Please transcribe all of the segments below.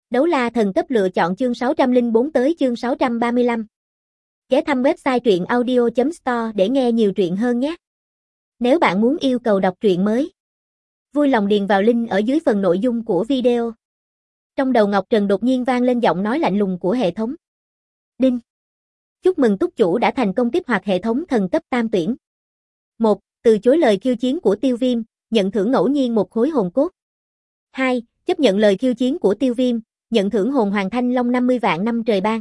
Đấu la thần cấp lựa chọn chương 604 tới chương 635. Ghé thăm website truyện audio.store để nghe nhiều truyện hơn nhé. Nếu bạn muốn yêu cầu đọc truyện mới, vui lòng điền vào link ở dưới phần nội dung của video. Trong đầu Ngọc Trần đột nhiên vang lên giọng nói lạnh lùng của hệ thống. Đinh. Chúc mừng túc chủ đã thành công kích hoạt hệ thống thần cấp tam tuyển. 1. Từ chối lời khiêu chiến của Tiêu Viêm, nhận thưởng ngẫu nhiên một khối hồn cốt. 2. Chấp nhận lời khiêu chiến của Tiêu Viêm, nhận thưởng hồn hoàng thanh long 50 vạn năm trời ban.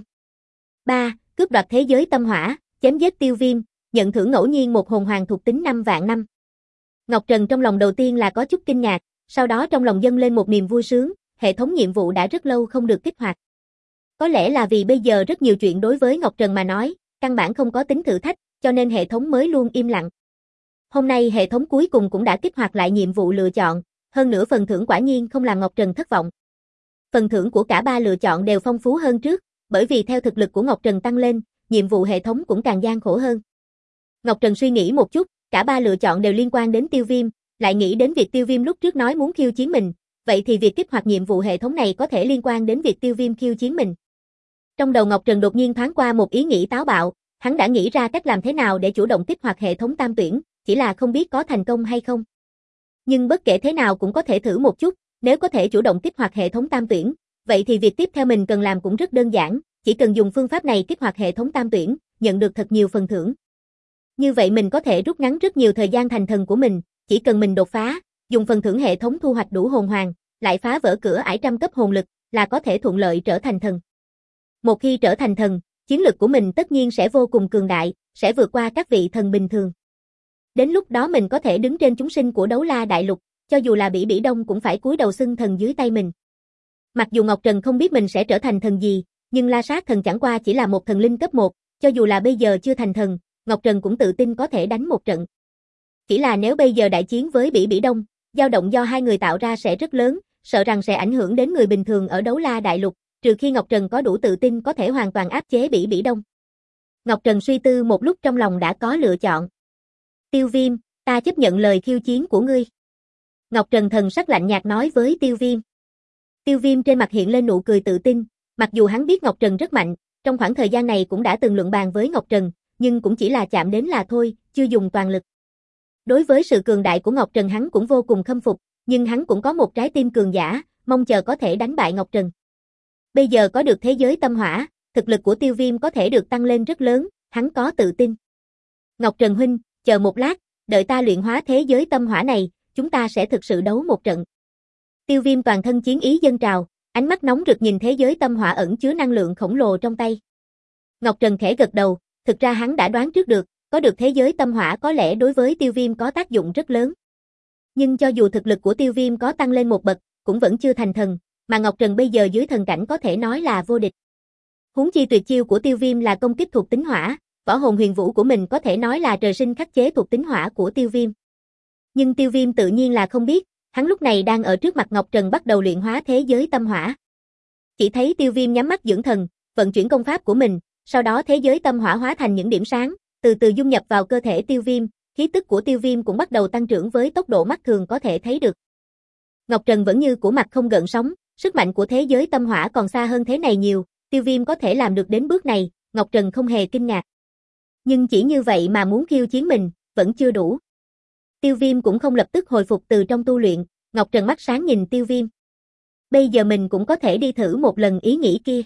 3. Cướp đoạt thế giới tâm hỏa, chém giết Tiêu Viêm, nhận thưởng ngẫu nhiên một hồn hoàng thuộc tính 5 vạn năm. Ngọc Trần trong lòng đầu tiên là có chút kinh ngạc, sau đó trong lòng dâng lên một niềm vui sướng, hệ thống nhiệm vụ đã rất lâu không được kích hoạt. Có lẽ là vì bây giờ rất nhiều chuyện đối với Ngọc Trần mà nói, căn bản không có tính thử thách, cho nên hệ thống mới luôn im lặng. Hôm nay hệ thống cuối cùng cũng đã kích hoạt lại nhiệm vụ lựa chọn, hơn nữa phần thưởng quả nhiên không làm Ngọc Trần thất vọng. Phần thưởng của cả ba lựa chọn đều phong phú hơn trước, bởi vì theo thực lực của Ngọc Trần tăng lên, nhiệm vụ hệ thống cũng càng gian khổ hơn. Ngọc Trần suy nghĩ một chút, cả ba lựa chọn đều liên quan đến Tiêu Viêm, lại nghĩ đến việc Tiêu Viêm lúc trước nói muốn khiêu chiến mình, vậy thì việc kích hoạt nhiệm vụ hệ thống này có thể liên quan đến việc Tiêu Viêm khiêu chiến mình. Trong đầu Ngọc Trần đột nhiên thoáng qua một ý nghĩ táo bạo, hắn đã nghĩ ra cách làm thế nào để chủ động kích hoạt hệ thống tam tuyển, chỉ là không biết có thành công hay không. Nhưng bất kể thế nào cũng có thể thử một chút, nếu có thể chủ động kích hoạt hệ thống tam tuyển, vậy thì việc tiếp theo mình cần làm cũng rất đơn giản, chỉ cần dùng phương pháp này kích hoạt hệ thống tam tuyển, nhận được thật nhiều phần thưởng. Như vậy mình có thể rút ngắn rất nhiều thời gian thành thần của mình, chỉ cần mình đột phá, dùng phần thưởng hệ thống thu hoạch đủ hồn hoàng, lại phá vỡ cửa ải trăm cấp hồn lực, là có thể thuận lợi trở thành thần. Một khi trở thành thần, chiến lực của mình tất nhiên sẽ vô cùng cường đại, sẽ vượt qua các vị thần bình thường. Đến lúc đó mình có thể đứng trên chúng sinh của đấu la đại lục, cho dù là Bỉ Đông cũng phải cúi đầu xưng thần dưới tay mình. Mặc dù Ngọc Trần không biết mình sẽ trở thành thần gì, nhưng La Sát thần chẳng qua chỉ là một thần linh cấp 1, cho dù là bây giờ chưa thành thần, Ngọc Trần cũng tự tin có thể đánh một trận. Chỉ là nếu bây giờ đại chiến với Bỉ Đông, dao động do hai người tạo ra sẽ rất lớn, sợ rằng sẽ ảnh hưởng đến người bình thường ở đấu la đại lục, trừ khi Ngọc Trần có đủ tự tin có thể hoàn toàn áp chế Bỉ Đông. Ngọc Trần suy tư một lúc trong lòng đã có lựa chọn. Tiêu Viêm, ta chấp nhận lời khiêu chiến của ngươi. Ngọc Trần thần sắc lạnh nhạt nói với Tiêu Viêm. Tiêu Viêm trên mặt hiện lên nụ cười tự tin, mặc dù hắn biết Ngọc Trần rất mạnh, trong khoảng thời gian này cũng đã từng luận bàn với Ngọc Trần, nhưng cũng chỉ là chạm đến là thôi, chưa dùng toàn lực. Đối với sự cường đại của Ngọc Trần hắn cũng vô cùng khâm phục, nhưng hắn cũng có một trái tim cường giả, mong chờ có thể đánh bại Ngọc Trần. Bây giờ có được thế giới tâm hỏa, thực lực của Tiêu Viêm có thể được tăng lên rất lớn, hắn có tự tin. Ngọc Trần huynh, chờ một lát, đợi ta luyện hóa thế giới tâm hỏa này, chúng ta sẽ thực sự đấu một trận. Tiêu Viêm toàn thân chiến ý dâng trào, ánh mắt nóng rực nhìn thế giới tâm hỏa ẩn chứa năng lượng khổng lồ trong tay. Ngọc Trần khẽ gật đầu, thực ra hắn đã đoán trước được, có được thế giới tâm hỏa có lẽ đối với Tiêu Viêm có tác dụng rất lớn. Nhưng cho dù thực lực của Tiêu Viêm có tăng lên một bậc, cũng vẫn chưa thành thần, mà Ngọc Trần bây giờ dưới thần cảnh có thể nói là vô địch. Huống chi tuyệt chiêu của Tiêu Viêm là công kích thuộc tính hỏa, võ hồn huyền vũ của mình có thể nói là trời sinh khắc chế thuộc tính hỏa của Tiêu Viêm. Nhưng Tiêu Viêm tự nhiên là không biết, hắn lúc này đang ở trước mặt Ngọc Trần bắt đầu luyện hóa thế giới tâm hỏa. Chỉ thấy Tiêu Viêm nhắm mắt dưỡng thần, vận chuyển công pháp của mình, sau đó thế giới tâm hỏa hóa thành những điểm sáng, từ từ dung nhập vào cơ thể Tiêu Viêm, khí tức của Tiêu Viêm cũng bắt đầu tăng trưởng với tốc độ mắt thường có thể thấy được. Ngọc Trần vẫn như cũ mặt không gợn sóng, sức mạnh của thế giới tâm hỏa còn xa hơn thế này nhiều, Tiêu Viêm có thể làm được đến bước này, Ngọc Trần không hề kinh ngạc. Nhưng chỉ như vậy mà muốn khiêu chiến mình, vẫn chưa đủ. Tiêu Viêm cũng không lập tức hồi phục từ trong tu luyện, Ngọc Trần mắt sáng nhìn Tiêu Viêm. Bây giờ mình cũng có thể đi thử một lần ý nghĩ kia.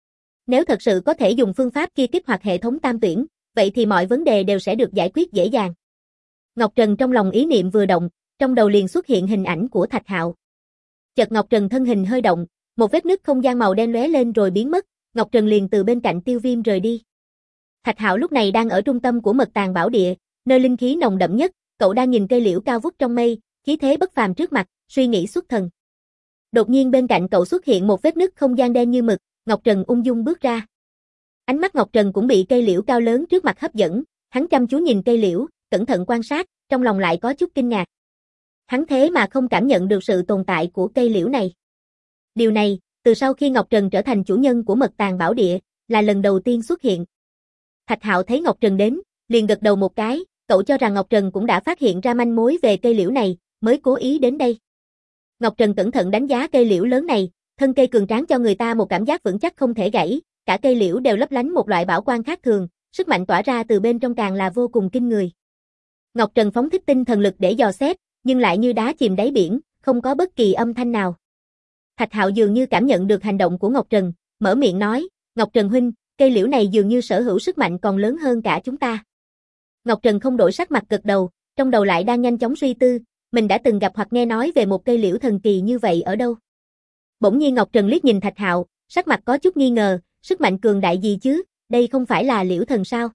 Nếu thật sự có thể dùng phương pháp kia kích hoạt hệ thống tam tuyển, vậy thì mọi vấn đề đều sẽ được giải quyết dễ dàng. Ngọc Trần trong lòng ý niệm vừa động, trong đầu liền xuất hiện hình ảnh của Thạch Hạo. Chợt Ngọc Trần thân hình hơi động, một vết nứt không gian màu đen lóe lên rồi biến mất, Ngọc Trần liền từ bên cạnh Tiêu Viêm rời đi. Thạch Hạo lúc này đang ở trung tâm của Mật Tàng Bảo Địa, nơi linh khí nồng đậm nhất, cậu đang nhìn cây liễu cao vút trong mây, khí thế bất phàm trước mặt, suy nghĩ xuất thần. Đột nhiên bên cạnh cậu xuất hiện một vết nứt không gian đen như mực, Ngọc Trần ung dung bước ra. Ánh mắt Ngọc Trần cũng bị cây liễu cao lớn trước mặt hấp dẫn, hắn chăm chú nhìn cây liễu, cẩn thận quan sát, trong lòng lại có chút kinh ngạc. Hắn thế mà không cảm nhận được sự tồn tại của cây liễu này. Điều này, từ sau khi Ngọc Trần trở thành chủ nhân của Mật Tàng Bảo Địa, là lần đầu tiên xuất hiện. Thạch Hạo thấy Ngọc Trần đến, liền gật đầu một cái, cậu cho rằng Ngọc Trần cũng đã phát hiện ra manh mối về cây liễu này, mới cố ý đến đây. Ngọc Trần cẩn thận đánh giá cây liễu lớn này, Thân cây cường tráng cho người ta một cảm giác vững chắc không thể gãy, cả cây liễu đều lấp lánh một loại bảo quang khác thường, sức mạnh tỏa ra từ bên trong càng là vô cùng kinh người. Ngọc Trần phóng thích tinh thần lực để dò xét, nhưng lại như đá chìm đáy biển, không có bất kỳ âm thanh nào. Thạch Hạo dường như cảm nhận được hành động của Ngọc Trần, mở miệng nói, Ngọc Trần huynh, cây liễu này dường như sở hữu sức mạnh còn lớn hơn cả chúng ta. Ngọc Trần không đổi sắc mặt gật đầu, trong đầu lại đang nhanh chóng suy tư, mình đã từng gặp hoặc nghe nói về một cây liễu thần kỳ như vậy ở đâu. Bỗng nhiên Ngọc Trần liếc nhìn Thạch Hạo, sắc mặt có chút nghi ngờ, sức mạnh cường đại gì chứ, đây không phải là liễu thần sao?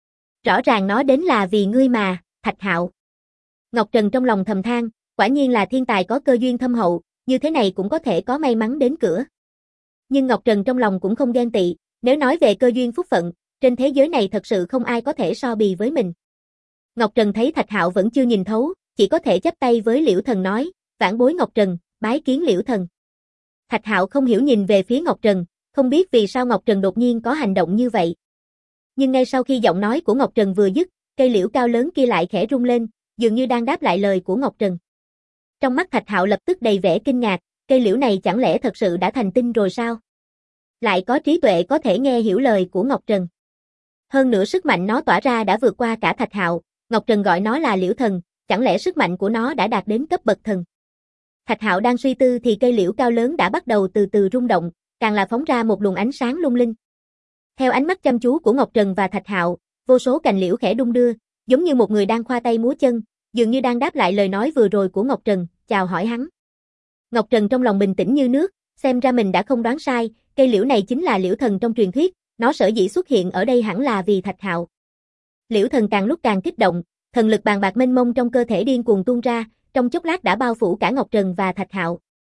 Rõ ràng nó đến là vì ngươi mà, Thạch Hạo. Ngọc Trần trong lòng thầm than, quả nhiên là thiên tài có cơ duyên thâm hậu, như thế này cũng có thể có may mắn đến cửa. Nhưng Ngọc Trần trong lòng cũng không ghen tị, nếu nói về cơ duyên phúc phận, trên thế giới này thật sự không ai có thể so bì với mình. Ngọc Trần thấy Thạch Hạo vẫn chưa nhìn thấu, chỉ có thể chắp tay với Liễu Thần nói, vãn bối Ngọc Trần, bái kiến Liễu Thần. Thạch Hạo không hiểu nhìn về phía Ngọc Trần, không biết vì sao Ngọc Trần đột nhiên có hành động như vậy. Nhưng ngay sau khi giọng nói của Ngọc Trần vừa dứt, cây liễu cao lớn kia lại khẽ rung lên, dường như đang đáp lại lời của Ngọc Trần. Trong mắt Thạch Hạo lập tức đầy vẻ kinh ngạc, cây liễu này chẳng lẽ thật sự đã thành tinh rồi sao? Lại có trí tuệ có thể nghe hiểu lời của Ngọc Trần. Hơn nữa sức mạnh nó tỏa ra đã vượt qua cả Thạch Hạo, Ngọc Trần gọi nó là liễu thần, chẳng lẽ sức mạnh của nó đã đạt đến cấp bậc thần? Thạch Hạo đang suy tư thì cây liễu cao lớn đã bắt đầu từ từ rung động, càng là phóng ra một luồng ánh sáng lung linh. Theo ánh mắt chăm chú của Ngọc Trần và Thạch Hạo, vô số cành liễu khẽ đung đưa, giống như một người đang khoa tay múa chân, dường như đang đáp lại lời nói vừa rồi của Ngọc Trần, chào hỏi hắn. Ngọc Trần trong lòng bình tĩnh như nước, xem ra mình đã không đoán sai, cây liễu này chính là liễu thần trong truyền thuyết, nó sở dĩ xuất hiện ở đây hẳn là vì Thạch Hạo. Liễu thần càng lúc càng kích động, thần lực bàn bạc mênh mông trong cơ thể điên cuồng tuôn ra, trong chốc lát đã bao phủ cả Ngọc Trần và Thạch Hạo.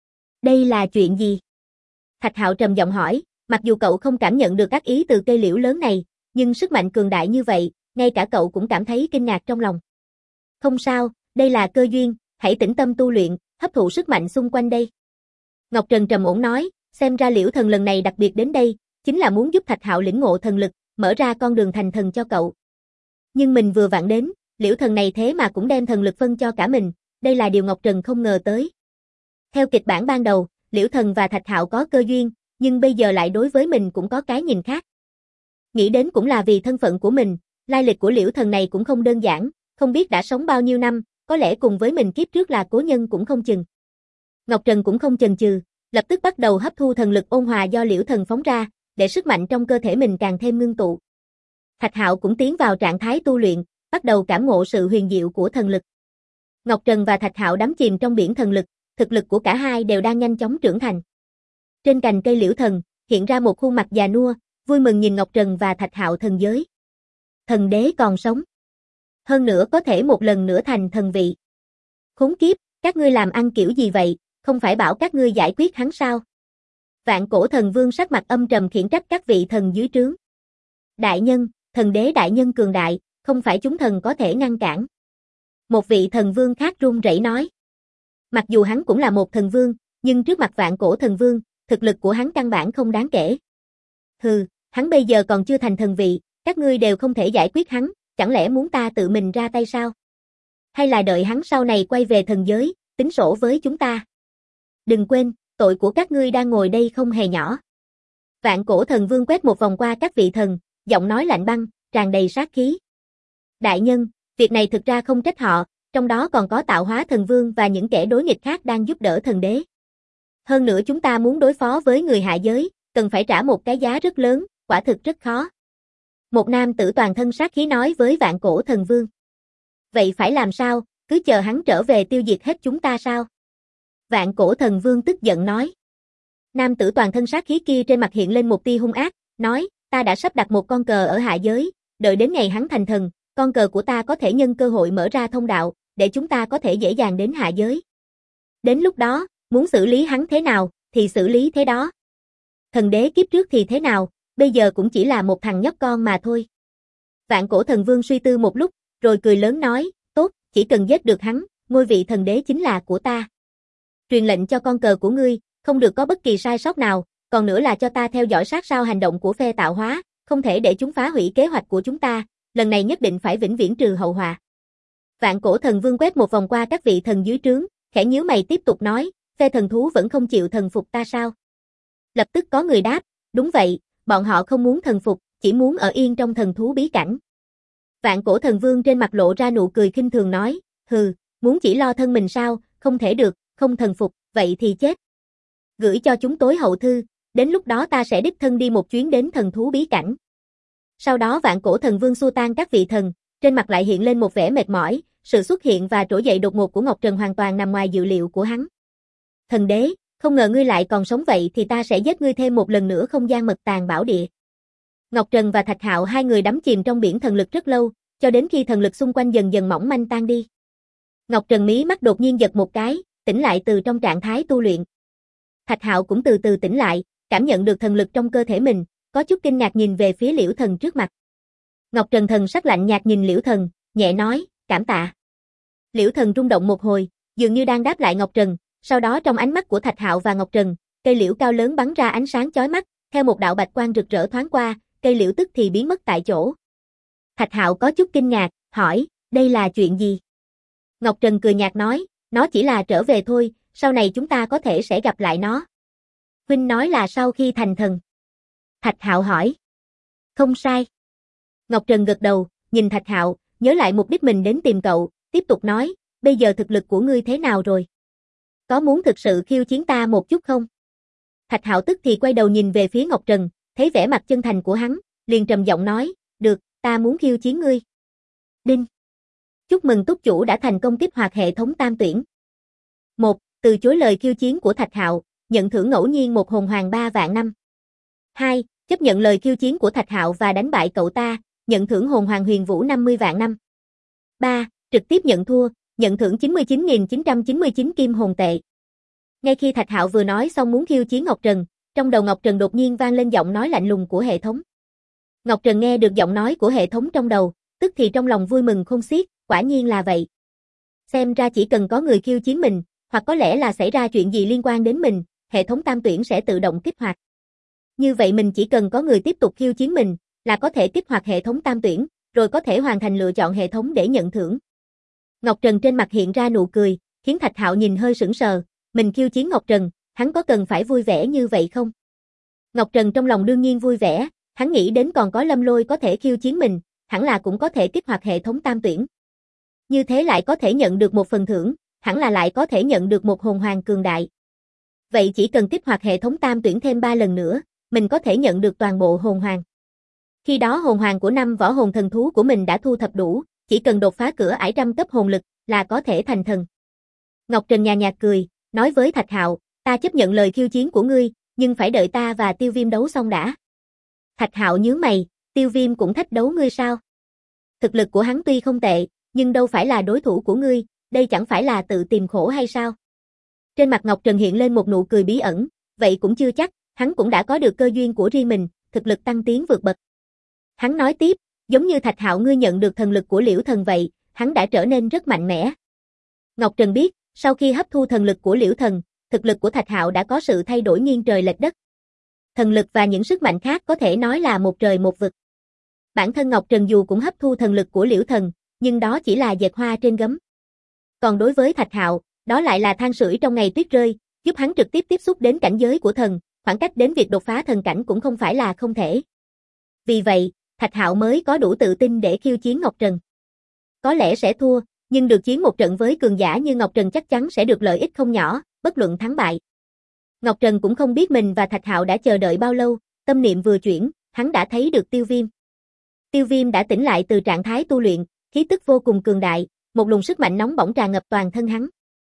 Đây là chuyện gì? Thạch Hạo trầm giọng hỏi, mặc dù cậu không cảm nhận được các ý từ cây liễu lớn này, nhưng sức mạnh cường đại như vậy, ngay cả cậu cũng cảm thấy kinh ngạc trong lòng. Không sao, đây là cơ duyên, hãy tĩnh tâm tu luyện, hấp thụ sức mạnh xung quanh đây. Ngọc Trần trầm ổn nói, xem ra liễu thần lần này đặc biệt đến đây, chính là muốn giúp Thạch Hạo lĩnh ngộ thần lực, mở ra con đường thành thần cho cậu. Nhưng mình vừa vặn đến, liễu thần này thế mà cũng đem thần lực phân cho cả mình, đây là điều Ngọc Trần không ngờ tới. Theo kịch bản ban đầu, liễu thần và Thạch Hạo có cơ duyên, nhưng bây giờ lại đối với mình cũng có cái nhìn khác. Nghĩ đến cũng là vì thân phận của mình, lai lịch của liễu thần này cũng không đơn giản, không biết đã sống bao nhiêu năm, có lẽ cùng với mình kiếp trước là cố nhân cũng không chừng. Ngọc Trần cũng không chần chừ, lập tức bắt đầu hấp thu thần lực ôn hòa do liễu thần phóng ra, để sức mạnh trong cơ thể mình càng thêm ngưng tụ. Thạch Hạo cũng tiến vào trạng thái tu luyện, bắt đầu cảm ngộ sự huyền diệu của thần lực. Ngọc Trần và Thạch Hạo đắm chìm trong biển thần lực, thực lực của cả hai đều đang nhanh chóng trưởng thành. Trên cành cây liễu thần, hiện ra một khuôn mặt già nua, vui mừng nhìn Ngọc Trần và Thạch Hạo thần giới. Thần đế còn sống. Hơn nữa có thể một lần nữa thành thần vị. Khốn kiếp, các ngươi làm ăn kiểu gì vậy, không phải bảo các ngươi giải quyết hắn sao? Vạn Cổ Thần Vương sắc mặt âm trầm khiển trách các vị thần dưới trướng. Đại nhân, thần đế đại nhân cường đại, không phải chúng thần có thể ngăn cản. Một vị thần vương khác run rẩy nói. Mặc dù hắn cũng là một thần vương, nhưng trước mặt Vạn Cổ Thần Vương, thực lực của hắn căn bản không đáng kể. Hừ, hắn bây giờ còn chưa thành thần vị, các ngươi đều không thể giải quyết hắn, chẳng lẽ muốn ta tự mình ra tay sao? Hay là đợi hắn sau này quay về thần giới, tính sổ với chúng ta? Đừng quên, tội của các ngươi đang ngồi đây không hề nhỏ. Vạn Cổ Thần Vương quét một vòng qua các vị thần, giọng nói lạnh băng, tràn đầy sát khí. Đại nhân, việc này thực ra không trách họ, trong đó còn có Tạo Hóa Thần Vương và những kẻ đối nghịch khác đang giúp đỡ thần đế. Hơn nữa chúng ta muốn đối phó với người hạ giới, cần phải trả một cái giá rất lớn, quả thực rất khó. Một nam tử toàn thân sát khí nói với Vạn Cổ Thần Vương. Vậy phải làm sao, cứ chờ hắn trở về tiêu diệt hết chúng ta sao? Vạn Cổ Thần Vương tức giận nói. Nam tử toàn thân sát khí kia trên mặt hiện lên một tia hung ác, nói, ta đã sắp đặt một con cờ ở hạ giới, đợi đến ngày hắn thành thần, con cờ của ta có thể nhân cơ hội mở ra thông đạo, để chúng ta có thể dễ dàng đến hạ giới. Đến lúc đó, muốn xử lý hắn thế nào, thì xử lý thế đó. Thần đế kiếp trước thì thế nào, bây giờ cũng chỉ là một thằng nhóc con mà thôi. Vạn Cổ Thần Vương suy tư một lúc, rồi cười lớn nói, tốt, chỉ cần giết được hắn, ngôi vị thần đế chính là của ta. Truyền lệnh cho con cờ của ngươi, không được có bất kỳ sai sót nào, còn nữa là cho ta theo dõi sát sao hành động của phe Tạo Hóa, không thể để chúng phá hủy kế hoạch của chúng ta, lần này nhất định phải vĩnh viễn trừ hậu họa. Vạn Cổ Thần Vương quét một vòng qua các vị thần dưới trướng, khẽ nhíu mày tiếp tục nói, phe thần thú vẫn không chịu thần phục ta sao? Lập tức có người đáp, đúng vậy, bọn họ không muốn thần phục, chỉ muốn ở yên trong thần thú bí cảnh. Vạn Cổ Thần Vương trên mặt lộ ra nụ cười khinh thường nói, hừ, muốn chỉ lo thân mình sao, không thể được, không thần phục, vậy thì chết. Gửi cho chúng tối hậu thư, đến lúc đó ta sẽ đích thân đi một chuyến đến thần thú bí cảnh. Sau đó Vạn Cổ Thần Vương xua tan các vị thần, trên mặt lại hiện lên một vẻ mệt mỏi, sự xuất hiện và trỗi dậy đột ngột của Ngọc Trần hoàn toàn nằm ngoài dự liệu của hắn. Thần đế, không ngờ ngươi lại còn sống, vậy thì ta sẽ giết ngươi thêm một lần nữa không gian mật tàng bảo địa. Ngọc Trần và Thạch Hạo hai người đắm chìm trong biển thần lực rất lâu, cho đến khi thần lực xung quanh dần dần mỏng manh tan đi. Ngọc Trần mí mắt đột nhiên giật một cái, tỉnh lại từ trong trạng thái tu luyện. Thạch Hạo cũng từ từ tỉnh lại, cảm nhận được thần lực trong cơ thể mình, có chút kinh ngạc nhìn về phía Liễu Thần trước mặt. Ngọc Trần thần sắc lạnh nhạt nhìn Liễu Thần, nhẹ nói, cảm tạ. Liễu Thần rung động một hồi, dường như đang đáp lại Ngọc Trần, sau đó trong ánh mắt của Thạch Hạo và Ngọc Trần, cây liễu cao lớn bắn ra ánh sáng chói mắt, theo một đạo bạch quang rực rỡ thoáng qua, cây liễu tức thì biến mất tại chỗ. Thạch Hạo có chút kinh ngạc, hỏi, đây là chuyện gì? Ngọc Trần cười nhạt nói, nó chỉ là trở về thôi, sau này chúng ta có thể sẽ gặp lại nó. Huynh nói là sau khi thành thần. Thạch Hạo hỏi. Không sai. Ngọc Trần gật đầu, nhìn Thạch Hạo, nhớ lại mục đích mình đến tìm cậu, tiếp tục nói, bây giờ thực lực của ngươi thế nào rồi? Có muốn thực sự khiêu chiến ta một chút không? Thạch Hạo tức thì quay đầu nhìn về phía Ngọc Trần, thấy vẻ mặt chân thành của hắn, liền trầm giọng nói, được, ta muốn khiêu chiến ngươi. Đinh. Chúc mừng túc chủ đã thành công kích hoạt hệ thống tam tuyển. 1. Từ chối lời khiêu chiến của Thạch Hạo, nhận thưởng ngẫu nhiên một hồn hoàng 3 vạn năm. 2. Chấp nhận lời khiêu chiến của Thạch Hạo và đánh bại cậu ta, nhận thưởng hồn hoàng huyền vũ 50 vạn năm. 3. Trực tiếp nhận thua, nhận thưởng 99.999 kim hồn tệ. Ngay khi Thạch Hạo vừa nói xong muốn khiêu chiến Ngọc Trần, trong đầu Ngọc Trần đột nhiên vang lên giọng nói lạnh lùng của hệ thống. Ngọc Trần nghe được giọng nói của hệ thống trong đầu, tức thì trong lòng vui mừng không xiết, quả nhiên là vậy. Xem ra chỉ cần có người khiêu chiến mình, hoặc có lẽ là xảy ra chuyện gì liên quan đến mình, hệ thống tam tuyển sẽ tự động kích hoạt. Như vậy mình chỉ cần có người tiếp tục khiêu chiến mình, là có thể kích hoạt hệ thống tam tuyển, rồi có thể hoàn thành lựa chọn hệ thống để nhận thưởng. Ngọc Trần trên mặt hiện ra nụ cười, khiến Thạch Hạo nhìn hơi sững sờ, mình khiêu chiến Ngọc Trần, hắn có cần phải vui vẻ như vậy không? Ngọc Trần trong lòng đương nhiên vui vẻ, hắn nghĩ đến còn có Lâm Lôi có thể khiêu chiến mình, hẳn là cũng có thể kích hoạt hệ thống tam tuyển. Như thế lại có thể nhận được một phần thưởng, hẳn là lại có thể nhận được một hồn hoàng cường đại. Vậy chỉ cần kích hoạt hệ thống tam tuyển thêm 3 lần nữa, mình có thể nhận được toàn bộ hồn hoàng. Khi đó hồn hoàng của 5 võ hồn thần thú của mình đã thu thập đủ, chỉ cần đột phá cửa ải 100 cấp hồn lực là có thể thành thần. Ngọc Trần nhàn nhạt cười, nói với Thạch Hạo, ta chấp nhận lời khiêu chiến của ngươi, nhưng phải đợi ta và Tiêu Viêm đấu xong đã. Thạch Hạo nhướng mày, Tiêu Viêm cũng thách đấu ngươi sao? Thực lực của hắn tuy không tệ, nhưng đâu phải là đối thủ của ngươi, đây chẳng phải là tự tìm khổ hay sao? Trên mặt Ngọc Trần hiện lên một nụ cười bí ẩn, vậy cũng chưa chắc, hắn cũng đã có được cơ duyên của riêng mình, thực lực tăng tiến vượt bậc. Hắn nói tiếp, giống như Thạch Hạo ngươi nhận được thần lực của Liễu Thần vậy, hắn đã trở nên rất mạnh mẽ. Ngọc Trần biết, sau khi hấp thu thần lực của Liễu Thần, thực lực của Thạch Hạo đã có sự thay đổi nghiêng trời lệch đất. Thần lực và những sức mạnh khác có thể nói là một trời một vực. Bản thân Ngọc Trần dù cũng hấp thu thần lực của Liễu Thần, nhưng đó chỉ là dệt hoa trên gấm. Còn đối với Thạch Hạo, đó lại là than sưởi trong ngày tuyết rơi, giúp hắn trực tiếp tiếp xúc đến cảnh giới của thần, khoảng cách đến việc đột phá thần cảnh cũng không phải là không thể. Vì vậy, Thạch Hạo mới có đủ tự tin để khiêu chiến Ngọc Trần. Có lẽ sẽ thua, nhưng được chiến một trận với cường giả như Ngọc Trần chắc chắn sẽ được lợi ích không nhỏ, bất luận thắng bại. Ngọc Trần cũng không biết mình và Thạch Hạo đã chờ đợi bao lâu, tâm niệm vừa chuyển, hắn đã thấy được Tiêu Viêm. Tiêu Viêm đã tỉnh lại từ trạng thái tu luyện, khí tức vô cùng cường đại, một luồng sức mạnh nóng bỏng tràn ngập toàn thân hắn.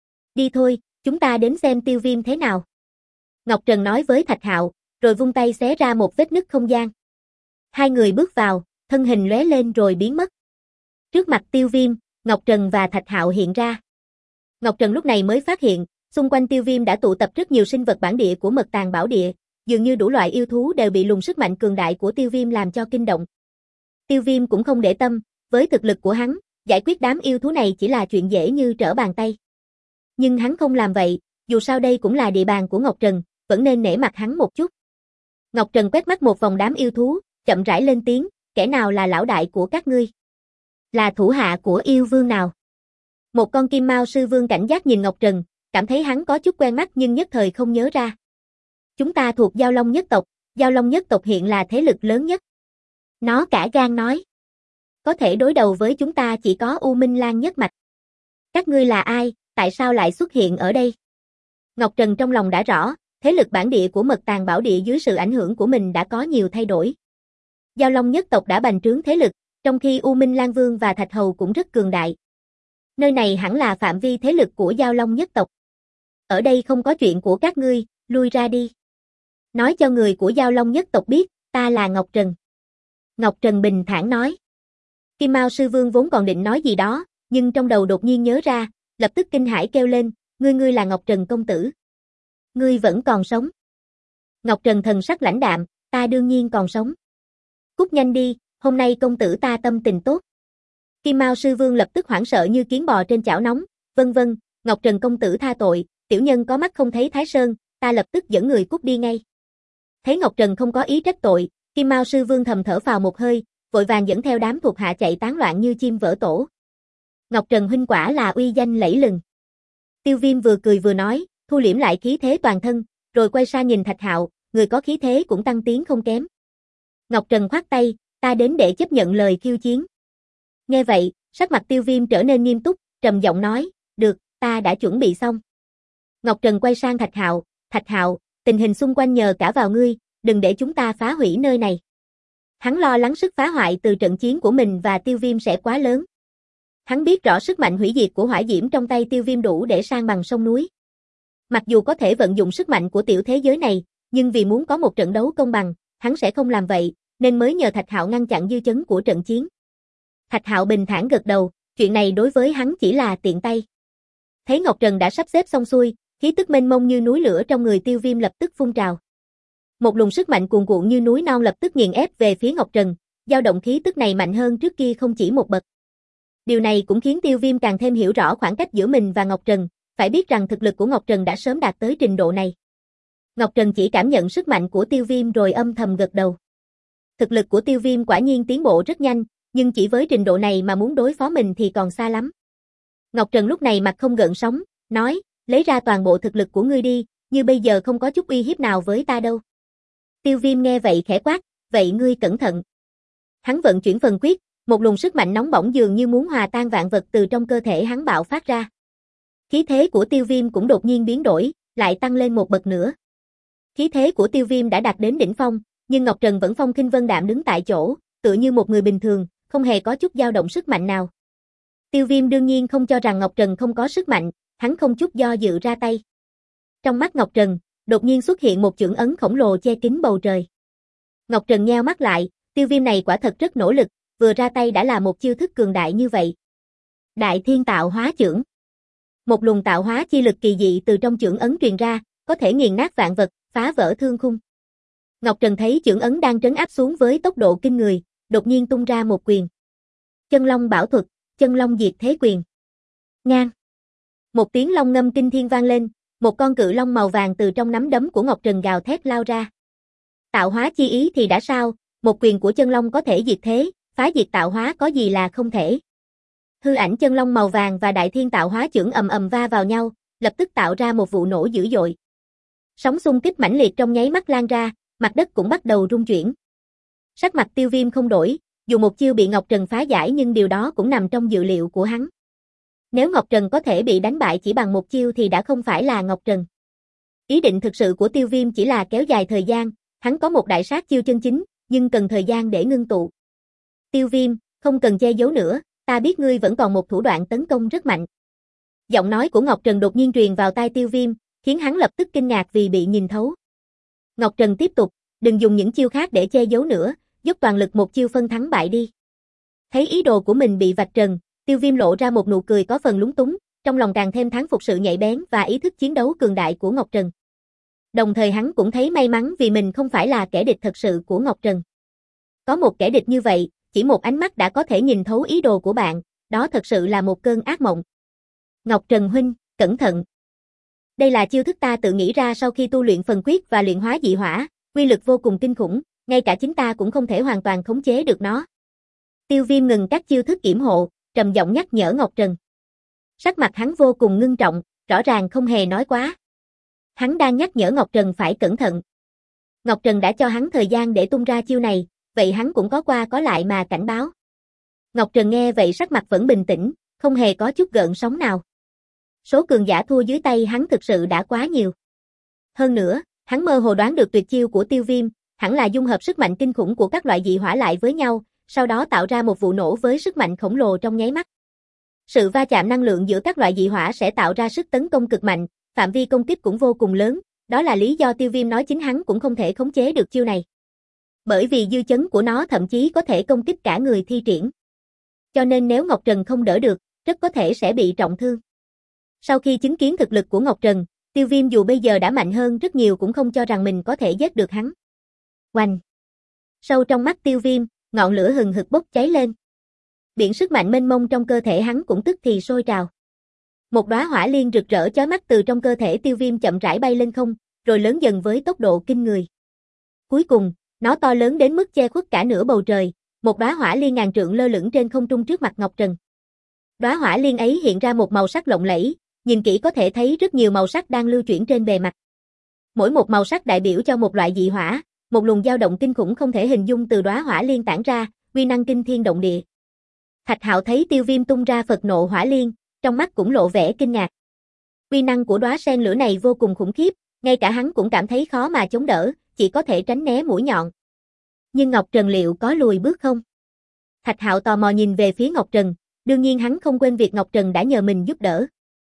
Đi thôi, chúng ta đến xem Tiêu Viêm thế nào. Ngọc Trần nói với Thạch Hạo, rồi vung tay xé ra một vết nứt không gian. Hai người bước vào, thân hình lóe lên rồi biến mất. Trước mặt Tiêu Viêm, Ngọc Trần và Thạch Hạo hiện ra. Ngọc Trần lúc này mới phát hiện, xung quanh Tiêu Viêm đã tụ tập rất nhiều sinh vật bản địa của mật tàng bảo địa, dường như đủ loại yêu thú đều bị luồng sức mạnh cường đại của Tiêu Viêm làm cho kinh động. Tiêu Viêm cũng không để tâm, với thực lực của hắn, giải quyết đám yêu thú này chỉ là chuyện dễ như trở bàn tay. Nhưng hắn không làm vậy, dù sao đây cũng là địa bàn của Ngọc Trần, vẫn nên nể mặt hắn một chút. Ngọc Trần quét mắt một vòng đám yêu thú, chậm rãi lên tiếng, kẻ nào là lão đại của các ngươi? Là thủ hạ của yêu vương nào? Một con kim mao sư vương cảnh giác nhìn Ngọc Trần, cảm thấy hắn có chút quen mắt nhưng nhất thời không nhớ ra. Chúng ta thuộc Giao Long nhất tộc hiện là thế lực lớn nhất. Nó cả gan nói. Có thể đối đầu với chúng ta chỉ có U Minh Lan nhất mạch. Các ngươi là ai, tại sao lại xuất hiện ở đây? Ngọc Trần trong lòng đã rõ, thế lực bản địa của Mật Tàng Bảo Địa dưới sự ảnh hưởng của mình đã có nhiều thay đổi. Giao Long nhất tộc đã bành trướng thế lực, trong khi U Minh Lan Vương và Thạch Hầu cũng rất cường đại. Nơi này hẳn là phạm vi thế lực của Giao Long nhất tộc. Ở đây không có chuyện của các ngươi, lui ra đi. Nói cho người của Giao Long nhất tộc biết, ta là Ngọc Trần. Ngọc Trần bình thản nói. Kim Mao sư vương vốn còn định nói gì đó, nhưng trong đầu đột nhiên nhớ ra, lập tức kinh hãi kêu lên, ngươi là Ngọc Trần công tử. Ngươi vẫn còn sống. Ngọc Trần thần sắc lãnh đạm, ta đương nhiên còn sống. Cút nhanh đi, hôm nay công tử ta tâm tình tốt. Kim Mao sư vương lập tức hoảng sợ như kiến bò trên chảo nóng, vâng, Ngọc Trần công tử tha tội, tiểu nhân có mắt không thấy Thái Sơn, ta lập tức dẫn người cút đi ngay. Thấy Ngọc Trần không có ý trách tội, Kim Mao sư vương thầm thở phào một hơi, vội vàng dẫn theo đám thuộc hạ chạy tán loạn như chim vỡ tổ. Ngọc Trần huynh quả là uy danh lẫy lừng. Tiêu Viêm vừa cười vừa nói, thu liễm lại khí thế toàn thân, rồi quay sang nhìn Thạch Hạo, người có khí thế cũng tăng tiến không kém. Ngọc Trần khoát tay, ta đến để chấp nhận lời khiêu chiến. Nghe vậy, sắc mặt Tiêu Viêm trở nên nghiêm túc, trầm giọng nói, được, ta đã chuẩn bị xong. Ngọc Trần quay sang Thạch Hạo, tình hình xung quanh nhờ cả vào ngươi, đừng để chúng ta phá hủy nơi này. Hắn lo lắng sức phá hoại từ trận chiến của mình và Tiêu Viêm sẽ quá lớn. Hắn biết rõ sức mạnh hủy diệt của hỏa diễm trong tay Tiêu Viêm đủ để san bằng sông núi. Mặc dù có thể vận dụng sức mạnh của tiểu thế giới này, nhưng vì muốn có một trận đấu công bằng, hắn sẽ không làm vậy, nên mới nhờ Thạch Hạo ngăn chặn dư chấn của trận chiến. Thạch Hạo bình thản gật đầu, chuyện này đối với hắn chỉ là tiện tay. Thấy Ngọc Trần đã sắp xếp xong xuôi, khí tức mênh mông như núi lửa trong người Tiêu Viêm lập tức phun trào. Một luồng sức mạnh cuồn cuộn như núi non lập tức nghiền ép về phía Ngọc Trần, dao động khí tức này mạnh hơn trước kia không chỉ một bậc. Điều này cũng khiến Tiêu Viêm càng thêm hiểu rõ khoảng cách giữa mình và Ngọc Trần, phải biết rằng thực lực của Ngọc Trần đã sớm đạt tới trình độ này. Ngọc Trần chỉ cảm nhận sức mạnh của Tiêu Viêm rồi âm thầm gật đầu. Thực lực của Tiêu Viêm quả nhiên tiến bộ rất nhanh, nhưng chỉ với trình độ này mà muốn đối phó mình thì còn xa lắm. Ngọc Trần lúc này mặt không gợn sóng, nói, lấy ra toàn bộ thực lực của ngươi đi, như bây giờ không có chút uy hiếp nào với ta đâu. Tiêu Viêm nghe vậy khẽ quát, vậy ngươi cẩn thận. Hắn vận chuyển phần quyết, một luồng sức mạnh nóng bỏng dường như muốn hòa tan vạn vật từ trong cơ thể hắn bạo phát ra. Khí thế của Tiêu Viêm cũng đột nhiên biến đổi, lại tăng lên một bậc nữa. Khí thế của Tiêu Viêm đã đạt đến đỉnh phong, nhưng Ngọc Trần vẫn phong khinh vân đạm đứng tại chỗ, tựa như một người bình thường, không hề có chút dao động sức mạnh nào. Tiêu Viêm đương nhiên không cho rằng Ngọc Trần không có sức mạnh, hắn không chút do dự ra tay. Trong mắt Ngọc Trần, đột nhiên xuất hiện một chưởng ấn khổng lồ che kín bầu trời. Ngọc Trần nheo mắt lại, Tiêu Viêm này quả thật rất nỗ lực, vừa ra tay đã là một chiêu thức cường đại như vậy. Đại Thiên Tạo Hóa Chưởng. Một luồng tạo hóa chi lực kỳ dị từ trong chưởng ấn truyền ra, có thể nghiền nát vạn vật, phá vỡ thương khung. Ngọc Trần thấy chưởng ấn đang trấn áp xuống với tốc độ kinh người, đột nhiên tung ra một quyền. Chân Long Bảo Thuật, Chân Long Diệt Thế Quyền. Ngang. Một tiếng long ngâm kinh thiên vang lên, một con cự long màu vàng từ trong nắm đấm của Ngọc Trần gào thét lao ra. Tạo hóa chi ý thì đã sao, một quyền của chân long có thể diệt thế, phá diệt tạo hóa có gì là không thể. Hư ảnh chân long màu vàng và Đại Thiên Tạo Hóa Chưởng ầm ầm va vào nhau, lập tức tạo ra một vụ nổ dữ dội. Sóng xung kích mãnh liệt trong nháy mắt lan ra, mặt đất cũng bắt đầu rung chuyển. Sắc mặt Tiêu Viêm không đổi, dù một chiêu bị Ngọc Trần phá giải nhưng điều đó cũng nằm trong dự liệu của hắn. Nếu Ngọc Trần có thể bị đánh bại chỉ bằng một chiêu thì đã không phải là Ngọc Trần. Ý định thực sự của Tiêu Viêm chỉ là kéo dài thời gian, hắn có một đại sát chiêu chân chính, nhưng cần thời gian để ngưng tụ. Tiêu Viêm, không cần che giấu nữa, ta biết ngươi vẫn còn một thủ đoạn tấn công rất mạnh. Giọng nói của Ngọc Trần đột nhiên truyền vào tai Tiêu Viêm, khiến hắn lập tức kinh ngạc vì bị nhìn thấu. Ngọc Trần tiếp tục, đừng dùng những chiêu khác để che giấu nữa, dốc toàn lực một chiêu phân thắng bại đi. Thấy ý đồ của mình bị vạch trần, Tiêu Viêm lộ ra một nụ cười có phần lúng túng, trong lòng càng thêm thán phục sự nhạy bén và ý thức chiến đấu cường đại của Ngọc Trần. Đồng thời hắn cũng thấy may mắn vì mình không phải là kẻ địch thật sự của Ngọc Trần. Có một kẻ địch như vậy, chỉ một ánh mắt đã có thể nhìn thấu ý đồ của bạn, đó thật sự là một cơn ác mộng. Ngọc Trần huynh, cẩn thận. Đây là chiêu thức ta tự nghĩ ra sau khi tu luyện phần quyết và luyện hóa dị hỏa, uy lực vô cùng kinh khủng, ngay cả chính ta cũng không thể hoàn toàn khống chế được nó. Tiêu Viêm ngừng các chiêu thức yểm hộ, trầm giọng nhắc nhở Ngọc Trần. Sắc mặt hắn vô cùng ngưng trọng, rõ ràng không hề nói quá. Hắn đang nhắc nhở Ngọc Trần phải cẩn thận. Ngọc Trần đã cho hắn thời gian để tung ra chiêu này, vậy hắn cũng có qua có lại mà cảnh báo. Ngọc Trần nghe vậy sắc mặt vẫn bình tĩnh, không hề có chút gợn sóng nào. Số cường giả thua dưới tay hắn thực sự đã quá nhiều. Hơn nữa, hắn mơ hồ đoán được tuyệt chiêu của Tiêu Viêm, hẳn là dung hợp sức mạnh kinh khủng của các loại dị hỏa lại với nhau, sau đó tạo ra một vụ nổ với sức mạnh khổng lồ trong nháy mắt. Sự va chạm năng lượng giữa các loại dị hỏa sẽ tạo ra sức tấn công cực mạnh, phạm vi công kích cũng vô cùng lớn, đó là lý do Tiêu Viêm nói chính hắn cũng không thể khống chế được chiêu này. Bởi vì dư chấn của nó thậm chí có thể công kích cả người thi triển. Cho nên nếu Ngọc Trần không đỡ được, rất có thể sẽ bị trọng thương. Sau khi chứng kiến thực lực của Ngọc Trần, Tiêu Viêm dù bây giờ đã mạnh hơn rất nhiều cũng không cho rằng mình có thể giết được hắn. Oanh! Sâu trong mắt Tiêu Viêm, ngọn lửa hừng hực bốc cháy lên. Biển sức mạnh mênh mông trong cơ thể hắn cũng tức thì sôi trào. Một đóa hỏa liên rực rỡ chói mắt từ trong cơ thể Tiêu Viêm chậm rãi bay lên không, rồi lớn dần với tốc độ kinh người. Cuối cùng, nó to lớn đến mức che khuất cả nửa bầu trời, một đóa hỏa liên ngàn trượng lơ lửng trên không trung trước mặt Ngọc Trần. Đóa hỏa liên ấy hiện ra một màu sắc lộng lẫy, nhìn kỹ có thể thấy rất nhiều màu sắc đang lưu chuyển trên bề mặt. Mỗi một màu sắc đại biểu cho một loại dị hỏa, một luồng dao động kinh khủng không thể hình dung từ đóa hỏa liên tản ra, uy năng kinh thiên động địa. Thạch Hạo thấy Tiêu Viêm tung ra Phật nộ hỏa liên, trong mắt cũng lộ vẻ kinh ngạc. Uy năng của đóa sen lửa này vô cùng khủng khiếp, ngay cả hắn cũng cảm thấy khó mà chống đỡ, chỉ có thể tránh né mũi nhọn. Nhưng Ngọc Trần liệu có lùi bước không? Thạch Hạo tò mò nhìn về phía Ngọc Trần, đương nhiên hắn không quên việc Ngọc Trần đã nhờ mình giúp đỡ.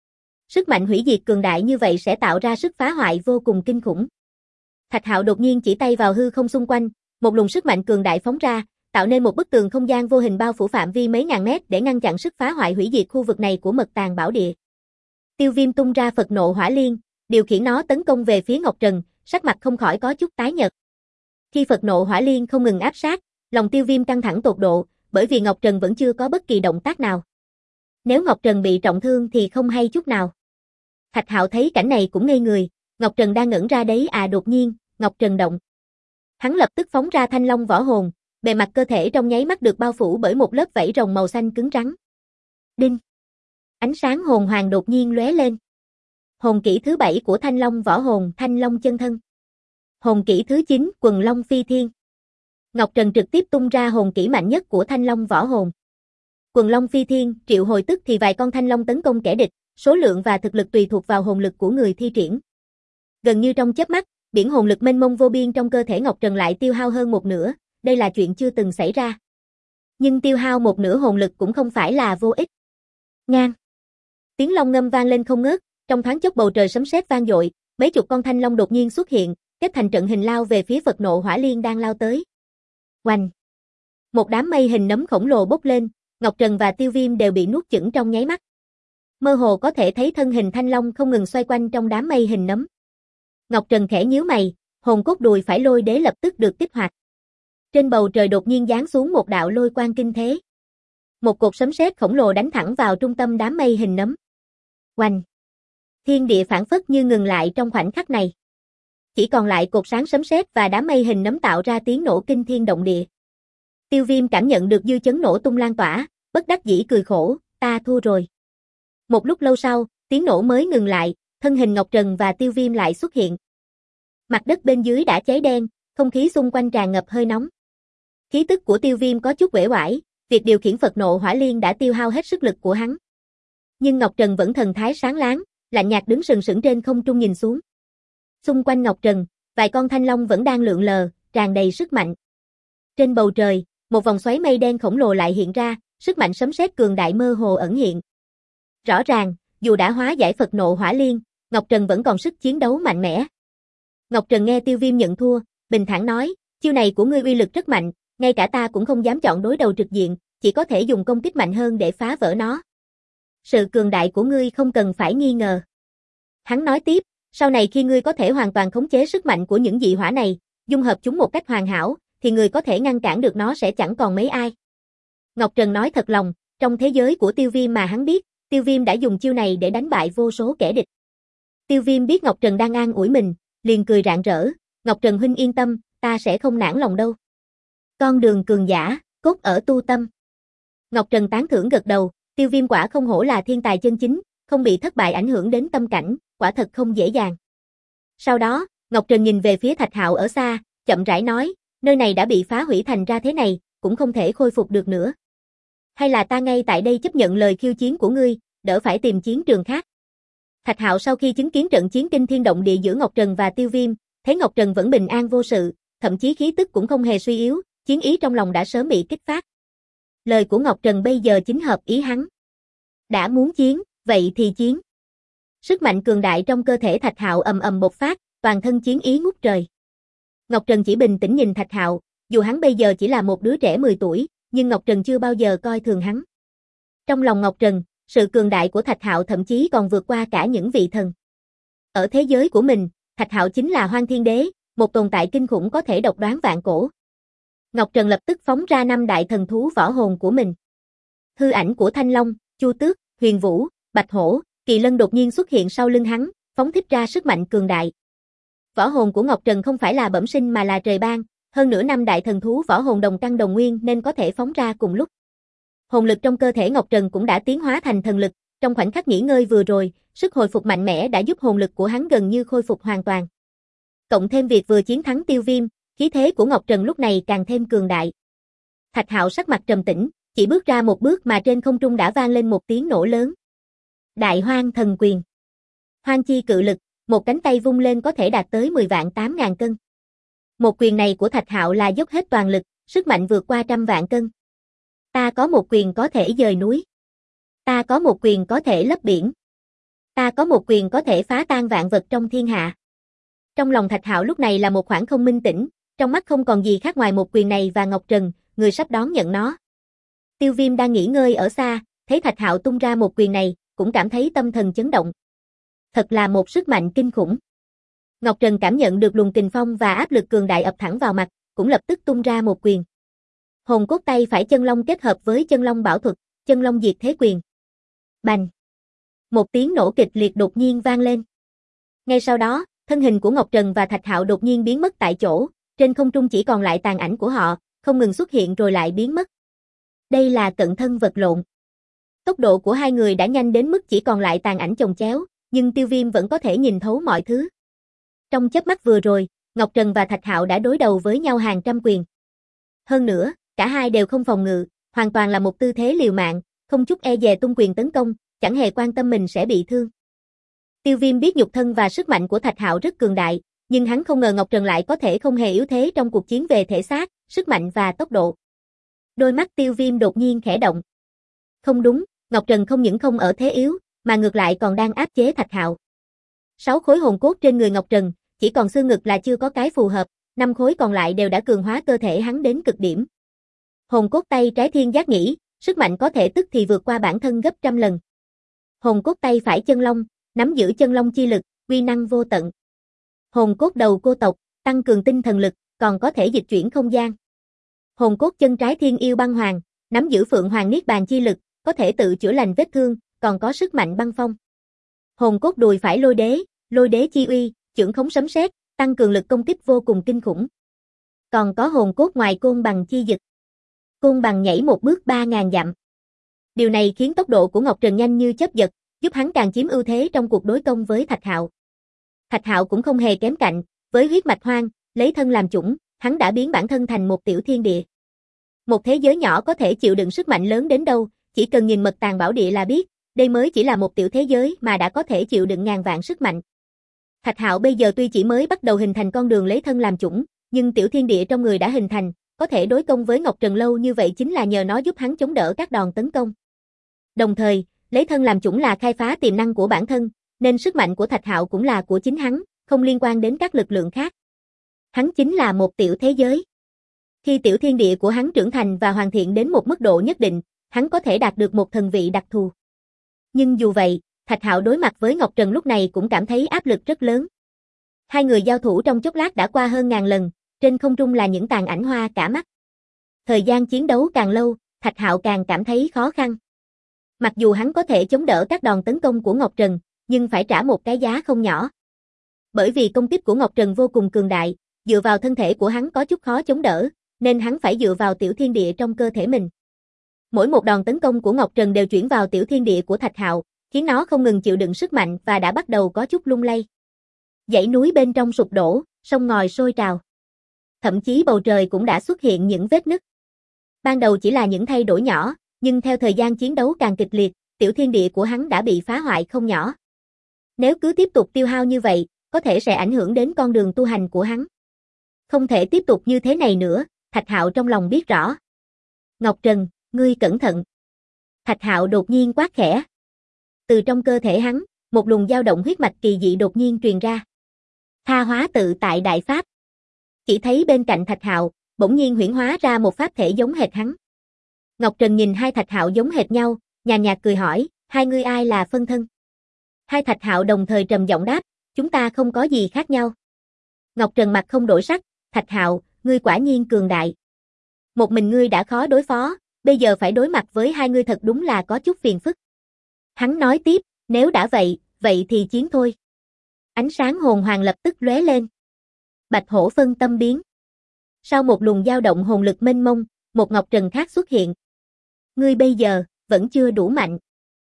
Sức mạnh hủy diệt cường đại như vậy sẽ tạo ra sức phá hoại vô cùng kinh khủng. Thạch Hạo đột nhiên chỉ tay vào hư không xung quanh, một luồng sức mạnh cường đại phóng ra, tạo nên một bức tường không gian vô hình bao phủ phạm vi mấy ngàn mét để ngăn chặn sức phá hoại hủy diệt khu vực này của Mật Tàng Bảo Địa. Tiêu Viêm tung ra Phật nộ hỏa liên, điều khiển nó tấn công về phía Ngọc Trần, sắc mặt không khỏi có chút tái nhợt. Khi Phật nộ hỏa liên không ngừng áp sát, lòng Tiêu Viêm căng thẳng tột độ, bởi vì Ngọc Trần vẫn chưa có bất kỳ động tác nào. Nếu Ngọc Trần bị trọng thương thì không hay chút nào. Thạch Hạo thấy cảnh này cũng ngây người, Ngọc Trần đang ngẩn ra đấy à, đột nhiên, Ngọc Trần động. Hắn lập tức phóng ra Thanh Long võ hồn, bề mặt cơ thể trong nháy mắt được bao phủ bởi một lớp vảy rồng màu xanh cứng rắn. Đinh! Ánh sáng hồn hoàng đột nhiên lóe lên. Hồn kỹ thứ 7 của Thanh Long võ hồn, Thanh Long chân thân. Hồn kỹ thứ 9, Quần Long phi thiên. Ngọc Trần trực tiếp tung ra hồn kỹ mạnh nhất của Thanh Long võ hồn. Quần Long phi thiên, triệu hồi tức thì vài con thanh long tấn công kẻ địch, số lượng và thực lực tùy thuộc vào hồn lực của người thi triển. Gần như trong chớp mắt, biển hồn lực mênh mông vô biên trong cơ thể Ngọc Trần lại tiêu hao hơn một nửa, đây là chuyện chưa từng xảy ra. Nhưng tiêu hao một nửa hồn lực cũng không phải là vô ích. Ngang! Tiếng long ngâm vang lên không ngớt, trong thoáng chốc bầu trời sấm sét vang dội, mấy chục con thanh long đột nhiên xuất hiện, kết thành trận hình lao về phía Phật nộ hỏa liên đang lao tới. Oanh! Một đám mây hình nấm khổng lồ bốc lên, Ngọc Trần và Tiêu Viêm đều bị nuốt chửng trong nháy mắt. Mơ hồ có thể thấy thân hình thanh long không ngừng xoay quanh trong đám mây hình nấm. Ngọc Trần khẽ nhíu mày, hồn cốt đùi phải lôi đế lập tức được kích hoạt. Trên bầu trời đột nhiên giáng xuống một đạo lôi quang kinh thế. Một cột sấm sét khổng lồ đánh thẳng vào trung tâm đám mây hình nấm. Oanh! Thiên địa phảng phất như ngừng lại trong khoảnh khắc này. Chỉ còn lại cột sáng sấm sét và đám mây hình nấm tạo ra tiếng nổ kinh thiên động địa. Tiêu Viêm cảm nhận được dư chấn nổ tung lan tỏa, bất đắc dĩ cười khổ, ta thua rồi. Một lúc lâu sau, tiếng nổ mới ngừng lại, thân hình Ngọc Trần và Tiêu Viêm lại xuất hiện. Mặt đất bên dưới đã cháy đen, không khí xung quanh tràn ngập hơi nóng. Khí tức của Tiêu Viêm có chút uể oải, việc điều khiển Phật nộ hỏa liên đã tiêu hao hết sức lực của hắn. Nhưng Ngọc Trần vẫn thần thái sáng láng, lạnh nhạt đứng sừng sững trên không trung nhìn xuống. Xung quanh Ngọc Trần, vài con thanh long vẫn đang lượn lờ, tràn đầy sức mạnh. Trên bầu trời, một vòng xoáy mây đen khổng lồ lại hiện ra, sức mạnh sấm sét cường đại mơ hồ ẩn hiện. Rõ ràng, dù đã hóa giải Phật nộ hỏa liên, Ngọc Trần vẫn còn sức chiến đấu mạnh mẽ. Ngọc Trần nghe Tiêu Viêm nhận thua, bình thản nói, chiêu này của ngươi uy lực rất mạnh, ngay cả ta cũng không dám chọn đối đầu trực diện, chỉ có thể dùng công kích mạnh hơn để phá vỡ nó. Sự cường đại của ngươi không cần phải nghi ngờ. Hắn nói tiếp, sau này khi ngươi có thể hoàn toàn khống chế sức mạnh của những dị hỏa này, dung hợp chúng một cách hoàn hảo, thì người có thể ngăn cản được nó sẽ chẳng còn mấy ai. Ngọc Trần nói thật lòng, trong thế giới của Tiêu Viêm mà hắn biết, Tiêu Viêm đã dùng chiêu này để đánh bại vô số kẻ địch. Tiêu Viêm biết Ngọc Trần đang an ủi mình, liền cười rạng rỡ, Ngọc Trần huynh yên tâm, ta sẽ không nản lòng đâu. Con đường cường giả, cốt ở tu tâm. Ngọc Trần tán thưởng gật đầu, Tiêu Viêm quả không hổ là thiên tài chân chính, không bị thất bại ảnh hưởng đến tâm cảnh, quả thật không dễ dàng. Sau đó, Ngọc Trần nhìn về phía Thạch Hạo ở xa, chậm rãi nói, nơi này đã bị phá hủy thành ra thế này, cũng không thể khôi phục được nữa. Hay là ta ngay tại đây chấp nhận lời khiêu chiến của ngươi, đỡ phải tìm chiến trường khác. Thạch Hạo sau khi chứng kiến trận chiến kinh thiên động địa giữa Ngọc Trần và Tiêu Viêm, thấy Ngọc Trần vẫn bình an vô sự, thậm chí khí tức cũng không hề suy yếu, chiến ý trong lòng đã sớm bị kích phát. Lời của Ngọc Trần bây giờ chính hợp ý hắn. Đã muốn chiến, vậy thì chiến. Sức mạnh cường đại trong cơ thể Thạch Hạo ầm ầm bộc phát, toàn thân chiến ý ngút trời. Ngọc Trần chỉ bình tĩnh nhìn Thạch Hạo, dù hắn bây giờ chỉ là một đứa trẻ 10 tuổi, nhưng Ngọc Trần chưa bao giờ coi thường hắn. Trong lòng Ngọc Trần, sự cường đại của Thạch Hạo thậm chí còn vượt qua cả những vị thần. Ở thế giới của mình, Thạch Hạo chính là Hoang Thiên Đế, một tồn tại kinh khủng có thể độc đoán vạn cổ. Ngọc Trần lập tức phóng ra 5 đại thần thú võ hồn của mình. Hư ảnh của Thanh Long, Chu Tước, Huyền Vũ, Bạch Hổ, Kỳ Lân đột nhiên xuất hiện sau lưng hắn, phóng thích ra sức mạnh cường đại. Võ hồn của Ngọc Trần không phải là bẩm sinh mà là trời ban, hơn nữa 5 đại thần thú võ hồn đồng căn đồng nguyên nên có thể phóng ra cùng lúc. Hồn lực trong cơ thể Ngọc Trần cũng đã tiến hóa thành thần lực, trong khoảnh khắc nghỉ ngơi vừa rồi, sức hồi phục mạnh mẽ đã giúp hồn lực của hắn gần như khôi phục hoàn toàn. Cộng thêm việc vừa chiến thắng Tiêu Viêm, khí thế của Ngọc Trần lúc này càng thêm cường đại. Thạch Hạo sắc mặt trầm tĩnh, chỉ bước ra một bước mà trên không trung đã vang lên một tiếng nổ lớn. Đại Hoang Thần Quyền. Hoang chi cự lực, một cánh tay vung lên có thể đạt tới 10 vạn 8.000 cân. Một quyền này của Thạch Hạo là dốc hết toàn lực, sức mạnh vượt qua 100 vạn cân. Ta có một quyền có thể dời núi. Ta có một quyền có thể lấp biển. Ta có một quyền có thể phá tan vạn vật trong thiên hạ. Trong lòng Thạch Hạo lúc này là một khoảng không minh tĩnh, trong mắt không còn gì khác ngoài một quyền này và Ngọc Trần, người sắp đón nhận nó. Tiêu Viêm đang nghỉ ngơi ở xa, thấy Thạch Hạo tung ra một quyền này, cũng cảm thấy tâm thần chấn động. Thật là một sức mạnh kinh khủng. Ngọc Trần cảm nhận được luồng kình phong và áp lực cường đại ập thẳng vào mặt, cũng lập tức tung ra một quyền. Hồn cốt tay phải chân long kết hợp với chân long bảo thuật, chân long diệt thế quyền. Bành! Một tiếng nổ kịch liệt đột nhiên vang lên. Ngay sau đó, thân hình của Ngọc Trần và Thạch Hạo đột nhiên biến mất tại chỗ, trên không trung chỉ còn lại tàn ảnh của họ, không ngừng xuất hiện rồi lại biến mất. Đây là cận thân vật lộn. Tốc độ của hai người đã nhanh đến mức chỉ còn lại tàn ảnh chồng chéo, nhưng Tiêu Viêm vẫn có thể nhìn thấu mọi thứ. Trong chớp mắt vừa rồi, Ngọc Trần và Thạch Hạo đã đối đầu với nhau hàng trăm quyền. Hơn nữa, cả hai đều không phòng ngự, hoàn toàn là một tư thế liều mạng, không chút e dè tung quyền tấn công, chẳng hề quan tâm mình sẽ bị thương. Tiêu Viêm biết nhục thân và sức mạnh của Thạch Hạo rất cường đại, nhưng hắn không ngờ Ngọc Trần lại có thể không hề yếu thế trong cuộc chiến về thể xác, sức mạnh và tốc độ. Đôi mắt Tiêu Viêm đột nhiên khẽ động. Không đúng, Ngọc Trần không những không ở thế yếu, mà ngược lại còn đang áp chế Thạch Hạo. 6 khối hồn cốt trên người Ngọc Trần, chỉ còn xương ngực là chưa có cái phù hợp, 5 khối còn lại đều đã cường hóa cơ thể hắn đến cực điểm. Hồn cốt tay trái Thiên Giác Nhĩ, sức mạnh có thể tức thì vượt qua bản thân gấp trăm lần. Hồn cốt tay phải Chân Long, nắm giữ chân long chi lực, uy năng vô tận. Hồn cốt đầu Cô Tộc, tăng cường tinh thần lực, còn có thể dịch chuyển không gian. Hồn cốt chân trái Thiên Yêu Băng Hoàng, nắm giữ Phượng Hoàng Niết Bàn chi lực, có thể tự chữa lành vết thương, còn có sức mạnh băng phong. Hồn cốt đùi phải Lôi Đế chi uy, chưởng khống sấm sét, tăng cường lực công kích vô cùng kinh khủng. Còn có hồn cốt ngoài Côn Bằng chi dực. Côn Bằng nhảy một bước 3.000 dặm. Điều này khiến tốc độ của Ngọc Trần nhanh như chớp giật, giúp hắn càng chiếm ưu thế trong cuộc đối công với Thạch Hạo. Thạch Hạo cũng không hề kém cạnh, với huyết mạch hoang, lấy thân làm chủng, hắn đã biến bản thân thành một tiểu thiên địa. Một thế giới nhỏ có thể chịu đựng sức mạnh lớn đến đâu, chỉ cần nhìn Mật Tàng Bảo Địa là biết, đây mới chỉ là một tiểu thế giới mà đã có thể chịu đựng ngàn vạn sức mạnh. Thạch Hạo bây giờ tuy chỉ mới bắt đầu hình thành con đường lấy thân làm chủng, nhưng tiểu thiên địa trong người đã hình thành, có thể đối công với Ngọc Trần lâu như vậy chính là nhờ nó giúp hắn chống đỡ các đòn tấn công. Đồng thời, lấy thân làm chủng là khai phá tiềm năng của bản thân, nên sức mạnh của Thạch Hạo cũng là của chính hắn, không liên quan đến các lực lượng khác. Hắn chính là một tiểu thế giới. Khi tiểu thiên địa của hắn trưởng thành và hoàn thiện đến một mức độ nhất định, hắn có thể đạt được một thần vị đặc thù. Nhưng dù vậy, Thạch Hạo đối mặt với Ngọc Trần lúc này cũng cảm thấy áp lực rất lớn. Hai người giao thủ trong chốc lát đã qua hơn ngàn lần, trên không trung là những tàn ảnh hoa cả mắt. Thời gian chiến đấu càng lâu, Thạch Hạo càng cảm thấy khó khăn. Mặc dù hắn có thể chống đỡ các đòn tấn công của Ngọc Trần, nhưng phải trả một cái giá không nhỏ. Bởi vì công kích của Ngọc Trần vô cùng cường đại, dựa vào thân thể của hắn có chút khó chống đỡ, nên hắn phải dựa vào tiểu thiên địa trong cơ thể mình. Mỗi một đòn tấn công của Ngọc Trần đều chuyển vào tiểu thiên địa của Thạch Hạo, khiến nó không ngừng chịu đựng sức mạnh và đã bắt đầu có chút lung lay. Dãy núi bên trong sụp đổ, sông ngòi sôi trào. Thậm chí bầu trời cũng đã xuất hiện những vết nứt. Ban đầu chỉ là những thay đổi nhỏ, nhưng theo thời gian chiến đấu càng kịch liệt, tiểu thiên địa của hắn đã bị phá hoại không nhỏ. Nếu cứ tiếp tục tiêu hao như vậy, có thể sẽ ảnh hưởng đến con đường tu hành của hắn. Không thể tiếp tục như thế này nữa, Thạch Hạo trong lòng biết rõ. Ngọc Trần, ngươi cẩn thận. Thạch Hạo đột nhiên quát khẽ. Từ trong cơ thể hắn, một luồng dao động huyết mạch kỳ dị đột nhiên truyền ra. Tha hóa tự tại đại pháp. Chỉ thấy bên cạnh Thạch Hạo, bỗng nhiên huyễn hóa ra một pháp thể giống hệt hắn. Ngọc Trần nhìn hai Thạch Hạo giống hệt nhau, nhàn nhạt cười hỏi, hai ngươi ai là phân thân? Hai Thạch Hạo đồng thời trầm giọng đáp, chúng ta không có gì khác nhau. Ngọc Trần mặt không đổi sắc, Thạch Hạo, ngươi quả nhiên cường đại. Một mình ngươi đã khó đối phó, bây giờ phải đối mặt với hai ngươi thật đúng là có chút phiền phức. Hắn nói tiếp, nếu đã vậy, vậy thì chiến thôi. Ánh sáng hồn hoàng lập tức lóe lên. Bạch hổ phân tâm biến. Sau một luồng dao động hồn lực mênh mông, một Ngọc Trần khác xuất hiện. Ngươi bây giờ, vẫn chưa đủ mạnh.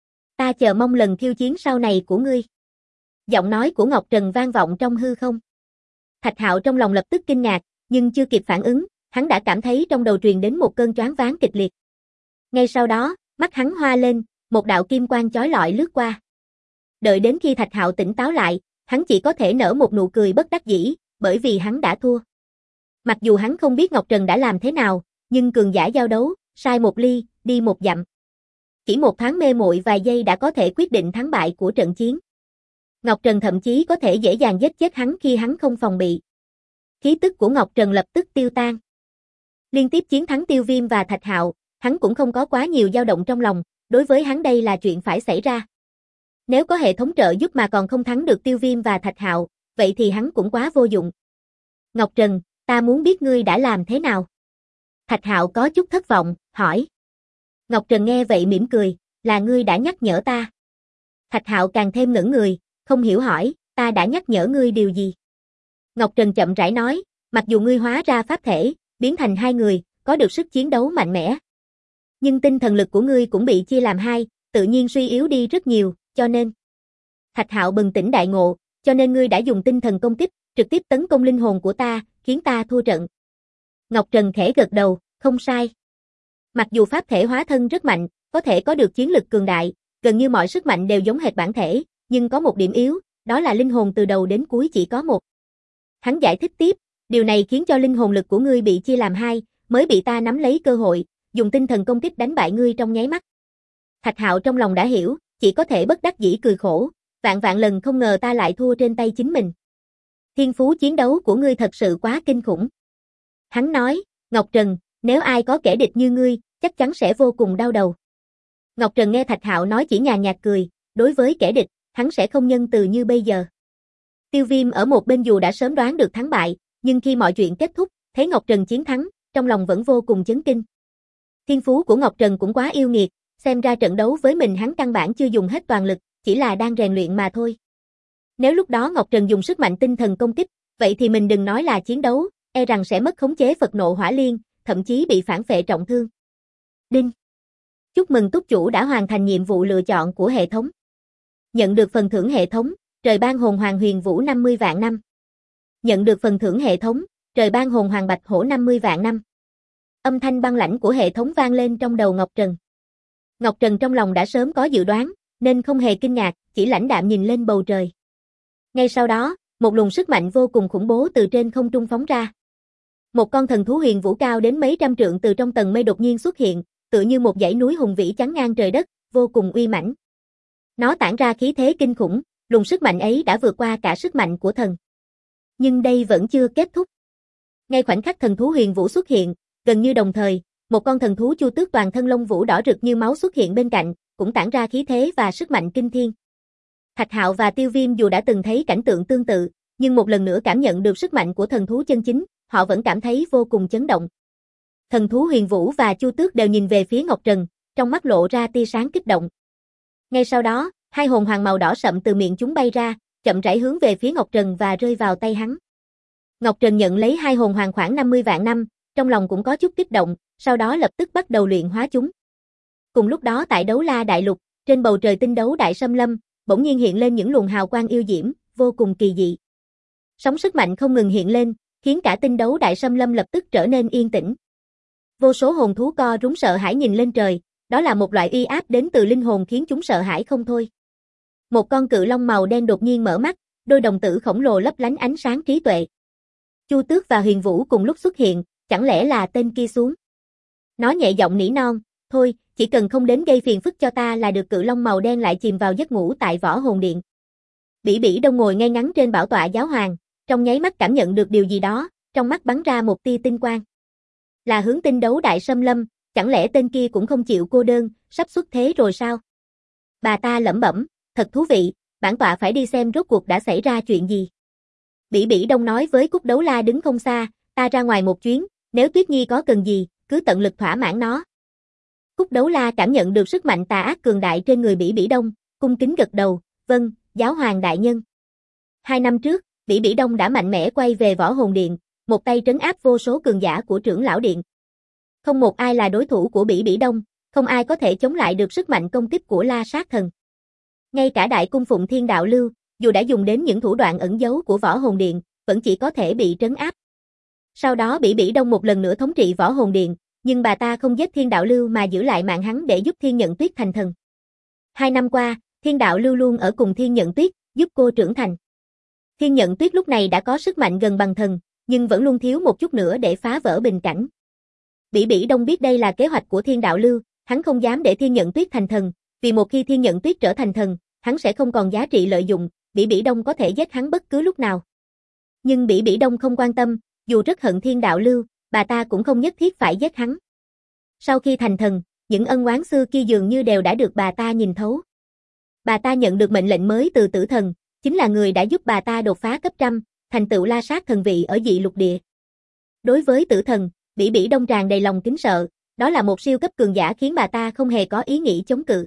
Ta chờ mong lần khiêu chiến sau này của ngươi. Giọng nói của Ngọc Trần vang vọng trong hư không. Thạch Hạo trong lòng lập tức kinh ngạc, nhưng chưa kịp phản ứng, hắn đã cảm thấy trong đầu truyền đến một cơn choáng váng kịch liệt. Ngay sau đó, mắt hắn hoa lên, một đạo kim quang chói lọi lướt qua. Đợi đến khi Thạch Hạo tỉnh táo lại, hắn chỉ có thể nở một nụ cười bất đắc dĩ, bởi vì hắn đã thua. Mặc dù hắn không biết Ngọc Trần đã làm thế nào, nhưng cường giả giao đấu, sai một ly, đi một dặm. Chỉ một thoáng mê muội vài giây đã có thể quyết định thắng bại của trận chiến. Ngọc Trần thậm chí có thể dễ dàng giết chết hắn khi hắn không phòng bị. Khí tức của Ngọc Trần lập tức tiêu tan. Liên tiếp chiến thắng Tiêu Viêm và Thạch Hạo, hắn cũng không có quá nhiều dao động trong lòng, đối với hắn đây là chuyện phải xảy ra. Nếu có hệ thống trợ giúp mà còn không thắng được Tiêu Viêm và Thạch Hạo, vậy thì hắn cũng quá vô dụng. Ngọc Trần, ta muốn biết ngươi đã làm thế nào? Thạch Hạo có chút thất vọng, hỏi. Ngọc Trần nghe vậy mỉm cười, là ngươi đã nhắc nhở ta. Thạch Hạo càng thêm ngẩn người, không hiểu hỏi, ta đã nhắc nhở ngươi điều gì? Ngọc Trần chậm rãi nói, mặc dù ngươi hóa ra pháp thể, biến thành hai người, có được sức chiến đấu mạnh mẽ. Nhưng tinh thần lực của ngươi cũng bị chia làm hai, tự nhiên suy yếu đi rất nhiều, cho nên. Thạch Hạo bừng tỉnh đại ngộ, cho nên ngươi đã dùng tinh thần công kích, trực tiếp tấn công linh hồn của ta, khiến ta thua trận. Ngọc Trần khẽ gật đầu, không sai. Mặc dù pháp thể hóa thân rất mạnh, có thể có được chiến lực cường đại, gần như mọi sức mạnh đều giống hệt bản thể, nhưng có một điểm yếu, đó là linh hồn từ đầu đến cuối chỉ có một. Hắn giải thích tiếp, điều này khiến cho linh hồn lực của ngươi bị chia làm hai, mới bị ta nắm lấy cơ hội, dùng tinh thần công kích đánh bại ngươi trong nháy mắt. Thạch Hạo trong lòng đã hiểu, chỉ có thể bất đắc dĩ cười khổ, vạn vạn lần không ngờ ta lại thua trên tay chính mình. Thiên phú chiến đấu của ngươi thật sự quá kinh khủng. Hắn nói, Ngọc Trần, nếu ai có kẻ địch như ngươi, chắc chắn sẽ vô cùng đau đầu. Ngọc Trần nghe Thạch Hạo nói chỉ nhàn nhạt cười, đối với kẻ địch, hắn sẽ không nhân từ như bây giờ. Tiêu Viêm ở một bên dù đã sớm đoán được thắng bại, nhưng khi mọi chuyện kết thúc, thấy Ngọc Trần chiến thắng, trong lòng vẫn vô cùng chấn kinh. Thiên phú của Ngọc Trần cũng quá yêu nghiệt, xem ra trận đấu với mình hắn căn bản chưa dùng hết toàn lực, chỉ là đang rèn luyện mà thôi. Nếu lúc đó Ngọc Trần dùng sức mạnh tinh thần công kích, vậy thì mình đừng nói là chiến đấu, e rằng sẽ mất khống chế Phật nộ hỏa liên, thậm chí bị phản phệ trọng thương. Đinh. Chúc mừng túc chủ đã hoàn thành nhiệm vụ lựa chọn của hệ thống. Nhận được phần thưởng hệ thống, trời ban hồn hoàng huyền vũ 50 vạn năm. Nhận được phần thưởng hệ thống, trời ban hồn hoàng bạch hổ 50 vạn năm. Âm thanh băng lãnh của hệ thống vang lên trong đầu Ngọc Trần. Ngọc Trần trong lòng đã sớm có dự đoán, nên không hề kinh ngạc, chỉ lãnh đạm nhìn lên bầu trời. Ngay sau đó, một luồng sức mạnh vô cùng khủng bố từ trên không trung phóng ra. Một con thần thú huyền vũ cao đến mấy trăm trượng từ trong tầng mây đột nhiên xuất hiện, tựa như một dãy núi hùng vĩ chắn ngang trời đất, vô cùng uy mãnh. Nó tản ra khí thế kinh khủng, luồng sức mạnh ấy đã vượt qua cả sức mạnh của thần. Nhưng đây vẫn chưa kết thúc. Ngay khoảnh khắc thần thú huyền vũ xuất hiện, gần như đồng thời, một con thần thú chu tước toàn thân lông vũ đỏ rực như máu xuất hiện bên cạnh, cũng tản ra khí thế và sức mạnh kinh thiên. Thạch Hạo và Tiêu Viêm dù đã từng thấy cảnh tượng tương tự, nhưng một lần nữa cảm nhận được sức mạnh của thần thú chân chính, họ vẫn cảm thấy vô cùng chấn động. Thần thú huyền vũ và chu tước đều nhìn về phía Ngọc Trần, trong mắt lộ ra tia sáng kích động. Ngay sau đó, hai hồn hoàng màu đỏ sậm từ miệng chúng bay ra, chậm rãi hướng về phía Ngọc Trần và rơi vào tay hắn. Ngọc Trần nhận lấy hai hồn hoàng khoảng 50 vạn năm, trong lòng cũng có chút kích động, sau đó lập tức bắt đầu luyện hóa chúng. Cùng lúc đó tại Đấu La Đại Lục, trên bầu trời tinh đấu đại xâm lâm, bỗng nhiên hiện lên những luồng hào quang yêu diễm, vô cùng kỳ dị. Sóng sức mạnh không ngừng hiện lên, khiến cả tinh đấu đại xâm lâm lập tức trở nên yên tĩnh. Vô số hồn thú co rúm sợ hãi nhìn lên trời, đó là một loại uy áp đến từ linh hồn khiến chúng sợ hãi không thôi. Một con cự long màu đen đột nhiên mở mắt, đôi đồng tử khổng lồ lấp lánh ánh sáng trí tuệ. Chu Tước và Huyền Vũ cùng lúc xuất hiện, chẳng lẽ là tên kia xuống? Nó nhẹ giọng nỉ non, thôi, chỉ cần không đến gây phiền phức cho ta là được. Cự long màu đen lại chìm vào giấc ngủ tại Võ Hồn Điện. Bỉ Bỉ Đông ngồi ngay ngắn trên bảo tọa giáo hoàng, trong nháy mắt cảm nhận được điều gì đó, trong mắt bắn ra một tia tinh quang. Là hướng tinh đấu đại xâm lâm, chẳng lẽ tên kia cũng không chịu cô đơn, sắp xuất thế rồi sao? Bà ta lẩm bẩm, thật thú vị, bản tọa phải đi xem rốt cuộc đã xảy ra chuyện gì. Bỉ Bỉ Đông nói với Cúc Đấu La đứng không xa, ta ra ngoài một chuyến, nếu Tuyết Nhi có cần gì, cứ tận lực thỏa mãn nó. Cúc Đấu La cảm nhận được sức mạnh tà ác cường đại trên người Bỉ Bỉ Đông, cung kính gật đầu, vâng, giáo hoàng đại nhân. 2 năm trước, Bỉ Bỉ Đông đã mạnh mẽ quay về Võ Hồn Điện, một tay trấn áp vô số cường giả của trưởng lão điện. Không một ai là đối thủ của Bỉ Bỉ Đông, không ai có thể chống lại được sức mạnh công kích của La Sát Thần. Ngay cả Đại Cung Phụng Thiên Đạo Lưu, dù đã dùng đến những thủ đoạn ẩn giấu của Võ Hồn Điện, vẫn chỉ có thể bị trấn áp. Sau đó Bỉ Bỉ Đông một lần nữa thống trị Võ Hồn Điện, nhưng bà ta không giết Thiên Đạo Lưu mà giữ lại mạng hắn để giúp Thiên Nhận Tuyết thành thần. 2 năm qua, Thiên Đạo Lưu luôn ở cùng Thiên Nhận Tuyết, giúp cô trưởng thành. Thiên Nhận Tuyết lúc này đã có sức mạnh gần bằng thần, nhưng vẫn luôn thiếu một chút nữa để phá vỡ bình cảnh. Bỉ Bỉ Đông biết đây là kế hoạch của Thiên Đạo Lưu, hắn không dám để Thiên Nhận Tuyết thành thần, vì một khi Thiên Nhận Tuyết trở thành thần, hắn sẽ không còn giá trị lợi dụng, Bỉ Bỉ Đông có thể giết hắn bất cứ lúc nào. Nhưng Bỉ Bỉ Đông không quan tâm, dù rất hận Thiên Đạo Lưu, bà ta cũng không nhất thiết phải giết hắn. Sau khi thành thần, những ân oán xưa kia dường như đều đã được bà ta nhìn thấu. Bà ta nhận được mệnh lệnh mới từ Tử Thần, chính là người đã giúp bà ta đột phá cấp 100, thành tựu La Sát thần vị ở dị lục địa. Đối với Tử Thần, Bỉ Bỉ Đông tràn đầy lòng kính sợ, đó là một siêu cấp cường giả khiến bà ta không hề có ý nghĩ chống cự.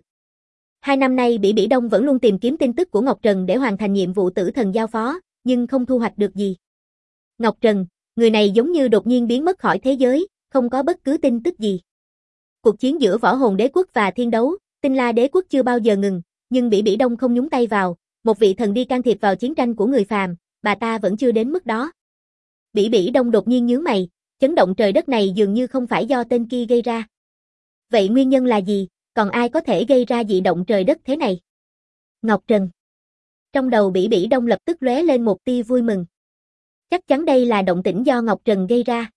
2 năm nay Bỉ Bỉ Đông vẫn luôn tìm kiếm tin tức của Ngọc Trần để hoàn thành nhiệm vụ Tử Thần giao phó, nhưng không thu hoạch được gì. Ngọc Trần, người này giống như đột nhiên biến mất khỏi thế giới, không có bất cứ tin tức gì. Cuộc chiến giữa Võ Hồn Đế Quốc và Thiên Đấu, Tinh La Đế Quốc chưa bao giờ ngừng, nhưng Bỉ Bỉ Đông không nhúng tay vào, một vị thần đi can thiệp vào chiến tranh của người phàm, bà ta vẫn chưa đến mức đó. Bỉ Bỉ Đông đột nhiên nhướng mày, chấn động trời đất này dường như không phải do tên kia gây ra. Vậy nguyên nhân là gì, còn ai có thể gây ra dị động trời đất thế này? Ngọc Trần. Trong đầu Bỉ Bỉ Đông lập tức lóe lên một tia vui mừng. Chắc chắn đây là động tĩnh do Ngọc Trần gây ra.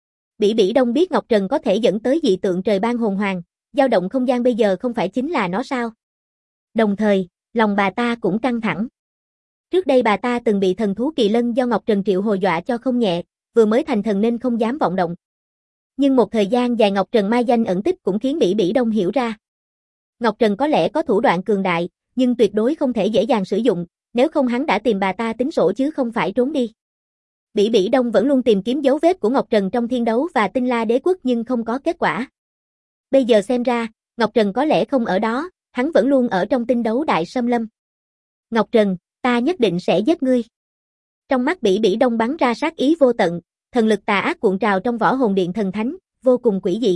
Bỉ Bỉ Đông biết Ngọc Trần có thể dẫn tới dị tượng trời ban hồn hoàng, dao động không gian bây giờ không phải chính là nó sao? Đồng thời, lòng bà ta cũng căng thẳng. Trước đây bà ta từng bị thần thú kỳ lân do Ngọc Trần triệu hồi dọa cho không nhẹ, vừa mới thành thần nên không dám vọng động. Nhưng một thời gian dài Ngọc Trần mai danh ẩn tích cũng khiến Bỉ Bỉ Đông hiểu ra. Ngọc Trần có lẽ có thủ đoạn cường đại, nhưng tuyệt đối không thể dễ dàng sử dụng, nếu không hắn đã tìm bà ta tính sổ chứ không phải trốn đi. Bỉ Bỉ Đông vẫn luôn tìm kiếm dấu vết của Ngọc Trần trong Thiên Đấu và Tinh La Đế Quốc nhưng không có kết quả. Bây giờ xem ra, Ngọc Trần có lẽ không ở đó, hắn vẫn luôn ở trong Tinh Đấu đại xâm lâm. Ngọc Trần, ta nhất định sẽ giết ngươi. Trong mắt Bỉ Bỉ Đông bắn ra sát ý vô tận, thần lực tà ác cuộn trào trong Võ Hồn Điện thần thánh, vô cùng quỷ dị.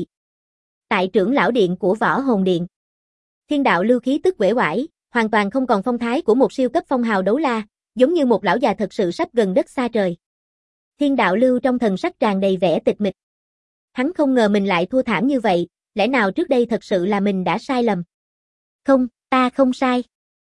Tại trưởng lão điện của Võ Hồn Điện, Thiên Đạo Lưu khí tức uể oải, hoàn toàn không còn phong thái của một siêu cấp phong hào đấu la, giống như một lão già thật sự sắp gần đất xa trời. Thiên Đạo Lưu trong thần sắc tràn đầy vẻ tịch mịch. Hắn không ngờ mình lại thua thảm như vậy, lẽ nào trước đây thật sự là mình đã sai lầm? Không, ta không sai.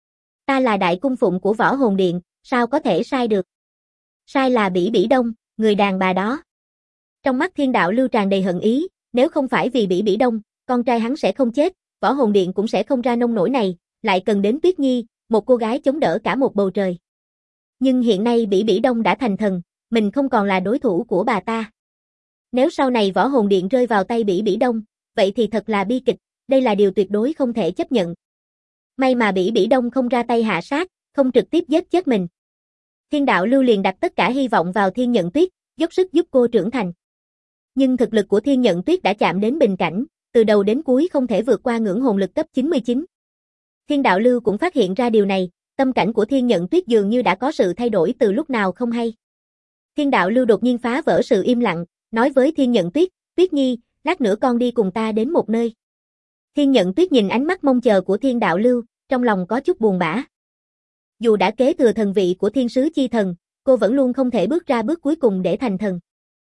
Ta là đại cung phụng của Võ Hồn Điện, sao có thể sai được? Sai là Bỉ Bỉ Đông, người đàn bà đó. Trong mắt Thiên Đạo Lưu tràn đầy hận ý, nếu không phải vì Bỉ Bỉ Đông, con trai hắn sẽ không chết, Võ Hồn Điện cũng sẽ không ra nông nổi này, lại cần đến Tuyết Nhi, một cô gái chống đỡ cả một bầu trời. Nhưng hiện nay Bỉ Bỉ Đông đã thành thần, mình không còn là đối thủ của bà ta. Nếu sau này Võ Hồn Điện rơi vào tay Bỉ Bỉ Đông, vậy thì thật là bi kịch, đây là điều tuyệt đối không thể chấp nhận. May mà Bỉ Bỉ Đông không ra tay hạ sát, không trực tiếp giết chết mình. Thiên Đạo Lưu liền đặt tất cả hy vọng vào Thiên Nhận Tuyết, dốc sức giúp cô trưởng thành. Nhưng thực lực của Thiên Nhận Tuyết đã chạm đến bình cảnh, từ đầu đến cuối không thể vượt qua ngưỡng hồn lực cấp 99. Thiên Đạo Lưu cũng phát hiện ra điều này, tâm cảnh của Thiên Nhận Tuyết dường như đã có sự thay đổi từ lúc nào không hay. Thiên Đạo Lưu đột nhiên phá vỡ sự im lặng, nói với Thiên Nhận Tuyết, Tuyết Nhi, lát nữa con đi cùng ta đến một nơi. Thiên Nhận Tuyết nhìn ánh mắt mong chờ của Thiên Đạo Lưu, trong lòng có chút buồn bã. Dù đã kế thừa thần vị của Thiên Sứ Chi Thần, cô vẫn luôn không thể bước ra bước cuối cùng để thành thần.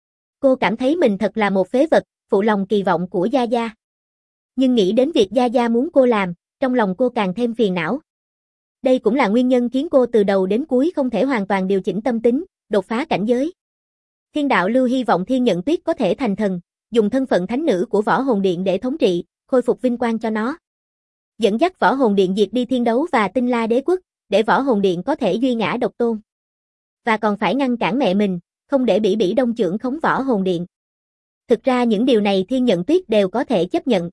Cô cảm thấy mình thật là một phế vật, phụ lòng kỳ vọng của Gia Gia. Nhưng nghĩ đến việc Gia Gia muốn cô làm, trong lòng cô càng thêm phiền não. Đây cũng là nguyên nhân khiến cô từ đầu đến cuối không thể hoàn toàn điều chỉnh tâm tính, đột phá cảnh giới. Thiên đạo lưu hy vọng Thiên Nhận Tuyết có thể thành thần, dùng thân phận thánh nữ của Võ Hồn Điện để thống trị, khôi phục vinh quang cho nó. Dẫn dắt Võ Hồn Điện diệt đi Thiên Đấu và Tinh La Đế Quốc, để Võ Hồn Điện có thể duy ngã độc tôn. Và còn phải ngăn cản mẹ mình, không để Bỉ Bỉ Đông trưởng khống Võ Hồn Điện. Thực ra những điều này Thiên Nhận Tuyết đều có thể chấp nhận.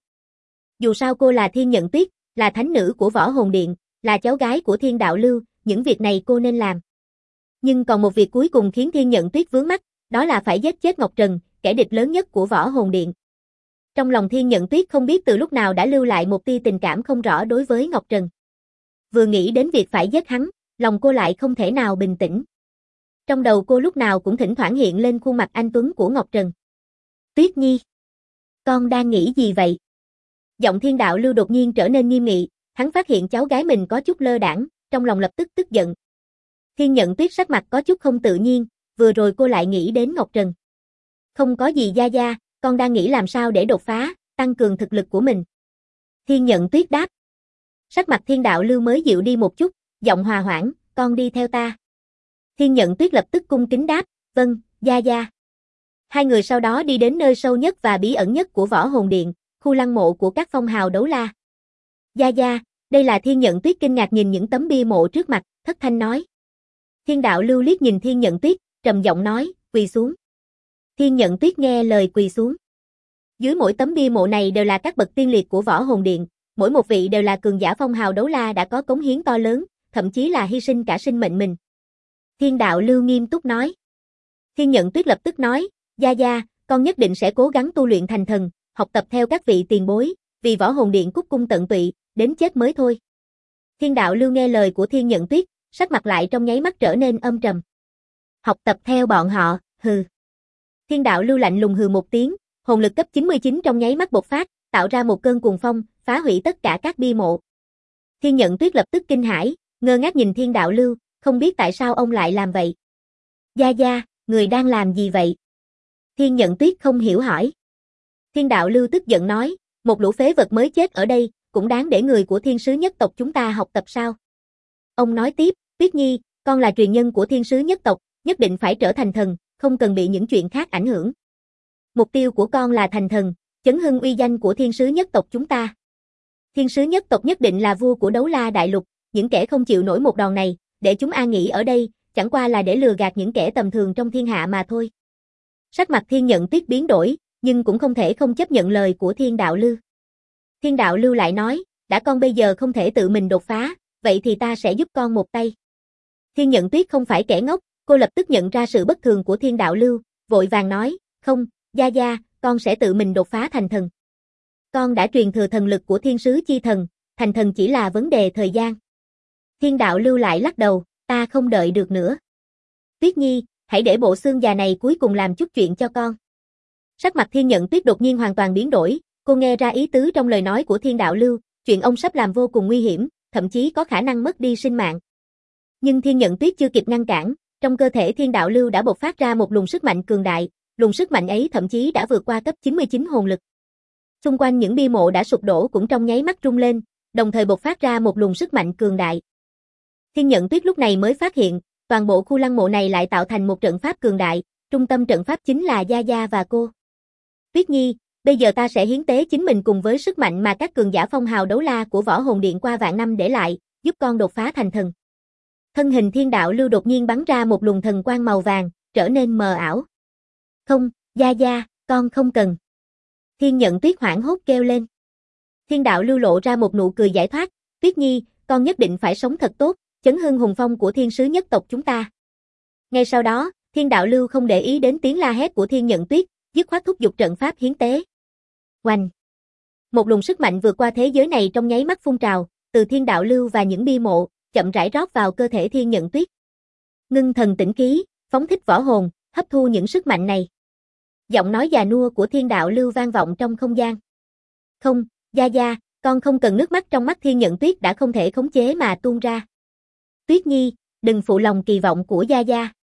Dù sao cô là Thiên Nhận Tuyết, là thánh nữ của Võ Hồn Điện, là cháu gái của Thiên Đạo Lưu, những việc này cô nên làm. Nhưng còn một việc cuối cùng khiến Thiên Nhận Tuyết vướng mắc, đó là phải giết chết Ngọc Trần, kẻ địch lớn nhất của Võ Hồn Điện. Trong lòng Thiên Nhận Tuyết không biết từ lúc nào đã lưu lại một tia tình cảm không rõ đối với Ngọc Trần. Vừa nghĩ đến việc phải giết hắn, lòng cô lại không thể nào bình tĩnh. Trong đầu cô lúc nào cũng thỉnh thoảng hiện lên khuôn mặt anh tuấn của Ngọc Trần. Tuyết Nhi, con đang nghĩ gì vậy? Giọng Thiên Đạo Lưu đột nhiên trở nên nghiêm nghị, hắn phát hiện cháu gái mình có chút lơ đãng, trong lòng lập tức tức giận. Thiên Nhận Tuyết sắc mặt có chút không tự nhiên, vừa rồi cô lại nghĩ đến Ngọc Trần. Không có gì Gia Gia, con đang nghĩ làm sao để đột phá, tăng cường thực lực của mình. Thiên Nhận Tuyết đáp. Sắc mặt Thiên Đạo Lưu mới dịu đi một chút, giọng hòa hoãn, con đi theo ta. Thiên Nhận Tuyết lập tức cung kính đáp, vâng, Gia Gia. Hai người sau đó đi đến nơi sâu nhất và bí ẩn nhất của Võ Hồn Điện, khu lăng mộ của các phong hào đấu la. Gia Gia, đây là Thiên Nhận Tuyết kinh ngạc nhìn những tấm bia mộ trước mặt, thất thanh nói. Thiên Đạo Lưu liếc nhìn Thiên Nhận Tuyết, trầm giọng nói, quỳ xuống. Thiên Nhận Tuyết nghe lời quỳ xuống. Dưới mỗi tấm bia mộ này đều là các bậc tiên liệt của Võ Hồn Điện, mỗi một vị đều là cường giả phong hào đấu la đã có cống hiến to lớn, thậm chí là hy sinh cả sinh mệnh mình. Thiên Đạo Lưu nghiêm túc nói. Thiên Nhận Tuyết lập tức nói, Gia Gia, con nhất định sẽ cố gắng tu luyện thành thần, học tập theo các vị tiền bối, vì Võ Hồn Điện cúc cung tận tụy, đến chết mới thôi. Thiên Đạo Lưu nghe lời của Thiên Nhận Tuyết, sắc mặt lại trong nháy mắt trở nên âm trầm. Học tập theo bọn họ, hừ. Thiên Đạo Lưu lạnh lùng hừ một tiếng, hồn lực cấp 99 trong nháy mắt bộc phát, tạo ra một cơn cuồng phong, phá hủy tất cả các bia mộ. Thiên Nhận Tuyết lập tức kinh hãi, ngơ ngác nhìn Thiên Đạo Lưu, không biết tại sao ông lại làm vậy. Gia Gia, người đang làm gì vậy? Thiên Nhận Tuyết không hiểu hỏi. Thiên Đạo Lưu tức giận nói, một lũ phế vật mới chết ở đây, cũng đáng để người của Thiên Sứ nhất tộc chúng ta học tập sao? Ông nói tiếp, Tuyết Nhi, con là truyền nhân của Thiên Sứ nhất tộc, nhất định phải trở thành thần, không cần bị những chuyện khác ảnh hưởng. Mục tiêu của con là thành thần, chấn hưng uy danh của Thiên Sứ nhất tộc chúng ta. Thiên Sứ nhất tộc nhất định là vua của Đấu La Đại Lục, những kẻ không chịu nổi một đòn này, để chúng an nghỉ ở đây, chẳng qua là để lừa gạt những kẻ tầm thường trong thiên hạ mà thôi. Sắc mặt Thiên Nhận Tuyết biến đổi, nhưng cũng không thể không chấp nhận lời của Thiên Đạo Lưu. Thiên Đạo Lưu lại nói, đã con bây giờ không thể tự mình đột phá, vậy thì ta sẽ giúp con một tay. Thiên Nhận Tuyết không phải kẻ ngốc, cô lập tức nhận ra sự bất thường của Thiên Đạo Lưu, vội vàng nói, không, Gia Gia, con sẽ tự mình đột phá thành thần. Con đã truyền thừa thần lực của Thiên Sứ Chi Thần, thành thần chỉ là vấn đề thời gian. Thiên Đạo Lưu lại lắc đầu, ta không đợi được nữa. Tuyết Nhi, hãy để bộ xương già này cuối cùng làm chút chuyện cho con. Sắc mặt Thiên Nhận Tuyết đột nhiên hoàn toàn biến đổi, cô nghe ra ý tứ trong lời nói của Thiên Đạo Lưu, chuyện ông sắp làm vô cùng nguy hiểm, thậm chí có khả năng mất đi sinh mạng. Nhưng Thiên Nhận Tuyết chưa kịp ngăn cản, trong cơ thể Thiên Đạo Lưu đã bộc phát ra một luồng sức mạnh cường đại, luồng sức mạnh ấy thậm chí đã vượt qua cấp 99 hồn lực. Xung quanh những bia mộ đã sụp đổ cũng trong nháy mắt rung lên, đồng thời bộc phát ra một luồng sức mạnh cường đại. Thiên Nhận Tuyết lúc này mới phát hiện, toàn bộ khu lăng mộ này lại tạo thành một trận pháp cường đại, trung tâm trận pháp chính là Gia Gia và cô. Tuyết Nhi, bây giờ ta sẽ hiến tế chính mình cùng với sức mạnh mà các cường giả phong hào đấu la của Võ Hồn Điện qua vạn năm để lại, giúp con đột phá thành thần. Thân hình Thiên Đạo Lưu đột nhiên bắn ra một luồng thần quang màu vàng, trở nên mờ ảo. Không, Gia Gia, con không cần. Thiên Nhận Tuyết hoảng hốt kêu lên. Thiên Đạo Lưu lộ ra một nụ cười giải thoát, Tuyết Nhi, con nhất định phải sống thật tốt, chấn hưng hùng phong của Thiên Sứ nhất tộc chúng ta. Ngay sau đó, Thiên Đạo Lưu không để ý đến tiếng la hét của Thiên Nhận Tuyết, dứt khoát thúc giục trận pháp hiến tế. Oanh! Một luồng sức mạnh vượt qua thế giới này trong nháy mắt phun trào, từ Thiên Đạo Lưu và những bia mộ, chậm rãi rót vào cơ thể Thiên Nhận Tuyết. Ngưng thần tĩnh khí, phóng thích võ hồn, hấp thu những sức mạnh này. Giọng nói già nua của Thiên Đạo Lưu vang vọng trong không gian. Không, Gia Gia, con không cần nước mắt trong mắt Thiên Nhận Tuyết đã không thể khống chế mà tuôn ra. Tuyết Nhi, đừng phụ lòng kỳ vọng của Gia Gia.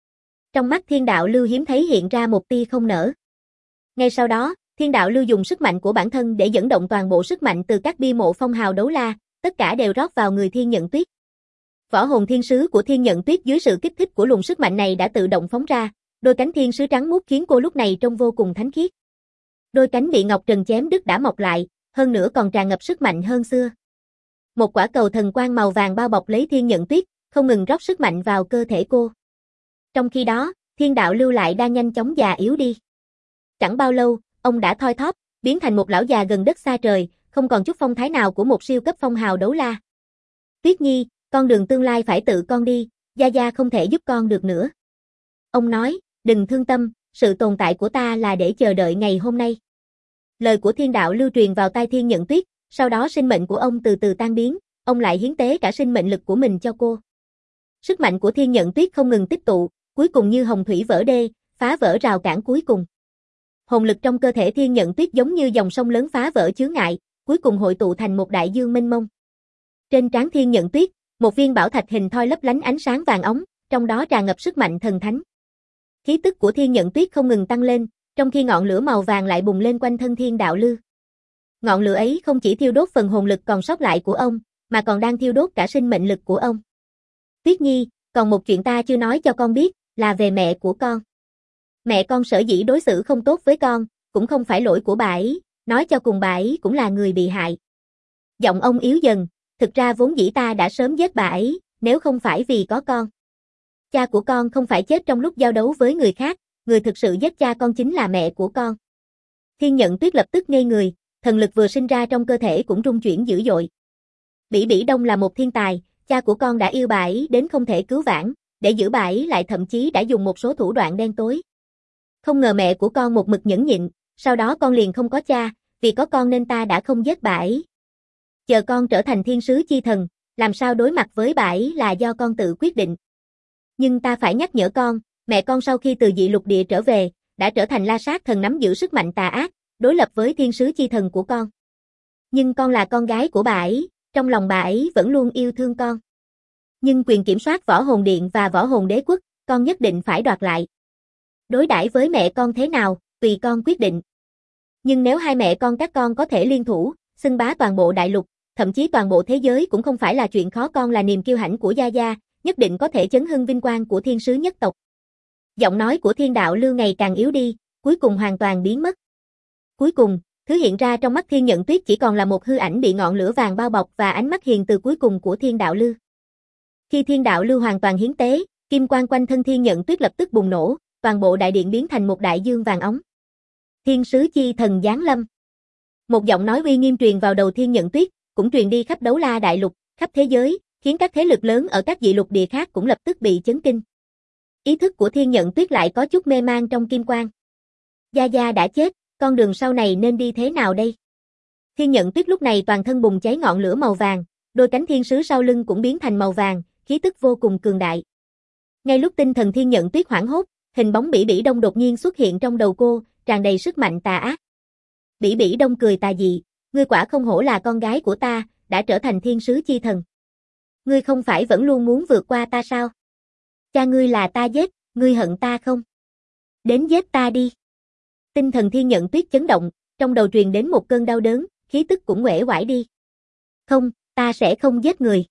Trong mắt Thiên Đạo Lưu hiếm thấy hiện ra một tia không nở. Ngay sau đó, Thiên Đạo Lưu dùng sức mạnh của bản thân để dẫn động toàn bộ sức mạnh từ các bia mộ phong hào đấu la, tất cả đều rót vào người Thiên Nhận Tuyết. Võ hồn thiên sứ của Thiên Nhận Tuyết dưới sự kích thích của luồng sức mạnh này đã tự động phóng ra, đôi cánh thiên sứ trắng muốt khiến cô lúc này trông vô cùng thánh khiết. Đôi cánh bị Ngọc Trần chém đứt đã mọc lại, hơn nữa còn tràn ngập sức mạnh hơn xưa. Một quả cầu thần quang màu vàng bao bọc lấy Thiên Nhận Tuyết, không ngừng rót sức mạnh vào cơ thể cô. Trong khi đó, Thiên Đạo Lưu lại đang nhanh chóng già yếu đi. Chẳng bao lâu, ông đã thoi thóp, biến thành một lão già gần đất xa trời, không còn chút phong thái nào của một siêu cấp phong hào đấu la. Tuyết Nhi, con đường tương lai phải tự con đi, Gia Gia không thể giúp con được nữa. Ông nói, đừng thương tâm, sự tồn tại của ta là để chờ đợi ngày hôm nay. Lời của Thiên Đạo Lưu truyền vào tai Thiên Nhận Tuyết, sau đó sinh mệnh của ông từ từ tan biến, ông lại hiến tế cả sinh mệnh lực của mình cho cô. Sức mạnh của Thiên Nhận Tuyết không ngừng tích tụ, cuối cùng như hồng thủy vỡ đê, phá vỡ rào cản cuối cùng. Hồn lực trong cơ thể Thiên Nhận Tuyết giống như dòng sông lớn phá vỡ chướng ngại, cuối cùng hội tụ thành một đại dương mênh mông. Trên trán Thiên Nhận Tuyết, một viên bảo thạch hình thoi lấp lánh ánh sáng vàng óng, trong đó tràn ngập sức mạnh thần thánh. Khí tức của Thiên Nhận Tuyết không ngừng tăng lên, trong khi ngọn lửa màu vàng lại bùng lên quanh thân Thiên Đạo Lưu. Ngọn lửa ấy không chỉ thiêu đốt phần hồn lực còn sót lại của ông, mà còn đang thiêu đốt cả sinh mệnh lực của ông. Tuyết Nhi, còn một chuyện ta chưa nói cho con biết, là về mẹ của con. Mẹ con sở dĩ đối xử không tốt với con, cũng không phải lỗi của bà ấy, nói cho cùng bà ấy cũng là người bị hại. Giọng ông yếu dần, thực ra vốn dĩ ta đã sớm giết bà ấy, nếu không phải vì có con. Cha của con không phải chết trong lúc giao đấu với người khác, người thực sự giết cha con chính là mẹ của con. Thiên Nhận Tuyết lập tức ngây người, thần lực vừa sinh ra trong cơ thể cũng rung chuyển dữ dội. Bỉ Bỉ Đông là một thiên tài, cha của con đã yêu bà ấy đến không thể cứu vãn, để giữ bà ấy lại thậm chí đã dùng một số thủ đoạn đen tối. Không ngờ mẹ của con một mực nhẫn nhịn, sau đó con liền không có cha, vì có con nên ta đã không giết bà ấy. Chờ con trở thành thiên sứ chi thần, làm sao đối mặt với bà ấy là do con tự quyết định. Nhưng ta phải nhắc nhở con, mẹ con sau khi từ dị lục địa trở về, đã trở thành La Sát thần nắm giữ sức mạnh tà ác, đối lập với thiên sứ chi thần của con. Nhưng con là con gái của bà ấy, trong lòng bà ấy vẫn luôn yêu thương con. Nhưng quyền kiểm soát Võ Hồn Điện và Võ Hồn Đế Quốc, con nhất định phải đoạt lại. Đối đãi với mẹ con thế nào, tùy con quyết định. Nhưng nếu hai mẹ con các con có thể liên thủ, xưng bá toàn bộ đại lục, thậm chí toàn bộ thế giới cũng không phải là chuyện khó. Con là niềm kiêu hãnh của Gia Gia, nhất định có thể chấn hưng vinh quang của thiên sứ nhất tộc. Giọng nói của Thiên Đạo Lưu ngày càng yếu đi, cuối cùng hoàn toàn biến mất. Cuối cùng, thứ hiện ra trong mắt Thiên Nhận Tuyết chỉ còn là một hư ảnh bị ngọn lửa vàng bao bọc và ánh mắt hiền từ cuối cùng của Thiên Đạo Lưu. Khi Thiên Đạo Lưu hoàn toàn hiến tế, kim quang quanh thân Thiên Nhận Tuyết lập tức bùng nổ, toàn bộ đại điện biến thành một đại dương vàng óng. Thiên sứ chi thần giáng lâm. Một giọng nói uy nghiêm truyền vào đầu Thiên Nhận Tuyết, cũng truyền đi khắp đấu la đại lục, khắp thế giới, khiến các thế lực lớn ở các dị lục địa khác cũng lập tức bị chấn kinh. Ý thức của Thiên Nhận Tuyết lại có chút mê mang trong kim quang. Gia Gia đã chết, con đường sau này nên đi thế nào đây? Thiên Nhận Tuyết lúc này toàn thân bùng cháy ngọn lửa màu vàng, đôi cánh thiên sứ sau lưng cũng biến thành màu vàng, khí tức vô cùng cường đại. Ngay lúc tinh thần Thiên Nhận Tuyết hoảng hốt, hình bóng Bỉ Bỉ Đông đột nhiên xuất hiện trong đầu cô, tràn đầy sức mạnh tà ác. Bỉ Bỉ Đông cười tà dị, ngươi quả không hổ là con gái của ta, đã trở thành thiên sứ chi thần. Ngươi không phải vẫn luôn muốn vượt qua ta sao? Cha ngươi là ta giết, ngươi hận ta không? Đến giết ta đi. Tinh thần Thiên Nhận Tuyết chấn động, trong đầu truyền đến một cơn đau đớn, khí tức cũng uể oải đi. Không, ta sẽ không giết người.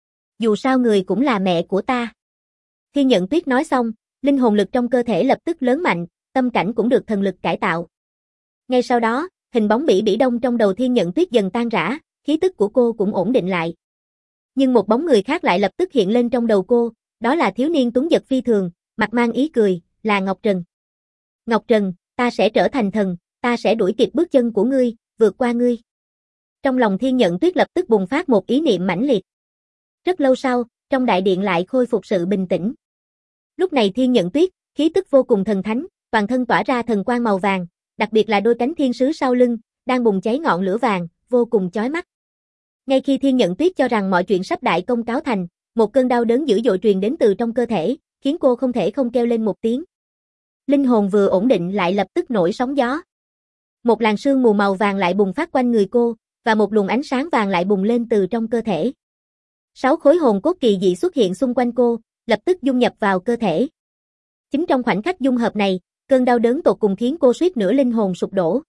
Dù sao người cũng là mẹ của ta. Thiên Nhận Tuyết nói xong, linh hồn lực trong cơ thể lập tức lớn mạnh, tâm cảnh cũng được thần lực cải tạo. Ngay sau đó, hình bóng Bỉ Bỉ Đông trong đầu Thiên Nhận Tuyết dần tan rã, khí tức của cô cũng ổn định lại. Nhưng một bóng người khác lại lập tức hiện lên trong đầu cô, đó là thiếu niên tuấn giật phi thường, mặt mang ý cười, là Ngọc Trần. Ngọc Trần, ta sẽ trở thành thần, ta sẽ đuổi kịp bước chân của ngươi, vượt qua ngươi. Trong lòng Thiên Nhận Tuyết lập tức bùng phát một ý niệm mãnh liệt. Rất lâu sau, trong đại điện lại khôi phục sự bình tĩnh. Lúc này Thiên Nhận Tuyết, khí tức vô cùng thần thánh, toàn thân tỏa ra thần quang màu vàng, đặc biệt là đôi cánh thiên sứ sau lưng, đang bùng cháy ngọn lửa vàng, vô cùng chói mắt. Ngay khi Thiên Nhận Tuyết cho rằng mọi chuyện sắp đại công cáo thành, một cơn đau đớn dữ dội truyền đến từ trong cơ thể, khiến cô không thể không kêu lên một tiếng. Linh hồn vừa ổn định lại lập tức nổi sóng gió. Một làn sương mù màu vàng lại bùng phát quanh người cô, và một luồng ánh sáng vàng lại bùng lên từ trong cơ thể. 6 khối hồn cốt kỳ dị xuất hiện xung quanh cô, lập tức dung nhập vào cơ thể. Chính trong khoảnh khắc dung hợp này, cơn đau đớn tột cùng khiến cô suýt nữa linh hồn sụp đổ.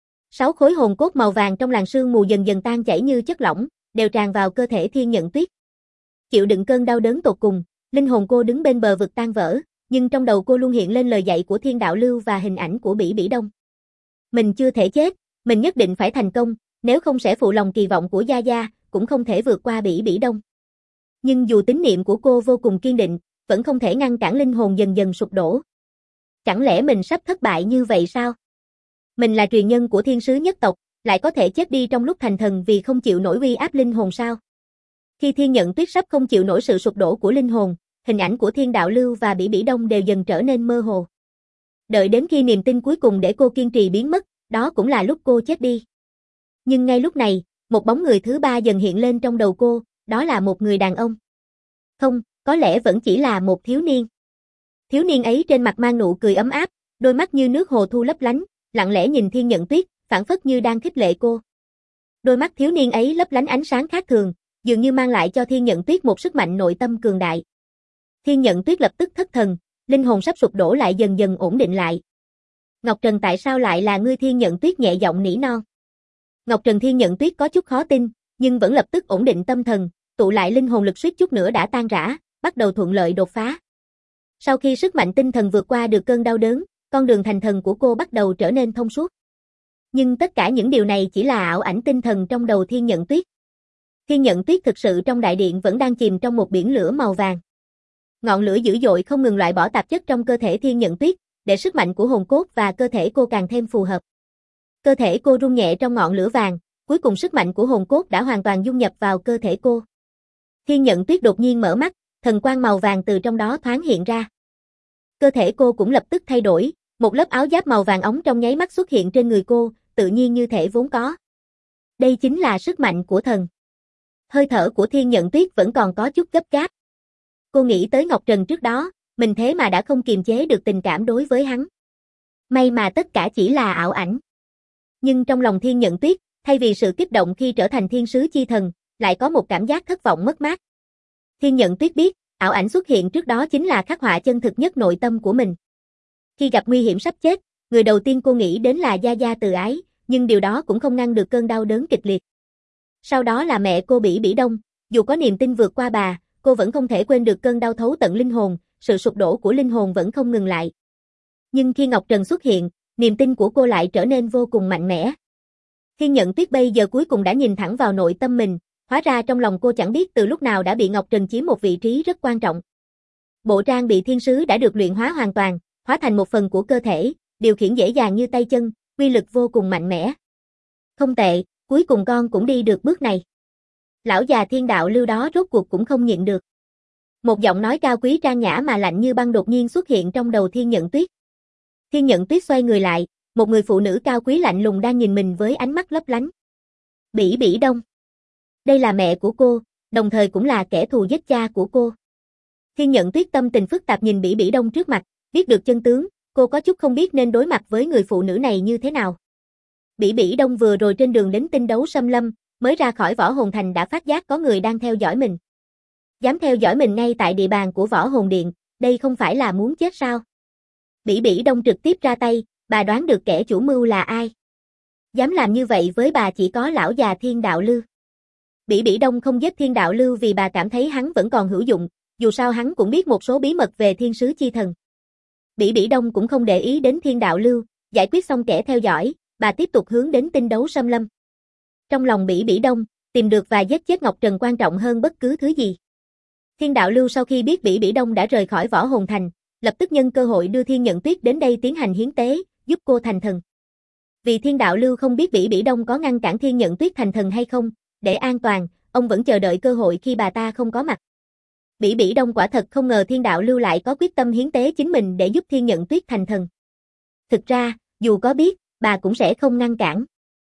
6 khối hồn cốt màu vàng trong làn sương mù dần dần tan chảy như chất lỏng, đều tràn vào cơ thể Thiên Nhận Tuyết. Chịu đựng cơn đau đớn tột cùng, linh hồn cô đứng bên bờ vực tan vỡ, nhưng trong đầu cô luôn hiện lên lời dạy của Thiên Đạo Lưu và hình ảnh của Bỉ Bỉ Đông. Mình chưa thể chết, mình nhất định phải thành công, nếu không sẽ phụ lòng kỳ vọng của Gia Gia, cũng không thể vượt qua Bỉ Bỉ Đông. Nhưng dù tín niệm của cô vô cùng kiên định, vẫn không thể ngăn cản linh hồn dần dần sụp đổ. Chẳng lẽ mình sắp thất bại như vậy sao? Mình là truyền nhân của thiên sứ nhất tộc, lại có thể chết đi trong lúc thành thần vì không chịu nổi uy áp linh hồn sao? Khi Thiên Nhận Tuyết sắp không chịu nổi sự sụp đổ của linh hồn, hình ảnh của Thiên Đạo Lưu và Bỉ Bỉ Đông đều dần trở nên mơ hồ. Đợi đến khi niềm tin cuối cùng để cô kiên trì biến mất, đó cũng là lúc cô chết đi. Nhưng ngay lúc này, một bóng người thứ ba dần hiện lên trong đầu cô, đó là một người đàn ông. Không, có lẽ vẫn chỉ là một thiếu niên. Thiếu niên ấy trên mặt mang nụ cười ấm áp, đôi mắt như nước hồ thu lấp lánh, lặng lẽ nhìn Thiên Nhận Tuyết, phảng phất như đang khích lệ cô. Đôi mắt thiếu niên ấy lấp lánh ánh sáng khác thường, dường như mang lại cho Thiên Nhận Tuyết một sức mạnh nội tâm cường đại. Thiên Nhận Tuyết lập tức thất thần, linh hồn sắp sụp đổ lại dần dần ổn định lại. Ngọc Trần, tại sao lại là ngươi? Thiên Nhận Tuyết nhẹ giọng nỉ non. Ngọc Trần. Thiên Nhận Tuyết có chút khó tin, nhưng vẫn lập tức ổn định tâm thần, tụ lại linh hồn lực suýt chút nữa đã tan rã, bắt đầu thuận lợi đột phá. Sau khi sức mạnh tinh thần vượt qua được cơn đau đớn, con đường thành thần của cô bắt đầu trở nên thông suốt. Nhưng tất cả những điều này chỉ là ảo ảnh tinh thần trong đầu Thiên Nhận Tuyết. Thiên Nhận Tuyết thực sự trong đại điện vẫn đang chìm trong một biển lửa màu vàng. Ngọn lửa dữ dội không ngừng loại bỏ tạp chất trong cơ thể Thiên Nhận Tuyết, để sức mạnh của hồn cốt và cơ thể cô càng thêm phù hợp. Cơ thể cô rung nhẹ trong ngọn lửa vàng, cuối cùng sức mạnh của hồn cốt đã hoàn toàn dung nhập vào cơ thể cô. Thiên Nhận Tuyết đột nhiên mở mắt, thần quang màu vàng từ trong đó thoáng hiện ra. Cơ thể cô cũng lập tức thay đổi, một lớp áo giáp màu vàng óng trong nháy mắt xuất hiện trên người cô, tự nhiên như thể vốn có. Đây chính là sức mạnh của thần. Hơi thở của Thiên Nhận Tuyết vẫn còn có chút gấp gáp. Cô nghĩ tới Ngọc Trần trước đó, mình thế mà đã không kiềm chế được tình cảm đối với hắn. May mà tất cả chỉ là ảo ảnh. Nhưng trong lòng Thiên Nhận Tuyết, thay vì sự kích động khi trở thành thiên sứ chi thần, lại có một cảm giác thất vọng mất mát. Thiên Nhận Tuyết biết, ảo ảnh xuất hiện trước đó chính là khắc họa chân thực nhất nội tâm của mình. Khi gặp nguy hiểm sắp chết, người đầu tiên cô nghĩ đến là Gia Gia từ ái, nhưng điều đó cũng không ngăn được cơn đau đớn kịch liệt. Sau đó là mẹ cô Bỉ Bỉ Đông, dù có niềm tin vượt qua bà, cô vẫn không thể quên được cơn đau thấu tận linh hồn, sự sụp đổ của linh hồn vẫn không ngừng lại. Nhưng khi Ngọc Trần xuất hiện, niềm tin của cô lại trở nên vô cùng mạnh mẽ. Thiên Nhận Tuyết bây giờ cuối cùng đã nhìn thẳng vào nội tâm mình, hóa ra trong lòng cô chẳng biết từ lúc nào đã bị Ngọc Trần chiếm một vị trí rất quan trọng. Bộ trang bị thiên sứ đã được luyện hóa hoàn toàn, hóa thành một phần của cơ thể, điều khiển dễ dàng như tay chân, uy lực vô cùng mạnh mẽ. Không tệ, cuối cùng con cũng đi được bước này. Lão già Thiên Đạo Lưu đó rốt cuộc cũng không nhịn được. Một giọng nói cao quý trang nhã mà lạnh như băng đột nhiên xuất hiện trong đầu Thiên Nhận Tuyết. Thiên Nhận Tuyết xoay người lại, một người phụ nữ cao quý lạnh lùng đang nhìn mình với ánh mắt lấp lánh. Bỉ Bỉ Đông. Đây là mẹ của cô, đồng thời cũng là kẻ thù giết cha của cô. Thiên Nhận Tuyết tâm tình phức tạp nhìn Bỉ Bỉ Đông trước mặt, biết được chân tướng, cô có chút không biết nên đối mặt với người phụ nữ này như thế nào. Bỉ Bỉ Đông vừa rồi trên đường đến Tinh Đấu Xâm Lâm, mới ra khỏi Võ Hồn Thành đã phát giác có người đang theo dõi mình. Dám theo dõi mình ngay tại địa bàn của Võ Hồn Điện, đây không phải là muốn chết sao? Bỉ Bỉ Đông trực tiếp ra tay, bà đoán được kẻ chủ mưu là ai. Dám làm như vậy với bà chỉ có lão già Thiên Đạo Lưu. Bỉ Bỉ Đông không giết Thiên Đạo Lưu vì bà cảm thấy hắn vẫn còn hữu dụng, dù sao hắn cũng biết một số bí mật về thiên sứ chi thần. Bỉ Bỉ Đông cũng không để ý đến Thiên Đạo Lưu, giải quyết xong kẻ theo dõi, bà tiếp tục hướng đến Tinh Đấu Xâm Lâm. Trong lòng Bỉ Bỉ Đông, tìm được và giết chết Ngọc Trần quan trọng hơn bất cứ thứ gì. Thiên Đạo Lưu sau khi biết Bỉ Bỉ Đông đã rời khỏi Võ Hồn Thành, lập tức nhân cơ hội đưa Thiên Nhận Tuyết đến đây tiến hành hiến tế, giúp cô thành thần. Vì Thiên Đạo Lưu không biết Bỉ Bỉ Đông có ngăn cản Thiên Nhận Tuyết thành thần hay không, để an toàn, ông vẫn chờ đợi cơ hội khi bà ta không có mặt. Bỉ Bỉ Đông quả thật không ngờ Thiên Đạo Lưu lại có quyết tâm hiến tế chính mình để giúp Thiên Nhận Tuyết thành thần. Thực ra, dù có biết, bà cũng sẽ không ngăn cản.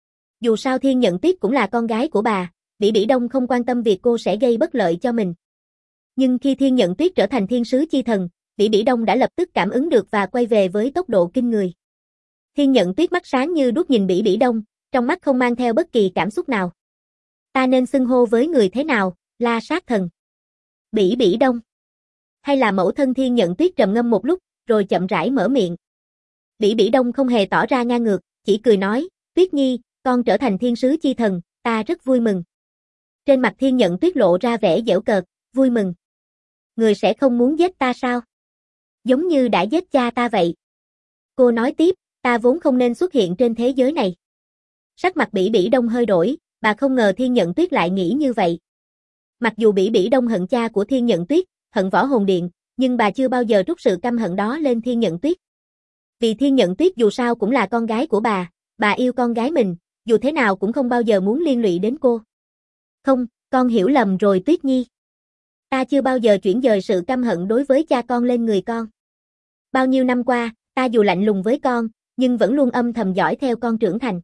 Dù sao Thiên Nhận Tuyết cũng là con gái của bà, Bỉ Bỉ Đông không quan tâm việc cô sẽ gây bất lợi cho mình. Nhưng khi Thiên Nhận Tuyết trở thành thiên sứ chi thần, Bỉ Bỉ Đông đã lập tức cảm ứng được và quay về với tốc độ kinh người. Thiên Nhận Tuyết mắt sáng như đuốc nhìn Bỉ Bỉ Đông, trong mắt không mang theo bất kỳ cảm xúc nào. Ta nên xưng hô với người thế nào, La Sát Thần? Bỉ Bỉ Đông? Hay là mẫu thân? Thiên Nhận Tuyết trầm ngâm một lúc, rồi chậm rãi mở miệng. Bỉ Bỉ Đông không hề tỏ ra ngang ngược, chỉ cười nói, Tuyết Nhi, con trở thành thiên sứ chi thần, ta rất vui mừng. Trên mặt Thiên Nhận Tuyết lộ ra vẻ giễu cợt, vui mừng. Người sẽ không muốn giết ta sao? Giống như đã giết cha ta vậy. Cô nói tiếp, ta vốn không nên xuất hiện trên thế giới này. Sắc mặt Bỉ Bỉ Đông hơi đổi, bà không ngờ Thiên Nhận Tuyết lại nghĩ như vậy. Mặc dù Bỉ Bỉ Đông hận cha của Thiên Nhận Tuyết, hận Võ Hồn Điện, nhưng bà chưa bao giờ trút sự căm hận đó lên Thiên Nhận Tuyết. Vì Thiên Nhận Tuyết dù sao cũng là con gái của bà yêu con gái mình, dù thế nào cũng không bao giờ muốn liên lụy đến cô. Không, con hiểu lầm rồi Tuyết Nhi. Ta chưa bao giờ chuyển dời sự căm hận đối với cha con lên người con. Bao nhiêu năm qua, ta dù lạnh lùng với con, nhưng vẫn luôn âm thầm dõi theo con trưởng thành.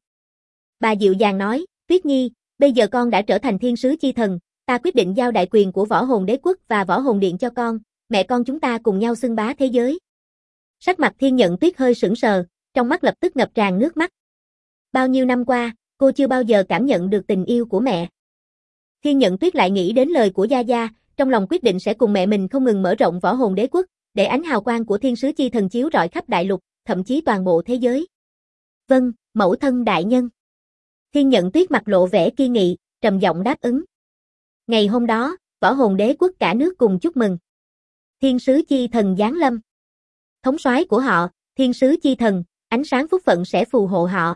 Bà dịu dàng nói, Tuyết Nhi, bây giờ con đã trở thành thiên sứ chi thần, ta quyết định giao đại quyền của Võ Hồn Đế Quốc và Võ Hồn Điện cho con, mẹ con chúng ta cùng nhau xưng bá thế giới. Sắc mặt Thiên Nhận Tuyết hơi sững sờ, trong mắt lập tức ngập tràn nước mắt. Bao nhiêu năm qua, cô chưa bao giờ cảm nhận được tình yêu của mẹ. Thiên Nhận Tuyết lại nghĩ đến lời của Gia Gia, trong lòng quyết định sẽ cùng mẹ mình không ngừng mở rộng Võ Hồn Đế Quốc, để ánh hào quang của thiên sứ chi thần chiếu rọi khắp đại lục, thậm chí toàn bộ thế giới. Vâng, mẫu thân đại nhân. Thiên Nhận Tuyết mặt lộ vẻ kiên nghị, trầm giọng đáp ứng. Ngày hôm đó, Võ Hồn Đế Quốc cả nước cùng chúc mừng. Thiên sứ chi thần giáng lâm. Thống soái của họ, thiên sứ chi thần, ánh sáng phúc phận sẽ phù hộ họ.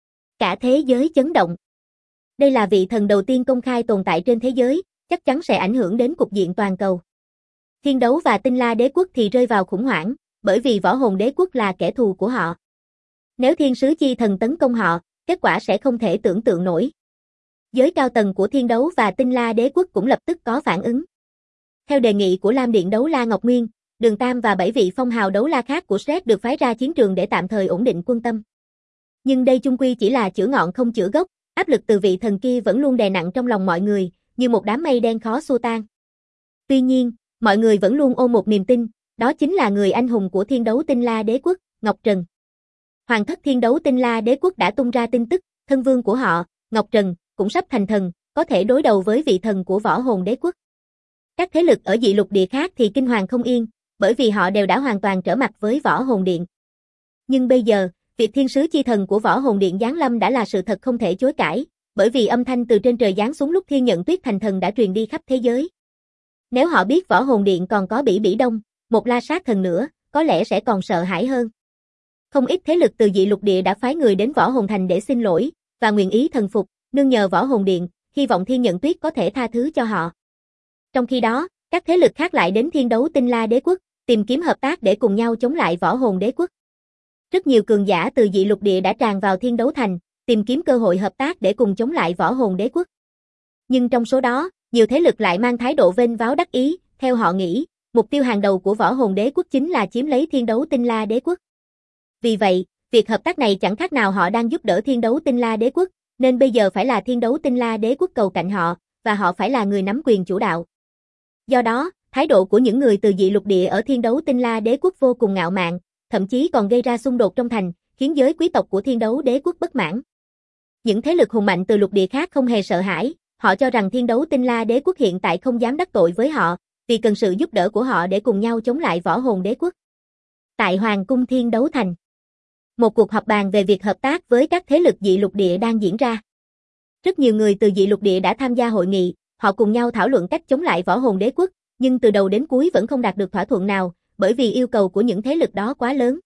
Cả thế giới chấn động. Đây là vị thần đầu tiên công khai tồn tại trên thế giới, chắc chắn sẽ ảnh hưởng đến cục diện toàn cầu. Thiên Đấu và Tinh La Đế Quốc thì rơi vào khủng hoảng, bởi vì Võ Hồn Đế Quốc là kẻ thù của họ. Nếu thiên sứ chi thần tấn công họ, kết quả sẽ không thể tưởng tượng nổi. Giới cao tầng của Thiên Đấu và Tinh La Đế Quốc cũng lập tức có phản ứng. Theo đề nghị của Lam Điện Đấu La Ngọc Nguyên, Đường Tam và 7 vị phong hào đấu la khác của Shred được phái ra chiến trường để tạm thời ổn định quân tâm. Nhưng đây chung quy chỉ là chữa ngọn không chữa gốc, áp lực từ vị thần kia vẫn luôn đè nặng trong lòng mọi người, như một đám mây đen khó xua tan. Tuy nhiên, mọi người vẫn luôn ôm một niềm tin, đó chính là người anh hùng của Thiên Đấu Tinh La Đế Quốc, Ngọc Trần. Hoàng thất Thiên Đấu Tinh La Đế Quốc đã tung ra tin tức, thân vương của họ, Ngọc Trần, cũng sắp thành thần, có thể đối đầu với vị thần của Võ Hồn Đế Quốc. Các thế lực ở dị lục địa khác thì kinh hoàng không yên, bởi vì họ đều đã hoàn toàn trở mặt với Võ Hồn Điện. Nhưng bây giờ, việc thiên sứ chi thần của Võ Hồn Điện giáng lâm đã là sự thật không thể chối cãi, bởi vì âm thanh từ trên trời giáng xuống lúc Thiên Nhận Tuyết thành thần đã truyền đi khắp thế giới. Nếu họ biết Võ Hồn Điện còn có Bỉ Bỉ Đông, một La Sát thần nữa, có lẽ sẽ còn sợ hãi hơn. Không ít thế lực từ dị lục địa đã phái người đến Võ Hồn Thành để xin lỗi, và nguyện ý thần phục, nương nhờ Võ Hồn Điện, hy vọng Thiên Nhận Tuyết có thể tha thứ cho họ. Trong khi đó, các thế lực khác lại đến Thiên Đấu Tinh La Đế Quốc, tìm kiếm hợp tác để cùng nhau chống lại Võ Hồn Đế Quốc. Rất nhiều cường giả từ dị lục địa đã tràn vào Thiên Đấu Thành, tìm kiếm cơ hội hợp tác để cùng chống lại Võ Hồn Đế Quốc. Nhưng trong số đó, nhiều thế lực lại mang thái độ vênh váo đắc ý, theo họ nghĩ, mục tiêu hàng đầu của Võ Hồn Đế Quốc chính là chiếm lấy Thiên Đấu Tinh La Đế Quốc. Vì vậy, việc hợp tác này chẳng khác nào họ đang giúp đỡ Thiên Đấu Tinh La Đế Quốc, nên bây giờ phải là Thiên Đấu Tinh La Đế Quốc cầu cạnh họ, và họ phải là người nắm quyền chủ đạo. Do đó, thái độ của những người từ dị lục địa ở Thiên Đấu Tinh La Đế Quốc vô cùng ngạo mạn, thậm chí còn gây ra xung đột trong thành, khiến giới quý tộc của Thiên Đấu Đế Quốc bất mãn. Những thế lực hùng mạnh từ lục địa khác không hề sợ hãi, họ cho rằng Thiên Đấu Tinh La Đế Quốc hiện tại không dám đắc tội với họ, vì cần sự giúp đỡ của họ để cùng nhau chống lại Võ Hồn Đế Quốc. Tại Hoàng cung Thiên Đấu Thành, một cuộc họp bàn về việc hợp tác với các thế lực dị lục địa đang diễn ra. Rất nhiều người từ dị lục địa đã tham gia hội nghị, họ cùng nhau thảo luận cách chống lại Võ Hồn Đế Quốc, nhưng từ đầu đến cuối vẫn không đạt được thỏa thuận nào, bởi vì yêu cầu của những thế lực đó quá lớn.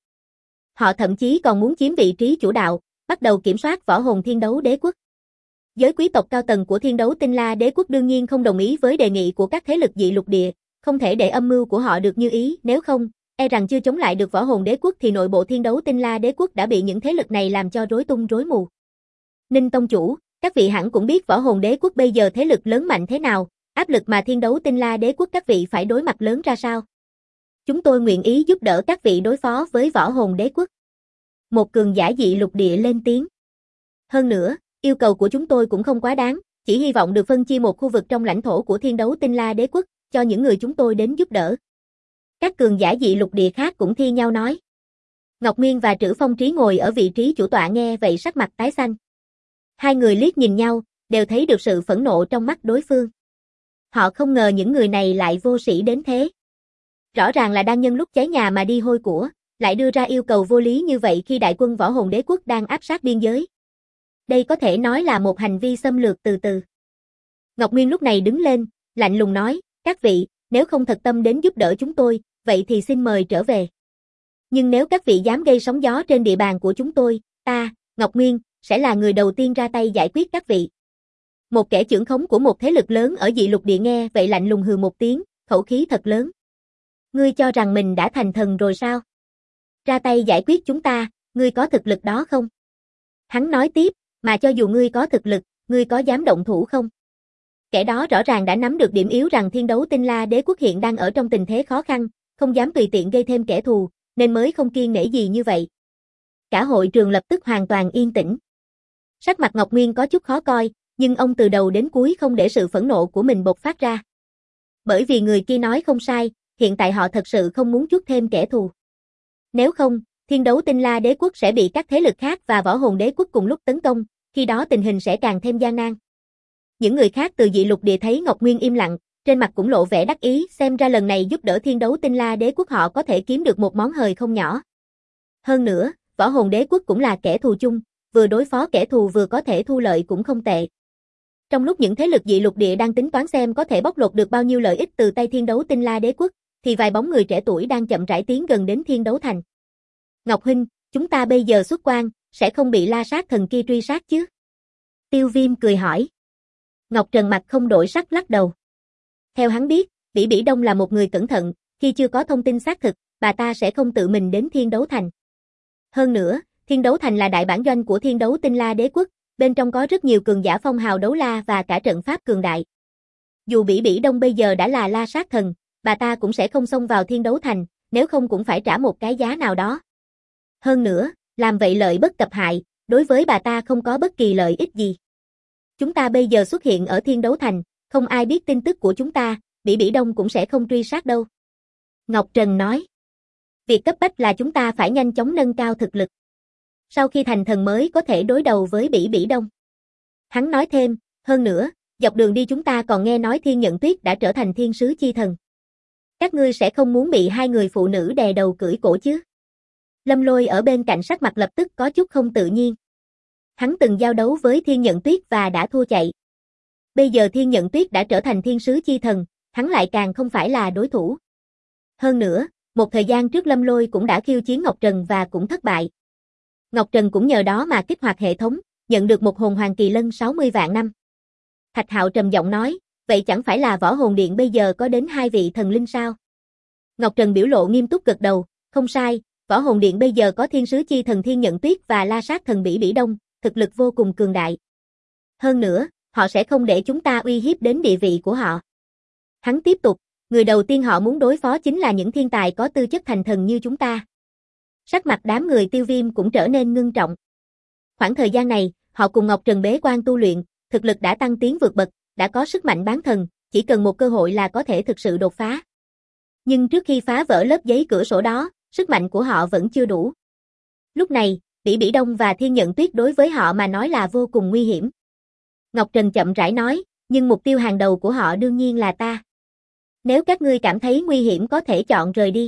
Họ thậm chí còn muốn chiếm vị trí chủ đạo, bắt đầu kiểm soát Võ Hồn Thiên Đấu Đế Quốc. Giới quý tộc cao tầng của Thiên Đấu Tinh La Đế Quốc đương nhiên không đồng ý với đề nghị của các thế lực dị lục địa, không thể để âm mưu của họ được như ý, nếu không, e rằng chưa chống lại được Võ Hồn Đế Quốc thì nội bộ Thiên Đấu Tinh La Đế Quốc đã bị những thế lực này làm cho rối tung rối mù. Ninh tông chủ, các vị hẳn cũng biết Võ Hồn Đế Quốc bây giờ thế lực lớn mạnh thế nào, áp lực mà Thiên Đấu Tinh La Đế Quốc các vị phải đối mặt lớn ra sao. Chúng tôi nguyện ý giúp đỡ các vị đối phó với Võ Hồn Đế Quốc. Một cường giả dị lục địa lên tiếng. Hơn nữa, yêu cầu của chúng tôi cũng không quá đáng, chỉ hy vọng được phân chia một khu vực trong lãnh thổ của Thiên Đấu Tinh La Đế Quốc, cho những người chúng tôi đến giúp đỡ. Các cường giả dị lục địa khác cũng thi nhau nói. Ngọc Miên và Trữ Phong Trí ngồi ở vị trí chủ tọa nghe vậy sắc mặt tái xanh. Hai người liếc nhìn nhau, đều thấy được sự phẫn nộ trong mắt đối phương. Họ không ngờ những người này lại vô sĩ đến thế. Rõ ràng là đang nhân lúc cháy nhà mà đi hôi của, lại đưa ra yêu cầu vô lý như vậy khi đại quân Võ Hồn Đế quốc đang áp sát biên giới. Đây có thể nói là một hành vi xâm lược từ từ. Ngọc Nguyên lúc này đứng lên, lạnh lùng nói, các vị, nếu không thật tâm đến giúp đỡ chúng tôi, vậy thì xin mời trở về. Nhưng nếu các vị dám gây sóng gió trên địa bàn của chúng tôi, ta, Ngọc Nguyên, sẽ là người đầu tiên ra tay giải quyết các vị. Một kẻ trưởng khống của một thế lực lớn ở dị lục địa nghe vậy lạnh lùng hừ một tiếng, khẩu khí thật lớn. Ngươi cho rằng mình đã thành thần rồi sao? Ra tay giải quyết chúng ta, ngươi có thực lực đó không? Hắn nói tiếp, mà cho dù ngươi có thực lực, ngươi có dám động thủ không? Kẻ đó rõ ràng đã nắm được điểm yếu rằng Thiên Đấu Tinh La Đế quốc hiện đang ở trong tình thế khó khăn, không dám tùy tiện gây thêm kẻ thù, nên mới không kiêng nể gì như vậy. Cả hội trường lập tức hoàn toàn yên tĩnh. Sắc mặt Ngọc Nguyên có chút khó coi, nhưng ông từ đầu đến cuối không để sự phẫn nộ của mình bộc phát ra. Bởi vì người kia nói không sai, hiện tại họ thật sự không muốn chuốc thêm kẻ thù. Nếu không, Thiên Đấu Tinh La Đế quốc sẽ bị các thế lực khác và Võ Hồn Đế quốc cùng lúc tấn công, khi đó tình hình sẽ càng thêm gian nan. Những người khác từ dị lục địa thấy Ngọc Nguyên im lặng, trên mặt cũng lộ vẻ đắc ý, xem ra lần này giúp đỡ Thiên Đấu Tinh La Đế quốc họ có thể kiếm được một món hời không nhỏ. Hơn nữa, Võ Hồn Đế quốc cũng là kẻ thù chung, vừa đối phó kẻ thù vừa có thể thu lợi cũng không tệ. Trong lúc những thế lực dị lục địa đang tính toán xem có thể bóc lột được bao nhiêu lợi ích từ tay Thiên Đấu Tinh La Đế quốc, thì vài bóng người trẻ tuổi đang chậm rãi tiến gần đến Thiên Đấu Thành. Ngọc huynh, chúng ta bây giờ xuất quan, sẽ không bị La Sát Thần kia truy sát chứ? Tiêu Viêm cười hỏi. Ngọc Trần mặt không đổi sắc lắc đầu. Theo hắn biết, Bỉ Bỉ Đông là một người cẩn thận, khi chưa có thông tin xác thực, bà ta sẽ không tự mình đến Thiên Đấu Thành. Hơn nữa, Thiên Đấu Thành là đại bản doanh của Thiên Đấu Tinh La Đế quốc, bên trong có rất nhiều cường giả phong hào đấu la và cả trận pháp cường đại. Dù Bỉ Bỉ Đông bây giờ đã là La Sát Thần, bà ta cũng sẽ không xông vào Thiên Đấu Thành, nếu không cũng phải trả một cái giá nào đó. Hơn nữa, làm vậy lợi bất cập hại, đối với bà ta không có bất kỳ lợi ích gì. Chúng ta bây giờ xuất hiện ở Thiên Đấu Thành, không ai biết tin tức của chúng ta, Bỉ Bỉ Đông cũng sẽ không truy sát đâu. Ngọc Trần nói. Việc cấp bách là chúng ta phải nhanh chóng nâng cao thực lực. Sau khi thành thần mới có thể đối đầu với Bỉ Bỉ Đông. Hắn nói thêm, hơn nữa, dọc đường đi chúng ta còn nghe nói Thiên Nhận Tuyết đã trở thành thiên sứ chi thần. Các ngươi sẽ không muốn bị hai người phụ nữ đè đầu cưỡi cổ chứ? Lâm Lôi ở bên cạnh sắc mặt lập tức có chút không tự nhiên. Hắn từng giao đấu với Thiên Nhận Tuyết và đã thua chạy. Bây giờ Thiên Nhận Tuyết đã trở thành thiên sứ chi thần, hắn lại càng không phải là đối thủ. Hơn nữa, một thời gian trước Lâm Lôi cũng đã khiêu chiến Ngọc Trần và cũng thất bại. Ngọc Trần cũng nhờ đó mà kích hoạt hệ thống, nhận được một hồn hoàng kỳ lân 60 vạn năm. Thạch Hạo trầm giọng nói, vậy chẳng phải là Võ Hồn Điện bây giờ có đến 2 vị thần linh sao? Ngọc Trần biểu lộ nghiêm túc gật đầu, không sai, Võ Hồn Điện bây giờ có thiên sứ chi thần Thiên Nhận Tuyết và La Sát thần Bỉ Bỉ Đông, thực lực vô cùng cường đại. Hơn nữa, họ sẽ không để chúng ta uy hiếp đến địa vị của họ. Hắn tiếp tục, người đầu tiên họ muốn đối phó chính là những thiên tài có tư chất thành thần như chúng ta. Sắc mặt đám người Tiêu Viêm cũng trở nên ngưng trọng. Khoảng thời gian này, họ cùng Ngọc Trần bế quan tu luyện, thực lực đã tăng tiến vượt bậc, đã có sức mạnh bán thần, chỉ cần một cơ hội là có thể thực sự đột phá. Nhưng trước khi phá vỡ lớp giấy cửa sổ đó, sức mạnh của họ vẫn chưa đủ. Lúc này, Bỉ Bỉ Đông và Thiên Nhận Tuyết đối với họ mà nói là vô cùng nguy hiểm. Ngọc Trần chậm rãi nói, nhưng mục tiêu hàng đầu của họ đương nhiên là ta. Nếu các ngươi cảm thấy nguy hiểm có thể chọn rời đi.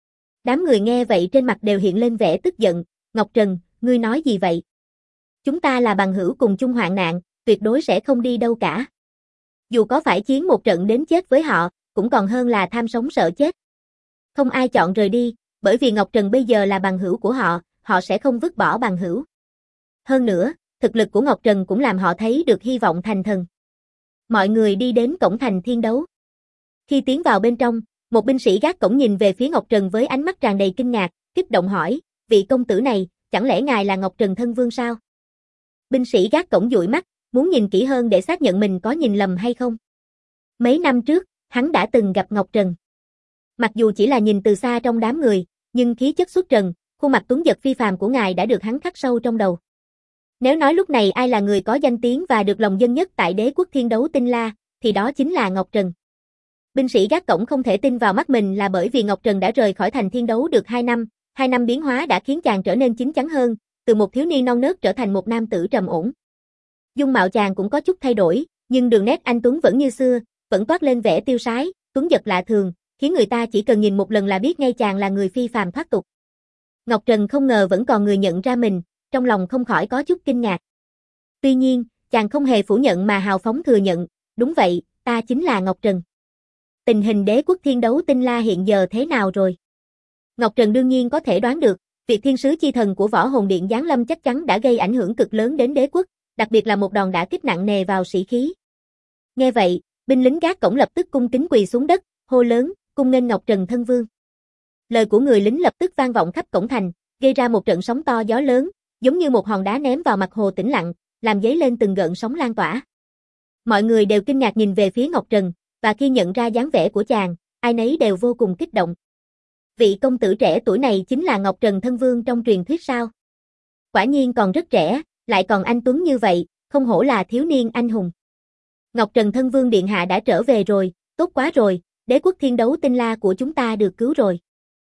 Đám người nghe vậy trên mặt đều hiện lên vẻ tức giận, Ngọc Trần, ngươi nói gì vậy? Chúng ta là bằng hữu cùng chung hoạn nạn, tuyệt đối sẽ không đi đâu cả. Dù có phải chiến một trận đến chết với họ, cũng còn hơn là tham sống sợ chết. Không ai chọn rời đi, bởi vì Ngọc Trần bây giờ là bằng hữu của họ, họ sẽ không vứt bỏ bằng hữu. Hơn nữa, thực lực của Ngọc Trần cũng làm họ thấy được hy vọng thành thần. Mọi người đi đến cổng thành Thiên Đấu. Khi tiến vào bên trong, một binh sĩ gác cổng nhìn về phía Ngọc Trần với ánh mắt tràn đầy kinh ngạc, kích động hỏi, vị công tử này, chẳng lẽ ngài là Ngọc Trần thân vương sao? Binh sĩ gác cổng dụi mắt, muốn nhìn kỹ hơn để xác nhận mình có nhìn lầm hay không. Mấy năm trước, hắn đã từng gặp Ngọc Trần. Mặc dù chỉ là nhìn từ xa trong đám người, nhưng khí chất xuất trần, khuôn mặt tuấn giật phi phàm của ngài đã được hắn khắc sâu trong đầu. Nếu nói lúc này ai là người có danh tiếng và được lòng dân nhất tại đế quốc Thiên Đấu Tinh La, thì đó chính là Ngọc Trần. Binh sĩ gác cổng không thể tin vào mắt mình là bởi vì Ngọc Trần đã rời khỏi thành Thiên Đấu được 2 năm, 2 năm biến hóa đã khiến chàng trở nên chín chắn hơn, từ một thiếu niên non nớt trở thành một nam tử trầm ổn. Dung mạo chàng cũng có chút thay đổi, nhưng đường nét anh tuấn vẫn như xưa, vẫn toát lên vẻ tiêu sái, tuấn giật lạ thường, khiến người ta chỉ cần nhìn một lần là biết ngay chàng là người phi phàm thoát tục. Ngọc Trần không ngờ vẫn còn người nhận ra mình, trong lòng không khỏi có chút kinh ngạc. Tuy nhiên, chàng không hề phủ nhận mà hào phóng thừa nhận, đúng vậy, ta chính là Ngọc Trần. Tình hình đế quốc Thiên Đấu Tinh La hiện giờ thế nào rồi? Ngọc Trần đương nhiên có thể đoán được, việc thiên sứ chi thần của Võ Hồn Điện giáng lâm chắc chắn đã gây ảnh hưởng cực lớn đến đế quốc, đặc biệt là một đòn đả kích nặng nề vào sĩ khí. Nghe vậy, binh lính gác cổng lập tức cung kính quỳ xuống đất, hô lớn, cung nghênh Ngọc Trần thân vương. Lời của người lính lập tức vang vọng khắp cổng thành, gây ra một trận sóng to gió lớn, giống như một hòn đá ném vào mặt hồ tĩnh lặng, làm dấy lên từng gợn sóng lan tỏa. Mọi người đều kinh ngạc nhìn về phía Ngọc Trần, và khi nhận ra dáng vẻ của chàng, ai nấy đều vô cùng kích động. Vị công tử trẻ tuổi này chính là Ngọc Trần thân vương trong truyền thuyết sao? Quả nhiên còn rất trẻ, lại còn anh tuấn như vậy, không hổ là thiếu niên anh hùng. Ngọc Trần thân vương điện hạ đã trở về rồi, tốt quá rồi, đế quốc Thiên Đấu Tinh La của chúng ta được cứu rồi.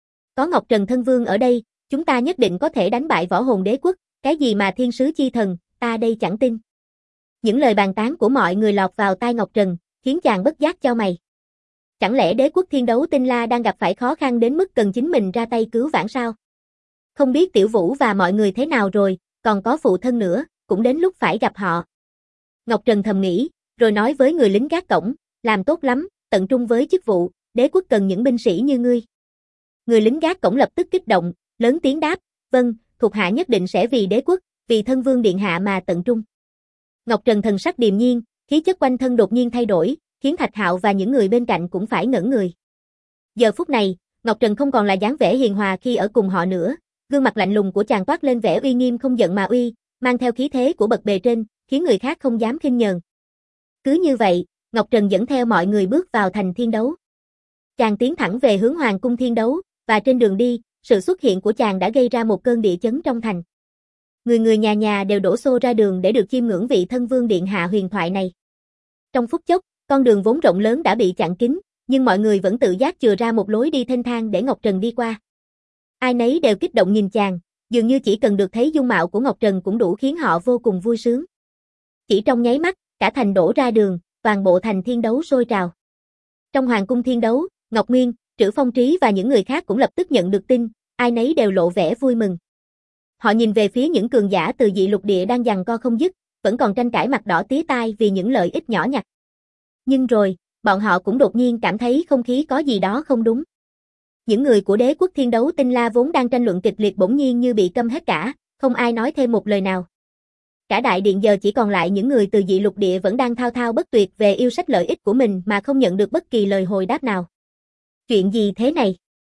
Có Ngọc Trần thân vương ở đây, chúng ta nhất định có thể đánh bại Võ Hồn Đế quốc, cái gì mà thiên sứ chi thần, ta đây chẳng tin. Những lời bàn tán của mọi người lọt vào tai Ngọc Trần, khiến chàng bất giác chau mày. Chẳng lẽ đế quốc Thiên Đấu Tinh La đang gặp phải khó khăn đến mức cần chính mình ra tay cứu vãn sao? Không biết Tiểu Vũ và mọi người thế nào rồi, còn có phụ thân nữa, cũng đến lúc phải gặp họ. Ngọc Trần thầm nghĩ, rồi nói với người lính gác cổng, làm tốt lắm, tận trung với chức vụ, đế quốc cần những binh sĩ như ngươi. Người lính gác cổng lập tức kích động, lớn tiếng đáp, vâng, thuộc hạ nhất định sẽ vì đế quốc, vì thân vương điện hạ mà tận trung. Ngọc Trần thần sắc điềm nhiên, khí chất quanh thân đột nhiên thay đổi, khiến Thạch Hạo và những người bên cạnh cũng phải ngẩn người. Giờ phút này, Ngọc Trần không còn là dáng vẻ hiền hòa khi ở cùng họ nữa, gương mặt lạnh lùng của chàng toát lên vẻ uy nghiêm không giận mà uy, mang theo khí thế của bậc bề trên, khiến người khác không dám khinh nhờn. Cứ như vậy, Ngọc Trần dẫn theo mọi người bước vào thành Thiên Đấu. Chàng tiến thẳng về hướng Hoàng cung Thiên Đấu, và trên đường đi, sự xuất hiện của chàng đã gây ra một cơn địa chấn trong thành. Người nhà nhà đều đổ xô ra đường để được chiêm ngưỡng vị thân vương điện hạ huyền thoại này. Trong phút chốc, con đường vốn rộng lớn đã bị chặn kín, nhưng mọi người vẫn tự giác chừa ra một lối đi thênh thang để Ngọc Trần đi qua. Ai nấy đều kích động nhìn chàng, dường như chỉ cần được thấy dung mạo của Ngọc Trần cũng đủ khiến họ vô cùng vui sướng. Chỉ trong nháy mắt, cả thành đổ ra đường, toàn bộ thành Thiên Đấu sôi trào. Trong Hoàng cung Thiên Đấu, Ngọc Nguyên, Trữ Phong Trí và những người khác cũng lập tức nhận được tin, ai nấy đều lộ vẻ vui mừng. Họ nhìn về phía những cường giả từ dị lục địa đang giằng co không dứt, vẫn còn tranh cãi mặt đỏ tía tai vì những lợi ích nhỏ nhặt. Nhưng rồi, bọn họ cũng đột nhiên cảm thấy không khí có gì đó không đúng. Những người của đế quốc Thiên Đấu Tinh La vốn đang tranh luận kịch liệt bỗng nhiên như bị câm hết cả, không ai nói thêm một lời nào. Cả đại điện giờ chỉ còn lại những người từ dị lục địa vẫn đang thao thao bất tuyệt về yêu sách lợi ích của mình mà không nhận được bất kỳ lời hồi đáp nào. Chuyện gì thế này?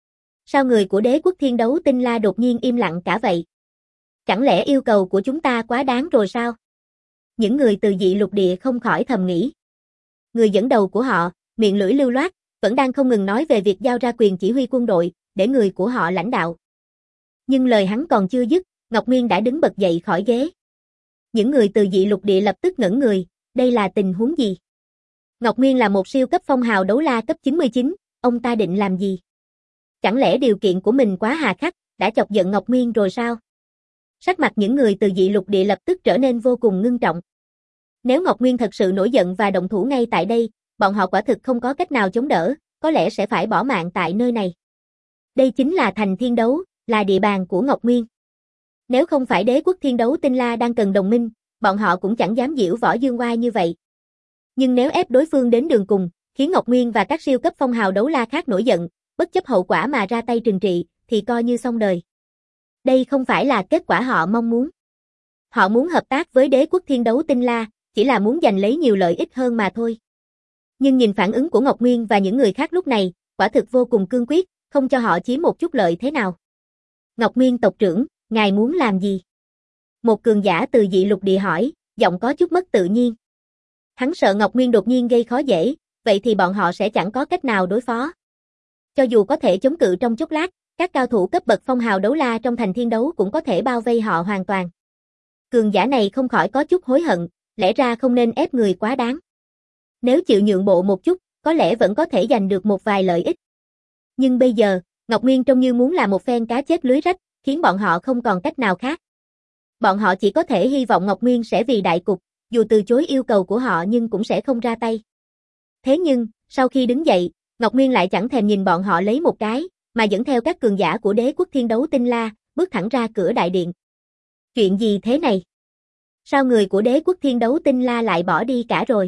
Sao người của đế quốc Thiên Đấu Tinh La đột nhiên im lặng cả vậy? Chẳng lẽ yêu cầu của chúng ta quá đáng rồi sao? Những người từ dị lục địa không khỏi thầm nghĩ. Người dẫn đầu của họ, miệng lưỡi lưu loát, vẫn đang không ngừng nói về việc giao ra quyền chỉ huy quân đội, để người của họ lãnh đạo. Nhưng lời hắn còn chưa dứt, Ngọc Nguyên đã đứng bật dậy khỏi ghế. Những người từ dị lục địa lập tức ngẩn người, đây là tình huống gì? Ngọc Nguyên là một siêu cấp phong hào đấu la cấp 99, ông ta định làm gì? Chẳng lẽ điều kiện của mình quá hà khắc, đã chọc giận Ngọc Nguyên rồi sao? Sắc mặt những người từ dị lục địa lập tức trở nên vô cùng ngưng trọng. Nếu Ngọc Nguyên thật sự nổi giận và động thủ ngay tại đây, bọn họ quả thực không có cách nào chống đỡ, có lẽ sẽ phải bỏ mạng tại nơi này. Đây chính là thành Thiên Đấu, là địa bàn của Ngọc Nguyên. Nếu không phải đế quốc Thiên Đấu Tinh La đang cần đồng minh, bọn họ cũng chẳng dám giễu võ dương oai như vậy. Nhưng nếu ép đối phương đến đường cùng, khiến Ngọc Nguyên và các siêu cấp phong hào đấu la khác nổi giận, bất chấp hậu quả mà ra tay trừng trị, thì coi như xong đời. Đây không phải là kết quả họ mong muốn. Họ muốn hợp tác với đế quốc Thiên Đấu Tinh La, chỉ là muốn giành lấy nhiều lợi ích hơn mà thôi. Nhưng nhìn phản ứng của Ngọc Nguyên và những người khác lúc này, quả thực vô cùng cương quyết, không cho họ chiếm một chút lợi thế nào. Ngọc Nguyên tộc trưởng, ngài muốn làm gì? Một cường giả từ dị lục địa hỏi, giọng có chút mất tự nhiên. Hắn sợ Ngọc Nguyên đột nhiên gây khó dễ, vậy thì bọn họ sẽ chẳng có cách nào đối phó. Cho dù có thể chống cự trong chốc lát, các cao thủ cấp bậc phong hào đấu la trong thành Thiên Đấu cũng có thể bao vây họ hoàn toàn. Cường giả này không khỏi có chút hối hận, lẽ ra không nên ép người quá đáng. Nếu chịu nhượng bộ một chút, có lẽ vẫn có thể giành được một vài lợi ích. Nhưng bây giờ, Ngọc Nguyên trông như muốn làm một phen cá chết lưới rách, khiến bọn họ không còn cách nào khác. Bọn họ chỉ có thể hy vọng Ngọc Nguyên sẽ vì đại cục, dù từ chối yêu cầu của họ nhưng cũng sẽ không ra tay. Thế nhưng, sau khi đứng dậy, Ngọc Nguyên lại chẳng thèm nhìn bọn họ lấy một cái, mà dẫn theo các cường giả của Đế quốc Thiên Đấu Tinh La, bước thẳng ra cửa đại điện. Chuyện gì thế này? Sao người của Đế quốc Thiên Đấu Tinh La lại bỏ đi cả rồi?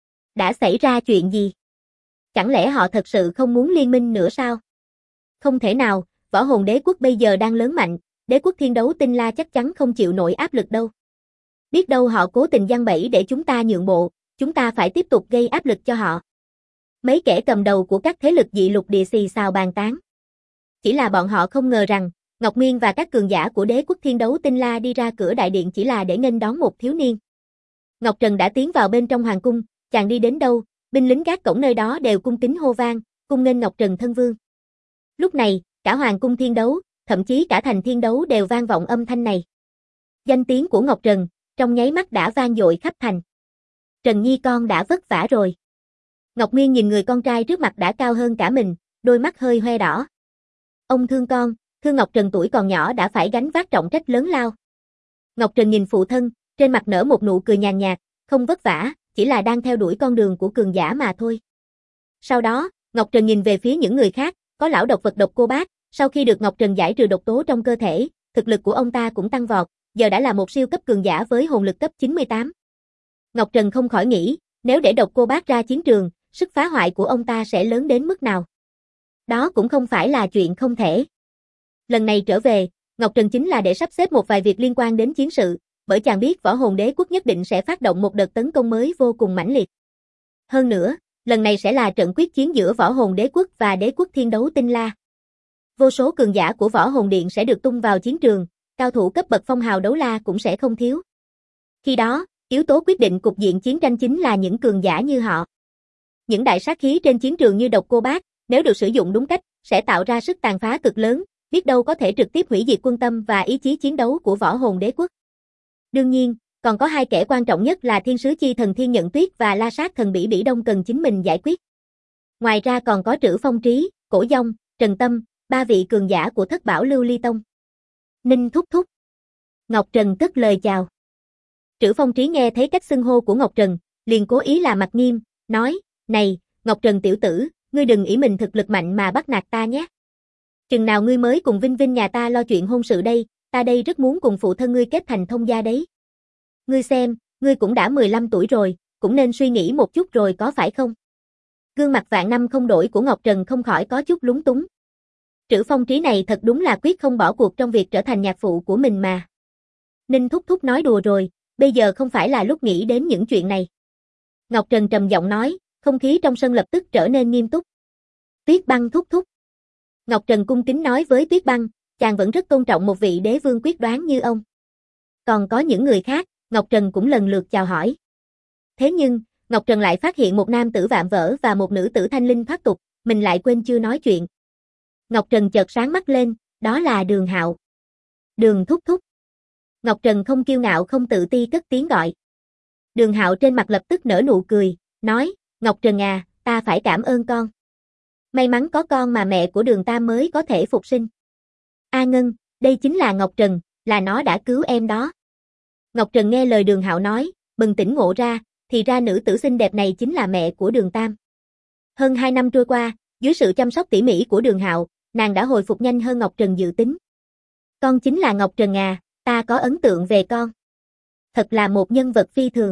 Đã xảy ra chuyện gì? Chẳng lẽ họ thật sự không muốn liên minh nữa sao? Không thể nào, Võ Hồn Đế quốc bây giờ đang lớn mạnh, Đế quốc Thiên Đấu Tinh La chắc chắn không chịu nổi áp lực đâu. Biết đâu họ cố tình giăng bẫy để chúng ta nhượng bộ, chúng ta phải tiếp tục gây áp lực cho họ. Mấy kẻ cầm đầu của các thế lực dị lục địa xì xào bàn tán. Chỉ là bọn họ không ngờ rằng, Ngọc Nguyên và các cường giả của Đế quốc Thiên Đấu Tinh La đi ra cửa đại điện chỉ là để nghênh đón một thiếu niên. Ngọc Trần đã tiến vào bên trong hoàng cung, chàng đi đến đâu, binh lính gác cổng nơi đó đều cung kính hô vang, cung nghênh Ngọc Trần thân vương. Lúc này, cả hoàng cung Thiên Đấu, thậm chí cả thành Thiên Đấu đều vang vọng âm thanh này. Danh tiếng của Ngọc Trần, trong nháy mắt đã vang dội khắp thành. Trần Nhi con đã vất vả rồi. Ngọc Nguyên nhìn người con trai trước mặt đã cao hơn cả mình, đôi mắt hơi hoe đỏ. Ông thương con, thương Ngọc Trần tuổi còn nhỏ đã phải gánh vác trọng trách lớn lao. Ngọc Trần nhìn phụ thân, trên mặt nở một nụ cười nhàn nhạt, không vất vả, chỉ là đang theo đuổi con đường của cường giả mà thôi. Sau đó, Ngọc Trần nhìn về phía những người khác, có lão độc vật Độc Cô Bác, sau khi được Ngọc Trần giải trừ độc tố trong cơ thể, thực lực của ông ta cũng tăng vọt, giờ đã là một siêu cấp cường giả với hồn lực cấp 98. Ngọc Trần không khỏi nghĩ, nếu để Độc Cô Bác ra chiến trường, sức phá hoại của ông ta sẽ lớn đến mức nào. Đó cũng không phải là chuyện không thể. Lần này trở về, Ngọc Trần chính là để sắp xếp một vài việc liên quan đến chiến sự, bởi chàng biết Võ Hồn Đế quốc nhất định sẽ phát động một đợt tấn công mới vô cùng mãnh liệt. Hơn nữa, lần này sẽ là trận quyết chiến giữa Võ Hồn Đế quốc và Đế quốc Thiên Đấu Tinh La. Vô số cường giả của Võ Hồn Điện sẽ được tung vào chiến trường, cao thủ cấp bậc phong hào đấu la cũng sẽ không thiếu. Khi đó, yếu tố quyết định cục diện chiến tranh chính là những cường giả như họ. Những đại sát khí trên chiến trường như Độc Cô Bác, nếu được sử dụng đúng cách, sẽ tạo ra sức tàn phá cực lớn, biết đâu có thể trực tiếp hủy diệt quân tâm và ý chí chiến đấu của Võ Hồn Đế quốc. Đương nhiên, còn có hai kẻ quan trọng nhất là Thiên Sứ Chi Thần Thiên Nhận Tuyết và La Sát Thần Bỉ Bỉ Đông cần chính mình giải quyết. Ngoài ra còn có Trữ Phong Trí, Cổ Dông, Trần Tâm, ba vị cường giả của Thất Bảo Lưu Ly Tông. Ninh thúc thúc. Ngọc Trần cất lời chào. Trữ Phong Trí nghe thấy cách xưng hô của Ngọc Trần, liền cố ý là mặt nghiêm, nói, này, Ngọc Trần tiểu tử, ngươi đừng ỷ mình thực lực mạnh mà bắt nạt ta nhé. Chừng nào ngươi mới cùng Vinh Vinh nhà ta lo chuyện hôn sự đây, ta đây rất muốn cùng phụ thân ngươi kết thành thông gia đấy. Ngươi xem, ngươi cũng đã 15 tuổi rồi, cũng nên suy nghĩ một chút rồi có phải không? Gương mặt vạn năm không đổi của Ngọc Trần không khỏi có chút lúng túng. Trữ Phong Trí này thật đúng là quyết không bỏ cuộc trong việc trở thành nhạc phụ của mình mà. Ninh thúc thúc nói đùa rồi, bây giờ không phải là lúc nghĩ đến những chuyện này. Ngọc Trần trầm giọng nói, không khí trong sân lập tức trở nên nghiêm túc. Tuyết Băng thúc thúc. Ngọc Trần cung kính nói với Tuyết Băng, chàng vẫn rất tôn trọng một vị đế vương quyết đoán như ông. Còn có những người khác, Ngọc Trần cũng lần lượt chào hỏi. Thế nhưng, Ngọc Trần lại phát hiện một nam tử vạm vỡ và một nữ tử thanh linh thoát tục, mình lại quên chưa nói chuyện. Ngọc Trần chợt sáng mắt lên, đó là Đường Hạo. Đường thúc thúc. Ngọc Trần không kiêu ngạo không tự ti cất tiếng gọi. Đường Hạo trên mặt lập tức nở nụ cười, nói, Ngọc Trần à, ta phải cảm ơn con. May mắn có con mà mẹ của Đường ta mới có thể phục sinh. A Ngân, đây chính là Ngọc Trần, là nó đã cứu em đó. Ngọc Trần nghe lời Đường Hạo nói, bừng tỉnh ngộ ra, thì ra nữ tử xinh đẹp này chính là mẹ của Đường Tam. Hơn 2 năm trôi qua, dưới sự chăm sóc tỉ mỉ của Đường Hạo, nàng đã hồi phục nhanh hơn Ngọc Trần dự tính. Con chính là Ngọc Trần à, ta có ấn tượng về con. Thật là một nhân vật phi thường.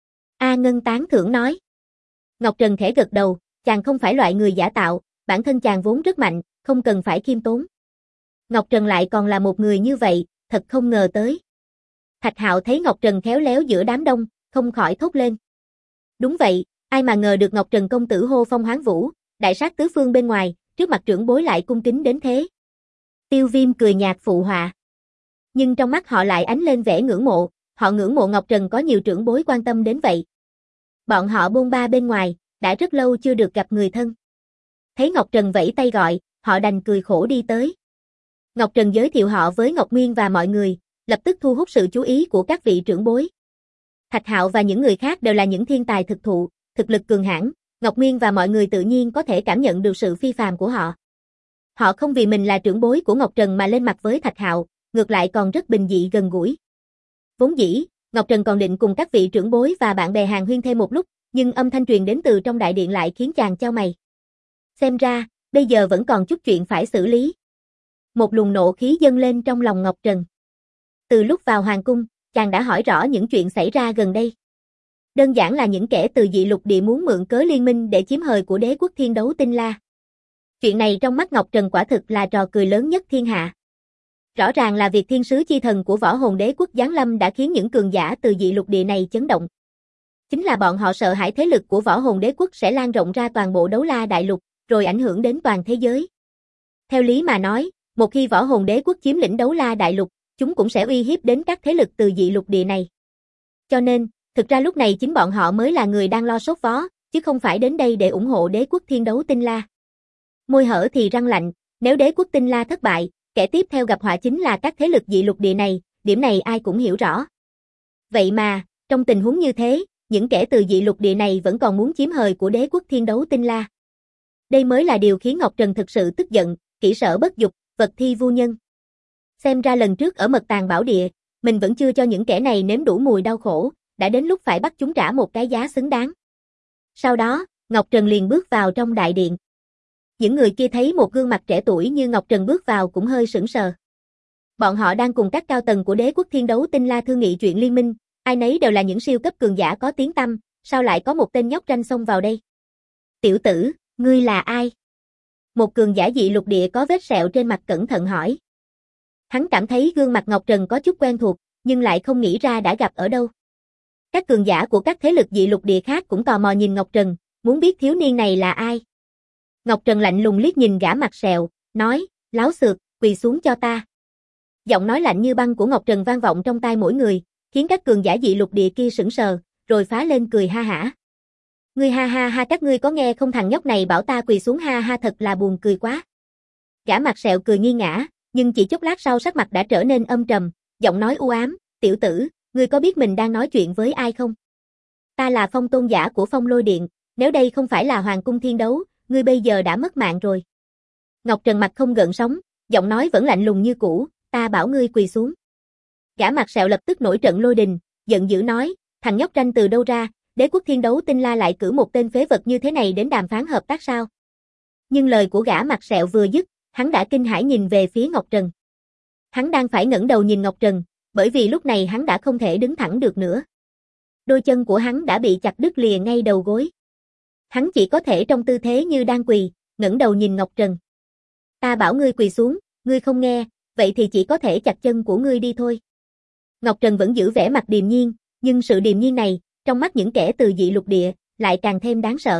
A Ngân tán thưởng nói. Ngọc Trần khẽ gật đầu, chàng không phải loại người giả tạo, bản thân chàng vốn rất mạnh, không cần phải khiêm tốn. Ngọc Trần lại còn là một người như vậy, thật không ngờ tới. Thạch Hạo thấy Ngọc Trần khéo léo giữa đám đông, không khỏi thốt lên. Đúng vậy, ai mà ngờ được Ngọc Trần công tử hô phong hoán vũ, đại sát tứ phương bên ngoài, trước mặt trưởng bối lại cung kính đến thế. Tiêu Viêm cười nhạt phụ họa. Nhưng trong mắt họ lại ánh lên vẻ ngưỡng mộ, họ ngưỡng mộ Ngọc Trần có nhiều trưởng bối quan tâm đến vậy. Bọn họ bôn ba bên ngoài, đã rất lâu chưa được gặp người thân. Thấy Ngọc Trần vẫy tay gọi, họ đành cười khổ đi tới. Ngọc Trần giới thiệu họ với Ngọc Nguyên và mọi người, lập tức thu hút sự chú ý của các vị trưởng bối. Thạch Hạo và những người khác đều là những thiên tài thực thụ, thực lực cường hãn, Ngọc Nguyên và mọi người tự nhiên có thể cảm nhận được sự phi phàm của họ. Họ không vì mình là trưởng bối của Ngọc Trần mà lên mặt với Thạch Hạo, ngược lại còn rất bình dị gần gũi. Vốn dĩ, Ngọc Trần còn định cùng các vị trưởng bối và bạn bè hàn huyên thêm một lúc, nhưng âm thanh truyền đến từ trong đại điện lại khiến chàng chau mày. Xem ra, bây giờ vẫn còn chút chuyện phải xử lý. Một luồng nộ khí dâng lên trong lòng Ngọc Trần. Từ lúc vào hoàng cung, chàng đã hỏi rõ những chuyện xảy ra gần đây. Đơn giản là những kẻ từ dị lục địa muốn mượn cớ liên minh để chiếm hời của đế quốc Thiên Đấu Tinh La. Chuyện này trong mắt Ngọc Trần quả thực là trò cười lớn nhất thiên hạ. Rõ ràng là việc thiên sứ chi thần của Võ Hồn Đế quốc giáng lâm đã khiến những cường giả từ dị lục địa này chấn động. Chính là bọn họ sợ hãi thế lực của Võ Hồn Đế quốc sẽ lan rộng ra toàn bộ Đấu La đại lục, rồi ảnh hưởng đến toàn thế giới. Theo lý mà nói, một khi Võ Hồn Đế quốc chiếm lĩnh Đấu La đại lục, chúng cũng sẽ uy hiếp đến các thế lực từ dị lục địa này. Cho nên, thực ra lúc này chính bọn họ mới là người đang lo sốt vó, chứ không phải đến đây để ủng hộ đế quốc Thiên Đấu Tinh La. Môi hở thì răng lạnh, nếu đế quốc Tinh La thất bại, kẻ tiếp theo gặp họa chính là các thế lực dị lục địa này, điểm này ai cũng hiểu rõ. Vậy mà, trong tình huống như thế, những kẻ từ dị lục địa này vẫn còn muốn chiếm hời của đế quốc Thiên Đấu Tinh La. Đây mới là điều khiến Ngọc Trần thực sự tức giận, kỹ sở bất dục, vật thi vô nhân. Xem ra lần trước ở Mật Tàng Bảo Địa, mình vẫn chưa cho những kẻ này nếm đủ mùi đau khổ, đã đến lúc phải bắt chúng trả một cái giá xứng đáng. Sau đó, Ngọc Trần liền bước vào trong đại điện. Những người kia thấy một gương mặt trẻ tuổi như Ngọc Trần bước vào cũng hơi sững sờ. Bọn họ đang cùng các cao tầng của đế quốc Thiên Đấu Tinh La thương nghị chuyện liên minh, ai nấy đều là những siêu cấp cường giả có tiếng tăm, sao lại có một tên nhóc ranh xông vào đây? Tiểu tử, ngươi là ai? Một cường giả dị lục địa có vết sẹo trên mặt cẩn thận hỏi. Hắn cảm thấy gương mặt Ngọc Trần có chút quen thuộc, nhưng lại không nghĩ ra đã gặp ở đâu. Các cường giả của các thế lực dị lục địa khác cũng tò mò nhìn Ngọc Trần, muốn biết thiếu niên này là ai. Ngọc Trần lạnh lùng liếc nhìn gã mặt sẹo, nói, láo xược, quỳ xuống cho ta. Giọng nói lạnh như băng của Ngọc Trần vang vọng trong tai mỗi người, khiến các cường giả dị lục địa kia sững sờ, rồi phá lên cười ha hả. Ngươi ha ha ha, các ngươi có nghe không, thằng nhóc này bảo ta quỳ xuống, ha ha, thật là buồn cười quá. Gã mặt sẹo cười nghi ngã, nhưng chỉ chốc lát sau sắc mặt đã trở nên âm trầm, giọng nói u ám, tiểu tử, ngươi có biết mình đang nói chuyện với ai không? Ta là Phong tôn giả của Phong Lôi Điện, nếu đây không phải là Hoàng cung Thiên Đấu, ngươi bây giờ đã mất mạng rồi. Ngọc Trần mặt không gợn sóng, giọng nói vẫn lạnh lùng như cũ, ta bảo ngươi quỳ xuống. Gã mặt sẹo lập tức nổi trận lôi đình, giận dữ nói, thằng nhóc ranh từ đâu ra, đế quốc Thiên Đấu Tinh La lại cử một tên phế vật như thế này đến đàm phán hợp tác sao? Nhưng lời của gã mặt sẹo vừa dứt, hắn đã kinh hãi nhìn về phía Ngọc Trần. Hắn đang phải ngẩng đầu nhìn Ngọc Trần, bởi vì lúc này hắn đã không thể đứng thẳng được nữa. Đôi chân của hắn đã bị chặt đứt lìa ngay đầu gối. Hắn chỉ có thể trong tư thế như đang quỳ, ngẩng đầu nhìn Ngọc Trần. Ta bảo ngươi quỳ xuống, ngươi không nghe, vậy thì chỉ có thể chặt chân của ngươi đi thôi. Ngọc Trần vẫn giữ vẻ mặt điềm nhiên, nhưng sự điềm nhiên này, trong mắt những kẻ từ dị lục địa, lại càng thêm đáng sợ.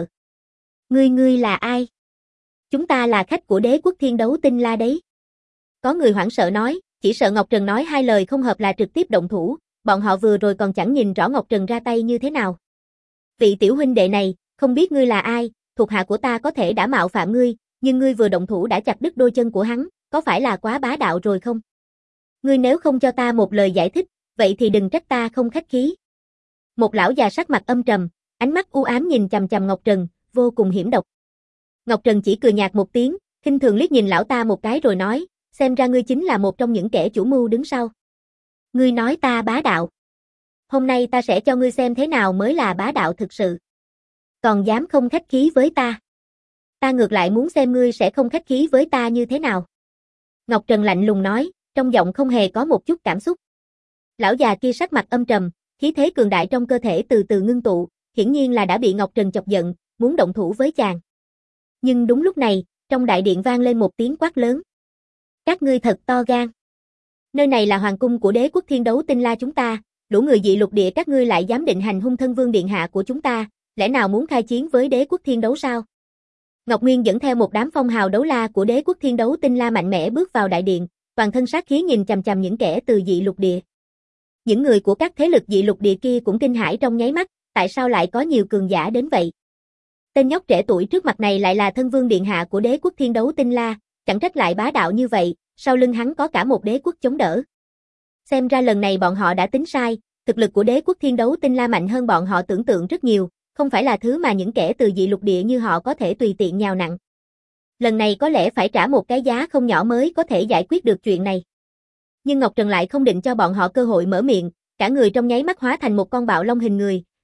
Ngươi là ai? Chúng ta là khách của đế quốc Thiên Đấu Tinh La đấy. Có người hoảng sợ nói, chỉ sợ Ngọc Trần nói hai lời không hợp là trực tiếp động thủ, bọn họ vừa rồi còn chẳng nhìn rõ Ngọc Trần ra tay như thế nào. Vị tiểu huynh đệ này, không biết ngươi là ai, thuộc hạ của ta có thể đã mạo phạm ngươi, nhưng ngươi vừa động thủ đã chặt đứt đôi chân của hắn, có phải là quá bá đạo rồi không? Ngươi nếu không cho ta một lời giải thích, vậy thì đừng trách ta không khách khí. Một lão già sắc mặt âm trầm, ánh mắt u ám nhìn chằm chằm Ngọc Trần, vô cùng hiểm độc. Ngọc Trần chỉ cười nhạt một tiếng, khinh thường liếc nhìn lão ta một cái rồi nói, xem ra ngươi chính là một trong những kẻ chủ mưu đứng sau. Ngươi nói ta bá đạo. Hôm nay ta sẽ cho ngươi xem thế nào mới là bá đạo thực sự. Còn dám không khách khí với ta. Ta ngược lại muốn xem ngươi sẽ không khách khí với ta như thế nào. Ngọc Trần lạnh lùng nói, trong giọng không hề có một chút cảm xúc. Lão già kia sắc mặt âm trầm, khí thế cường đại trong cơ thể từ từ ngưng tụ, hiển nhiên là đã bị Ngọc Trần chọc giận, muốn động thủ với chàng. Nhưng đúng lúc này, trong đại điện vang lên một tiếng quát lớn. Các ngươi thật to gan. Nơi này là hoàng cung của đế quốc Thiên Đấu Tinh La chúng ta, đủ người dị lục địa các ngươi lại dám định hành hung thân vương điện hạ của chúng ta, lẽ nào muốn khai chiến với đế quốc Thiên Đấu sao? Ngọc Nguyên dẫn theo một đám phong hào đấu la của đế quốc Thiên Đấu Tinh La mạnh mẽ bước vào đại điện, toàn thân sát khí nhìn chằm chằm những kẻ từ dị lục địa. Những người của các thế lực dị lục địa kia cũng kinh hãi trong nháy mắt, tại sao lại có nhiều cường giả đến vậy? Tên nhóc trẻ tuổi trước mặt này lại là thân vương điện hạ của đế quốc Thiên Đấu Tinh La, chẳng trách lại bá đạo như vậy, sau lưng hắn có cả một đế quốc chống đỡ. Xem ra lần này bọn họ đã tính sai, thực lực của đế quốc Thiên Đấu Tinh La mạnh hơn bọn họ tưởng tượng rất nhiều, không phải là thứ mà những kẻ từ dị lục địa như họ có thể tùy tiện nhào nặn. Lần này có lẽ phải trả một cái giá không nhỏ mới có thể giải quyết được chuyện này. Nhưng Ngọc Trần lại không định cho bọn họ cơ hội mở miệng, cả người trong nháy mắt hóa thành một con bạo long hình người,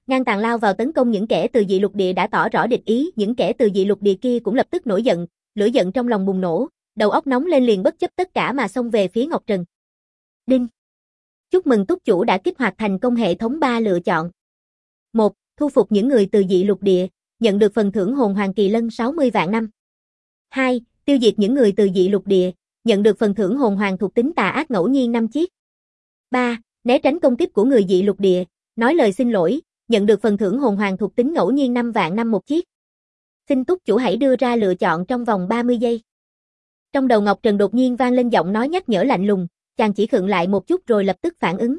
ngang tàn lao vào tấn công những kẻ từ dị lục địa đã tỏ rõ địch ý, những kẻ từ dị lục địa kia cũng lập tức nổi giận, lửa giận trong lòng bùng nổ, đầu óc nóng lên liền bất chấp tất cả mà xông về phía Ngọc Trần. Đinh. Chúc mừng túc chủ đã kích hoạt thành công hệ thống 3 lựa chọn. 1. Thu phục những người từ dị lục địa, nhận được phần thưởng hồn hoàng kỳ lân 60 vạn năm. 2. Tiêu diệt những người từ dị lục địa, nhận được phần thưởng hồn hoàng thuộc tính tà ác ngẫu nhiên 5 chiếc. 3. Né tránh công kích của người dị lục địa, nói lời xin lỗi, nhận được phần thưởng hồn hoàng thuộc tính ngẫu nhiên 5 vạn năm một chiếc. Xin túc chủ hãy đưa ra lựa chọn trong vòng 30 giây. Trong đầu Ngọc Trần đột nhiên vang lên giọng nói nhắc nhở lạnh lùng, chàng chỉ khựng lại một chút rồi lập tức phản ứng.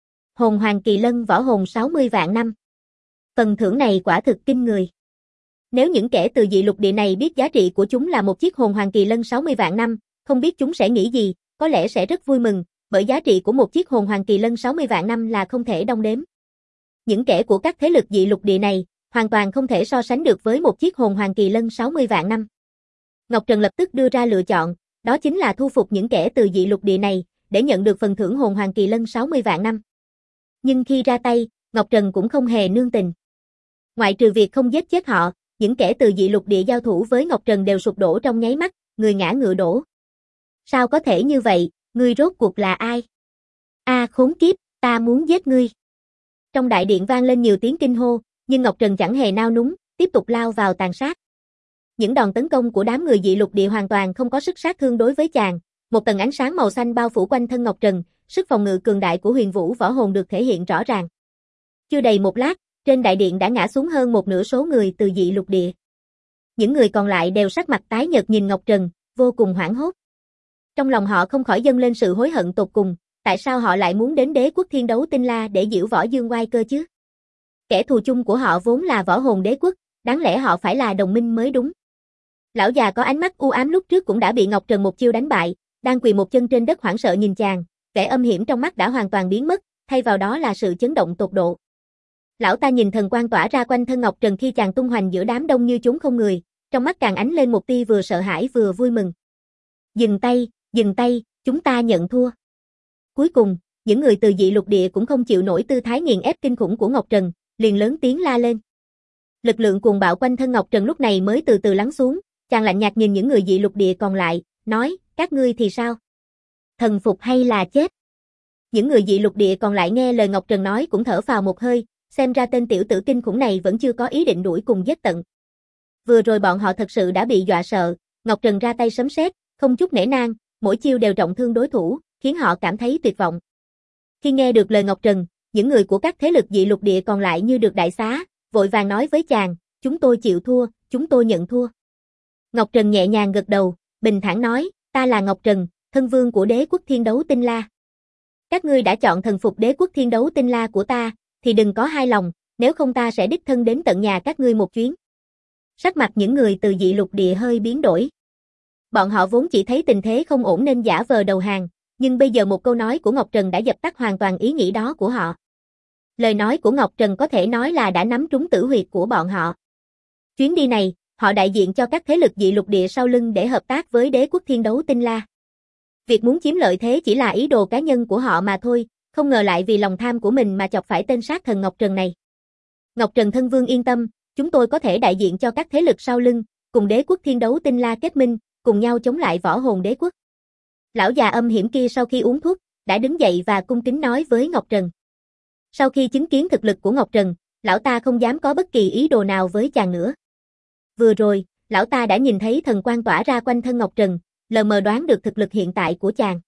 Hồn hoàng kỳ lân võ hồn 60 vạn năm. Phần thưởng này quả thực kinh người. Nếu những kẻ từ dị lục địa này biết giá trị của chúng là một chiếc hồn hoàng kỳ lân 60 vạn năm, không biết chúng sẽ nghĩ gì, có lẽ sẽ rất vui mừng, bởi giá trị của một chiếc hồn hoàng kỳ lân 60 vạn năm là không thể đong đếm. Những kẻ của các thế lực dị lục địa này, hoàn toàn không thể so sánh được với một chiếc hồn hoàng kỳ lân 60 vạn năm. Ngọc Trần lập tức đưa ra lựa chọn, đó chính là thu phục những kẻ từ dị lục địa này, để nhận được phần thưởng hồn hoàng kỳ lân 60 vạn năm. Nhưng khi ra tay, Ngọc Trần cũng không hề nương tình. Ngoại trừ việc không giết chết họ, những kẻ từ dị lục địa giao thủ với Ngọc Trần đều sụp đổ trong nháy mắt, người ngã ngựa đổ. Sao có thể như vậy, ngươi rốt cuộc là ai? Khốn kiếp, ta muốn giết ngươi. Trong đại điện vang lên nhiều tiếng kinh hô, nhưng Ngọc Trần chẳng hề nao núng, tiếp tục lao vào tàn sát. Những đòn tấn công của đám người dị lục địa hoàn toàn không có sức sát thương đối với chàng. Một tầng ánh sáng màu xanh bao phủ quanh thân Ngọc Trần, sức phòng ngự cường đại của Huyền Vũ võ hồn được thể hiện rõ ràng. Chưa đầy một lát, trên đại điện đã ngã xuống hơn một nửa số người từ dị lục địa. Những người còn lại đều sắc mặt tái nhợt nhìn Ngọc Trần, vô cùng hoảng hốt. Trong lòng họ không khỏi dâng lên sự hối hận tột cùng, tại sao họ lại muốn đến Đế quốc Thiên Đấu Tinh La để giễu võ dương oai cơ chứ? Kẻ thù chung của họ vốn là võ hồn đế quốc, đáng lẽ họ phải là đồng minh mới đúng. Lão già có ánh mắt u ám lúc trước cũng đã bị Ngọc Trần một chiêu đánh bại, đang quỳ một chân trên đất hoảng sợ nhìn chàng, vẻ âm hiểm trong mắt đã hoàn toàn biến mất, thay vào đó là sự chấn động tột độ. Lão ta nhìn thần quang tỏa ra quanh thân Ngọc Trần khi chàng tung hoành giữa đám đông như chốn không người, trong mắt càng ánh lên một tia vừa sợ hãi vừa vui mừng. Dừng tay, chúng ta nhận thua. Cuối cùng, những người từ dị lục địa cũng không chịu nổi tư thái nghiền ép kinh khủng của Ngọc Trần, liền lớn tiếng la lên. Lực lượng cuồng bạo quanh thân Ngọc Trần lúc này mới từ từ lắng xuống, chàng lạnh nhạt nhìn những người dị lục địa còn lại, nói, các ngươi thì sao? Thần phục hay là chết? Những người dị lục địa còn lại nghe lời Ngọc Trần nói cũng thở phào một hơi, xem ra tên tiểu tử kinh khủng này vẫn chưa có ý định đuổi cùng giết tận. Vừa rồi bọn họ thật sự đã bị dọa sợ, Ngọc Trần ra tay sấm sét, không chút nể nang, mỗi chiêu đều trọng thương đối thủ, khiến họ cảm thấy tuyệt vọng. Khi nghe được lời Ngọc Trần, những người của các thế lực dị lục địa còn lại như được đại xá, vội vàng nói với chàng, chúng tôi chịu thua, chúng tôi nhận thua. Ngọc Trần nhẹ nhàng gật đầu, bình thản nói, ta là Ngọc Trần, thân vương của Đế quốc Thiên Đấu Tinh La. Các ngươi đã chọn thần phục Đế quốc Thiên Đấu Tinh La của ta, thì đừng có hai lòng, nếu không ta sẽ đích thân đến tận nhà các ngươi một chuyến. Sắc mặt những người từ dị lục địa hơi biến đổi. Bọn họ vốn chỉ thấy tình thế không ổn nên giả vờ đầu hàng, nhưng bây giờ một câu nói của Ngọc Trần đã dập tắt hoàn toàn ý nghĩ đó của họ. Lời nói của Ngọc Trần có thể nói là đã nắm trúng tử huyệt của bọn họ. Chuyến đi này, họ đại diện cho các thế lực dị lục địa sau lưng để hợp tác với Đế quốc Thiên Đấu Tinh La. Việc muốn chiếm lợi thế chỉ là ý đồ cá nhân của họ mà thôi, không ngờ lại vì lòng tham của mình mà chọc phải tên sát thần Ngọc Trần này. Ngọc Trần thân vương yên tâm, chúng tôi có thể đại diện cho các thế lực sau lưng, cùng Đế quốc Thiên Đấu Tinh La kết minh, cùng nhau chống lại võ hồn đế quốc. Lão già âm hiểm kia sau khi uống thuốc, đã đứng dậy và cung kính nói với Ngọc Trần. Sau khi chứng kiến thực lực của Ngọc Trần, lão ta không dám có bất kỳ ý đồ nào với chàng nữa. Vừa rồi, lão ta đã nhìn thấy thần quang tỏa ra quanh thân Ngọc Trần, lờ mờ đoán được thực lực hiện tại của chàng.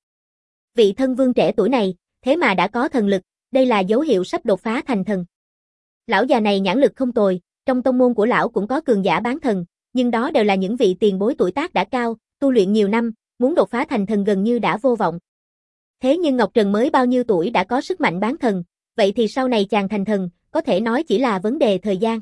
Vị thân vương trẻ tuổi này, thế mà đã có thần lực, đây là dấu hiệu sắp đột phá thành thần. Lão già này nhãn lực không tồi, trong tông môn của lão cũng có cường giả bán thần, nhưng đó đều là những vị tiền bối tuổi tác đã cao, tu luyện nhiều năm, muốn đột phá thành thần gần như đã vô vọng. Thế nhưng Ngọc Trần mới bao nhiêu tuổi đã có sức mạnh bán thần, vậy thì sau này chàng thành thần, có thể nói chỉ là vấn đề thời gian.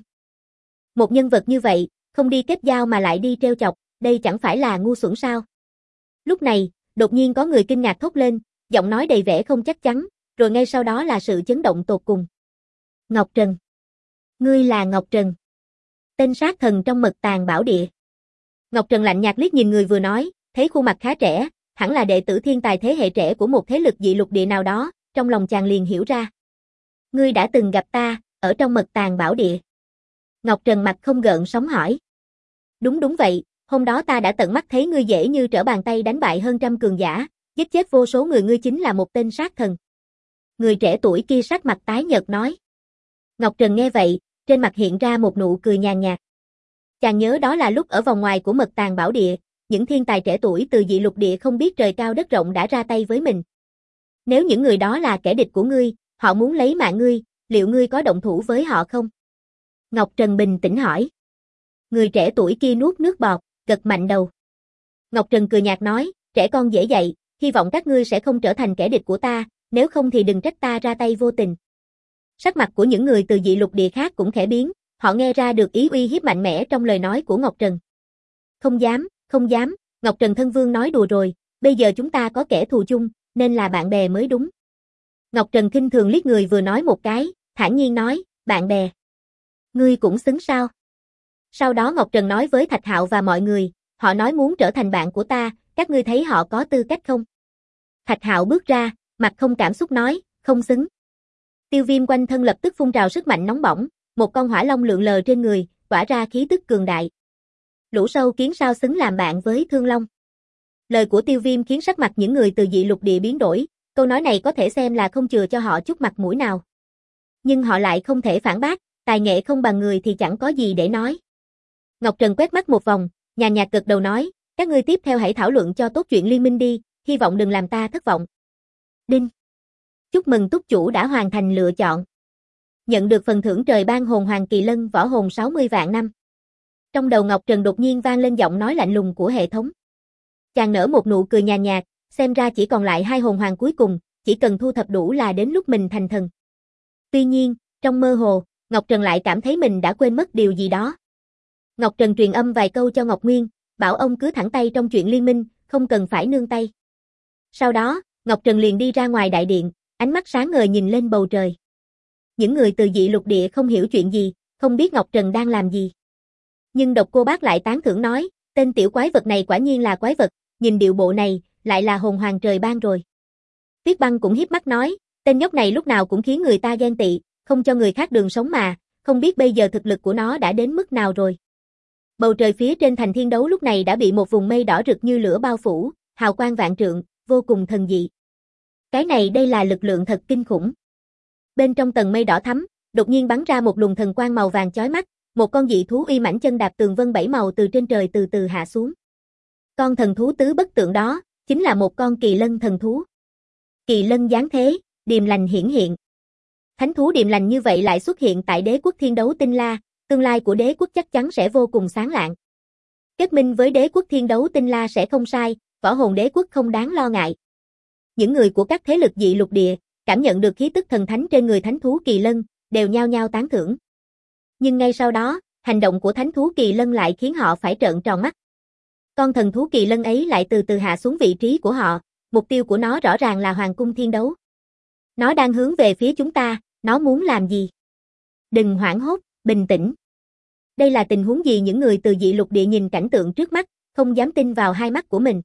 Một nhân vật như vậy, không đi kết giao mà lại đi trêu chọc, đây chẳng phải là ngu xuẩn sao? Lúc này, đột nhiên có người kinh ngạc thốt lên, giọng nói đầy vẻ không chắc chắn, rồi ngay sau đó là sự chấn động tột cùng. Ngọc Trần. Ngươi là Ngọc Trần. Tên sát thần trong Mật Tàng Bảo Địa. Ngọc Trần lạnh nhạt liếc nhìn người vừa nói, thấy khuôn mặt khá trẻ, hẳn là đệ tử thiên tài thế hệ trẻ của một thế lực dị lục địa nào đó, trong lòng chàng liền hiểu ra. Ngươi đã từng gặp ta, ở trong mật tàng bảo địa. Ngọc Trần mặt không gợn sóng hỏi. Đúng vậy, hôm đó ta đã tận mắt thấy ngươi dễ như trở bàn tay đánh bại hơn trăm cường giả, giết chết vô số người, ngươi chính là một tên sát thần. Người trẻ tuổi kia sắc mặt tái nhợt nói. Ngọc Trần nghe vậy, trên mặt hiện ra một nụ cười nhàn nhạt. Chàng nhớ đó là lúc ở vòng ngoài của mật tàng bảo địa, những thiên tài trẻ tuổi từ dị lục địa không biết trời cao đất rộng đã ra tay với mình. Nếu những người đó là kẻ địch của ngươi, họ muốn lấy mạng ngươi, liệu ngươi có động thủ với họ không? Ngọc Trần bình tĩnh hỏi. Người trẻ tuổi kia nuốt nước bọt, gật mạnh đầu. Ngọc Trần cười nhạt nói, trẻ con dễ dạy, hy vọng các ngươi sẽ không trở thành kẻ địch của ta, nếu không thì đừng trách ta ra tay vô tình. Sắc mặt của những người từ dị lục địa khác cũng khẽ biến, họ nghe ra được ý uy hiếp mạnh mẽ trong lời nói của Ngọc Trần. Không dám, Ngọc Trần thân vương nói đùa rồi, bây giờ chúng ta có kẻ thù chung, nên là bạn bè mới đúng. Ngọc Trần khinh thường liếc người vừa nói một cái, thản nhiên nói, bạn bè. Ngươi cũng xứng sao? Sau đó Ngọc Trần nói với Thạch Hạo và mọi người, họ nói muốn trở thành bạn của ta, các ngươi thấy họ có tư cách không? Thạch Hạo bước ra, mặt không cảm xúc nói, không xứng. Tiêu Viêm quanh thân lập tức phun trào sức mạnh nóng bỏng, một con hỏa long lượn lờ trên người, tỏa ra khí tức cường đại. Lũ sâu kiến sao xứng làm bạn với Thương Long? Lời của Tiêu Viêm khiến sắc mặt những người từ dị lục địa biến đổi, câu nói này có thể xem là không chừa cho họ chút mặt mũi nào. Nhưng họ lại không thể phản bác, tài nghệ không bằng người thì chẳng có gì để nói. Ngọc Trần quét mắt một vòng, nhàn nhạt gật đầu nói, các ngươi tiếp theo hãy thảo luận cho tốt chuyện liên minh đi, hy vọng đừng làm ta thất vọng. Đinh. Chúc mừng túc chủ đã hoàn thành lựa chọn. Nhận được phần thưởng trời ban hồn hoàng kỳ lân võ hồn 60 vạn năm. Trong đầu Ngọc Trần đột nhiên vang lên giọng nói lạnh lùng của hệ thống. Chàng nở một nụ cười nhàn nhạt, xem ra chỉ còn lại 2 hồn hoàng cuối cùng, chỉ cần thu thập đủ là đến lúc mình thành thần. Tuy nhiên, trong mơ hồ, Ngọc Trần lại cảm thấy mình đã quên mất điều gì đó. Ngọc Trần truyền âm vài câu cho Ngọc Nguyên, bảo ông cứ thẳng tay trong chuyện liên minh, không cần phải nương tay. Sau đó, Ngọc Trần liền đi ra ngoài đại điện, ánh mắt sáng ngời nhìn lên bầu trời. Những người từ dị lục địa không hiểu chuyện gì, không biết Ngọc Trần đang làm gì. Nhưng Độc Cô Bác lại tán thưởng nói, tên tiểu quái vật này quả nhiên là quái vật, nhìn điệu bộ này, lại là hồn hoàng trời ban rồi. Tuyết Băng cũng hiếp mắt nói, tên nhóc này lúc nào cũng khiến người ta ghen tị, không cho người khác đường sống mà, không biết bây giờ thực lực của nó đã đến mức nào rồi. Bầu trời phía trên thành thiên đấu lúc này đã bị một vùng mây đỏ rực như lửa bao phủ, hào quang vạn trượng, vô cùng thần dị. Cái này đây là lực lượng thật kinh khủng. Bên trong tầng mây đỏ thắm, đột nhiên bắn ra một luồng thần quang màu vàng chói mắt, một con dị thú uy mãnh chân đạp tường vân 7 màu từ trên trời từ từ hạ xuống. Con thần thú tứ bất tượng đó, chính là một con kỳ lân thần thú. Kỳ lân giáng thế, điềm lành hiển hiện. Thánh thú điềm lành như vậy lại xuất hiện tại đế quốc thiên đấu tinh la, tương lai của đế quốc chắc chắn sẽ vô cùng sáng lạng. Kết minh với đế quốc thiên đấu tinh la sẽ không sai, võ hồn đế quốc không đáng lo ngại. Những người của các thế lực dị lục địa, cảm nhận được khí tức thần thánh trên người thánh thú kỳ lân, đều nhao nhao tán thưởng. Nhưng ngay sau đó, hành động của thánh thú kỳ lân lại khiến họ phải trợn tròn mắt. Con thần thú kỳ lân ấy lại từ từ hạ xuống vị trí của họ, mục tiêu của nó rõ ràng là hoàng cung thiên đấu. Nó đang hướng về phía chúng ta, nó muốn làm gì? Đừng hoảng hốt, bình tĩnh. Đây là tình huống gì? Những người từ dị lục địa nhìn cảnh tượng trước mắt, không dám tin vào hai mắt của mình.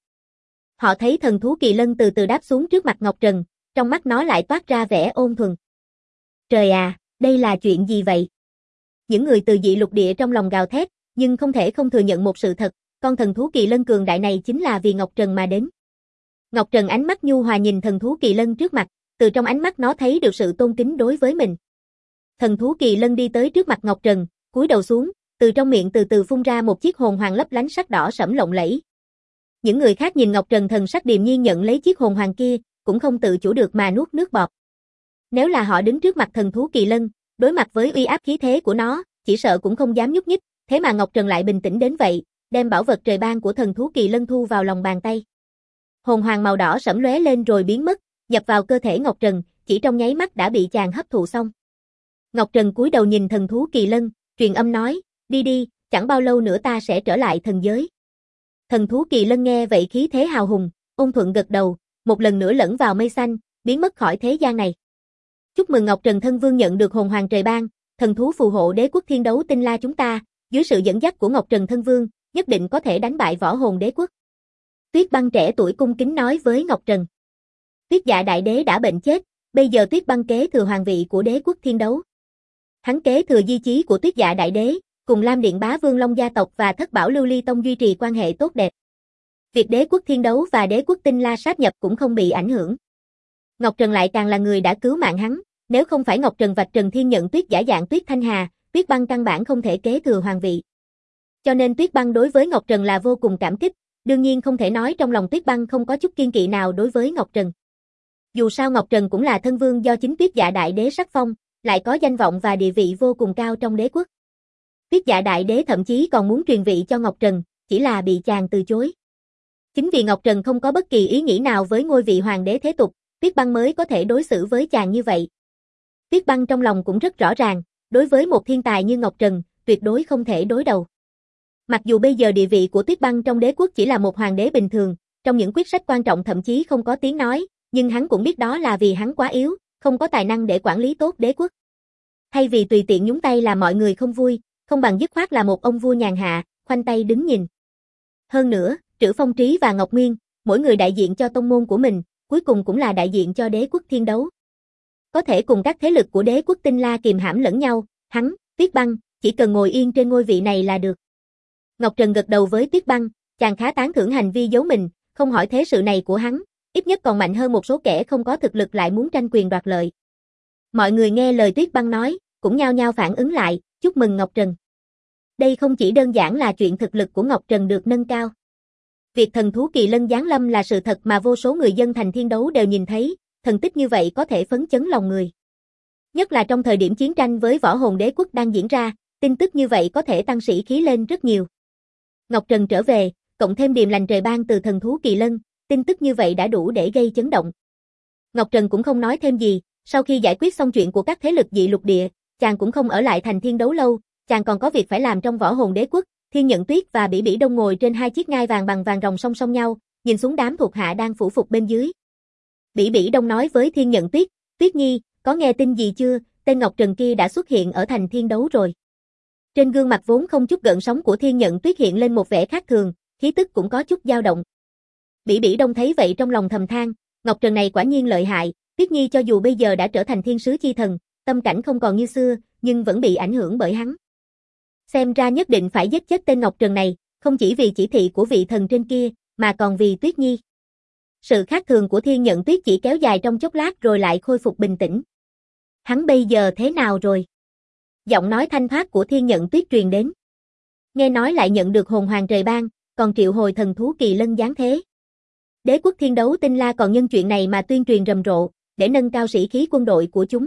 Họ thấy thần thú kỳ lân từ từ đáp xuống trước mặt Ngọc Trần, trong mắt nó lại toát ra vẻ ôn thuần. Trời à, đây là chuyện gì vậy? Những người từ dị lục địa trong lòng gào thét, nhưng không thể không thừa nhận một sự thật, con thần thú kỳ lân cường đại này chính là vì Ngọc Trần mà đến. Ngọc Trần ánh mắt nhu hòa nhìn thần thú kỳ lân trước mặt, từ trong ánh mắt nó thấy được sự tôn kính đối với mình. Thần thú kỳ lân đi tới trước mặt Ngọc Trần, cúi đầu xuống, từ trong miệng từ từ phun ra một chiếc hồn hoàng lấp lánh sắc đỏ sẫm lộng lẫy. Những người khác nhìn Ngọc Trần thần sắc điềm nhiên nhận lấy chiếc hồn hoàng kia, cũng không tự chủ được mà nuốt nước bọt. Nếu là họ đứng trước mặt thần thú kỳ lân, đối mặt với uy áp khí thế của nó, chỉ sợ cũng không dám nhúc nhích, thế mà Ngọc Trần lại bình tĩnh đến vậy, đem bảo vật trời ban của thần thú kỳ lân thu vào lòng bàn tay. Hồn hoàng màu đỏ sẫm lóe lên rồi biến mất, nhập vào cơ thể Ngọc Trần, chỉ trong nháy mắt đã bị chàng hấp thụ xong. Ngọc Trần cúi đầu nhìn thần thú kỳ lân, truyền âm nói, đi đi, chẳng bao lâu nữa ta sẽ trở lại thần giới. Thần thú kỳ lân nghe vậy khí thế hào hùng, ôn thuận gật đầu, một lần nữa lẫn vào mây xanh, biến mất khỏi thế gian này. Chúc mừng Ngọc Trần thân vương nhận được hồn hoàng trời ban, thần thú phù hộ đế quốc thiên đấu tinh la chúng ta, dưới sự dẫn dắt của Ngọc Trần thân vương, nhất định có thể đánh bại võ hồn đế quốc. Tuyết Băng trẻ tuổi cung kính nói với Ngọc Trần. Tuyết Dạ đại đế đã bệnh chết, bây giờ Tuyết Băng kế thừa hoàng vị của đế quốc thiên đấu. Hắn kế thừa di chí của Tuyết Dạ Đại Đế, cùng Lam Điện Bá Vương Long gia tộc và Thất Bảo Lưu Ly Tông duy trì quan hệ tốt đẹp. Việc Đế quốc Thiên Đấu và Đế quốc Tinh La sáp nhập cũng không bị ảnh hưởng. Ngọc Trần lại càng là người đã cứu mạng hắn, nếu không phải Ngọc Trần vạch trần Thiên Nhận Tuyết giả dạng Tuyết Thanh Hà, Tuyết Băng căn bản không thể kế thừa hoàng vị. Cho nên Tuyết Băng đối với Ngọc Trần là vô cùng cảm kích, đương nhiên không thể nói trong lòng Tuyết Băng không có chút kiên kỵ nào đối với Ngọc Trần. Dù sao Ngọc Trần cũng là thân vương do chính Tuyết Dạ Đại Đế sắc phong, lại có danh vọng và địa vị vô cùng cao trong đế quốc. Tuyết Dạ Đại Đế thậm chí còn muốn truyền vị cho Ngọc Trần, chỉ là bị chàng từ chối. Chính vì Ngọc Trần không có bất kỳ ý nghĩ nào với ngôi vị hoàng đế thế tục, Tuyết Băng mới có thể đối xử với chàng như vậy. Tuyết Băng trong lòng cũng rất rõ ràng, đối với một thiên tài như Ngọc Trần, tuyệt đối không thể đối đầu. Mặc dù bây giờ địa vị của Tuyết Băng trong đế quốc chỉ là một hoàng đế bình thường, trong những quyết sách quan trọng thậm chí không có tiếng nói, nhưng hắn cũng biết đó là vì hắn quá yếu, không có tài năng để quản lý tốt đế quốc. Thay vì tùy tiện nhúng tay làm mọi người không vui, không bằng dứt khoát là một ông vua nhàn hạ, khoanh tay đứng nhìn. Hơn nữa, Trữ Phong Trí và Ngọc Nguyên, mỗi người đại diện cho tông môn của mình, cuối cùng cũng là đại diện cho đế quốc Thiên Đấu. Có thể cùng các thế lực của đế quốc Tinh La kìm hãm lẫn nhau, hắn, Tuyết Băng, chỉ cần ngồi yên trên ngôi vị này là được. Ngọc Trần gật đầu với Tuyết Băng, chàng khá tán thưởng hành vi giấu mình, không hỏi thế sự này của hắn, ít nhất còn mạnh hơn một số kẻ không có thực lực lại muốn tranh quyền đoạt lợi. Mọi người nghe lời Tuyết Băng nói, cũng nhao nhao phản ứng lại, chúc mừng Ngọc Trần. Đây không chỉ đơn giản là chuyện thực lực của Ngọc Trần được nâng cao. Việc thần thú kỳ lân giáng lâm là sự thật mà vô số người dân thành Thiên Đấu đều nhìn thấy, thần tích như vậy có thể phấn chấn lòng người. Nhất là trong thời điểm chiến tranh với Võ Hồn Đế quốc đang diễn ra, tin tức như vậy có thể tăng sĩ khí lên rất nhiều. Ngọc Trần trở về, cộng thêm điềm lành trời ban từ thần thú kỳ lân, tin tức như vậy đã đủ để gây chấn động. Ngọc Trần cũng không nói thêm gì, sau khi giải quyết xong chuyện của các thế lực dị lục địa, chàng cũng không ở lại thành Thiên Đấu lâu, chàng còn có việc phải làm trong Võ Hồn Đế quốc. Thiên Nhận Tuyết và Bỉ Bỉ Đông ngồi trên hai chiếc ngai vàng bằng vàng ròng song song nhau, nhìn xuống đám thuộc hạ đang phủ phục bên dưới. Bỉ Bỉ Đông nói với Thiên Nhận Tuyết, Tuyết Nhi, có nghe tin gì chưa, tên Ngọc Trần kia đã xuất hiện ở thành Thiên Đấu rồi. Trên gương mặt vốn không chút gợn sóng của Thiên Nhận Tuyết hiện lên một vẻ khác thường, khí tức cũng có chút dao động. Bỉ Bỉ Đông thấy vậy trong lòng thầm than, Ngọc Trần này quả nhiên lợi hại, Tuyết Nhi cho dù bây giờ đã trở thành thiên sứ chi thần, tâm cảnh không còn như xưa, nhưng vẫn bị ảnh hưởng bởi hắn. Xem ra nhất định phải giết chết tên Ngọc Trần này, không chỉ vì chỉ thị của vị thần trên kia, mà còn vì Tuyết Nhi. Sự khác thường của Thiên Nhận Tuyết chỉ kéo dài trong chốc lát rồi lại khôi phục bình tĩnh. Hắn bây giờ thế nào rồi? Giọng nói thanh thoát của Thiên Nhận Tuyết truyền đến. Nghe nói lại nhận được hồn hoàng trời ban, còn triệu hồi thần thú kỳ lân giáng thế. Đế quốc Thiên Đấu Tinh La còn nhân chuyện này mà tuyên truyền rầm rộ, để nâng cao sĩ khí quân đội của chúng.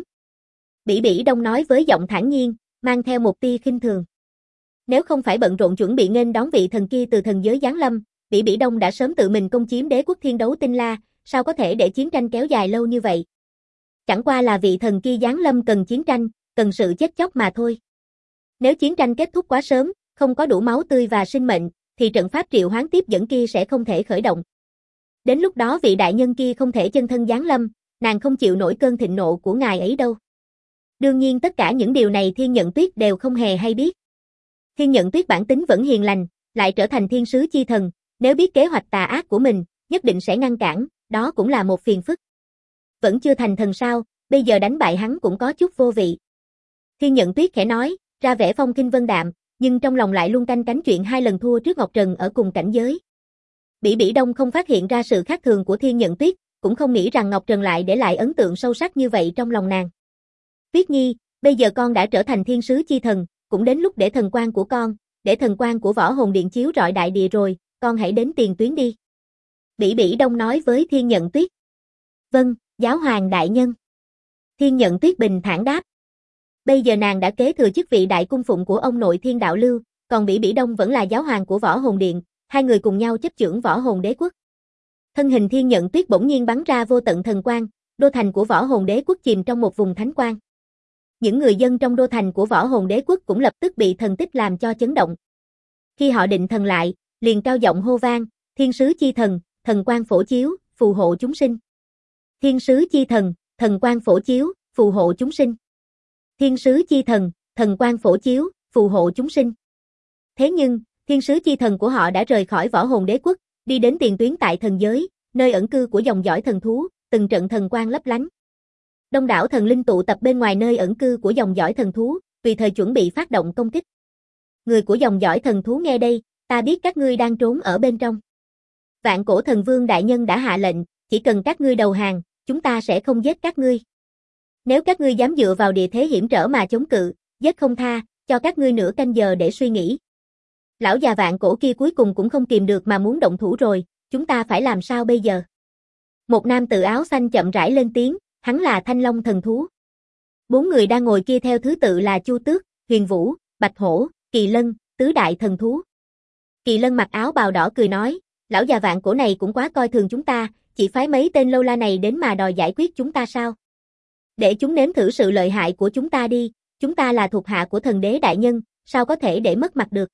Bỉ Bỉ Đông nói với giọng thản nhiên, mang theo một tia khinh thường. Nếu không phải bận rộn chuẩn bị nghênh đón vị thần kia từ thần giới giáng lâm, Bỉ Bỉ Đông đã sớm tự mình công chiếm đế quốc Thiên Đấu Tinh La, sao có thể để chiến tranh kéo dài lâu như vậy? Chẳng qua là vị thần kia giáng lâm cần chiến tranh, cần sự chết chóc mà thôi. Nếu chiến tranh kết thúc quá sớm, không có đủ máu tươi và sinh mệnh, thì trận pháp triệu hoán tiếp dẫn kia sẽ không thể khởi động. Đến lúc đó vị đại nhân kia không thể chân thân giáng lâm, nàng không chịu nổi cơn thịnh nộ của ngài ấy đâu. Đương nhiên tất cả những điều này Thiên Nhận Tuyết đều không hề hay biết. Thiên Nhận Tuyết bản tính vẫn hiền lành, lại trở thành thiên sứ chi thần, nếu biết kế hoạch tà ác của mình, nhất định sẽ ngăn cản, đó cũng là một phiền phức. Vẫn chưa thành thần sao, bây giờ đánh bại hắn cũng có chút vô vị. Thiên Nhận Tuyết khẽ nói, ra vẻ phong khinh vân đạm, nhưng trong lòng lại luôn canh cánh chuyện hai lần thua trước Ngọc Trần ở cùng cảnh giới. Bỉ Bỉ Đông không phát hiện ra sự khác thường của Thiên Nhận Tuyết, cũng không nghĩ rằng Ngọc Trần lại để lại ấn tượng sâu sắc như vậy trong lòng nàng. Tuyết Nhi, bây giờ con đã trở thành thiên sứ chi thần, cũng đến lúc để thần quang của con, để thần quang của Võ Hồn Điện chiếu rọi đại địa rồi, con hãy đến tiền tuyến đi. Bỉ Bỉ Đông nói với Thiên Nhận Tuyết. Vâng, giáo hoàng đại nhân. Thiên Nhận Tuyết bình thản đáp. Bây giờ nàng đã kế thừa chức vị đại cung phụng của ông nội Thiên Đạo Lưu, còn Bỉ Bỉ Đông vẫn là giáo hoàng của Võ Hồn Điện, hai người cùng nhau chấp chưởng Võ Hồn Đế quốc. Thân hình Thiên Nhận Tuyết bỗng nhiên bắn ra vô tận thần quang, đô thành của Võ Hồn Đế quốc chìm trong một vùng thánh quang. Những người dân trong đô thành của Võ Hồn Đế quốc cũng lập tức bị thần tích làm cho chấn động. Khi họ định thần lại, liền cao giọng hô vang, thiên sứ chi thần, thần quang phổ chiếu, phù hộ chúng sinh. Thiên sứ chi thần, thần quang phổ chiếu, phù hộ chúng sinh. Thiên sứ chi thần, thần quang phổ chiếu, phù hộ chúng sinh. Thế nhưng, thiên sứ chi thần của họ đã rời khỏi Võ Hồn Đế quốc, đi đến tiền tuyến tại thần giới, nơi ẩn cư của dòng dõi thần thú, từng trận thần quang lấp lánh. Đông đảo thần linh tụ tập bên ngoài nơi ẩn cư của dòng dõi thần thú, tùy thời chuẩn bị phát động công kích. Người của dòng dõi thần thú nghe đây, ta biết các ngươi đang trốn ở bên trong. Vạn cổ thần vương đại nhân đã hạ lệnh, chỉ cần các ngươi đầu hàng, chúng ta sẽ không giết các ngươi. Nếu các ngươi dám dựa vào địa thế hiểm trở mà chống cự, giết không tha, cho các ngươi nửa canh giờ để suy nghĩ. Lão già vạn cổ kia cuối cùng cũng không kìm được mà muốn động thủ rồi, chúng ta phải làm sao bây giờ? Một nam tử áo xanh chậm rãi lên tiếng, hắn là Thanh Long thần thú. 4 người đang ngồi kia theo thứ tự là Chu Tước, Huyền Vũ, Bạch Hổ, Kỳ Lân, tứ đại thần thú. Kỳ Lân mặc áo bào đỏ cười nói, lão già vạn cổ này cũng quá coi thường chúng ta, chỉ phái mấy tên lâu la này đến mà đòi giải quyết chúng ta sao? Để chúng nếm thử sự lợi hại của chúng ta đi, chúng ta là thuộc hạ của thần đế đại nhân, sao có thể để mất mặt được?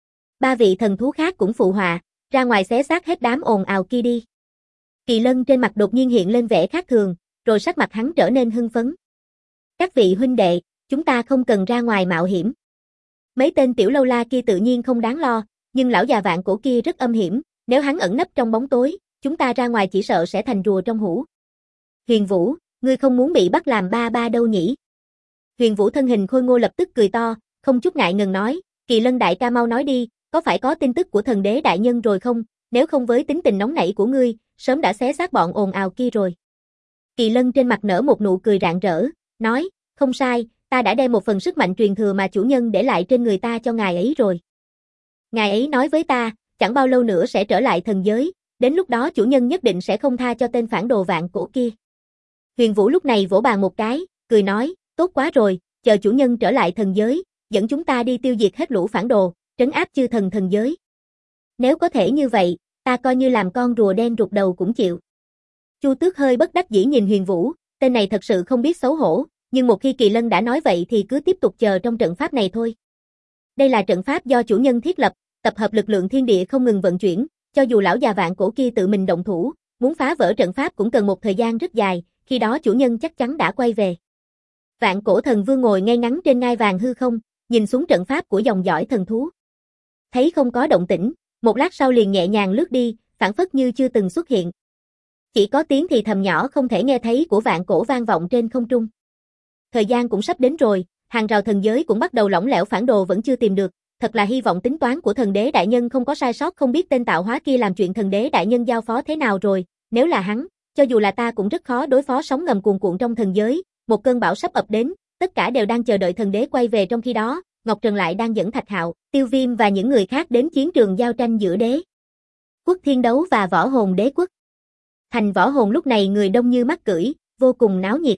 3 vị thần thú khác cũng phụ họa, ra ngoài xé xác hết đám ồn ào kia đi. Kỳ Lân trên mặt đột nhiên hiện lên vẻ khác thường, rồi sắc mặt hắn trở nên hưng phấn. Các vị huynh đệ, chúng ta không cần ra ngoài mạo hiểm. Mấy tên tiểu lâu la kia tự nhiên không đáng lo, nhưng lão già vạn cổ kia rất âm hiểm, nếu hắn ẩn nấp trong bóng tối, chúng ta ra ngoài chỉ sợ sẽ thành rùa trong hũ. Huyền Vũ, ngươi không muốn bị bắt làm ba ba đâu nhỉ? Huyền Vũ thân hình khôi ngô lập tức cười to, không chút ngại ngần nói, Kỳ Lân đại ca mau nói đi, có phải có tin tức của thần đế đại nhân rồi không? Nếu không với tính tình nóng nảy của ngươi, sớm đã xé xác bọn ồn ào kia rồi. Kỳ Lân trên mặt nở một nụ cười rạng rỡ, nói, không sai, ta đã đem một phần sức mạnh truyền thừa mà chủ nhân để lại trên người ta cho ngài ấy rồi. Ngài ấy nói với ta, chẳng bao lâu nữa sẽ trở lại thần giới, đến lúc đó chủ nhân nhất định sẽ không tha cho tên phản đồ vạn cổ kia. Huyền Vũ lúc này vỗ bàn một cái, cười nói, tốt quá rồi, chờ chủ nhân trở lại thần giới, dẫn chúng ta đi tiêu diệt hết lũ phản đồ, trấn áp chư thần thần giới. Nếu có thể như vậy, ta coi như làm con rùa đen rụt đầu cũng chịu. Chu Tước hơi bất đắc dĩ nhìn Huyền Vũ, tên này thật sự không biết xấu hổ, nhưng một khi Kỳ Lân đã nói vậy thì cứ tiếp tục chờ trong trận pháp này thôi. Đây là trận pháp do chủ nhân thiết lập, tập hợp lực lượng thiên địa không ngừng vận chuyển, cho dù lão già vạn cổ kia tự mình động thủ, muốn phá vỡ trận pháp cũng cần một thời gian rất dài, khi đó chủ nhân chắc chắn đã quay về. Vạn cổ thần vương ngồi ngay ngắn trên ngai vàng hư không, nhìn xuống trận pháp của dòng dõi thần thú. Thấy không có động tĩnh, một lát sau liền nhẹ nhàng lướt đi, phảng phất như chưa từng xuất hiện. Chỉ có tiếng thì thầm nhỏ không thể nghe thấy của vạn cổ vang vọng trên không trung. Thời gian cũng sắp đến rồi, hàng rào thần giới cũng bắt đầu lỏng lẻo, phản đồ vẫn chưa tìm được, thật là hy vọng tính toán của thần đế đại nhân không có sai sót, không biết tên tạo hóa kia làm chuyện thần đế đại nhân giao phó thế nào rồi, nếu là hắn, cho dù là ta cũng rất khó đối phó. Sóng ngầm cuồn cuộn trong thần giới, một cơn bão sắp ập đến, tất cả đều đang chờ đợi thần đế quay về, trong khi đó, Ngọc Trần lại đang dẫn Thạch Hạo, Tiêu Viêm và những người khác đến chiến trường giao tranh giữa đế quốc Thiên Đấu và Võ Hồn Đế quốc. Thành Võ Hồn lúc này người đông như mắc cưỡi, vô cùng náo nhiệt.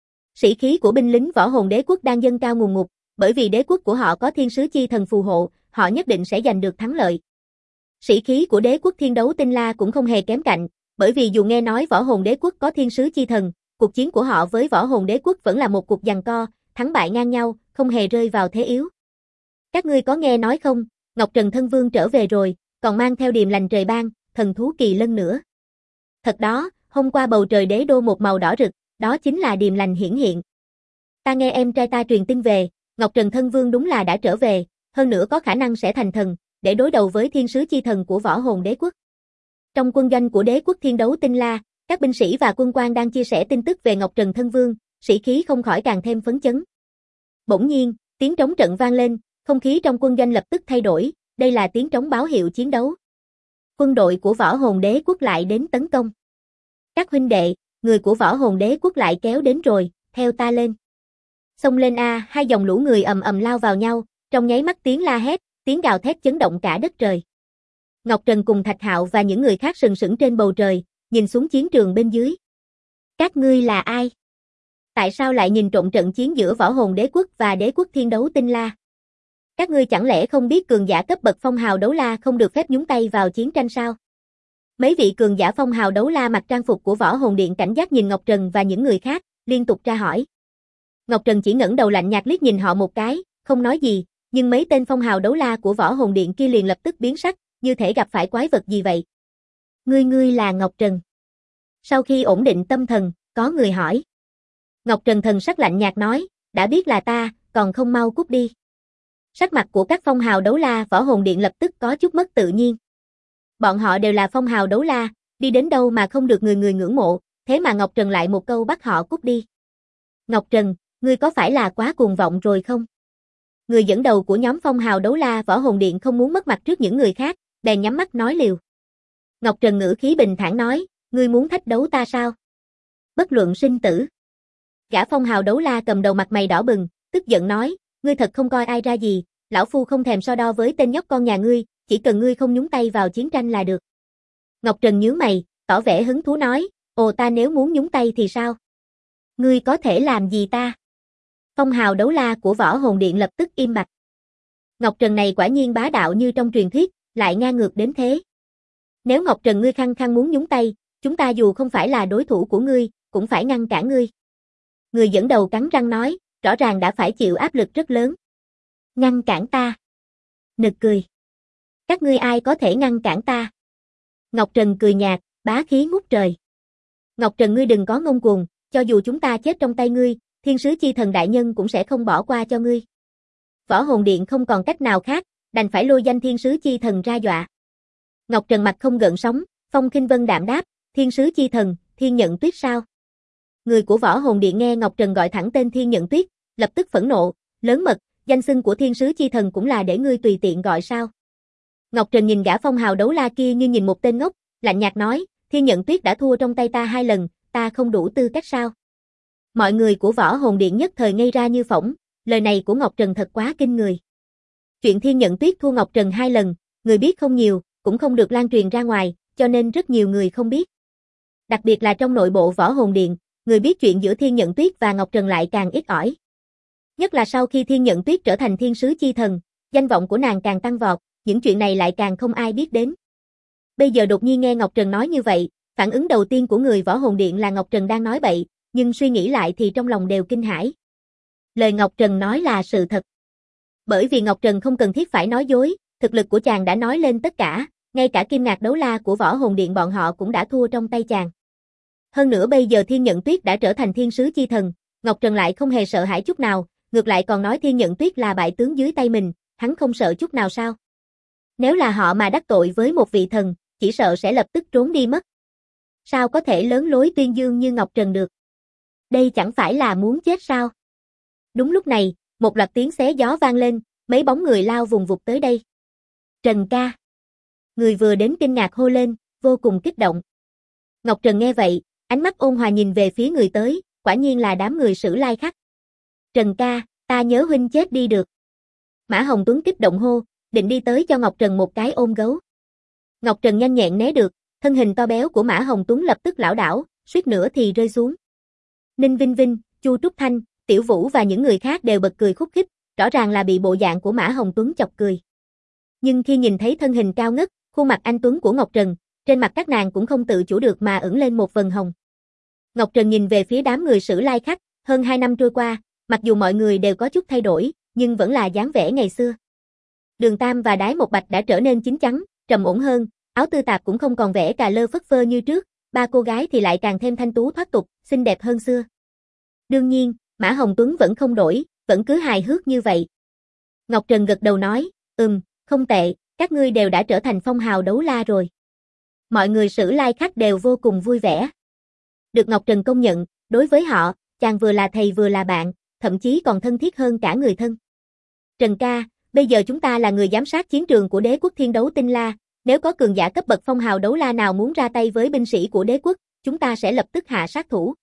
Sĩ khí của binh lính Võ Hồn Đế quốc đang dâng cao ngùn ngụt, bởi vì đế quốc của họ có thiên sứ chi thần phù hộ, họ nhất định sẽ giành được thắng lợi. Sĩ khí của đế quốc Thiên Đấu Tinh La cũng không hề kém cạnh, bởi vì dù nghe nói Võ Hồn Đế quốc có thiên sứ chi thần, cuộc chiến của họ với Võ Hồn Đế quốc vẫn là một cuộc giằng co, thắng bại ngang nhau, không hề rơi vào thế yếu. Các ngươi có nghe nói không, Ngọc Trần thân vương trở về rồi, còn mang theo điềm lành trời ban, thần thú Kỳ Lân nữa. Thật đó, hôm qua bầu trời đế đô một màu đỏ rực, đó chính là điềm lành hiển hiện. Ta nghe em trai ta truyền tin về, Ngọc Trần thân vương đúng là đã trở về, hơn nữa có khả năng sẽ thành thần, để đối đầu với thiên sứ chi thần của Võ Hồn Đế quốc. Trong quân doanh của đế quốc Thiên Đấu Tinh La, các binh sĩ và quân quan đang chia sẻ tin tức về Ngọc Trần thân vương, sĩ khí không khỏi càng thêm phấn chấn. Bỗng nhiên, tiếng trống trận vang lên, không khí trong quân doanh lập tức thay đổi, đây là tiếng trống báo hiệu chiến đấu. Quân đội của Võ Hồn Đế quốc lại đến tấn công. Các huynh đệ, người của Võ Hồn Đế quốc lại kéo đến rồi, theo ta lên. Xông lên a, hai dòng lũ người ầm ầm lao vào nhau, trong nháy mắt tiếng la hét, tiếng gào thét chấn động cả đất trời. Ngọc Trần cùng Thạch Hạo và những người khác sừng sững trên bầu trời, nhìn xuống chiến trường bên dưới. Các ngươi là ai? Tại sao lại nhìn trộm trận chiến giữa Võ Hồn Đế quốc và đế quốc Thiên Đấu Tinh La? Các ngươi chẳng lẽ không biết cường giả cấp bậc phong hào đấu la không được phép nhúng tay vào chiến tranh sao? Mấy vị cường giả phong hào đấu la mặc trang phục của Võ Hồn Điện cảnh giác nhìn Ngọc Trần và những người khác, liên tục tra hỏi. Ngọc Trần chỉ ngẩng đầu lạnh nhạt liếc nhìn họ một cái, không nói gì, nhưng mấy tên phong hào đấu la của Võ Hồn Điện kia liền lập tức biến sắc, như thể gặp phải quái vật gì vậy. Ngươi là Ngọc Trần. Sau khi ổn định tâm thần, có người hỏi. Ngọc Trần thần sắc lạnh nhạt nói, đã biết là ta, còn không mau cút đi. Sắc mặt của các phong hào đấu la Võ Hồn Điện lập tức có chút mất tự nhiên. Bọn họ đều là phong hào đấu la, đi đến đâu mà không được người người ngưỡng mộ, thế mà Ngọc Trần lại một câu bắt họ cút đi. Ngọc Trần, ngươi có phải là quá cuồng vọng rồi không? Người dẫn đầu của nhóm phong hào đấu la võ hồn điện không muốn mất mặt trước những người khác, bèn nhắm mắt nói liều. Ngọc Trần ngữ khí bình thản nói, ngươi muốn thách đấu ta sao? Bất luận sinh tử. Gã phong hào đấu la cầm đầu mặt mày đỏ bừng, tức giận nói, ngươi thật không coi ai ra gì, lão phu không thèm so đo với tên nhóc con nhà ngươi, chỉ cần ngươi không nhúng tay vào chiến tranh là được. Ngọc Trần nhướng mày, tỏ vẻ hứng thú nói, ồ ta nếu muốn nhúng tay thì sao? Ngươi có thể làm gì ta? Phong hào đấu la của võ hồn điện lập tức im bặt. Ngọc Trần này quả nhiên bá đạo như trong truyền thuyết, lại ngang ngược đến thế. Nếu Ngọc Trần ngươi khăng khăng muốn nhúng tay, chúng ta dù không phải là đối thủ của ngươi, cũng phải ngăn cản ngươi. Người dẫn đầu cắn răng nói, rõ ràng đã phải chịu áp lực rất lớn. Ngăn cản ta? Nực cười. Các ngươi ai có thể ngăn cản ta? Ngọc Trần cười nhạt, bá khí ngút trời. Ngọc Trần ngươi đừng có ngông cuồng, cho dù chúng ta chết trong tay ngươi, Thiên sứ chi thần đại nhân cũng sẽ không bỏ qua cho ngươi. Võ hồn điện không còn cách nào khác, đành phải lôi danh thiên sứ chi thần ra dọa. Ngọc Trần mặt không gợn sóng, Phong Khinh Vân đạm đáp, thiên sứ chi thần, Thiên Nhận Tuyết sao? Người của võ hồn điện nghe Ngọc Trần gọi thẳng tên Thiên Nhận Tuyết, lập tức phẫn nộ, lớn mật, danh xưng của thiên sứ chi thần cũng là để ngươi tùy tiện gọi sao? Ngọc Trần nhìn gã phong hào đấu la kia như nhìn một tên ngốc, lạnh nhạt nói, Thiên Nhận Tuyết đã thua trong tay ta 2 lần, ta không đủ tư cách sao? Mọi người của võ hồn điện nhất thời ngây ra như phỗng, lời này của Ngọc Trần thật quá kinh người. Chuyện Thiên Nhận Tuyết thua Ngọc Trần 2 lần, người biết không nhiều, cũng không được lan truyền ra ngoài, cho nên rất nhiều người không biết. Đặc biệt là trong nội bộ võ hồn điện, người biết chuyện giữa Thiên Nhận Tuyết và Ngọc Trần lại càng ít ỏi. Nhất là sau khi Thiên Nhận Tuyết trở thành thiên sứ chi thần, danh vọng của nàng càng tăng vọt, những chuyện này lại càng không ai biết đến. Bây giờ đột nhiên nghe Ngọc Trần nói như vậy, phản ứng đầu tiên của người võ hồn điện là Ngọc Trần đang nói bậy, nhưng suy nghĩ lại thì trong lòng đều kinh hãi. Lời Ngọc Trần nói là sự thật. Bởi vì Ngọc Trần không cần thiết phải nói dối, thực lực của chàng đã nói lên tất cả, ngay cả kim ngạc đấu la của võ hồn điện bọn họ cũng đã thua trong tay chàng. Hơn nữa bây giờ Thiên Nhận Tuyết đã trở thành thiên sứ chi thần, Ngọc Trần lại không hề sợ hãi chút nào, ngược lại còn nói Thiên Nhận Tuyết là bại tướng dưới tay mình, hắn không sợ chút nào sao? Nếu là họ mà đắc tội với một vị thần, chỉ sợ sẽ lập tức trốn đi mất. Sao có thể lớn lối tuyên dương như Ngọc Trần được? Đây chẳng phải là muốn chết sao? Đúng lúc này, một loạt tiếng xé gió vang lên, mấy bóng người lao vùng vụt tới đây. Trần ca. Người vừa đến kinh ngạc hô lên, vô cùng kích động. Ngọc Trần nghe vậy, ánh mắt ôn hòa nhìn về phía người tới, quả nhiên là đám người Sử Lai Khắc. Trần ca, ta nhớ huynh chết đi được. Mã Hồng Tuấn kích động hô, định đi tới cho Ngọc Trần một cái ôm gấu. Ngọc Trần nhanh nhẹn né được, thân hình to béo của Mã Hồng Tuấn lập tức lảo đảo, suýt nữa thì rơi xuống. Ninh Vinh Vinh, Chu Trúc Thanh, Tiểu Vũ và những người khác đều bật cười khúc khích, rõ ràng là bị bộ dạng của Mã Hồng Tuấn chọc cười. Nhưng khi nhìn thấy thân hình cao ngất, khuôn mặt anh tuấn của Ngọc Trần, trên mặt các nàng cũng không tự chủ được mà ửng lên một vầng hồng. Ngọc Trần nhìn về phía đám người Sử Lai Khắc, hơn 2 năm trôi qua, mặc dù mọi người đều có chút thay đổi, nhưng vẫn là dáng vẻ ngày xưa. Đường Tam và Đái Một Bạch đã trở nên chín chắn, trầm ổn hơn, áo tư tạp cũng không còn vẻ cà lơ phất phơ như trước, 3 cô gái thì lại càng thêm thanh tú thoát tục, xinh đẹp hơn xưa. Đương nhiên, Mã Hồng Tuấn vẫn không đổi, vẫn cứ hài hước như vậy. Ngọc Trần gật đầu nói, không tệ, các ngươi đều đã trở thành phong hào đấu la rồi. Mọi người Sử Lai Khắc đều vô cùng vui vẻ. Được Ngọc Trần công nhận, đối với họ, chàng vừa là thầy vừa là bạn, thậm chí còn thân thiết hơn cả người thân. Trần ca, bây giờ chúng ta là người giám sát chiến trường của đế quốc Thiên Đấu Tinh La, nếu có cường giả cấp bậc phong hào đấu la nào muốn ra tay với binh sĩ của đế quốc, chúng ta sẽ lập tức hạ sát thủ.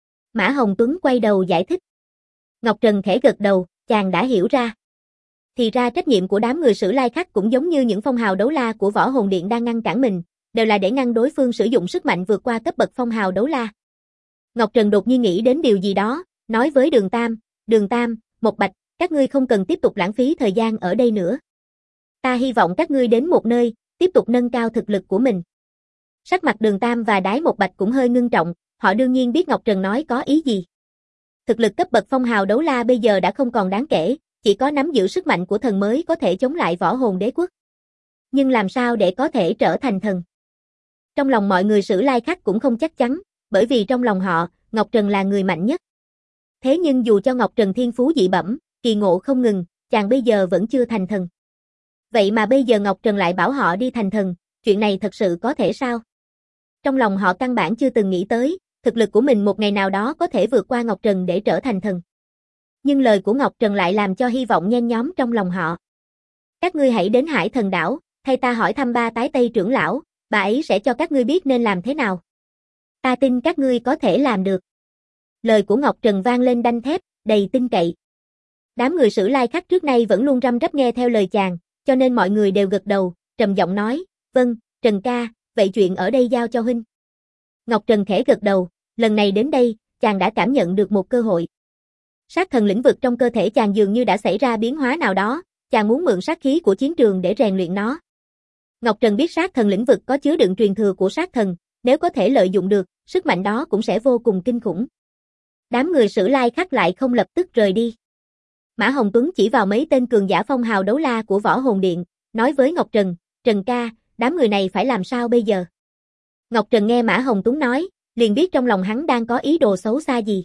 Mã Hồng Tuấn quay đầu giải thích. Ngọc Trần khẽ gật đầu, chàng đã hiểu ra. Thì ra trách nhiệm của đám người Sử Lai Khắc cũng giống như những phong hào đấu la của võ hồn điện đang ngăn cản mình, đều là để ngăn đối phương sử dụng sức mạnh vượt qua cấp bậc phong hào đấu la. Ngọc Trần đột nhiên nghĩ đến điều gì đó, nói với Đường Tam, Một Bạch, các ngươi không cần tiếp tục lãng phí thời gian ở đây nữa. Ta hy vọng các ngươi đến một nơi, tiếp tục nâng cao thực lực của mình. Sắc mặt Đường Tam và Đái Một Bạch cũng hơi ngưng trọng, họ đương nhiên biết Ngọc Trần nói có ý gì. Thực lực cấp bậc phong hào đấu la bây giờ đã không còn đáng kể, chỉ có nắm giữ sức mạnh của thần mới có thể chống lại võ hồn đế quốc. Nhưng làm sao để có thể trở thành thần? Trong lòng mọi người Sử Lai Khắc cũng không chắc chắn, bởi vì trong lòng họ, Ngọc Trần là người mạnh nhất. Thế nhưng dù cho Ngọc Trần thiên phú dị bẩm, kỳ ngộ không ngừng, chàng bây giờ vẫn chưa thành thần. Vậy mà bây giờ Ngọc Trần lại bảo họ đi thành thần, chuyện này thật sự có thể sao? Trong lòng họ căn bản chưa từng nghĩ tới, thực lực của mình một ngày nào đó có thể vượt qua Ngọc Trần để trở thành thần. Nhưng lời của Ngọc Trần lại làm cho hy vọng nhen nhóm trong lòng họ. Các ngươi hãy đến Hải Thần Đảo, thay ta hỏi thăm ba tái Tây trưởng lão, bà ấy sẽ cho các ngươi biết nên làm thế nào. Ta tin các ngươi có thể làm được. Lời của Ngọc Trần vang lên đanh thép, đầy tin cậy. Đám người Sử Lai Khắc trước nay vẫn luôn răm rắp nghe theo lời chàng, cho nên mọi người đều gật đầu, trầm giọng nói, vâng, Trần ca, vậy chuyện ở đây giao cho huynh. Ngọc Trần khẽ gật đầu, lần này đến đây, chàng đã cảm nhận được một cơ hội. Sát thần lĩnh vực trong cơ thể chàng dường như đã xảy ra biến hóa nào đó, chàng muốn mượn sát khí của chiến trường để rèn luyện nó. Ngọc Trần biết sát thần lĩnh vực có chứa đựng truyền thừa của sát thần, nếu có thể lợi dụng được, sức mạnh đó cũng sẽ vô cùng kinh khủng. Đám người Sử Lai Khắc lại không lập tức rời đi. Mã Hồng Tuấn chỉ vào mấy tên cường giả phong hào đấu la của Võ Hồn Điện, nói với Ngọc Trần, Trần ca, đám người này phải làm sao bây giờ? Ngọc Trần nghe Mã Hồng Tuấn nói, liền biết trong lòng hắn đang có ý đồ xấu xa gì.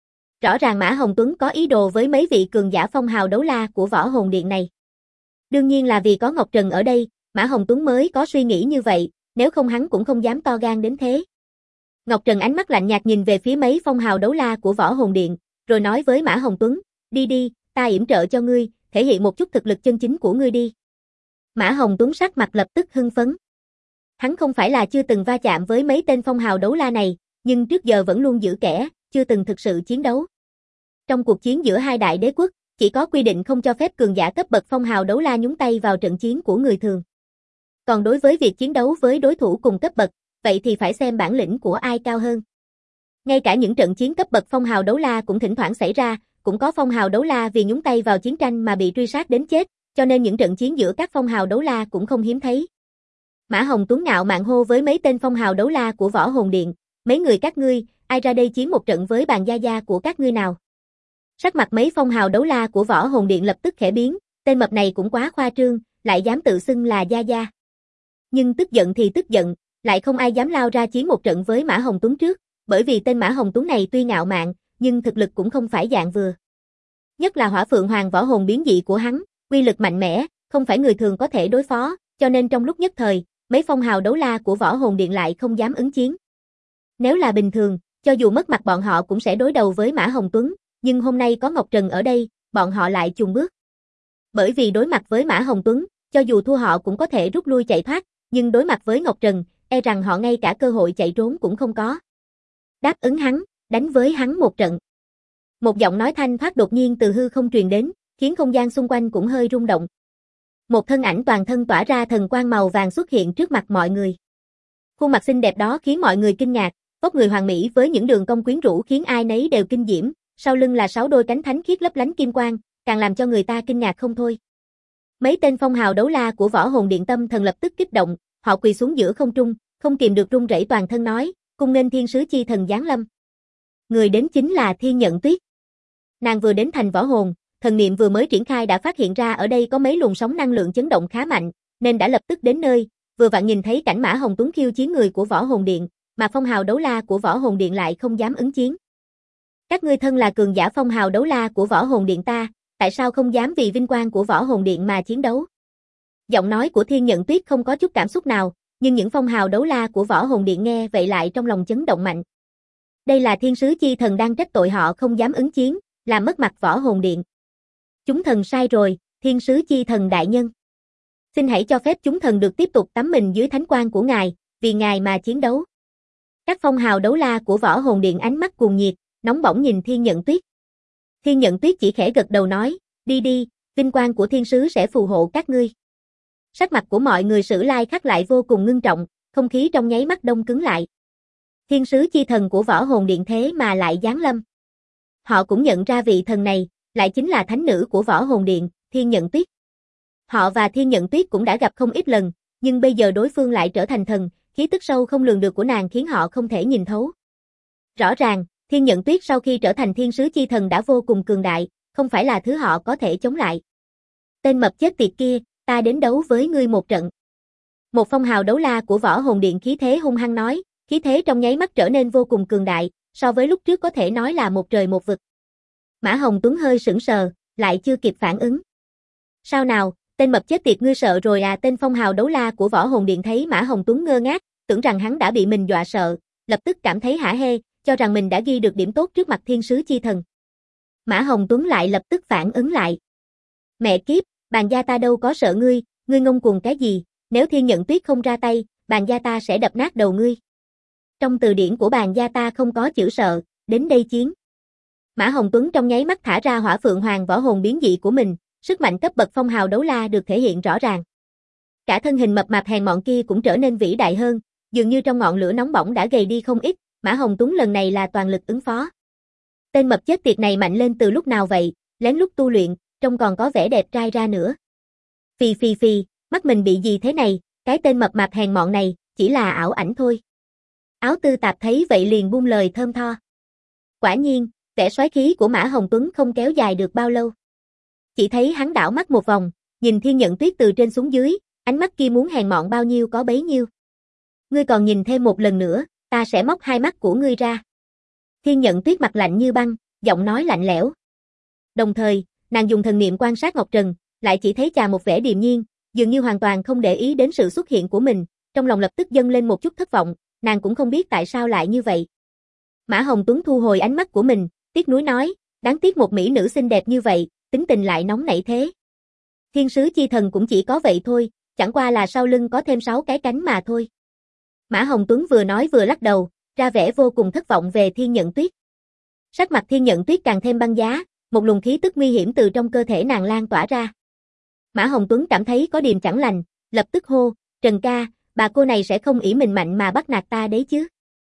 Rõ ràng Mã Hồng Tuấn có ý đồ với mấy vị cường giả phong hào đấu la của Võ Hồn Điện này. Đương nhiên là vì có Ngọc Trần ở đây, Mã Hồng Tuấn mới có suy nghĩ như vậy, nếu không hắn cũng không dám to gan đến thế. Ngọc Trần ánh mắt lạnh nhạt nhìn về phía mấy phong hào đấu la của Võ Hồn Điện, rồi nói với Mã Hồng Tuấn, đi đi, ta yểm trợ cho ngươi, thể hiện một chút thực lực chân chính của ngươi đi. Mã Hồng Tuấn sắc mặt lập tức hưng phấn. Hắn không phải là chưa từng va chạm với mấy tên phong hào đấu la này, nhưng trước giờ vẫn luôn giữ kẻ, chưa từng thực sự chiến đấu. Trong cuộc chiến giữa hai đại đế quốc, chỉ có quy định không cho phép cường giả cấp bậc phong hào đấu la nhúng tay vào trận chiến của người thường. Còn đối với việc chiến đấu với đối thủ cùng cấp bậc, vậy thì phải xem bản lĩnh của ai cao hơn. Ngay cả những trận chiến cấp bậc phong hào đấu la cũng thỉnh thoảng xảy ra, cũng có phong hào đấu la vì nhúng tay vào chiến tranh mà bị truy sát đến chết, cho nên những trận chiến giữa các phong hào đấu la cũng không hiếm thấy. Mã Hồng Tuấn ngạo mạn hô với mấy tên phong hào đấu la của Võ Hồn Điện, mấy người các ngươi, ai ra đây chiến một trận với bàn gia gia của các ngươi nào? Sắc mặt mấy phong hào đấu la của Võ Hồn Điện lập tức khẽ biến, tên mập này cũng quá khoa trương, lại dám tự xưng là gia gia. Nhưng tức giận thì tức giận, lại không ai dám lao ra chiến một trận với Mã Hồng Tuấn trước, bởi vì tên Mã Hồng Tuấn này tuy ngạo mạn, nhưng thực lực cũng không phải dạng vừa. Nhất là Hỏa Phượng Hoàng võ hồn biến dị của hắn, uy lực mạnh mẽ, không phải người thường có thể đối phó, cho nên trong lúc nhất thời, mấy phong hào đấu la của Võ Hồn Điện lại không dám ứng chiến. Nếu là bình thường, cho dù mất mặt bọn họ cũng sẽ đối đầu với Mã Hồng Tuấn, nhưng hôm nay có Ngọc Trần ở đây, bọn họ lại chùn bước. Bởi vì đối mặt với Mã Hồng Tuấn, cho dù thua họ cũng có thể rút lui chạy thoát, nhưng đối mặt với Ngọc Trần, e rằng họ ngay cả cơ hội chạy trốn cũng không có. Đáp ứng hắn, đánh với hắn một trận. Một giọng nói thanh thoát đột nhiên từ hư không truyền đến, khiến không gian xung quanh cũng hơi rung động. Một thân ảnh toàn thân tỏa ra thần quang màu vàng xuất hiện trước mặt mọi người. Khuôn mặt xinh đẹp đó khiến mọi người kinh ngạc, vóc người hoàn mỹ với những đường cong quyến rũ khiến ai nấy đều kinh diễm, sau lưng là 6 đôi cánh thánh khiết lấp lánh kim quang, càng làm cho người ta kinh ngạc không thôi. Mấy tên phong hào đấu la của Võ Hồn Điện tâm thần lập tức kích động, họ quỳ xuống giữa không trung, không kìm được run rẩy toàn thân nói, cung nghênh thiên sứ chi thần giáng lâm. Người đến chính là Thiên Nhận Tuyết. Nàng vừa đến thành Võ Hồn, thần niệm vừa mới triển khai đã phát hiện ra ở đây có mấy luồng sóng năng lượng chấn động khá mạnh, nên đã lập tức đến nơi, vừa vặn nhìn thấy cảnh Mã Hồng Tuấn khiêu chiến người của Võ Hồn Điện, mà phong hào đấu la của Võ Hồn Điện lại không dám ứng chiến. Các ngươi thân là cường giả phong hào đấu la của Võ Hồn Điện ta, tại sao không dám vì vinh quang của Võ Hồn Điện mà chiến đấu? Giọng nói của Thiên Nhận Tuyết không có chút cảm xúc nào, nhưng những phong hào đấu la của Võ Hồn Điện nghe vậy lại trong lòng chấn động mạnh. Đây là thiên sứ chi thần đang trách tội họ không dám ứng chiến, làm mất mặt Võ Hồn Điện. Chúng thần sai rồi, thiên sứ chi thần đại nhân. Xin hãy cho phép chúng thần được tiếp tục tắm mình dưới thánh quang của ngài, vì ngài mà chiến đấu. Các phong hào đấu la của Võ Hồn Điện ánh mắt cuồng nhiệt, nóng bỏng nhìn Thiên Nhận Tuyết. Thiên Nhận Tuyết chỉ khẽ gật đầu nói, đi đi, vinh quang của thiên sứ sẽ phù hộ các ngươi. Sắc mặt của mọi người Sử Lai Khắc lại vô cùng ngưng trọng, không khí trong nháy mắt đông cứng lại. Thiên sứ chi thần của Võ Hồn Điện thế mà lại giáng lâm. Họ cũng nhận ra vị thần này, lại chính là thánh nữ của Võ Hồn Điện, Thiên Nhận Tuyết. Họ và Thiên Nhận Tuyết cũng đã gặp không ít lần, nhưng bây giờ đối phương lại trở thành thần, khí tức sâu không lường được của nàng khiến họ không thể nhìn thấu. Rõ ràng, Thiên Nhận Tuyết sau khi trở thành thiên sứ chi thần đã vô cùng cường đại, không phải là thứ họ có thể chống lại. Tên mập chết tiệt kia, ta đến đấu với ngươi một trận. Một phong hào đấu la của Võ Hồn Điện khí thế hung hăng nói, khí thế trong nháy mắt trở nên vô cùng cường đại, so với lúc trước có thể nói là một trời một vực. Mã Hồng Tuấn hơi sững sờ, lại chưa kịp phản ứng. Sao nào, tên mập chết tiệt ngươi sợ rồi à? Tên phong hào đấu la của Võ Hồn Điện thấy Mã Hồng Tuấn ngơ ngác, tưởng rằng hắn đã bị mình dọa sợ, lập tức cảm thấy hả hê, cho rằng mình đã ghi được điểm tốt trước mặt thiên sứ chi thần. Mã Hồng Tuấn lại lập tức phản ứng lại. Mẹ kiếp, bàn gia ta đâu có sợ ngươi ngông cuồng cái gì, nếu Thiên Nhận Tuyết không ra tay, bàn gia ta sẽ đập nát đầu ngươi. Trong từ điển của bàn gia ta không có chữ sợ, đến đây chiến. Mã Hồng Tuấn trong nháy mắt thả ra Hỏa Phượng Hoàng võ hồn biến dị của mình, sức mạnh cấp bậc phong hào đấu la được thể hiện rõ ràng. Cả thân hình mập mạp hèn mọn kia cũng trở nên vĩ đại hơn, dường như trong ngọn lửa nóng bỏng đã gầy đi không ít, Mã Hồng Tuấn lần này là toàn lực ứng phó. Tên mập chết tiệt này mạnh lên từ lúc nào vậy, lén lút tu luyện, trông còn có vẻ đẹp trai ra nữa. Phì phì phì, mắt mình bị gì thế này, cái tên mập mạp hèn mọn này, chỉ là ảo ảnh thôi. Áo Tư Tạp thấy vậy liền buông lời thơm tho. Quả nhiên, vẻ soái khí của Mã Hồng Tuấn không kéo dài được bao lâu. Chỉ thấy hắn đảo mắt một vòng, nhìn Thiên Nhận Tuyết từ trên xuống dưới, ánh mắt kia muốn hèn mọn bao nhiêu có bấy nhiêu. Ngươi còn nhìn thêm một lần nữa, ta sẽ móc hai mắt của ngươi ra. Thiên Nhận Tuyết mặt lạnh như băng, giọng nói lạnh lẽo. Đồng thời, nàng dùng thần niệm quan sát Ngọc Trần, lại chỉ thấy chàng một vẻ điềm nhiên, dường như hoàn toàn không để ý đến sự xuất hiện của mình, trong lòng lập tức dâng lên một chút thất vọng, nàng cũng không biết tại sao lại như vậy. Mã Hồng Tuấn thu hồi ánh mắt của mình, tiếc nuối nói, đáng tiếc một mỹ nữ xinh đẹp như vậy, tính tình lại nóng nảy thế. Thiên sứ chi thần cũng chỉ có vậy thôi, chẳng qua là sau lưng có thêm 6 cái cánh mà thôi. Mã Hồng Tuấn vừa nói vừa lắc đầu, ra vẻ vô cùng thất vọng về Thiên Nhận Tuyết. Sắc mặt Thiên Nhận Tuyết càng thêm băng giá, một luồng khí tức nguy hiểm từ trong cơ thể nàng lan tỏa ra. Mã Hồng Tuấn cảm thấy có điềm chẳng lành, lập tức hô, Trần ca, bà cô này sẽ không ỷ mình mạnh mà bắt nạt ta đấy chứ.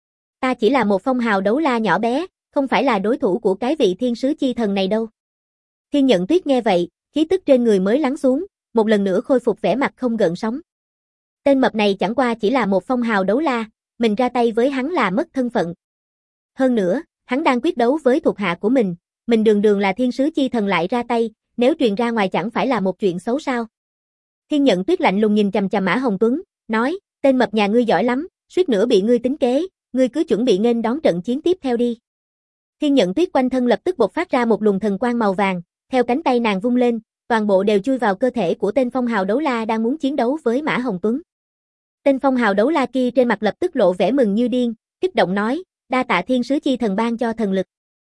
Ta chỉ là một phong hào đấu la nhỏ bé, không phải là đối thủ của cái vị thiên sứ chi thần này đâu. Thiên Nhận Tuyết nghe vậy, khí tức trên người mới lắng xuống, một lần nữa khôi phục vẻ mặt không gợn sóng. Tên mập này chẳng qua chỉ là một phong hào đấu la, mình ra tay với hắn là mất thân phận. Hơn nữa, hắn đang quyết đấu với thuộc hạ của mình đường đường là thiên sứ chi thần lại ra tay, nếu truyền ra ngoài chẳng phải là một chuyện xấu sao. Thiên Nhận Tuyết lạnh lùng nhìn chằm chằm Mã Hồng Tuấn, nói, tên mập nhà ngươi giỏi lắm, suýt nữa bị ngươi tính kế, ngươi cứ chuẩn bị nghênh đón trận chiến tiếp theo đi. Thiên Nhận Tuyết quanh thân lập tức bộc phát ra một luồng thần quang màu vàng, theo cánh tay nàng vung lên, toàn bộ đều chui vào cơ thể của tên phong hào đấu la đang muốn chiến đấu với Mã Hồng Tuấn. Tên phong hào đấu la kia trên mặt lập tức lộ vẻ mừng như điên, kích động nói, đa tạ thiên sứ chi thần ban cho thần lực.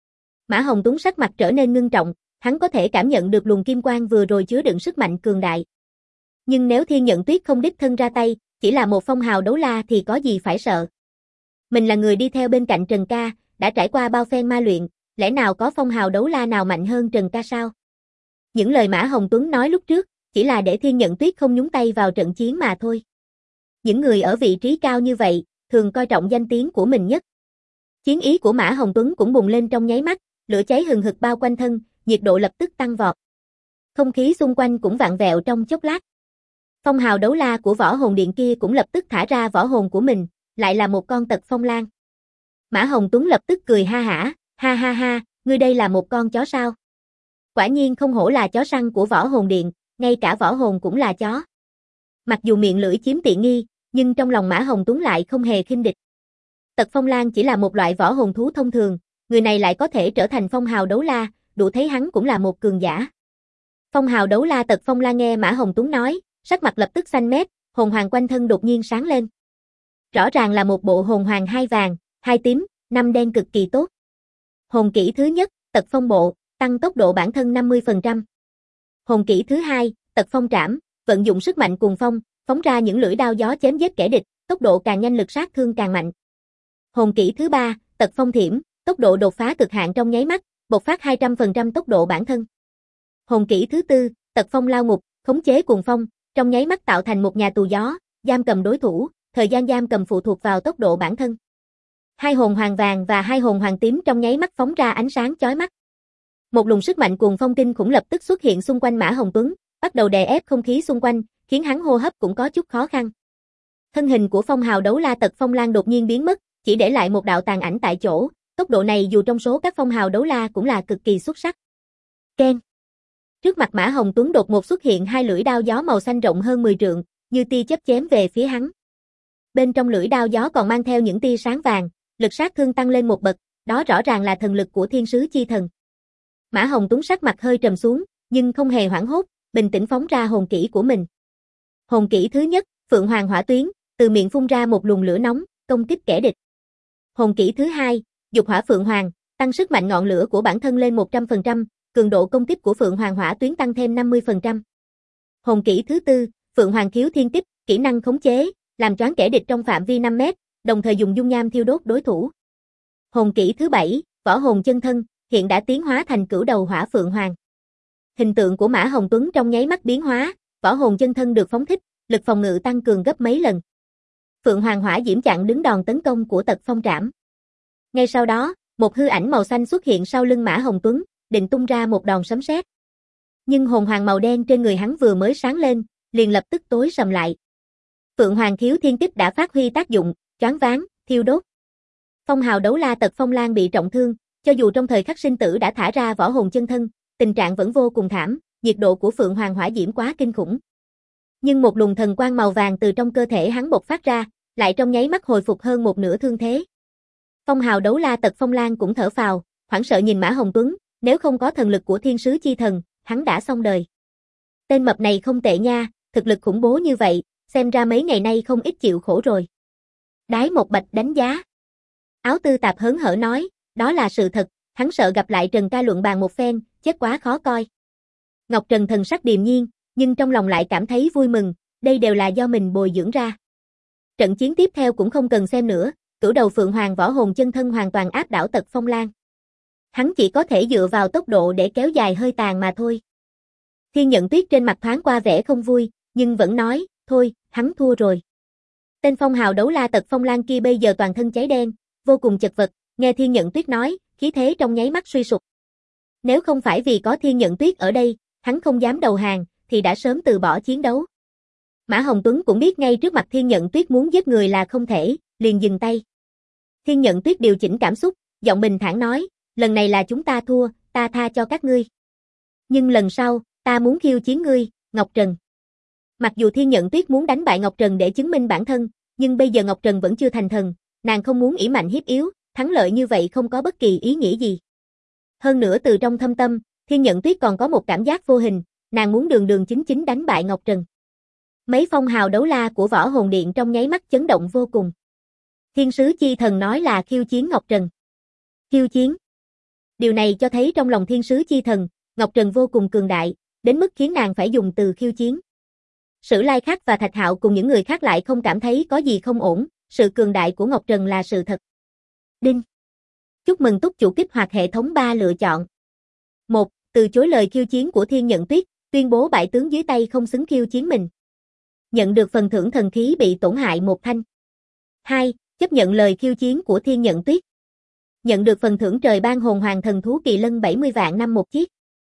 Mã Hồng Tuấn sắc mặt trở nên ngưng trọng, hắn có thể cảm nhận được luồng kim quang vừa rồi chứa đựng sức mạnh cường đại. Nhưng nếu Thiên Nhận Tuyết không đích thân ra tay, chỉ là một phong hào đấu la thì có gì phải sợ. Mình là người đi theo bên cạnh Trần ca, đã trải qua bao phen ma luyện, lẽ nào có phong hào đấu la nào mạnh hơn Trần ca sao? Những lời Mã Hồng Tuấn nói lúc trước, chỉ là để Thiên Nhận Tuyết không nhúng tay vào trận chiến mà thôi. Những người ở vị trí cao như vậy, thường coi trọng danh tiếng của mình nhất. Chiến ý của Mã Hồng Tuấn cũng bùng lên trong nháy mắt, lửa cháy hừng hực bao quanh thân, nhiệt độ lập tức tăng vọt. Không khí xung quanh cũng vặn vẹo trong chốc lát. Phong hào đấu la của võ hồn điện kia cũng lập tức thả ra võ hồn của mình, lại là một con tật phong lan. Mã Hồng Tuấn lập tức cười ha hả, ha ha ha, ngươi đây là một con chó sao? Quả nhiên không hổ là chó săn của võ hồn điện, ngay cả võ hồn cũng là chó. Mặc dù miệng lưỡi chiếm tiện nghi, nhưng trong lòng Mã Hồng Tuấn lại không hề khinh địch. Tật phong lan chỉ là một loại võ hồn thú thông thường, người này lại có thể trở thành phong hào đấu la, đủ thấy hắn cũng là một cường giả. Phong hào đấu la tật phong lan nghe Mã Hồng Tuấn nói, sắc mặt lập tức xanh mét, hồn hoàng quanh thân đột nhiên sáng lên. Rõ ràng là một bộ hồn hoàng 2 vàng, 2 tím, 5 đen cực kỳ tốt. Hồn kỹ thứ nhất, tật phong bộ, tăng tốc độ bản thân 50%. Hồn kỹ thứ hai, tật phong trảm, vận dụng sức mạnh cùng phong, phóng ra những lưỡi đao gió chém giết kẻ địch, tốc độ càng nhanh lực sát thương càng mạnh. Hồn kỹ thứ ba, tật phong thiểm, tốc độ đột phá cực hạn trong nháy mắt, bộc phát 200% tốc độ bản thân. Hồn kỹ thứ tư, tật phong lao ngục, khống chế cuồng phong, trong nháy mắt tạo thành một nhà tù gió, giam cầm đối thủ, thời gian giam cầm phụ thuộc vào tốc độ bản thân. 2 hồn hoàng vàng và 2 hồn hoàng tím trong nháy mắt phóng ra ánh sáng chói mắt. Một luồng sức mạnh cuồng phong kinh khủng lập tức xuất hiện xung quanh Mã Hồng Tuấn, bắt đầu đè ép không khí xung quanh, khiến hắn hô hấp cũng có chút khó khăn. Thân hình của phong hào đấu la tật phong lan đột nhiên biến mất, chỉ để lại một đạo tàn ảnh tại chỗ, tốc độ này dù trong số các phong hào đấu la cũng là cực kỳ xuất sắc. Keng. Trước mặt Mã Hồng Tuấn đột ngột xuất hiện 2 lưỡi đao gió màu xanh rộng hơn 10 trượng, như tia chớp chém về phía hắn. Bên trong lưỡi đao gió còn mang theo những tia sáng vàng, lực sát thương tăng lên một bậc, đó rõ ràng là thần lực của thiên sứ chi thần. Mã Hồng Tuấn sắc mặt hơi trầm xuống, nhưng không hề hoảng hốt, bình tĩnh phóng ra hồn kỹ của mình. Hồn kỹ thứ nhất, Phượng Hoàng Hỏa Tuyến, từ miệng phun ra một luồng lửa nóng, công kích kẻ địch. Hồn kỹ thứ hai, Dục Hỏa Phượng Hoàng, Tăng sức mạnh ngọn lửa của bản thân lên 100%, cường độ công kích của Phượng Hoàng Hỏa Tuyến tăng thêm 50%. Hồn kỹ thứ tư, Phượng Hoàng Khiếu Thiên Tích, kỹ năng khống chế, làm choáng kẻ địch trong phạm vi 5 mét, đồng thời dùng dung nham thiêu đốt đối thủ. Hồn kỹ thứ bảy, Võ Hồn Chân Thân, hiện đã tiến hóa thành cửu đầu hỏa Phượng Hoàng. Hình tượng của Mã Hồng Tuấn trong nháy mắt biến hóa, Võ Hồn Chân Thân được phóng thích, lực phòng ngự tăng cường gấp mấy lần. Phượng Hoàng Hỏa Diễm chặn đứng đòn tấn công của Tật Phong Trảm. Ngay sau đó, một hư ảnh màu xanh xuất hiện sau lưng Mã Hồng Tuấn, định tung ra một đòn sấm sét. Nhưng hồn hoàng màu đen trên người hắn vừa mới sáng lên, liền lập tức tối sầm lại. Phượng Hoàng Khiếu Thiên Tích đã phát huy tác dụng, choáng váng, thiêu đốt. Phong hào đấu la Tật Phong Lan bị trọng thương, cho dù trong thời khắc sinh tử đã thả ra Võ Hồn Chân Thân, tình trạng vẫn vô cùng thảm, nhiệt độ của Phượng Hoàng Hỏa Diễm quá kinh khủng. Nhưng một luồng thần quang màu vàng từ trong cơ thể hắn bộc phát ra, lại trong nháy mắt hồi phục hơn một nửa thương thế. Phong hào đấu la Tật Phong Lan cũng thở phào, hoảng sợ nhìn Mã Hồng Tuấn, nếu không có thần lực của Thiên Sứ Chi Thần, hắn đã xong đời. Tên mập này không tệ nha, thực lực khủng bố như vậy, xem ra mấy ngày nay không ít chịu khổ rồi. Đái Một Bạch đánh giá. Áo Tư Tạp hớn hở nói, đó là sự thật, hắn sợ gặp lại Trần ca luận bàn một phen, chết quá khó coi. Ngọc Trần thần sắc điềm nhiên, nhưng trong lòng lại cảm thấy vui mừng, đây đều là do mình bồi dưỡng ra. Trận chiến tiếp theo cũng không cần xem nữa, cửu đầu Phượng Hoàng Võ Hồn Chân Thân hoàn toàn áp đảo Tật Phong Lan. Hắn chỉ có thể dựa vào tốc độ để kéo dài hơi tàn mà thôi. Thiên Nhận Tuyết trên mặt thoáng qua vẻ không vui, nhưng vẫn nói, thôi, hắn thua rồi. Tên phong hào đấu la Tật Phong Lan kia bây giờ toàn thân cháy đen, vô cùng chật vật, nghe Thiên Nhận Tuyết nói, khí thế trong nháy mắt suy sụp. Nếu không phải vì có Thiên Nhận Tuyết ở đây, hắn không dám đầu hàng, thì đã sớm từ bỏ chiến đấu. Mã Hồng Tuấn cũng biết ngay trước mặt Thiên Nhận Tuyết muốn giết người là không thể, liền dừng tay. Thiên Nhận Tuyết điều chỉnh cảm xúc, giọng bình thản nói, lần này là chúng ta thua, ta tha cho các ngươi. Nhưng lần sau, ta muốn khiêu chiến ngươi, Ngọc Trần. Mặc dù Thiên Nhận Tuyết muốn đánh bại Ngọc Trần để chứng minh bản thân, nhưng bây giờ Ngọc Trần vẫn chưa thành thần, nàng không muốn ỷ mạnh hiếp yếu, thắng lợi như vậy không có bất kỳ ý nghĩa gì. Hơn nữa từ trong thâm tâm, Thiên Nhận Tuyết còn có một cảm giác vô hình, nàng muốn đường đường chính chính đánh bại Ngọc Trần. Mấy phong hào đấu la của Võ Hồn Điện trong nháy mắt chấn động vô cùng. Thiên Sứ Chi Thần nói là khiêu chiến Ngọc Trần. Khiêu chiến. Điều này cho thấy trong lòng Thiên Sứ Chi Thần, Ngọc Trần vô cùng cường đại, đến mức khiến nàng phải dùng từ khiêu chiến. Sử Lai Khắc và Thạch Hạo cùng những người khác lại không cảm thấy có gì không ổn, sự cường đại của Ngọc Trần là sự thật. Đinh. Chúc mừng túc chủ kích hoạt hệ thống 3 lựa chọn. 1. Từ chối lời khiêu chiến của Thiên Nhận Tuyết, tuyên bố bại tướng dưới tay không xứng khiêu chiến mình. Nhận được phần thưởng thần khí bị tổn hại 1 thanh. 2. Chấp nhận lời khiêu chiến của Thiên Nhận Tuyết. Nhận được phần thưởng trời ban hồn hoàng thần thú kỳ lân 70 vạn năm một chiếc.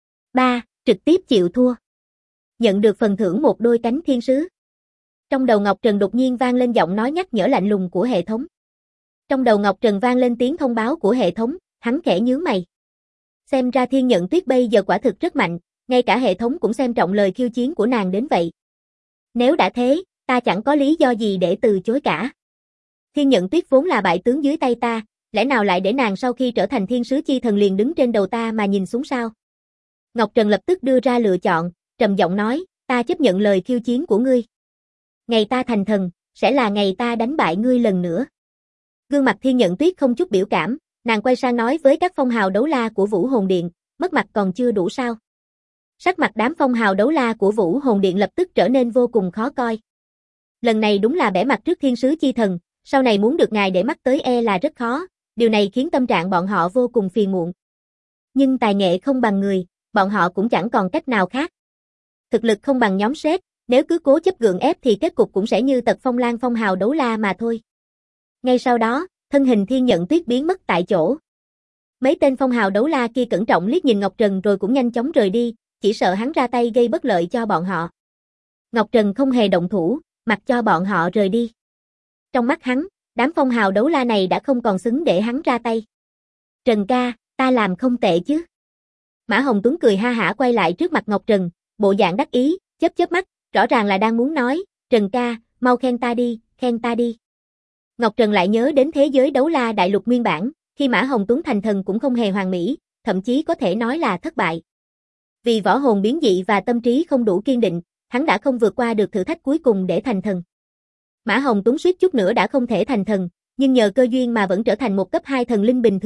3. Trực tiếp chịu thua. Nhận được phần thưởng một đôi cánh thiên sứ. Trong đầu Ngọc Trần đột nhiên vang lên giọng nói nhắc nhở lạnh lùng của hệ thống. Trong đầu Ngọc Trần vang lên tiếng thông báo của hệ thống, hắn khẽ nhướng mày. Xem ra Thiên Nhận Tuyết bây giờ quả thực rất mạnh, ngay cả hệ thống cũng xem trọng lời khiêu chiến của nàng đến vậy. Nếu đã thế, ta chẳng có lý do gì để từ chối cả. Thiên Nhận Tuyết vốn là bại tướng dưới tay ta, lẽ nào lại để nàng sau khi trở thành Thiên Sứ Chi Thần liền đứng trên đầu ta mà nhìn xuống sao? Ngọc Trần lập tức đưa ra lựa chọn, trầm giọng nói, ta chấp nhận lời khiêu chiến của ngươi. Ngày ta thành thần, sẽ là ngày ta đánh bại ngươi lần nữa. Gương mặt Thiên Nhận Tuyết không chút biểu cảm, nàng quay sang nói với các phong hào đấu la của Vũ Hồn Điện, mất mặt còn chưa đủ sao? Sắc mặt đám phong hào đấu la của Vũ Hồn Điện lập tức trở nên vô cùng khó coi. Lần này đúng là bẻ mặt trước Thiên Sứ Chi Thần, sau này muốn được ngài để mắt tới là rất khó, điều này khiến tâm trạng bọn họ vô cùng phiền muộn. Nhưng tài nghệ không bằng người, bọn họ cũng chẳng còn cách nào khác. Thực lực không bằng nhóm Sét, nếu cứ cố chấp gượng ép thì kết cục cũng sẽ như Tật Phong Lan phong hào đấu la mà thôi. Ngay sau đó, thân hình Thiên Nhận Tuyết biến mất tại chỗ. Mấy tên phong hào đấu la kia cẩn trọng liếc nhìn Ngọc Trần rồi cũng nhanh chóng rời đi, chỉ sợ hắn ra tay gây bất lợi cho bọn họ. Ngọc Trần không hề động thủ, mặc cho bọn họ rời đi. Trong mắt hắn, đám phong hào đấu la này đã không còn xứng để hắn ra tay. Trần ca, ta làm không tệ chứ? Mã Hồng Tuấn cười ha hả quay lại trước mặt Ngọc Trần, bộ dạng đắc ý, chớp mắt, rõ ràng là đang muốn nói, Trần ca, mau khen ta đi, khen ta đi. Ngọc Trần lại nhớ đến thế giới đấu la đại lục nguyên bản, khi Mã Hồng Tuấn thành thần cũng không hề hoàn mỹ, thậm chí có thể nói là thất bại. Vì võ hồn biến dị và tâm trí không đủ kiên định, hắn đã không vượt qua được thử thách cuối cùng để thành thần. Mã Hồng Tuấn suýt chút nữa đã không thể thành thần, nhưng nhờ cơ duyên mà vẫn trở thành một cấp 2 thần linh bình thường,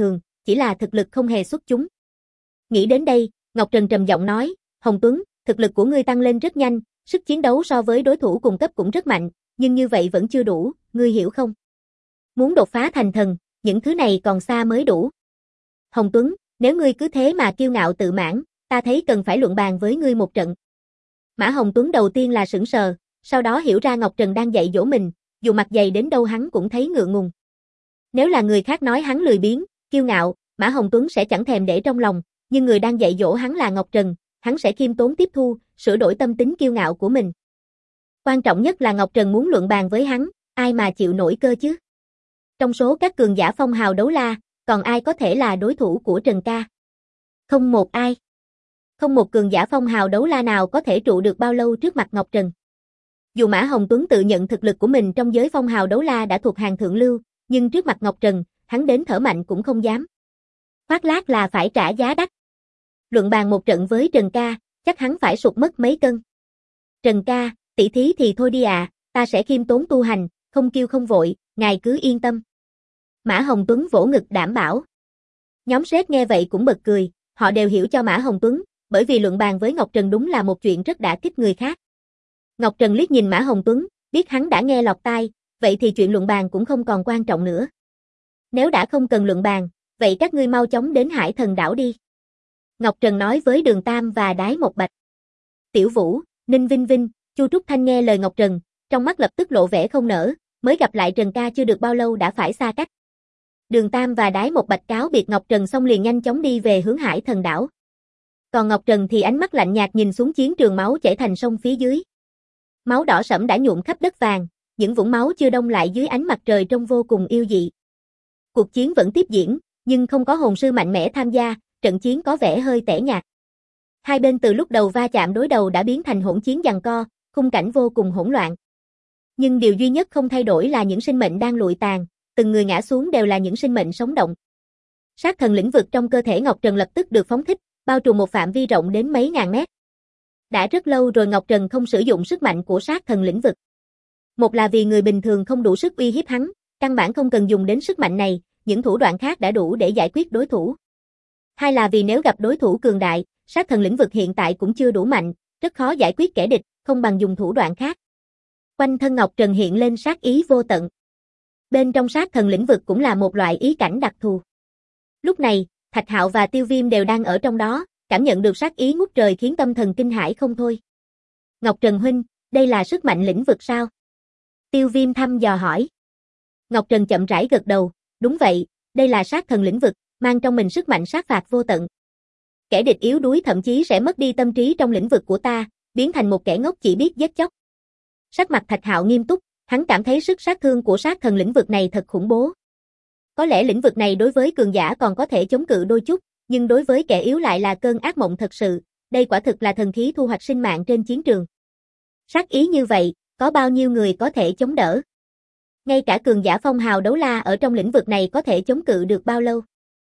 chỉ là thực lực không hề xuất chúng. Nghĩ đến đây, Ngọc Trần trầm giọng nói, Hồng Tuấn, thực lực của ngươi tăng lên rất nhanh, sức chiến đấu so với đối thủ cùng cấp cũng rất mạnh, nhưng như vậy vẫn chưa đủ, ngươi hiểu không? Muốn đột phá thành thần, những thứ này còn xa mới đủ. Hồng Tuấn, nếu ngươi cứ thế mà kiêu ngạo tự mãn, ta thấy cần phải luận bàn với ngươi một trận. Mã Hồng Tuấn đầu tiên là sững sờ, sau đó hiểu ra Ngọc Trần đang dạy dỗ mình, dù mặt dày đến đâu hắn cũng thấy ngượng ngùng. Nếu là người khác nói hắn lười biếng, kiêu ngạo, Mã Hồng Tuấn sẽ chẳng thèm để trong lòng, nhưng người đang dạy dỗ hắn là Ngọc Trần, hắn sẽ khiêm tốn tiếp thu, sửa đổi tâm tính kiêu ngạo của mình. Quan trọng nhất là Ngọc Trần muốn luận bàn với hắn, ai mà chịu nổi cơ chứ? Trong số các cường giả phong hào đấu la, còn ai có thể là đối thủ của Trần ca? Không một ai. Không một cường giả phong hào đấu la nào có thể trụ được bao lâu trước mặt Ngọc Trần. Dù Mã Hồng Tuấn tự nhận thực lực của mình trong giới phong hào đấu la đã thuộc hàng thượng lưu, nhưng trước mặt Ngọc Trần, hắn đến thở mạnh cũng không dám. Khoác lác là phải trả giá đắt. Luận bàn một trận với Trần ca, chắc hắn phải sụt mất mấy cân. Trần ca, tỷ thí thì thôi đi à, ta sẽ khiêm tốn tu hành, không kiêu không vội, ngài cứ yên tâm. Mã Hồng Tuấn vỗ ngực đảm bảo. Nhóm sếp nghe vậy cũng bật cười, họ đều hiểu cho Mã Hồng Tuấn, bởi vì luận bàn với Ngọc Trần đúng là một chuyện rất đả kích người khác. Ngọc Trần liếc nhìn Mã Hồng Tuấn, biết hắn đã nghe lọt tai, vậy thì chuyện luận bàn cũng không còn quan trọng nữa. Nếu đã không cần luận bàn, vậy các ngươi mau chóng đến Hải Thần đảo đi. Ngọc Trần nói với Đường Tam và Đái Một Bạch. Tiểu Vũ, Ninh Vinh Vinh, Chu Trúc Thanh nghe lời Ngọc Trần, trong mắt lập tức lộ vẻ không nỡ, mới gặp lại Trần ca chưa được bao lâu đã phải xa cách. Đường Tam và Đái Một Bạch cáo biệt Ngọc Trần xong liền nhanh chóng đi về hướng Hải Thần đảo. Còn Ngọc Trần thì ánh mắt lạnh nhạt nhìn xuống chiến trường máu chảy thành sông phía dưới. Máu đỏ sẫm đã nhuộm khắp đất vàng, những vũng máu chưa đông lại dưới ánh mặt trời trông vô cùng yêu dị. Cuộc chiến vẫn tiếp diễn, nhưng không có hồn sư mạnh mẽ tham gia, trận chiến có vẻ hơi tẻ nhạt. Hai bên từ lúc đầu va chạm đối đầu đã biến thành hỗn chiến giằng co, khung cảnh vô cùng hỗn loạn. Nhưng điều duy nhất không thay đổi là những sinh mệnh đang lụi tàn, từng người ngã xuống đều là những sinh mệnh sống động. Sát thần lĩnh vực trong cơ thể Ngọc Trần lập tức được phóng thích, bao trùm một phạm vi rộng đến mấy ngàn mét. Đã rất lâu rồi Ngọc Trần không sử dụng sức mạnh của sát thần lĩnh vực. Một là vì người bình thường không đủ sức uy hiếp hắn, căn bản không cần dùng đến sức mạnh này, những thủ đoạn khác đã đủ để giải quyết đối thủ. Hai là vì nếu gặp đối thủ cường đại, sát thần lĩnh vực hiện tại cũng chưa đủ mạnh, rất khó giải quyết kẻ địch, không bằng dùng thủ đoạn khác. Quanh thân Ngọc Trần hiện lên sát ý vô tận. Bên trong sát thần lĩnh vực cũng là một loại ý cảnh đặc thù. Lúc này, Thạch Hạo và Tiêu Viêm đều đang ở trong đó, cảm nhận được sát ý ngút trời khiến tâm thần kinh hãi không thôi. Ngọc Trần huynh, đây là sức mạnh lĩnh vực sao? Tiêu Viêm thăm dò hỏi. Ngọc Trần chậm rãi gật đầu, đúng vậy, đây là sát thần lĩnh vực, mang trong mình sức mạnh sát phạt vô tận. Kẻ địch yếu đuối thậm chí sẽ mất đi tâm trí trong lĩnh vực của ta, biến thành một kẻ ngốc chỉ biết giết chóc. Sắc mặt Thạch Hạo nghiêm túc, hắn cảm thấy sức sát thương của sát thần lĩnh vực này thật khủng bố. Có lẽ lĩnh vực này đối với cường giả còn có thể chống cự đôi chút, nhưng đối với kẻ yếu lại là cơn ác mộng thật sự, đây quả thực là thần khí thu hoạch sinh mạng trên chiến trường. Sát ý như vậy, có bao nhiêu người có thể chống đỡ? Ngay cả cường giả phong hào đấu la ở trong lĩnh vực này có thể chống cự được bao lâu?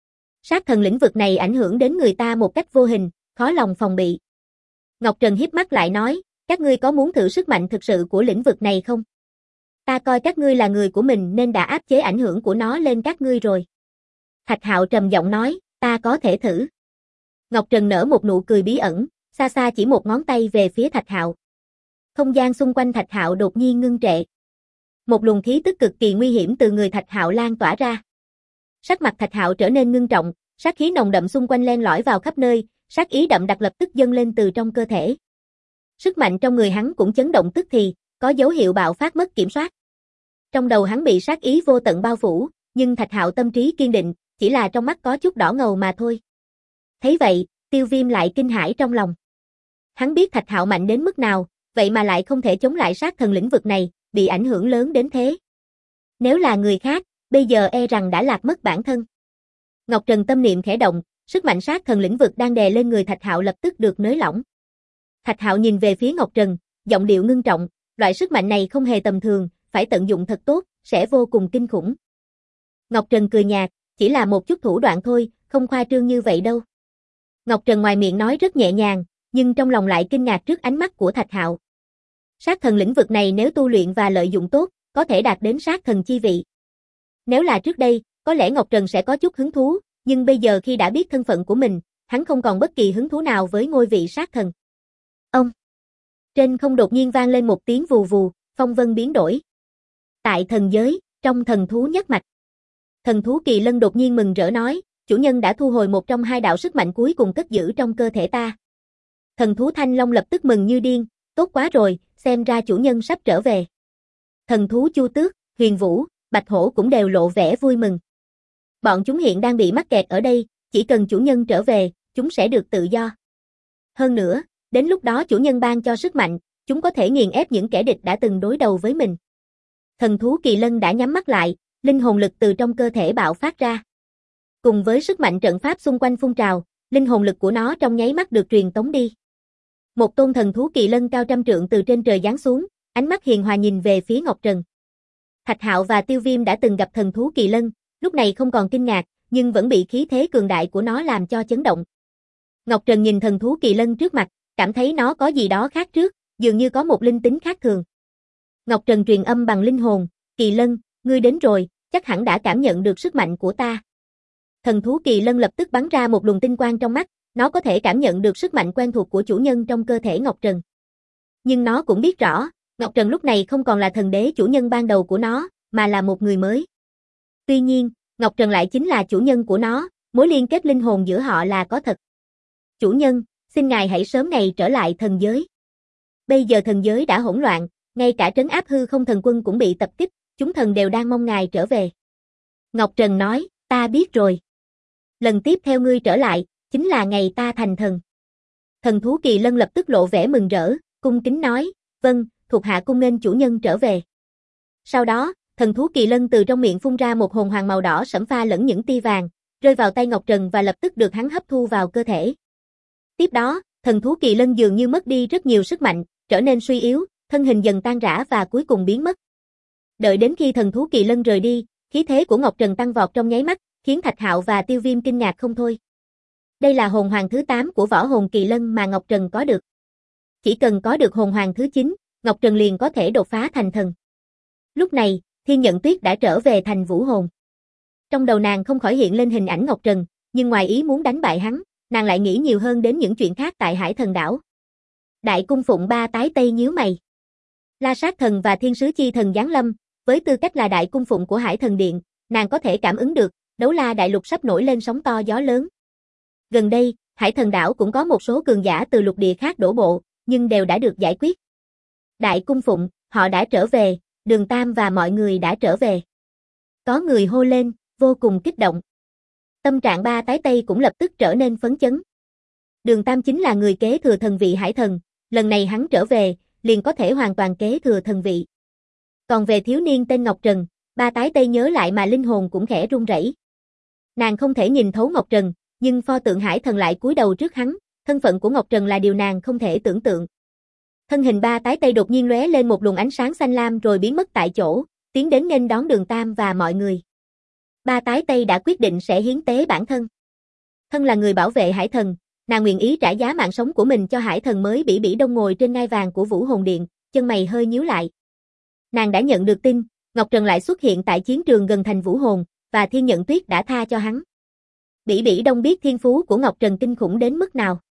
Sát thần lĩnh vực này ảnh hưởng đến người ta một cách vô hình, khó lòng phòng bị. Ngọc Trần híp mắt lại nói, các ngươi có muốn thử sức mạnh thực sự của lĩnh vực này không? Ta coi các ngươi là người của mình nên đã áp chế ảnh hưởng của nó lên các ngươi rồi. Thạch Hạo trầm giọng nói, ta có thể thử. Ngọc Trần nở một nụ cười bí ẩn, xa xa chỉ một ngón tay về phía Thạch Hạo. Không gian xung quanh Thạch Hạo đột nhiên ngưng trệ. Một luồng khí tức cực kỳ nguy hiểm từ người Thạch Hạo lan tỏa ra. Sắc mặt Thạch Hạo trở nên ngưng trọng, sát khí nồng đậm xung quanh len lỏi vào khắp nơi, sát ý đậm đặc lập tức dâng lên từ trong cơ thể. Sức mạnh trong người hắn cũng chấn động tức thì, có dấu hiệu bạo phát mất kiểm soát. Trong đầu hắn bị sát ý vô tận bao phủ, nhưng Thạch Hạo tâm trí kiên định, chỉ là trong mắt có chút đỏ ngầu mà thôi. Thấy vậy, Tiêu Viêm lại kinh hãi trong lòng. Hắn biết Thạch Hạo mạnh đến mức nào, vậy mà lại không thể chống lại sát thần lĩnh vực này, bị ảnh hưởng lớn đến thế. Nếu là người khác, bây giờ e rằng đã lạc mất bản thân. Ngọc Trần tâm niệm khẽ động, sức mạnh sát thần lĩnh vực đang đè lên người Thạch Hạo lập tức được nới lỏng. Thạch Hạo nhìn về phía Ngọc Trần, giọng điệu ngưng trọng, loại sức mạnh này không hề tầm thường, phải tận dụng thật tốt, sẽ vô cùng kinh khủng. Ngọc Trần cười nhạt, chỉ là một chút thủ đoạn thôi, không khoa trương như vậy đâu. Ngọc Trần ngoài miệng nói rất nhẹ nhàng, nhưng trong lòng lại kinh ngạc trước ánh mắt của Thạch Hạo. Sát thần lĩnh vực này nếu tu luyện và lợi dụng tốt, có thể đạt đến sát thần chi vị. Nếu là trước đây, có lẽ Ngọc Trần sẽ có chút hứng thú, Nhưng bây giờ khi đã biết thân phận của mình, hắn không còn bất kỳ hứng thú nào với ngôi vị sát thần. Ông! Trên không đột nhiên vang lên một tiếng vù vù, phong vân biến đổi. Tại thần giới, trong thần thú nhất mạch. Thần thú Kỳ Lân đột nhiên mừng rỡ nói, chủ nhân đã thu hồi một trong hai đạo sức mạnh cuối cùng cất giữ trong cơ thể ta. Thần thú Thanh Long lập tức mừng như điên, tốt quá rồi, xem ra chủ nhân sắp trở về. Thần thú Chu Tước, Huyền Vũ, Bạch Hổ cũng đều lộ vẻ vui mừng. Bọn chúng hiện đang bị mắc kẹt ở đây, chỉ cần chủ nhân trở về, chúng sẽ được tự do. Hơn nữa, đến lúc đó chủ nhân ban cho sức mạnh, chúng có thể nghiền ép những kẻ địch đã từng đối đầu với mình. Thần thú Kỳ Lân đã nhắm mắt lại, linh hồn lực từ trong cơ thể bạo phát ra. Cùng với sức mạnh trận pháp xung quanh phun trào, linh hồn lực của nó trong nháy mắt được truyền tống đi. Một tôn thần thú Kỳ Lân cao trăm trượng từ trên trời giáng xuống, ánh mắt hiền hòa nhìn về phía Ngọc Trần. Thạch Hạo và Tiêu Viêm đã từng gặp thần thú Kỳ Lân, lúc này không còn kinh ngạc, nhưng vẫn bị khí thế cường đại của nó làm cho chấn động. Ngọc Trần nhìn thần thú Kỳ Lân trước mặt, cảm thấy nó có gì đó khác trước, dường như có một linh tính khác thường. Ngọc Trần truyền âm bằng linh hồn, Kỳ Lân, ngươi đến rồi, chắc hẳn đã cảm nhận được sức mạnh của ta. Thần thú Kỳ Lân lập tức bắn ra một luồng tinh quang trong mắt, nó có thể cảm nhận được sức mạnh quen thuộc của chủ nhân trong cơ thể Ngọc Trần. Nhưng nó cũng biết rõ, Ngọc Trần lúc này không còn là thần đế chủ nhân ban đầu của nó, mà là một người mới. Tuy nhiên, Ngọc Trần lại chính là chủ nhân của nó, mối liên kết linh hồn giữa họ là có thật. Chủ nhân, xin ngài hãy sớm ngày trở lại thần giới. Bây giờ thần giới đã hỗn loạn, ngay cả trấn áp hư không thần quân cũng bị tập kích, chúng thần đều đang mong ngài trở về. Ngọc Trần nói, ta biết rồi. Lần tiếp theo ngươi trở lại, chính là ngày ta thành thần. Thần thú Kỳ Lân lập tức lộ vẻ mừng rỡ, cung kính nói, vâng, thuộc hạ cung nghênh chủ nhân trở về. Sau đó, thần thú Kỳ Lân từ trong miệng phun ra một hồn hoàng màu đỏ sẫm pha lẫn những tia vàng, rơi vào tay Ngọc Trần và lập tức được hắn hấp thu vào cơ thể. Tiếp đó, thần thú Kỳ Lân dường như mất đi rất nhiều sức mạnh, trở nên suy yếu, thân hình dần tan rã và cuối cùng biến mất. Đợi đến khi thần thú Kỳ Lân rời đi, khí thế của Ngọc Trần tăng vọt trong nháy mắt, khiến Thạch Hạo và Tiêu Viêm kinh ngạc không thôi. Đây là hồn hoàng thứ 8 của võ hồn Kỳ Lân mà Ngọc Trần có được. Chỉ cần có được hồn hoàng thứ 9, Ngọc Trần liền có thể đột phá thành thần. Lúc này, Thiên Nhận Tuyết đã trở về thành vũ hồn. Trong đầu nàng không khỏi hiện lên hình ảnh Ngọc Trần, nhưng ngoài ý muốn đánh bại hắn, nàng lại nghĩ nhiều hơn đến những chuyện khác tại Hải Thần đảo. Đại cung phụng Ba Tái Tây nhíu mày. La Sát Thần và Thiên Sứ Chi Thần giáng lâm, với tư cách là đại cung phụng của Hải Thần Điện, nàng có thể cảm ứng được, Đấu La Đại Lục sắp nổi lên sóng to gió lớn. Gần đây, Hải Thần đảo cũng có một số cường giả từ lục địa khác đổ bộ, nhưng đều đã được giải quyết. Đại cung phụng, họ đã trở về, Đường Tam và mọi người đã trở về. Có người hô lên, vô cùng kích động. Tâm trạng Ba Tái Tây cũng lập tức trở nên phấn chấn. Đường Tam chính là người kế thừa thần vị Hải Thần, lần này hắn trở về, liền có thể hoàn toàn kế thừa thần vị. Còn về thiếu niên tên Ngọc Trần, Ba Tái Tây nhớ lại mà linh hồn cũng khẽ run rẩy. Nàng không thể nhìn thấu Ngọc Trần, nhưng pho tượng Hải Thần lại cúi đầu trước hắn, thân phận của Ngọc Trần là điều nàng không thể tưởng tượng. Thân hình Ba Tái Tây đột nhiên lóe lên một luồng ánh sáng xanh lam rồi biến mất tại chỗ, tiến đến nghênh đón Đường Tam và mọi người. Ba Tái Tây đã quyết định sẽ hiến tế bản thân. Thân là người bảo vệ Hải Thần, nàng nguyện ý trả giá mạng sống của mình cho Hải Thần mới Bỉ Bỉ Đông ngồi trên ngai vàng của Vũ Hồn Điện, chân mày hơi nhíu lại. Nàng đã nhận được tin, Ngọc Trần lại xuất hiện tại chiến trường gần thành Vũ Hồn, và Thiên Nhận Tuyết đã tha cho hắn. Bỉ Bỉ Đông biết thiên phú của Ngọc Trần kinh khủng đến mức nào.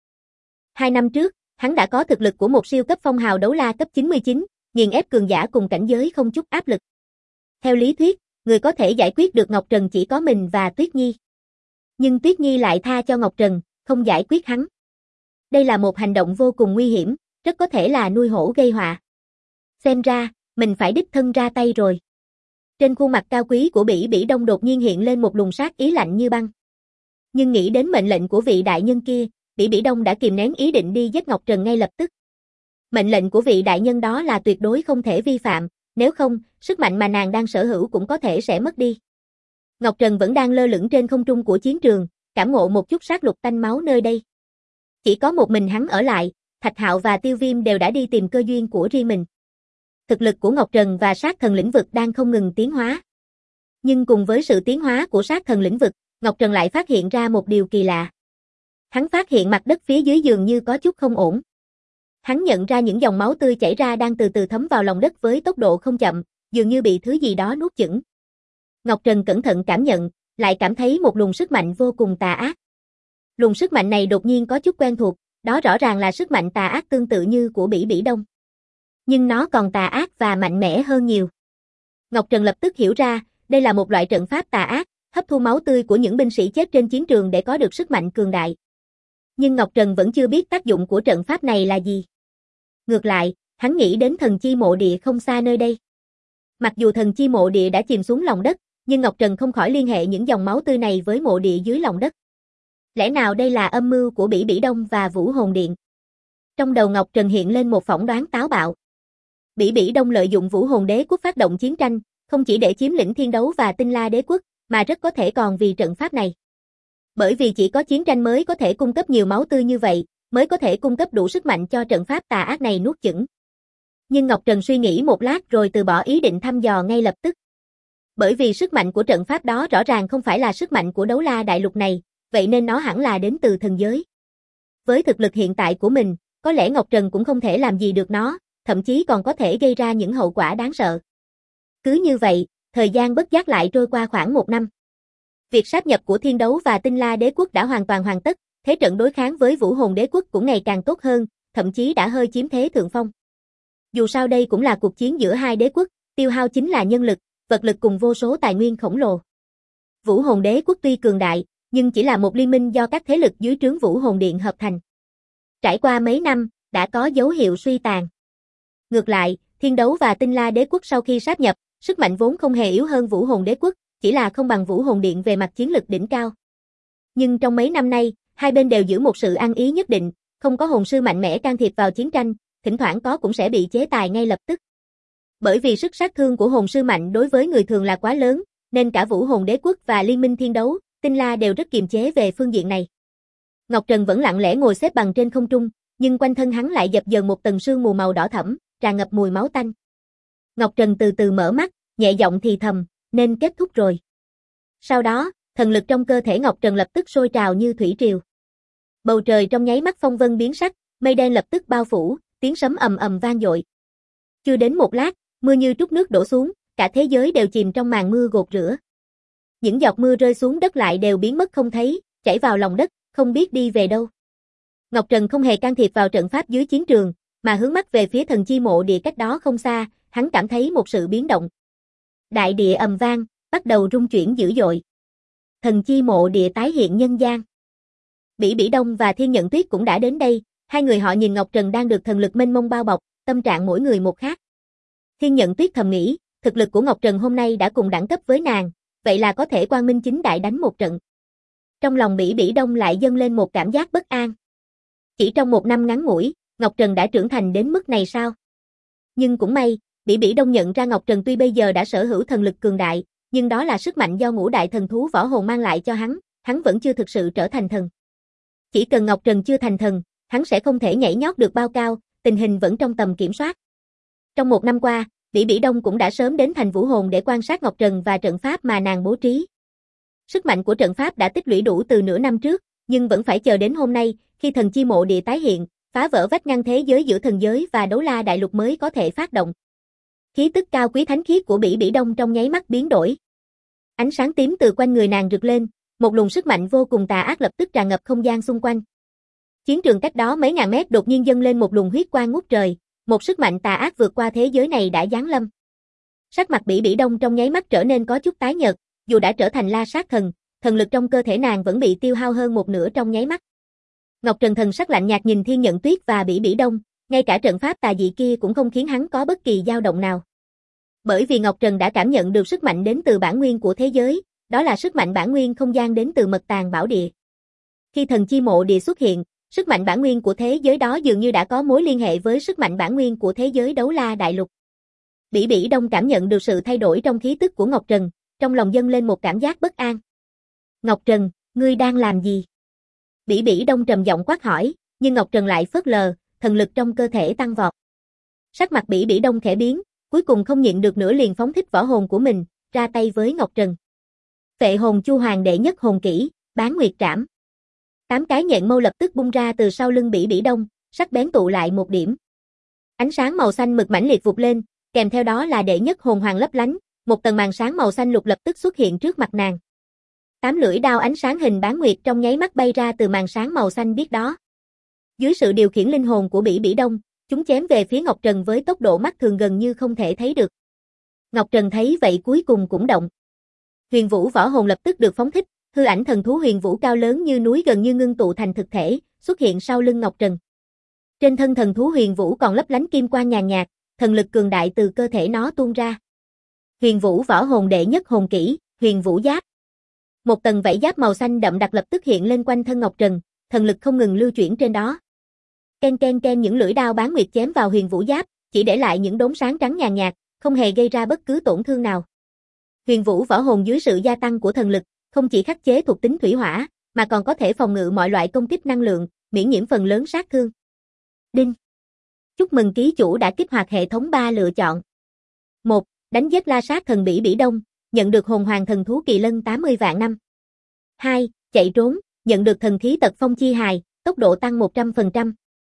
2 năm trước, hắn đã có thực lực của một siêu cấp phong hào đấu la cấp 99, nghiền ép cường giả cùng cảnh giới không chút áp lực. Theo lý thuyết, người có thể giải quyết được Ngọc Trần chỉ có mình và Tuyết Nhi. Nhưng Tuyết Nhi lại tha cho Ngọc Trần, không giải quyết hắn. Đây là một hành động vô cùng nguy hiểm, rất có thể là nuôi hổ gây họa. Xem ra, mình phải đích thân ra tay rồi. Trên khuôn mặt cao quý của Bỉ Bỉ Đông đột nhiên hiện lên một luồng sát ý lạnh như băng. Nhưng nghĩ đến mệnh lệnh của vị đại nhân kia, Bỉ Bỉ Đông đã kìm nén ý định đi giết Ngọc Trần ngay lập tức. Mệnh lệnh của vị đại nhân đó là tuyệt đối không thể vi phạm, nếu không, sức mạnh mà nàng đang sở hữu cũng có thể sẽ mất đi. Ngọc Trần vẫn đang lơ lửng trên không trung của chiến trường, cảm ngộ một chút sát lục tanh máu nơi đây. Chỉ có một mình hắn ở lại, Thạch Hạo và Tiêu Viêm đều đã đi tìm cơ duyên của riêng mình. Thực lực của Ngọc Trần và sát thần lĩnh vực đang không ngừng tiến hóa. Nhưng cùng với sự tiến hóa của sát thần lĩnh vực, Ngọc Trần lại phát hiện ra một điều kỳ lạ. Hắn phát hiện mặt đất phía dưới dường như có chút không ổn. Hắn nhận ra những dòng máu tươi chảy ra đang từ từ thấm vào lòng đất với tốc độ không chậm, dường như bị thứ gì đó nuốt chửng. Ngọc Trần cẩn thận cảm nhận, lại cảm thấy một luồng sức mạnh vô cùng tà ác. Luồng sức mạnh này đột nhiên có chút quen thuộc, đó rõ ràng là sức mạnh tà ác tương tự như của Bỉ Bỉ Đông. Nhưng nó còn tà ác và mạnh mẽ hơn nhiều. Ngọc Trần lập tức hiểu ra, đây là một loại trận pháp tà ác, hấp thu máu tươi của những binh sĩ chết trên chiến trường để có được sức mạnh cường đại. Nhưng Ngọc Trần vẫn chưa biết tác dụng của trận pháp này là gì. Ngược lại, hắn nghĩ đến thần chi mộ địa không xa nơi đây. Mặc dù thần chi mộ địa đã chìm xuống lòng đất, nhưng Ngọc Trần không khỏi liên hệ những dòng máu tươi này với mộ địa dưới lòng đất. Lẽ nào đây là âm mưu của Bỉ Bỉ Đông và Vũ Hồn Điện? Trong đầu Ngọc Trần hiện lên một phỏng đoán táo bạo. Bỉ Bỉ Đông lợi dụng Vũ Hồn Đế quốc phát động chiến tranh, không chỉ để chiếm lĩnh Thiên Đấu và Tinh La Đế quốc, mà rất có thể còn vì trận pháp này. Bởi vì chỉ có chiến tranh mới có thể cung cấp nhiều máu tươi như vậy, mới có thể cung cấp đủ sức mạnh cho trận pháp tà ác này nuốt chửng. Nhưng Ngọc Trần suy nghĩ một lát rồi từ bỏ ý định thăm dò ngay lập tức. Bởi vì sức mạnh của trận pháp đó rõ ràng không phải là sức mạnh của Đấu La Đại Lục này, vậy nên nó hẳn là đến từ thần giới. Với thực lực hiện tại của mình, có lẽ Ngọc Trần cũng không thể làm gì được nó, thậm chí còn có thể gây ra những hậu quả đáng sợ. Cứ như vậy, thời gian bất giác lại trôi qua khoảng 1 năm. Việc sáp nhập của Thiên Đấu và Tinh La Đế quốc đã hoàn toàn hoàn tất, thế trận đối kháng với Vũ Hồn Đế quốc cũng ngày càng tốt hơn, thậm chí đã hơi chiếm thế thượng phong. Dù sao đây cũng là cuộc chiến giữa hai đế quốc, tiêu hao chính là nhân lực, vật lực cùng vô số tài nguyên khổng lồ. Vũ Hồn Đế quốc tuy cường đại, nhưng chỉ là một liên minh do các thế lực dưới trướng Vũ Hồn Điện hợp thành. Trải qua mấy năm, đã có dấu hiệu suy tàn. Ngược lại, Thiên Đấu và Tinh La Đế quốc sau khi sáp nhập, sức mạnh vốn không hề yếu hơn Vũ Hồn Đế quốc, chỉ là không bằng Vũ Hồn Điện về mặt chiến lực đỉnh cao. Nhưng trong mấy năm nay, hai bên đều giữ một sự ăn ý nhất định, không có hồn sư mạnh mẽ can thiệp vào chiến tranh, thỉnh thoảng có cũng sẽ bị chế tài ngay lập tức. Bởi vì sức sát thương của hồn sư mạnh đối với người thường là quá lớn, nên cả Vũ Hồn Đế quốc và Liên minh Thiên Đấu, Tinh La đều rất kiềm chế về phương diện này. Ngọc Trần vẫn lặng lẽ ngồi xếp bằng trên không trung, nhưng quanh thân hắn lại dập dờn một tầng sương mù màu đỏ thẫm, tràn ngập mùi máu tanh. Ngọc Trần từ từ mở mắt, nhẹ giọng thì thầm, nên kết thúc rồi. Sau đó, thần lực trong cơ thể Ngọc Trần lập tức sôi trào như thủy triều. Bầu trời trong nháy mắt phong vân biến sắc, mây đen lập tức bao phủ, tiếng sấm ầm ầm vang dội. Chưa đến một lát, mưa như trút nước đổ xuống, cả thế giới đều chìm trong màn mưa gột rửa. Những giọt mưa rơi xuống đất lại đều biến mất không thấy, chảy vào lòng đất, không biết đi về đâu. Ngọc Trần không hề can thiệp vào trận pháp dưới chiến trường, mà hướng mắt về phía thần chi mộ địa cách đó không xa, hắn cảm thấy một sự biến động. Đại địa ầm vang, bắt đầu rung chuyển dữ dội. Thần chi mộ địa tái hiện nhân gian. Bỉ Bỉ Đông và Thiên Nhận Tuyết cũng đã đến đây, hai người họ nhìn Ngọc Trần đang được thần lực mênh mông bao bọc, tâm trạng mỗi người một khác. Thiên Nhận Tuyết thầm nghĩ, thực lực của Ngọc Trần hôm nay đã cùng đẳng cấp với nàng, vậy là có thể quang minh chính đại đánh một trận. Trong lòng Bỉ Bỉ Đông lại dâng lên một cảm giác bất an. Chỉ trong 1 năm ngắn ngủi, Ngọc Trần đã trưởng thành đến mức này sao? Nhưng cũng may, Bỉ Bỉ Đông nhận ra Ngọc Trần tuy bây giờ đã sở hữu thần lực cường đại, nhưng đó là sức mạnh do ngũ đại thần thú võ hồn mang lại cho hắn vẫn chưa thực sự trở thành thần. Chỉ cần Ngọc Trần chưa thành thần, hắn sẽ không thể nhảy nhót được bao cao, tình hình vẫn trong tầm kiểm soát. Trong 1 năm qua, Bỉ Bỉ Đông cũng đã sớm đến thành Vũ Hồn để quan sát Ngọc Trần và trận pháp mà nàng bố trí. Sức mạnh của trận pháp đã tích lũy đủ từ nửa năm trước, nhưng vẫn phải chờ đến hôm nay, khi thần chi mộ địa tái hiện, phá vỡ vách ngăn thế giới giữa thần giới và Đấu La Đại Lục mới có thể phát động. Khí tức cao quý thánh khiết của Bỉ Bỉ Đông trong nháy mắt biến đổi. Ánh sáng tím từ quanh người nàng rực lên, một luồng sức mạnh vô cùng tà ác lập tức tràn ngập không gian xung quanh. Chiến trường cách đó mấy ngàn mét đột nhiên dâng lên một luồng huyết quang ngút trời, một sức mạnh tà ác vượt qua thế giới này đã giáng lâm. Sắc mặt Bỉ Bỉ Đông trong nháy mắt trở nên có chút tái nhợt, dù đã trở thành La Sát thần, thần lực trong cơ thể nàng vẫn bị tiêu hao hơn một nửa trong nháy mắt. Ngọc Trần thần sắc lạnh nhạt nhìn Thiên Nhận Tuyết và Bỉ Bỉ Đông, ngay cả trận pháp tà dị kia cũng không khiến hắn có bất kỳ dao động nào. Bởi vì Ngọc Trần đã cảm nhận được sức mạnh đến từ bản nguyên của thế giới, đó là sức mạnh bản nguyên không gian đến từ Mật Tàng Bảo Địa. Khi thần chi mộ địa xuất hiện, sức mạnh bản nguyên của thế giới đó dường như đã có mối liên hệ với sức mạnh bản nguyên của thế giới Đấu La Đại Lục. Bỉ Bỉ Đông cảm nhận được sự thay đổi trong khí tức của Ngọc Trần, trong lòng dâng lên một cảm giác bất an. Ngọc Trần, ngươi đang làm gì? Bỉ Bỉ Đông trầm giọng quát hỏi, nhưng Ngọc Trần lại phớt lờ, thần lực trong cơ thể tăng vọt. Sắc mặt Bỉ Bỉ Đông khẽ biến, cuối cùng không nhịn được nữa liền phóng thích võ hồn của mình, ra tay với Ngọc Trần. Phệ hồn Chu Hoàng đệ nhất hồn kỹ, Bán Nguyệt Trảm. 8 cái nhện mâu lập tức bung ra từ sau lưng Bỉ Bỉ Đông, sắc bén tụ lại một điểm. Ánh sáng màu xanh mực mãnh liệt vụt lên, kèm theo đó là đệ nhất hồn hoàng lấp lánh, một tầng màn sáng màu xanh lục lập tức xuất hiện trước mặt nàng. Tám lưỡi đao ánh sáng hình bán nguyệt trong nháy mắt bay ra từ màn sáng màu xanh biếc đó. Dưới sự điều khiển linh hồn của Bỉ Bỉ Đông, chúng chém về phía Ngọc Trần với tốc độ mắt thường gần như không thể thấy được. Ngọc Trần thấy vậy cuối cùng cũng động. Huyền Vũ võ hồn lập tức được phóng thích, hư ảnh thần thú Huyền Vũ cao lớn như núi gần như ngưng tụ thành thực thể, xuất hiện sau lưng Ngọc Trần. Trên thân thần thú Huyền Vũ còn lấp lánh kim quang nhàn nhạt, thần lực cường đại từ cơ thể nó tuôn ra. Huyền Vũ võ hồn đệ nhất hồn kỹ, Huyền Vũ giáp. Một tầng vảy giáp màu xanh đậm đặc lập tức hiện lên quanh thân Ngọc Trần, thần lực không ngừng lưu chuyển trên đó. Ken ken ken, những lưỡi đao bán nguyệt chém vào Huyền Vũ giáp, chỉ để lại những đốm sáng trắng nhàn nhạt, không hề gây ra bất cứ tổn thương nào. Huyền Vũ võ hồn dưới sự gia tăng của thần lực, không chỉ khắc chế thuộc tính thủy hỏa, mà còn có thể phòng ngự mọi loại công kích năng lượng, miễn nhiễm phần lớn sát thương. Đinh. Chúc mừng ký chủ đã kích hoạt hệ thống 3 lựa chọn. 1. Đánh giết la sát thần Bỉ Bỉ Đông, nhận được hồn hoàng thần thú kỳ lân 80 vạn năm. 2. Chạy trốn, nhận được thần khí tật phong chi hài, tốc độ tăng 100%.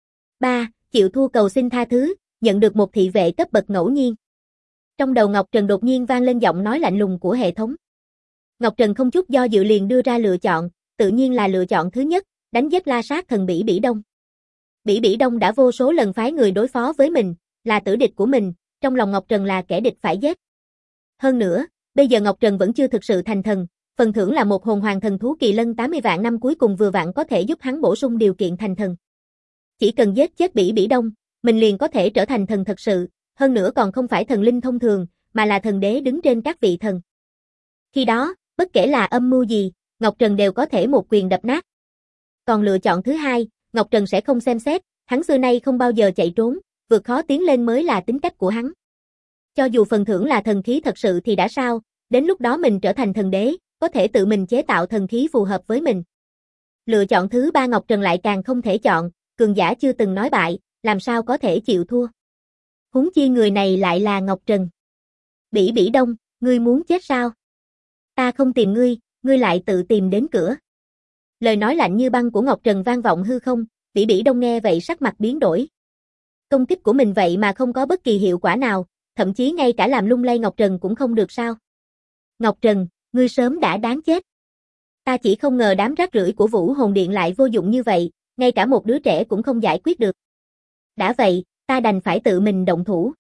3. Chịu thua cầu xin tha thứ, nhận được một thị vệ cấp bậc ngẫu nhiên. Trong đầu Ngọc Trần đột nhiên vang lên giọng nói lạnh lùng của hệ thống. Ngọc Trần không chút do dự liền đưa ra lựa chọn, tự nhiên là lựa chọn thứ nhất, đánh giết la sát thần Bỉ Bỉ Đông. Bỉ Bỉ Đông đã vô số lần phái người đối phó với mình, là tử địch của mình, trong lòng Ngọc Trần là kẻ địch phải giết. Hơn nữa, bây giờ Ngọc Trần vẫn chưa thực sự thành thần, phần thưởng là một hồn hoàng thần thú kỳ lân 80 vạn năm cuối cùng vừa vặn có thể giúp hắn bổ sung điều kiện thành thần. Chỉ cần giết chết Bỉ Bỉ Đông, mình liền có thể trở thành thần thật sự, hơn nữa còn không phải thần linh thông thường, mà là thần đế đứng trên các vị thần. Khi đó, bất kể là âm mưu gì, Ngọc Trần đều có thể một quyền đập nát. Còn lựa chọn thứ hai, Ngọc Trần sẽ không xem xét, hắn xưa nay không bao giờ chạy trốn, vượt khó tiến lên mới là tính cách của hắn. Cho dù phần thưởng là thần khí thật sự thì đã sao, đến lúc đó mình trở thành thần đế, có thể tự mình chế tạo thần khí phù hợp với mình. Lựa chọn thứ ba Ngọc Trần lại càng không thể chọn, cường giả chưa từng nói bại, làm sao có thể chịu thua. Huống chi người này lại là Ngọc Trần. Bỉ Bỉ Đông, ngươi muốn chết sao? Ta không tìm ngươi, ngươi lại tự tìm đến cửa. Lời nói lạnh như băng của Ngọc Trần vang vọng hư không, Bỉ Bỉ Đông nghe vậy sắc mặt biến đổi. Công kích của mình vậy mà không có bất kỳ hiệu quả nào, thậm chí ngay cả làm lung lay Ngọc Trần cũng không được sao? Ngọc Trần, ngươi sớm đã đáng chết. Ta chỉ không ngờ đám rác rưởi của Vũ Hồn Điện lại vô dụng như vậy, ngay cả một đứa trẻ cũng không giải quyết được. Đã vậy, ta đành phải tự mình động thủ.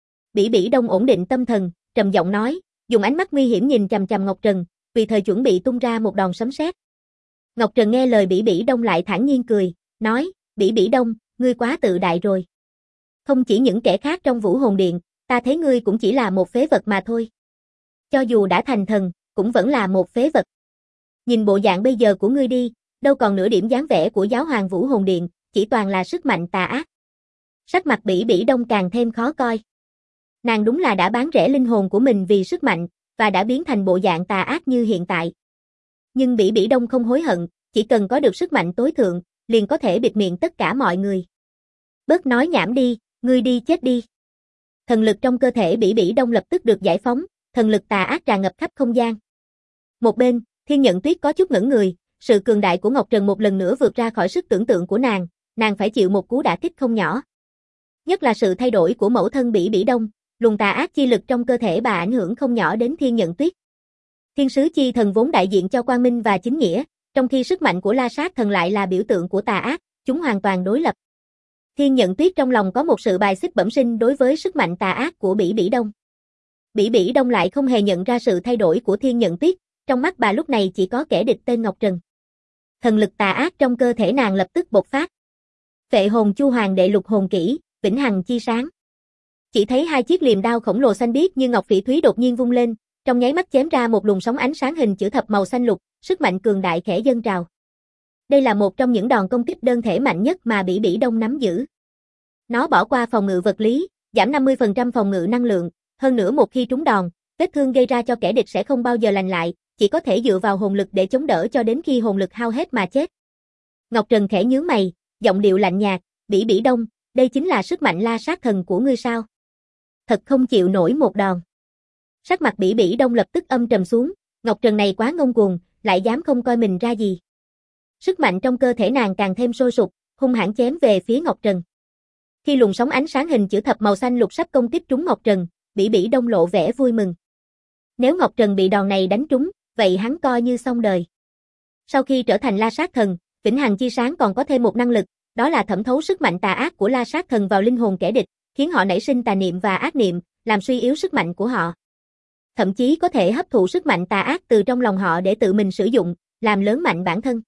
Bỉ Bỉ Đông ổn định tâm thần, trầm giọng nói, dùng ánh mắt nguy hiểm nhìn chằm chằm Ngọc Trần, vì thời chuẩn bị tung ra một đòn sấm sét. Ngọc Trần nghe lời Bỉ Bỉ Đông lại thản nhiên cười, nói, Bỉ Bỉ Đông, ngươi quá tự đại rồi. Không chỉ những kẻ khác trong Vũ Hồn Điện, ta thấy ngươi cũng chỉ là một phế vật mà thôi. Cho dù đã thành thần, cũng vẫn là một phế vật. Nhìn bộ dạng bây giờ của ngươi đi, đâu còn nửa điểm dáng vẻ của giáo hoàng Vũ Hồn Điện, chỉ toàn là sức mạnh tà ác. Sắc mặt Bỉ Bỉ Đông càng thêm khó coi. Nàng đúng là đã bán rẻ linh hồn của mình vì sức mạnh, và đã biến thành bộ dạng tà ác như hiện tại. Nhưng Bỉ Bỉ Đông không hối hận, chỉ cần có được sức mạnh tối thượng, liền có thể bịt miệng tất cả mọi người. Bớt nói nhảm đi, ngươi đi chết đi. Thần lực trong cơ thể Bỉ Bỉ Đông lập tức được giải phóng, thần lực tà ác tràn ngập khắp không gian. Một bên, Thiên Nhận Tuyết có chút ngẩn người, sự cường đại của Ngọc Trần một lần nữa vượt ra khỏi sức tưởng tượng của nàng phải chịu một cú đả kích không nhỏ. Nhất là sự thay đổi của mẫu thân Bỉ Bỉ Đông, luồng tà ác chi lực trong cơ thể bà ảnh hưởng không nhỏ đến Thiên Nhận Tuyết. Thiên sứ chi thần vốn đại diện cho quang minh và chính nghĩa, trong khi sức mạnh của La Sát thần lại là biểu tượng của tà ác, chúng hoàn toàn đối lập. Thiên Nhận Tuyết trong lòng có một sự bài xích bẩm sinh đối với sức mạnh tà ác của Bỉ Bỉ Đông. Bỉ Bỉ Đông lại không hề nhận ra sự thay đổi của Thiên Nhận Tuyết, trong mắt bà lúc này chỉ có kẻ địch tên Ngọc Trần. Thần lực tà ác trong cơ thể nàng lập tức bộc phát. Phệ hồn chu hoàng đệ lục hồn kỹ, vĩnh hằng chi sáng. Chỉ thấy hai chiếc liềm đao khổng lồ xanh biếc như ngọc phỉ thúy đột nhiên vung lên, trong nháy mắt chém ra một luồng sóng ánh sáng hình chữ thập màu xanh lục, sức mạnh cường đại khẽ dâng trào. Đây là một trong những đòn công kích đơn thể mạnh nhất mà Bỉ Bỉ Đông nắm giữ. Nó bỏ qua phòng ngự vật lý, giảm 50% phòng ngự năng lượng, hơn nữa một khi trúng đòn, vết thương gây ra cho kẻ địch sẽ không bao giờ lành lại, chỉ có thể dựa vào hồn lực để chống đỡ cho đến khi hồn lực hao hết mà chết. Ngọc Trần khẽ nhướng mày, giọng điệu lạnh nhạt, Bỉ Bỉ Đông, đây chính là sức mạnh La Sát thần của ngươi sao? Thật không chịu nổi một đòn. Sắc mặt Bỉ Bỉ Đông lập tức âm trầm xuống, Ngọc Trần này quá ngông cuồng, lại dám không coi mình ra gì. Sức mạnh trong cơ thể nàng càng thêm sôi sục, hung hãn chém về phía Ngọc Trần. Khi luồng sóng ánh sáng hình chữ thập màu xanh lục sắp công kích trúng Ngọc Trần, Bỉ Bỉ Đông lộ vẻ vui mừng. Nếu Ngọc Trần bị đòn này đánh trúng, vậy hắn coi như xong đời. Sau khi trở thành La Sát Thần, Vĩnh Hằng Chi Sáng còn có thêm một năng lực, đó là thẩm thấu sức mạnh tà ác của La Sát Thần vào linh hồn kẻ địch, khiến họ nảy sinh tà niệm và ác niệm, làm suy yếu sức mạnh của họ. Thậm chí có thể hấp thụ sức mạnh tà ác từ trong lòng họ để tự mình sử dụng, làm lớn mạnh bản thân.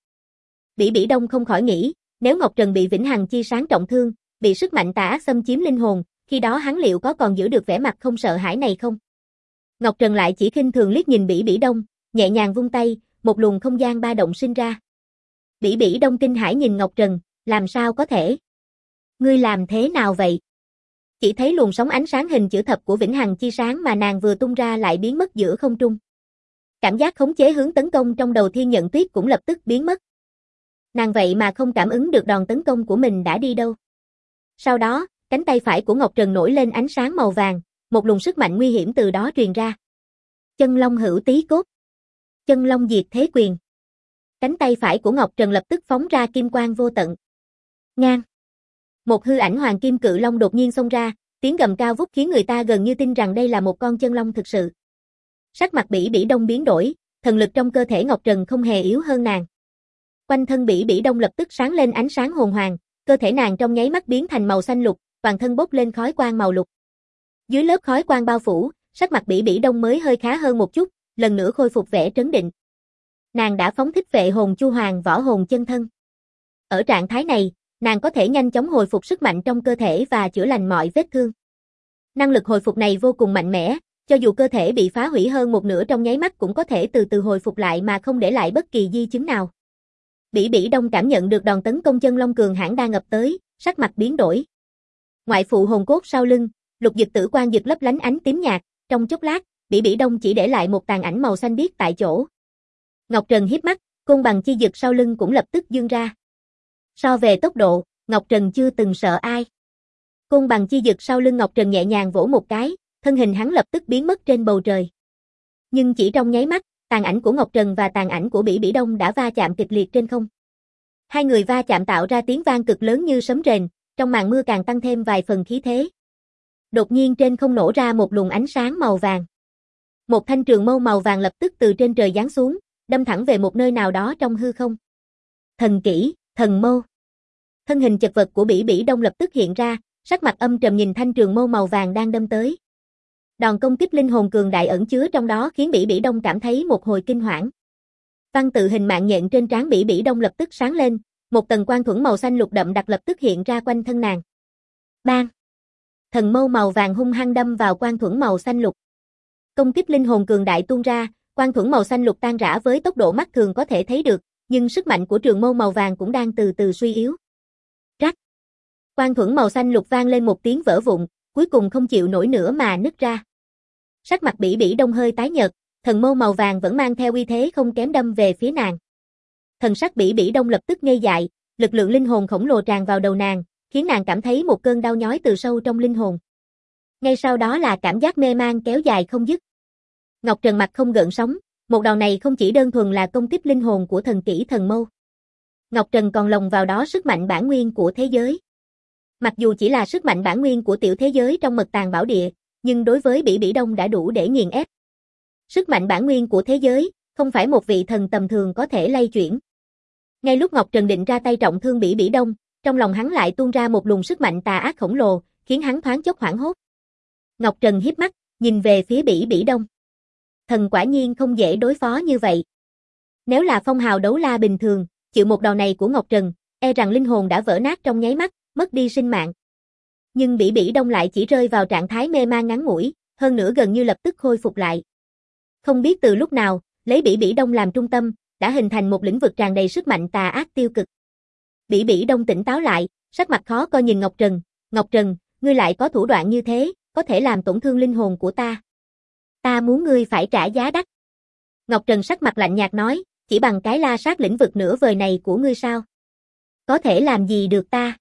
Bỉ Bỉ Đông không khỏi nghĩ, nếu Ngọc Trần bị Vĩnh Hằng Chi Sáng trọng thương, bị sức mạnh tà ác xâm chiếm linh hồn, khi đó hắn liệu có còn giữ được vẻ mặt không sợ hãi này không? Ngọc Trần lại chỉ khinh thường liếc nhìn Bỉ Bỉ Đông, nhẹ nhàng vung tay, một luồng không gian ba động sinh ra. Bỉ Bỉ Đông kinh hãi nhìn Ngọc Trần, làm sao có thể? Ngươi làm thế nào vậy? Chỉ thấy luồng sóng ánh sáng hình chữ thập của Vĩnh Hằng Chi Sáng mà nàng vừa tung ra lại biến mất giữa không trung. Cảm giác khống chế hướng tấn công trong đầu Thiên Nhận Tuyết cũng lập tức biến mất. Nàng vậy mà không cảm ứng được đòn tấn công của mình đã đi đâu. Sau đó, cánh tay phải của Ngọc Trần nổi lên ánh sáng màu vàng, một luồng sức mạnh nguy hiểm từ đó truyền ra. Chân Long Hữu Tí Cốt. Chân Long Diệt Thế Quyền. Cánh tay phải của Ngọc Trần lập tức phóng ra kim quang vô tận. Ngang. Một hư ảnh hoàng kim cự long đột nhiên xông ra, tiếng gầm cao vút khiến người ta gần như tin rằng đây là một con chân long thực sự. Sắc mặt Bỉ Bỉ Đông biến đổi, thần lực trong cơ thể Ngọc Trần không hề yếu hơn nàng. Quanh thân Bỉ Bỉ Đông lập tức sáng lên ánh sáng hồn hoàng, cơ thể nàng trong nháy mắt biến thành màu xanh lục, toàn thân bốc lên khói quang màu lục. Dưới lớp khói quang bao phủ, sắc mặt Bỉ Bỉ Đông mới hơi khá hơn một chút, lần nữa khôi phục vẻ trấn định. Nàng đã phóng thích vệ hồn Chu Hoàng võ hồn chân thân. Ở trạng thái này, nàng có thể nhanh chóng hồi phục sức mạnh trong cơ thể và chữa lành mọi vết thương. Năng lực hồi phục này vô cùng mạnh mẽ, cho dù cơ thể bị phá hủy hơn một nửa trong nháy mắt cũng có thể từ từ hồi phục lại mà không để lại bất kỳ di chứng nào. Bỉ Bỉ Đông cảm nhận được đòn tấn công chân long cường hãn đang ập tới, sắc mặt biến đổi. Ngoại phụ hồn cốt sau lưng, lục dịch tử quang dực lấp lánh ánh tím nhạt, trong chốc lát, Bỉ Bỉ Đông chỉ để lại một tàn ảnh màu xanh biếc tại chỗ. Ngọc Trần híp mắt, côn bằng chi dực sau lưng cũng lập tức giương ra. So về tốc độ, Ngọc Trần chưa từng sợ ai. Côn bằng chi dực sau lưng Ngọc Trần nhẹ nhàng vỗ một cái, thân hình hắn lập tức biến mất trên bầu trời. Nhưng chỉ trong nháy mắt, tàn ảnh của Ngọc Trần và tàn ảnh của Bỉ Bỉ Đông đã va chạm kịch liệt trên không. Hai người va chạm tạo ra tiếng vang cực lớn như sấm rền, trong màn mưa càng tăng thêm vài phần khí thế. Đột nhiên trên không nổ ra một luồng ánh sáng màu vàng. Một thanh trường mâu màu vàng lập tức từ trên trời giáng xuống, đâm thẳng về một nơi nào đó trong hư không. Thần kỹ, thần mâu. Thân hình chật vật của Bỉ Bỉ Đông lập tức hiện ra, sắc mặt âm trầm nhìn thanh trường mâu màu vàng đang đâm tới. Đòn công kích linh hồn cường đại ẩn chứa trong đó khiến Bỉ Bỉ Đông cảm thấy một hồi kinh hoảng. Văn tự hình mạng nhện trên trán Bỉ Bỉ Đông lập tức sáng lên, một tầng quang thuẫn màu xanh lục đậm đặc lập tức hiện ra quanh thân nàng. Bang! Thần mâu màu vàng hung hăng đâm vào quang thuẫn màu xanh lục. Công kích linh hồn cường đại tuôn ra, quang thuẫn màu xanh lục tan rã với tốc độ mắt thường có thể thấy được, nhưng sức mạnh của trường mâu màu vàng cũng đang từ từ suy yếu. Rắc! Quang thuẫn màu xanh lục vang lên một tiếng vỡ vụn, cuối cùng không chịu nổi nữa mà nứt ra. Sắc mặt Bỉ Bỉ Đông hơi tái nhợt, thần mâu màu vàng vẫn mang theo uy thế không kém đâm về phía nàng. Thần sắc Bỉ Bỉ Đông lập tức ngây dại, lực lượng linh hồn khổng lồ tràn vào đầu nàng, khiến nàng cảm thấy một cơn đau nhói từ sâu trong linh hồn. Ngay sau đó là cảm giác mê man kéo dài không dứt. Ngọc Trần mặt không gợn sóng, một đòn này không chỉ đơn thuần là công kích linh hồn của thần kỹ thần mâu. Ngọc Trần còn lồng vào đó sức mạnh bản nguyên của thế giới. Mặc dù chỉ là sức mạnh bản nguyên của tiểu thế giới trong mật tàng bảo địa, nhưng đối với Bỉ Bỉ Đông đã đủ để nghiền ép. Sức mạnh bản nguyên của thế giới, không phải một vị thần tầm thường có thể lay chuyển. Ngay lúc Ngọc Trần định ra tay trọng thương Bỉ Bỉ Đông, trong lòng hắn lại tuôn ra một luồng sức mạnh tà ác khổng lồ, khiến hắn thoáng chốc hoảng hốt. Ngọc Trần híp mắt, nhìn về phía Bỉ Bỉ Đông. Thần quả nhiên không dễ đối phó như vậy. Nếu là phong hào đấu la bình thường, chịu một đòn này của Ngọc Trần, e rằng linh hồn đã vỡ nát trong nháy mắt, mất đi sinh mạng. Nhưng Bỉ Bỉ Đông lại chỉ rơi vào trạng thái mê man ngắn ngủi, hơn nữa gần như lập tức khôi phục lại. Không biết từ lúc nào, lấy Bỉ Bỉ Đông làm trung tâm, đã hình thành một lĩnh vực tràn đầy sức mạnh tà ác tiêu cực. Bỉ Bỉ Đông tỉnh táo lại, sắc mặt khó coi nhìn Ngọc Trần. Ngọc Trần, ngươi lại có thủ đoạn như thế, có thể làm tổn thương linh hồn của ta. Ta muốn ngươi phải trả giá đắt. Ngọc Trần sắc mặt lạnh nhạt nói, chỉ bằng cái la sát lĩnh vực nửa vời này của ngươi sao? Có thể làm gì được ta?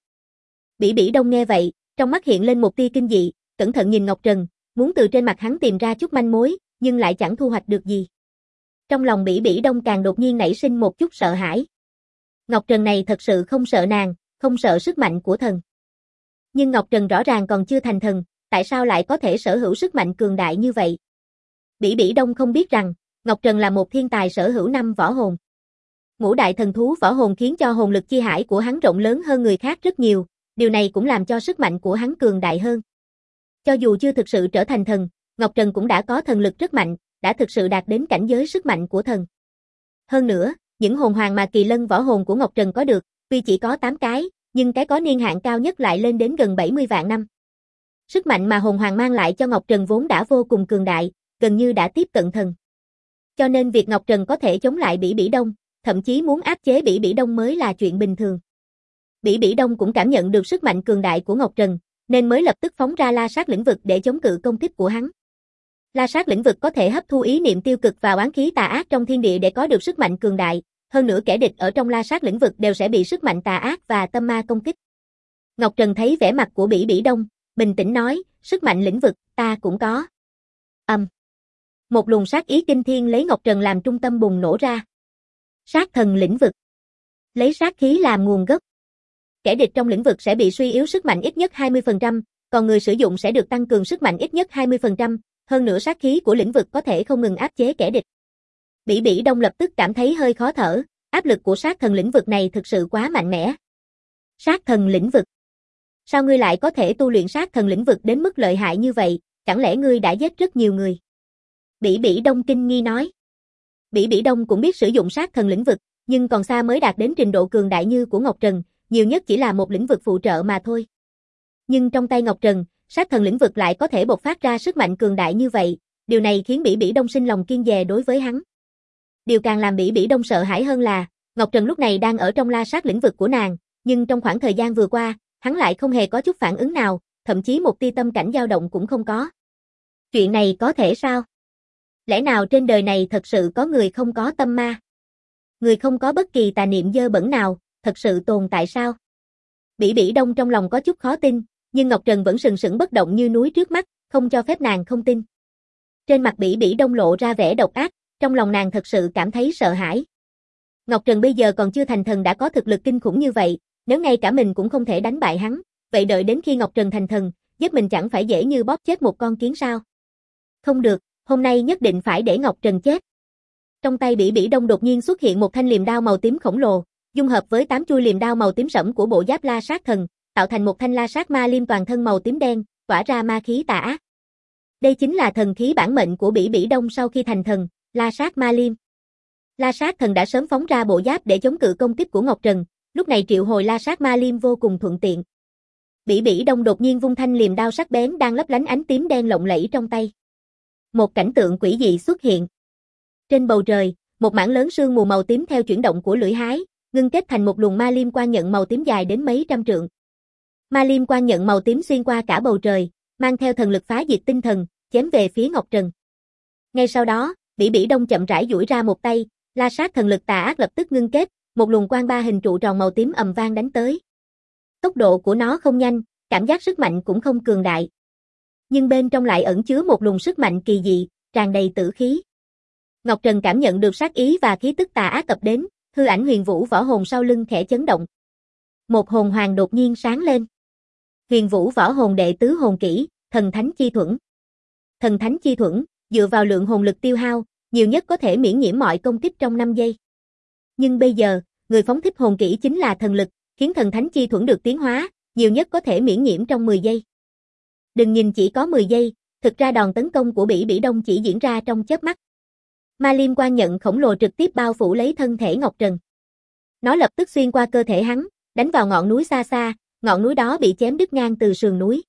Bỉ Bỉ Đông nghe vậy, trong mắt hiện lên một tia kinh dị, cẩn thận nhìn Ngọc Trần, muốn từ trên mặt hắn tìm ra chút manh mối, nhưng lại chẳng thu hoạch được gì. Trong lòng Bỉ Bỉ Đông càng đột nhiên nảy sinh một chút sợ hãi. Ngọc Trần này thật sự không sợ nàng, không sợ sức mạnh của thần. Nhưng Ngọc Trần rõ ràng còn chưa thành thần, tại sao lại có thể sở hữu sức mạnh cường đại như vậy? Bỉ Bỉ Đông không biết rằng, Ngọc Trần là một thiên tài sở hữu 5 võ hồn. Ngũ đại thần thú võ hồn khiến cho hồn lực chi hải của hắn rộng lớn hơn người khác rất nhiều, điều này cũng làm cho sức mạnh của hắn cường đại hơn. Cho dù chưa thực sự trở thành thần, Ngọc Trần cũng đã có thần lực rất mạnh, đã thực sự đạt đến cảnh giới sức mạnh của thần. Hơn nữa, những hồn hoàng mà kỳ lân võ hồn của Ngọc Trần có được, tuy chỉ có 8 cái, nhưng cái có niên hạn cao nhất lại lên đến gần 70 vạn năm. Sức mạnh mà hồn hoàng mang lại cho Ngọc Trần vốn đã vô cùng cường đại, gần như đã tiếp cận thần. Cho nên việc Ngọc Trần có thể chống lại Bỉ Bỉ Đông, thậm chí muốn áp chế Bỉ Bỉ Đông mới là chuyện bình thường. Bỉ Bỉ Đông cũng cảm nhận được sức mạnh cường đại của Ngọc Trần, nên mới lập tức phóng ra La Sát lĩnh vực để chống cự công kích của hắn. La Sát lĩnh vực có thể hấp thu ý niệm tiêu cực và oán khí tà ác trong thiên địa để có được sức mạnh cường đại, hơn nữa kẻ địch ở trong La Sát lĩnh vực đều sẽ bị sức mạnh tà ác và tâm ma công kích. Ngọc Trần thấy vẻ mặt của Bỉ Bỉ Đông, bình tĩnh nói, sức mạnh lĩnh vực, ta cũng có. Một luồng sát ý kinh thiên lấy Ngọc Trần làm trung tâm bùng nổ ra. Sát thần lĩnh vực. Lấy sát khí làm nguồn gốc. Kẻ địch trong lĩnh vực sẽ bị suy yếu sức mạnh ít nhất 20%, còn người sử dụng sẽ được tăng cường sức mạnh ít nhất 20%, hơn nữa sát khí của lĩnh vực có thể không ngừng áp chế kẻ địch. Bỉ Bỉ Đông lập tức cảm thấy hơi khó thở, áp lực của sát thần lĩnh vực này thực sự quá mạnh mẽ. Sát thần lĩnh vực. Sao ngươi lại có thể tu luyện sát thần lĩnh vực đến mức lợi hại như vậy, chẳng lẽ ngươi đã giết rất nhiều người? Bỉ Bỉ Đông kinh nghi nói. Bỉ Bỉ Đông cũng biết sử dụng sát thần lĩnh vực, nhưng còn xa mới đạt đến trình độ cường đại như của Ngọc Trần, nhiều nhất chỉ là một lĩnh vực phụ trợ mà thôi. Nhưng trong tay Ngọc Trần, sát thần lĩnh vực lại có thể bộc phát ra sức mạnh cường đại như vậy, điều này khiến Bỉ Bỉ Đông sinh lòng kiêng dè đối với hắn. Điều càng làm Bỉ Bỉ Đông sợ hãi hơn là, Ngọc Trần lúc này đang ở trong La Sát lĩnh vực của nàng, nhưng trong khoảng thời gian vừa qua, hắn lại không hề có chút phản ứng nào, thậm chí một tia tâm cảnh dao động cũng không có. Chuyện này có thể sao? Lẽ nào trên đời này thật sự có người không có tâm ma? Người không có bất kỳ tà niệm dơ bẩn nào, thật sự tồn tại sao? Bỉ Bỉ Đông trong lòng có chút khó tin, nhưng Ngọc Trần vẫn sừng sững bất động như núi trước mắt, không cho phép nàng không tin. Trên mặt Bỉ Bỉ Đông lộ ra vẻ độc ác, trong lòng nàng thật sự cảm thấy sợ hãi. Ngọc Trần bây giờ còn chưa thành thần đã có thực lực kinh khủng như vậy, nếu ngay cả mình cũng không thể đánh bại hắn, vậy đợi đến khi Ngọc Trần thành thần, giết mình chẳng phải dễ như bóp chết một con kiến sao? Không được, hôm nay nhất định phải để Ngọc Trần chết. Trong tay Bỉ Bỉ Đông đột nhiên xuất hiện một thanh liềm đao màu tím khổng lồ, dung hợp với 8 chuôi liềm đao màu tím sẫm của bộ giáp La Sát thần, tạo thành một thanh La Sát ma liêm toàn thân màu tím đen, tỏa ra ma khí tà ác. Đây chính là thần khí bản mệnh của Bỉ Bỉ Đông sau khi thành thần, La Sát ma liêm. La Sát thần đã sớm phóng ra bộ giáp để chống cự công kích của Ngọc Trần, lúc này triệu hồi La Sát ma liêm vô cùng thuận tiện. Bỉ Bỉ Đông đột nhiên vung thanh liềm đao sắc bén đang lấp lánh ánh tím đen lộng lẫy trong tay. Một cảnh tượng quỷ dị xuất hiện. Trên bầu trời, một mảng lớn sương mù màu tím theo chuyển động của lưỡi hái, ngưng kết thành một luồng ma liêm quang nhận màu tím dài đến mấy trăm trượng. Ma liêm quang nhận màu tím xuyên qua cả bầu trời, mang theo thần lực phá diệt tinh thần, chém về phía Ngọc Trần. Ngay sau đó, Bỉ Bỉ Đông chậm rãi duỗi ra một tay, La Sát thần lực tà ác lập tức ngưng kết, một luồng quang ba hình trụ tròn màu tím ầm vang đánh tới. Tốc độ của nó không nhanh, cảm giác sức mạnh cũng không cường đại. Nhưng bên trong lại ẩn chứa một luồng sức mạnh kỳ dị, tràn đầy tử khí. Ngọc Trần cảm nhận được sát ý và khí tức tà ác ập đến, hư ảnh Huyền Vũ võ hồn sau lưng khẽ chấn động. Một hồn hoàng đột nhiên sáng lên. Huyền Vũ võ hồn đệ tứ hồn kỹ, Thần Thánh Chi Thuẫn. Thần Thánh Chi Thuẫn, dựa vào lượng hồn lực tiêu hao, nhiều nhất có thể miễn nhiễm mọi công kích trong 5 giây. Nhưng bây giờ, người phóng thích hồn kỹ chính là thần lực, khiến Thần Thánh Chi Thuẫn được tiến hóa, nhiều nhất có thể miễn nhiễm trong 10 giây. Đừng nhìn chỉ có 10 giây, thực ra đòn tấn công của Bỉ Bỉ Đông chỉ diễn ra trong chớp mắt. Ma liêm quang nhận khổng lồ trực tiếp bao phủ lấy thân thể Ngọc Trần. Nó lập tức xuyên qua cơ thể hắn, đánh vào ngọn núi xa xa, ngọn núi đó bị chém đứt ngang từ sườn núi.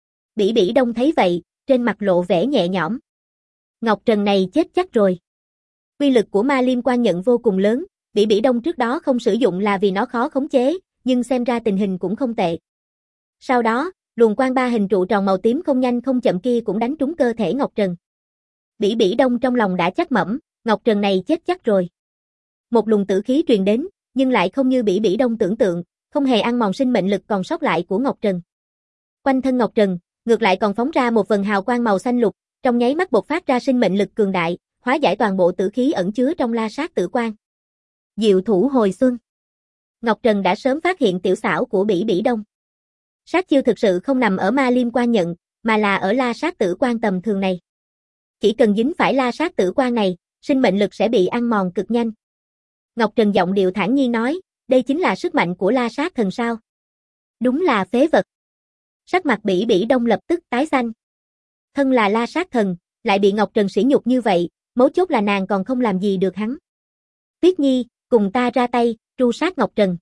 Bỉ Bỉ Đông thấy vậy, trên mặt lộ vẻ nhẹ nhõm. Ngọc Trần này chết chắc rồi. Uy lực của ma liêm quang nhận vô cùng lớn, Bỉ Bỉ Đông trước đó không sử dụng là vì nó khó khống chế, nhưng xem ra tình hình cũng không tệ. Sau đó, luồng quang ba hình trụ tròn màu tím không nhanh không chậm kia cũng đánh trúng cơ thể Ngọc Trần. Bỉ Bỉ Đông trong lòng đã chắc mẩm, Ngọc Trần này chết chắc rồi. Một luồng tử khí truyền đến, nhưng lại không như Bỉ Bỉ Đông tưởng tượng, không hề ăn mòn sinh mệnh lực còn sót lại của Ngọc Trần. Quanh thân Ngọc Trần, ngược lại còn phóng ra một vầng hào quang màu xanh lục, trong nháy mắt bộc phát ra sinh mệnh lực cường đại, hóa giải toàn bộ tử khí ẩn chứa trong La Sát tử quang. Diệu thủ hồi xuân. Ngọc Trần đã sớm phát hiện tiểu xảo của Bỉ Bỉ Đông. Sát chiêu thực sự không nằm ở ma liêm quang nhận, mà là ở La Sát tử quang tầm thường này. Chỉ cần dính phải La Sát tử quang này, sinh mệnh lực sẽ bị ăn mòn cực nhanh. Ngọc Trần giọng điệu thản nhiên nói, đây chính là sức mạnh của La Sát Thần sao? Đúng là phế vật. Sắc mặt Bỉ Bỉ Đông lập tức tái xanh. Thân là La Sát Thần, lại bị Ngọc Trần sỉ nhục như vậy, mấu chốt là nàng còn không làm gì được hắn. Tuyết Nhi, cùng ta ra tay, tru sát Ngọc Trần.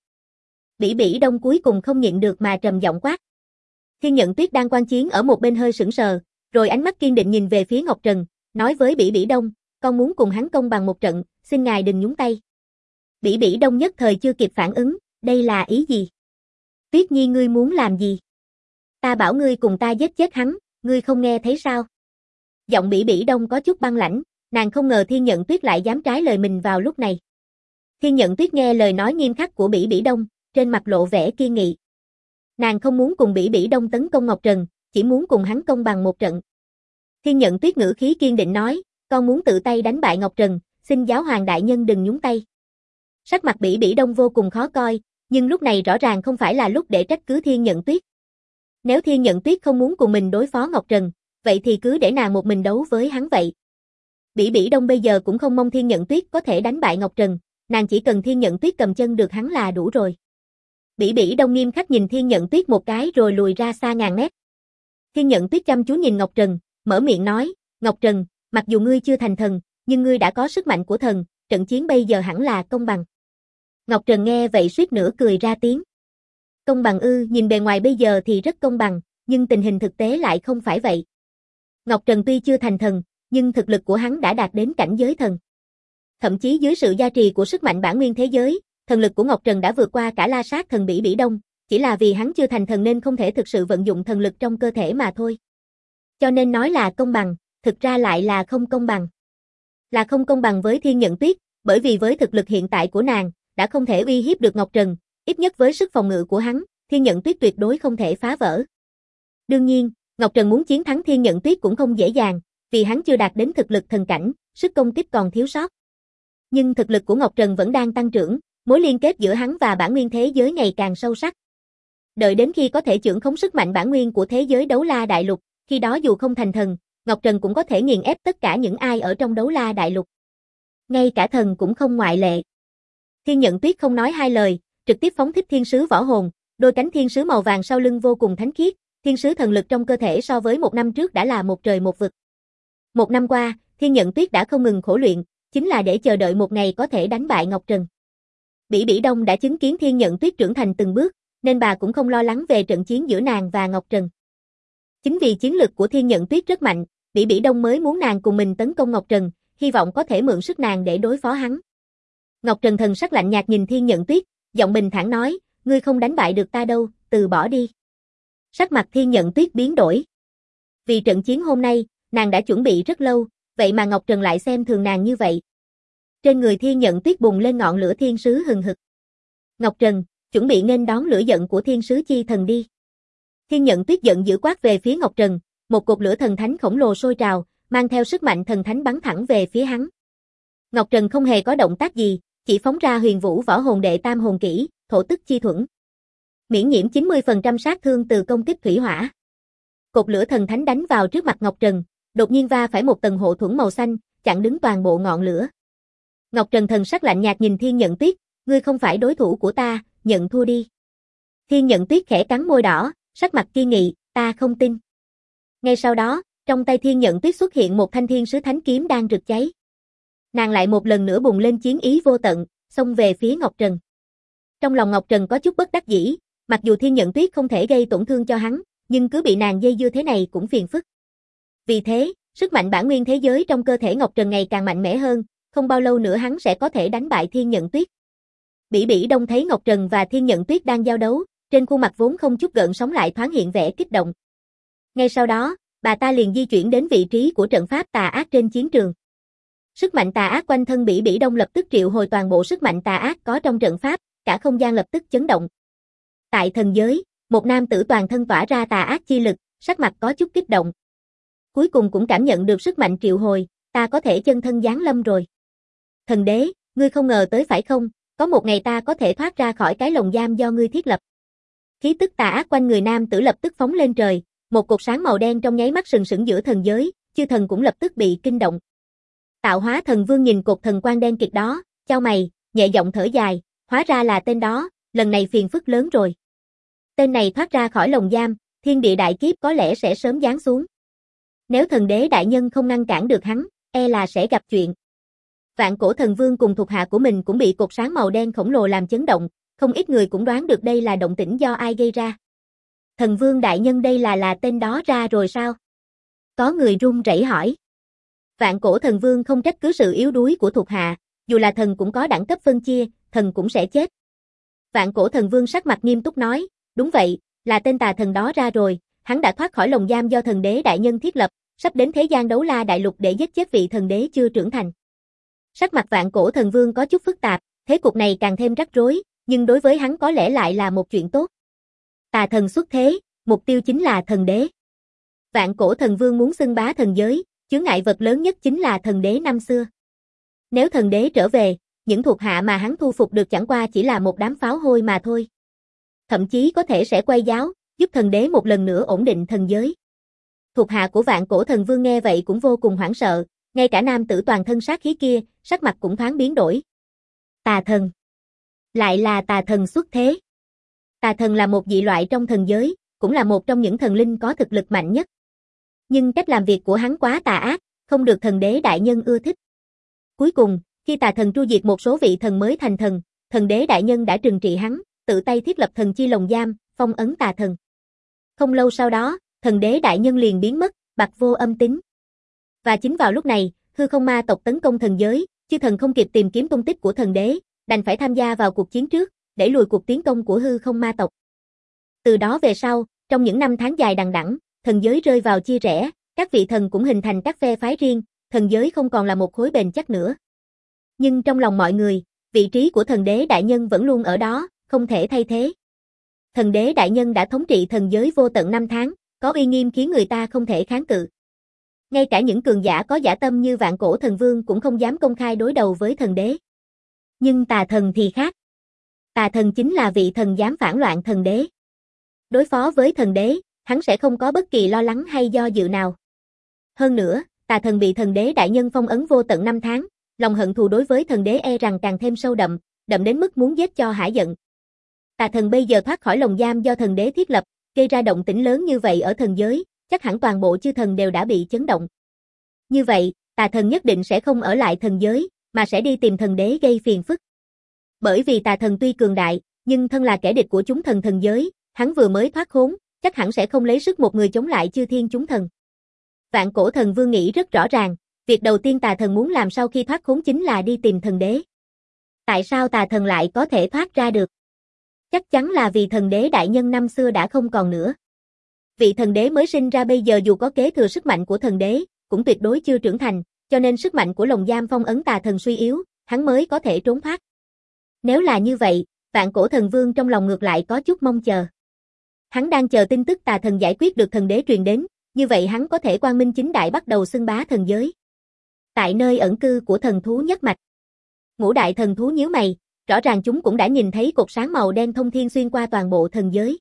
Bỉ Bỉ Đông cuối cùng không nhịn được mà trầm giọng quát. Thiên Nhận Tuyết đang quan chiến ở một bên hơi sững sờ, rồi ánh mắt kiên định nhìn về phía Ngọc Trần, nói với Bỉ Bỉ Đông, con muốn cùng hắn công bằng một trận, xin ngài đừng nhúng tay. Bỉ Bỉ Đông nhất thời chưa kịp phản ứng, đây là ý gì? Tuyết Nhi ngươi muốn làm gì? Ta bảo ngươi cùng ta giết chết hắn, ngươi không nghe thấy sao? Giọng Bỉ Bỉ Đông có chút băng lãnh, nàng không ngờ Thiên Nhận Tuyết lại dám trái lời mình vào lúc này. Thiên Nhận Tuyết nghe lời nói nghiêm khắc của Bỉ Bỉ Đông, trên mặt lộ vẻ kiên nghị. Nàng không muốn cùng Bỉ Bỉ Đông tấn công Ngọc Trần, chỉ muốn cùng hắn công bằng một trận. Thiên Nhận Tuyết ngữ khí kiên định nói, con muốn tự tay đánh bại Ngọc Trần, xin giáo hoàng đại nhân đừng nhúng tay. Sắc mặt Bỉ Bỉ Đông vô cùng khó coi, nhưng lúc này rõ ràng không phải là lúc để trách cứ Thiên Nhận Tuyết. Nếu Thiên Nhận Tuyết không muốn cùng mình đối phó Ngọc Trần, vậy thì cứ để nàng một mình đấu với hắn vậy. Bỉ Bỉ Đông bây giờ cũng không mong Thiên Nhận Tuyết có thể đánh bại Ngọc Trần, nàng chỉ cần Thiên Nhận Tuyết cầm chân được hắn là đủ rồi. Bỉ Bỉ Đông nghiêm khắc nhìn Thiên Nhận Tuyết một cái rồi lùi ra xa ngàn mét. Thiên Nhận Tuyết chăm chú nhìn Ngọc Trần, mở miệng nói, Ngọc Trần, mặc dù ngươi chưa thành thần, nhưng ngươi đã có sức mạnh của thần, trận chiến bây giờ hẳn là công bằng. Ngọc Trần nghe vậy suýt nữa cười ra tiếng. Công bằng ư, nhìn bề ngoài bây giờ thì rất công bằng, nhưng tình hình thực tế lại không phải vậy. Ngọc Trần tuy chưa thành thần, nhưng thực lực của hắn đã đạt đến cảnh giới thần. Thậm chí dưới sự gia trì của sức mạnh bản nguyên thế giới, thần lực của Ngọc Trần đã vượt qua cả La Sát Thần Bỉ Bỉ Đông, chỉ là vì hắn chưa thành thần nên không thể thực sự vận dụng thần lực trong cơ thể mà thôi. Cho nên nói là công bằng, thực ra lại là không công bằng. Là không công bằng với Thiên Nhận Tuyết, bởi vì với thực lực hiện tại của nàng, đã không thể uy hiếp được Ngọc Trần, ít nhất với sức phòng ngự của hắn, Thiên Nhận Tuyết tuyệt đối không thể phá vỡ. Đương nhiên, Ngọc Trần muốn chiến thắng Thiên Nhận Tuyết cũng không dễ dàng, vì hắn chưa đạt đến thực lực thần cảnh, sức công kích còn thiếu sót. Nhưng thực lực của Ngọc Trần vẫn đang tăng trưởng, mối liên kết giữa hắn và bản nguyên thế giới ngày càng sâu sắc. Đợi đến khi có thể chưởng khống sức mạnh bản nguyên của thế giới Đấu La Đại Lục, khi đó dù không thành thần, Ngọc Trần cũng có thể nghiền ép tất cả những ai ở trong Đấu La Đại Lục. Ngay cả thần cũng không ngoại lệ. Thiên Nhận Tuyết không nói hai lời, trực tiếp phóng thích thiên sứ võ hồn, đôi cánh thiên sứ màu vàng sau lưng vô cùng thánh khiết, thiên sứ thần lực trong cơ thể so với một năm trước đã là một trời một vực. Một năm qua, Thiên Nhận Tuyết đã không ngừng khổ luyện, chính là để chờ đợi một ngày có thể đánh bại Ngọc Trần. Bỉ Bỉ Đông đã chứng kiến Thiên Nhận Tuyết trưởng thành từng bước, nên bà cũng không lo lắng về trận chiến giữa nàng và Ngọc Trần. Chính vì chiến lực của Thiên Nhận Tuyết rất mạnh, Bỉ Bỉ Đông mới muốn nàng cùng mình tấn công Ngọc Trần, hy vọng có thể mượn sức nàng để đối phó hắn. Ngọc Trần thần sắc lạnh nhạt nhìn Thiên Nhận Tuyết, giọng bình thản nói, ngươi không đánh bại được ta đâu, từ bỏ đi. Sắc mặt Thiên Nhận Tuyết biến đổi. Vì trận chiến hôm nay, nàng đã chuẩn bị rất lâu, vậy mà Ngọc Trần lại xem thường nàng như vậy. Trên người Thiên Nhận Tuyết bùng lên ngọn lửa thiên sứ hừng hực. Ngọc Trần, chuẩn bị nghênh đón lửa giận của thiên sứ chi thần đi. Thiên Nhận Tuyết giận dữ quát về phía Ngọc Trần, một cột lửa thần thánh khổng lồ sôi trào, mang theo sức mạnh thần thánh bắn thẳng về phía hắn. Ngọc Trần không hề có động tác gì, chỉ phóng ra Huyền Vũ Võ Hồn Đệ Tam Hồn Kỹ, Thổ Tức Chi Thuẫn. Miễn nhiễm 90% sát thương từ công kích thủy hỏa. Cột lửa thần thánh đánh vào trước mặt Ngọc Trần, đột nhiên va phải một tầng hộ thuẫn màu xanh, chặn đứng toàn bộ ngọn lửa. Ngọc Trần thần sắc lạnh nhạt nhìn Thiên Nhận Tuyết, ngươi không phải đối thủ của ta, nhận thua đi. Thiên Nhận Tuyết khẽ cắn môi đỏ, sắc mặt kiên nghị, ta không tin. Ngay sau đó, trong tay Thiên Nhận Tuyết xuất hiện một thanh thiên sứ thánh kiếm đang rực cháy. Nàng lại một lần nữa bùng lên chiến ý vô tận, xông về phía Ngọc Trần. Trong lòng Ngọc Trần có chút bất đắc dĩ, mặc dù Thiên Nhận Tuyết không thể gây tổn thương cho hắn, nhưng cứ bị nàng dây dưa thế này cũng phiền phức. Vì thế, sức mạnh bản nguyên thế giới trong cơ thể Ngọc Trần ngày càng mạnh mẽ hơn, không bao lâu nữa hắn sẽ có thể đánh bại Thiên Nhận Tuyết. Bỉ Bỉ Đông thấy Ngọc Trần và Thiên Nhận Tuyết đang giao đấu, trên khuôn mặt vốn không chút gợn sóng lại thoáng hiện vẻ kích động. Ngay sau đó, bà ta liền di chuyển đến vị trí của trận pháp tà ác trên chiến trường. Sức mạnh tà ác quanh thân Bỉ Bỉ Đông lập tức triệu hồi toàn bộ sức mạnh tà ác có trong trận pháp, cả không gian lập tức chấn động. Tại thần giới, một nam tử toàn thân tỏa ra tà ác chi lực, sắc mặt có chút kích động. Cuối cùng cũng cảm nhận được sức mạnh triệu hồi, ta có thể chân thân giáng lâm rồi. Thần đế, ngươi không ngờ tới phải không, có một ngày ta có thể thoát ra khỏi cái lồng giam do ngươi thiết lập. Khí tức tà ác quanh người nam tử lập tức phóng lên trời, một cột sáng màu đen trong nháy mắt sừng sững giữa thần giới, chư thần cũng lập tức bị kinh động. Tạo hóa thần vương nhìn cột thần quang đen kịt đó, chau mày, nhẹ giọng thở dài, hóa ra là tên đó, lần này phiền phức lớn rồi. Tên này thoát ra khỏi lồng giam, thiên địa đại kiếp có lẽ sẽ sớm giáng xuống. Nếu thần đế đại nhân không ngăn cản được hắn, e là sẽ gặp chuyện. Vạn cổ thần vương cùng thuộc hạ của mình cũng bị cột sáng màu đen khổng lồ làm chấn động, không ít người cũng đoán được đây là động tĩnh do ai gây ra. Thần vương đại nhân đây là tên đó ra rồi sao? Có người run rẩy hỏi. Vạn cổ thần vương không trách cứ sự yếu đuối của thuộc hạ, dù là thần cũng có đẳng cấp phân chia, thần cũng sẽ chết. Vạn cổ thần vương sắc mặt nghiêm túc nói, đúng vậy, là tên tà thần đó ra rồi, hắn đã thoát khỏi lồng giam do thần đế đại nhân thiết lập, sắp đến thế gian đấu la đại lục để giết chết vị thần đế chưa trưởng thành. Sắc mặt vạn cổ thần vương có chút phức tạp, thế cục này càng thêm rắc rối, nhưng đối với hắn có lẽ lại là một chuyện tốt. Tà thần xuất thế, mục tiêu chính là thần đế. Vạn cổ thần vương muốn xưng bá thần giới, chướng ngại vật lớn nhất chính là thần đế năm xưa. Nếu thần đế trở về, những thuộc hạ mà hắn thu phục được chẳng qua chỉ là một đám pháo hôi mà thôi. Thậm chí có thể sẽ quay giáo, giúp thần đế một lần nữa ổn định thần giới. Thuộc hạ của vạn cổ thần vương nghe vậy cũng vô cùng hoảng sợ, ngay cả nam tử toàn thân sát khí kia, sắc mặt cũng thoáng biến đổi. Tà thần. Lại là tà thần xuất thế. Tà thần là một dị loại trong thần giới, cũng là một trong những thần linh có thực lực mạnh nhất. Nhưng cách làm việc của hắn quá tà ác, không được thần đế đại nhân ưa thích. Cuối cùng, khi tà thần tru diệt một số vị thần mới thành thần, thần đế đại nhân đã trừng trị hắn, tự tay thiết lập thần chi lồng giam, phong ấn tà thần. Không lâu sau đó, thần đế đại nhân liền biến mất, bặt vô âm tín. Và chính vào lúc này, hư không ma tộc tấn công thần giới, chư thần không kịp tìm kiếm tung tích của thần đế, đành phải tham gia vào cuộc chiến trước, để lùi cuộc tiến công của hư không ma tộc. Từ đó về sau, trong những năm tháng dài đằng đẵng, thần giới rơi vào chia rẽ, các vị thần cũng hình thành các phe phái riêng, thần giới không còn là một khối bền chắc nữa. Nhưng trong lòng mọi người, vị trí của thần đế đại nhân vẫn luôn ở đó, không thể thay thế. Thần đế đại nhân đã thống trị thần giới vô tận 5 tháng, có uy nghiêm khiến người ta không thể kháng cự. Ngay cả những cường giả có dã tâm như vạn cổ thần vương cũng không dám công khai đối đầu với thần đế. Nhưng tà thần thì khác. Tà thần chính là vị thần dám phản loạn thần đế. Đối phó với thần đế, hắn sẽ không có bất kỳ lo lắng hay do dự nào. Hơn nữa, tà thần bị thần đế đại nhân phong ấn vô tận 5 tháng, lòng hận thù đối với thần đế e rằng càng thêm sâu đậm, đậm đến mức muốn giết cho hả giận. Tà thần bây giờ thoát khỏi lồng giam do thần đế thiết lập, gây ra động tĩnh lớn như vậy ở thần giới, chắc hẳn toàn bộ chư thần đều đã bị chấn động. Như vậy, tà thần nhất định sẽ không ở lại thần giới, mà sẽ đi tìm thần đế gây phiền phức. Bởi vì tà thần tuy cường đại, nhưng thân là kẻ địch của chúng thần thần giới, hắn vừa mới thoát khốn, chắc hẳn sẽ không lấy sức một người chống lại chư thiên chúng thần. Vạn cổ thần vương nghĩ rất rõ ràng, việc đầu tiên tà thần muốn làm sau khi thoát khốn chính là đi tìm thần đế. Tại sao tà thần lại có thể thoát ra được? Chắc chắn là vì thần đế đại nhân năm xưa đã không còn nữa. Vị thần đế mới sinh ra bây giờ dù có kế thừa sức mạnh của thần đế, cũng tuyệt đối chưa trưởng thành, cho nên sức mạnh của lồng giam phong ấn tà thần suy yếu, hắn mới có thể trốn thoát. Nếu là như vậy, vạn cổ thần vương trong lòng ngược lại có chút mong chờ. Hắn đang chờ tin tức tà thần giải quyết được thần đế truyền đến, như vậy hắn có thể quang minh chính đại bắt đầu xưng bá thần giới. Tại nơi ẩn cư của thần thú nhất mạch, ngũ đại thần thú nhíu mày, rõ ràng chúng cũng đã nhìn thấy cột sáng màu đen thông thiên xuyên qua toàn bộ thần giới.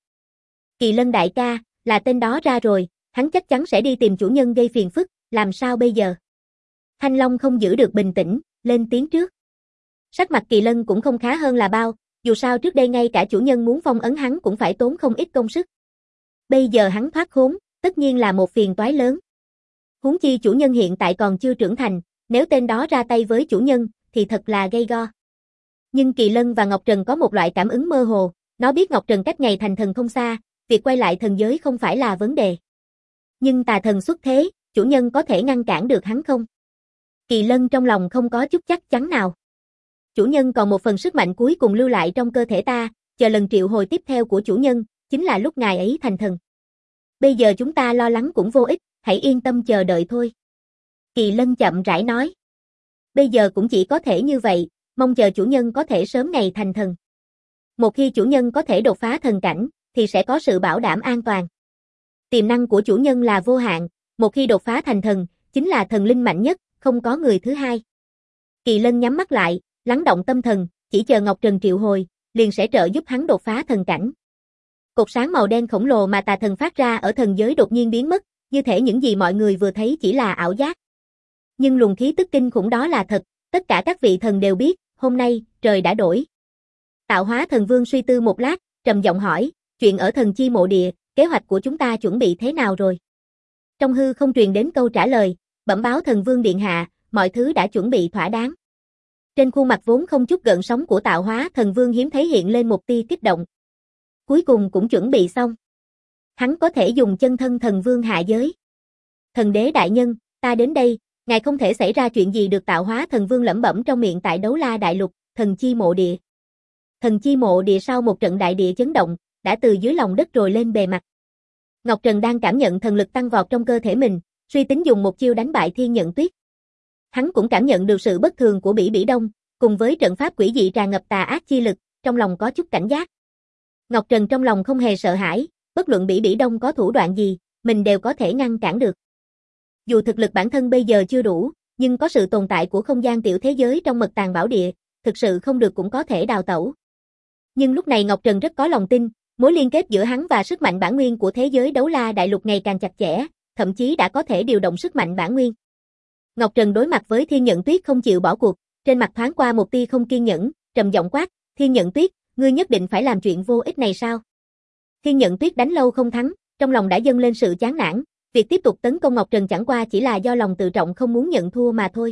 Kỳ Lân đại ca, là tên đó ra rồi, hắn chắc chắn sẽ đi tìm chủ nhân gây phiền phức, làm sao bây giờ? Thanh Long không giữ được bình tĩnh, lên tiếng trước. Sắc mặt Kỳ Lân cũng không khá hơn là bao, dù sao trước đây ngay cả chủ nhân muốn phong ấn hắn cũng phải tốn không ít công sức. Bây giờ hắn thoát khốn, tất nhiên là một phiền toái lớn. Huống chi chủ nhân hiện tại còn chưa trưởng thành, nếu tên đó ra tay với chủ nhân, thì thật là gây go. Nhưng Kỳ Lân và Ngọc Trần có một loại cảm ứng mơ hồ, nó biết Ngọc Trần cách ngày thành thần không xa, việc quay lại thần giới không phải là vấn đề. Nhưng tà thần xuất thế, chủ nhân có thể ngăn cản được hắn không? Kỳ Lân trong lòng không có chút chắc chắn nào. Chủ nhân còn một phần sức mạnh cuối cùng lưu lại trong cơ thể ta, chờ lần triệu hồi tiếp theo của chủ nhân, chính là lúc ngài ấy thành thần. Bây giờ chúng ta lo lắng cũng vô ích, hãy yên tâm chờ đợi thôi. Kỳ Lân chậm rãi nói. Bây giờ cũng chỉ có thể như vậy, mong chờ chủ nhân có thể sớm ngày thành thần. Một khi chủ nhân có thể đột phá thần cảnh, thì sẽ có sự bảo đảm an toàn. Tiềm năng của chủ nhân là vô hạn, một khi đột phá thành thần, chính là thần linh mạnh nhất, không có người thứ hai. Kỳ Lân nhắm mắt lại, lắng động tâm thần, chỉ chờ Ngọc Trần triệu hồi, liền sẽ trợ giúp hắn đột phá thần cảnh. Cột sáng màu đen khổng lồ mà tà thần phát ra ở thần giới đột nhiên biến mất, như thể những gì mọi người vừa thấy chỉ là ảo giác. Nhưng luồng khí tức kinh khủng đó là thật, tất cả các vị thần đều biết, hôm nay, trời đã đổi. Tạo hóa thần vương suy tư một lát, trầm giọng hỏi, chuyện ở thần chi mộ địa, kế hoạch của chúng ta chuẩn bị thế nào rồi? Trong hư không truyền đến câu trả lời, bẩm báo thần vương điện hạ, mọi thứ đã chuẩn bị thỏa đáng. Trên khuôn mặt vốn không chút gợn sóng của tạo hóa thần vương hiếm thấy hiện lên một tia kích động. Cuối cùng cũng chuẩn bị xong. Hắn có thể dùng chân thân thần vương hạ giới. Thần đế đại nhân, ta đến đây, ngài không thể xảy ra chuyện gì được, tạo hóa thần vương lẩm bẩm trong miệng. Tại Đấu La Đại Lục, thần chi mộ địa. Thần chi mộ địa sau một trận đại địa chấn động, đã từ dưới lòng đất rồi lên bề mặt. Ngọc Trần đang cảm nhận thần lực tăng vọt trong cơ thể mình, suy tính dùng một chiêu đánh bại Thiên Nhận Tuyết. Hắn cũng cảm nhận được sự bất thường của Bỉ Bỉ Đông, cùng với trận pháp quỷ dị tràn ngập tà ác chi lực, trong lòng có chút cảnh giác. Ngọc Trần trong lòng không hề sợ hãi, bất luận Bỉ Bỉ Đông có thủ đoạn gì, mình đều có thể ngăn cản được. Dù thực lực bản thân bây giờ chưa đủ, nhưng có sự tồn tại của không gian tiểu thế giới trong mật tàng bảo địa, thực sự không được cũng có thể đào tẩu. Nhưng lúc này Ngọc Trần rất có lòng tin, mối liên kết giữa hắn và sức mạnh bản nguyên của thế giới Đấu La Đại Lục ngày càng chặt chẽ, thậm chí đã có thể điều động sức mạnh bản nguyên. Ngọc Trần đối mặt với Thiên Nhận Tuyết không chịu bỏ cuộc, trên mặt thoáng qua một tia không kiên nhẫn, trầm giọng quát, Thiên Nhận Tuyết, ngươi nhất định phải làm chuyện vô ích này sao? Thiên Nhận Tuyết đánh lâu không thắng, trong lòng đã dâng lên sự chán nản, việc tiếp tục tấn công Ngọc Trần chẳng qua chỉ là do lòng tự trọng không muốn nhận thua mà thôi.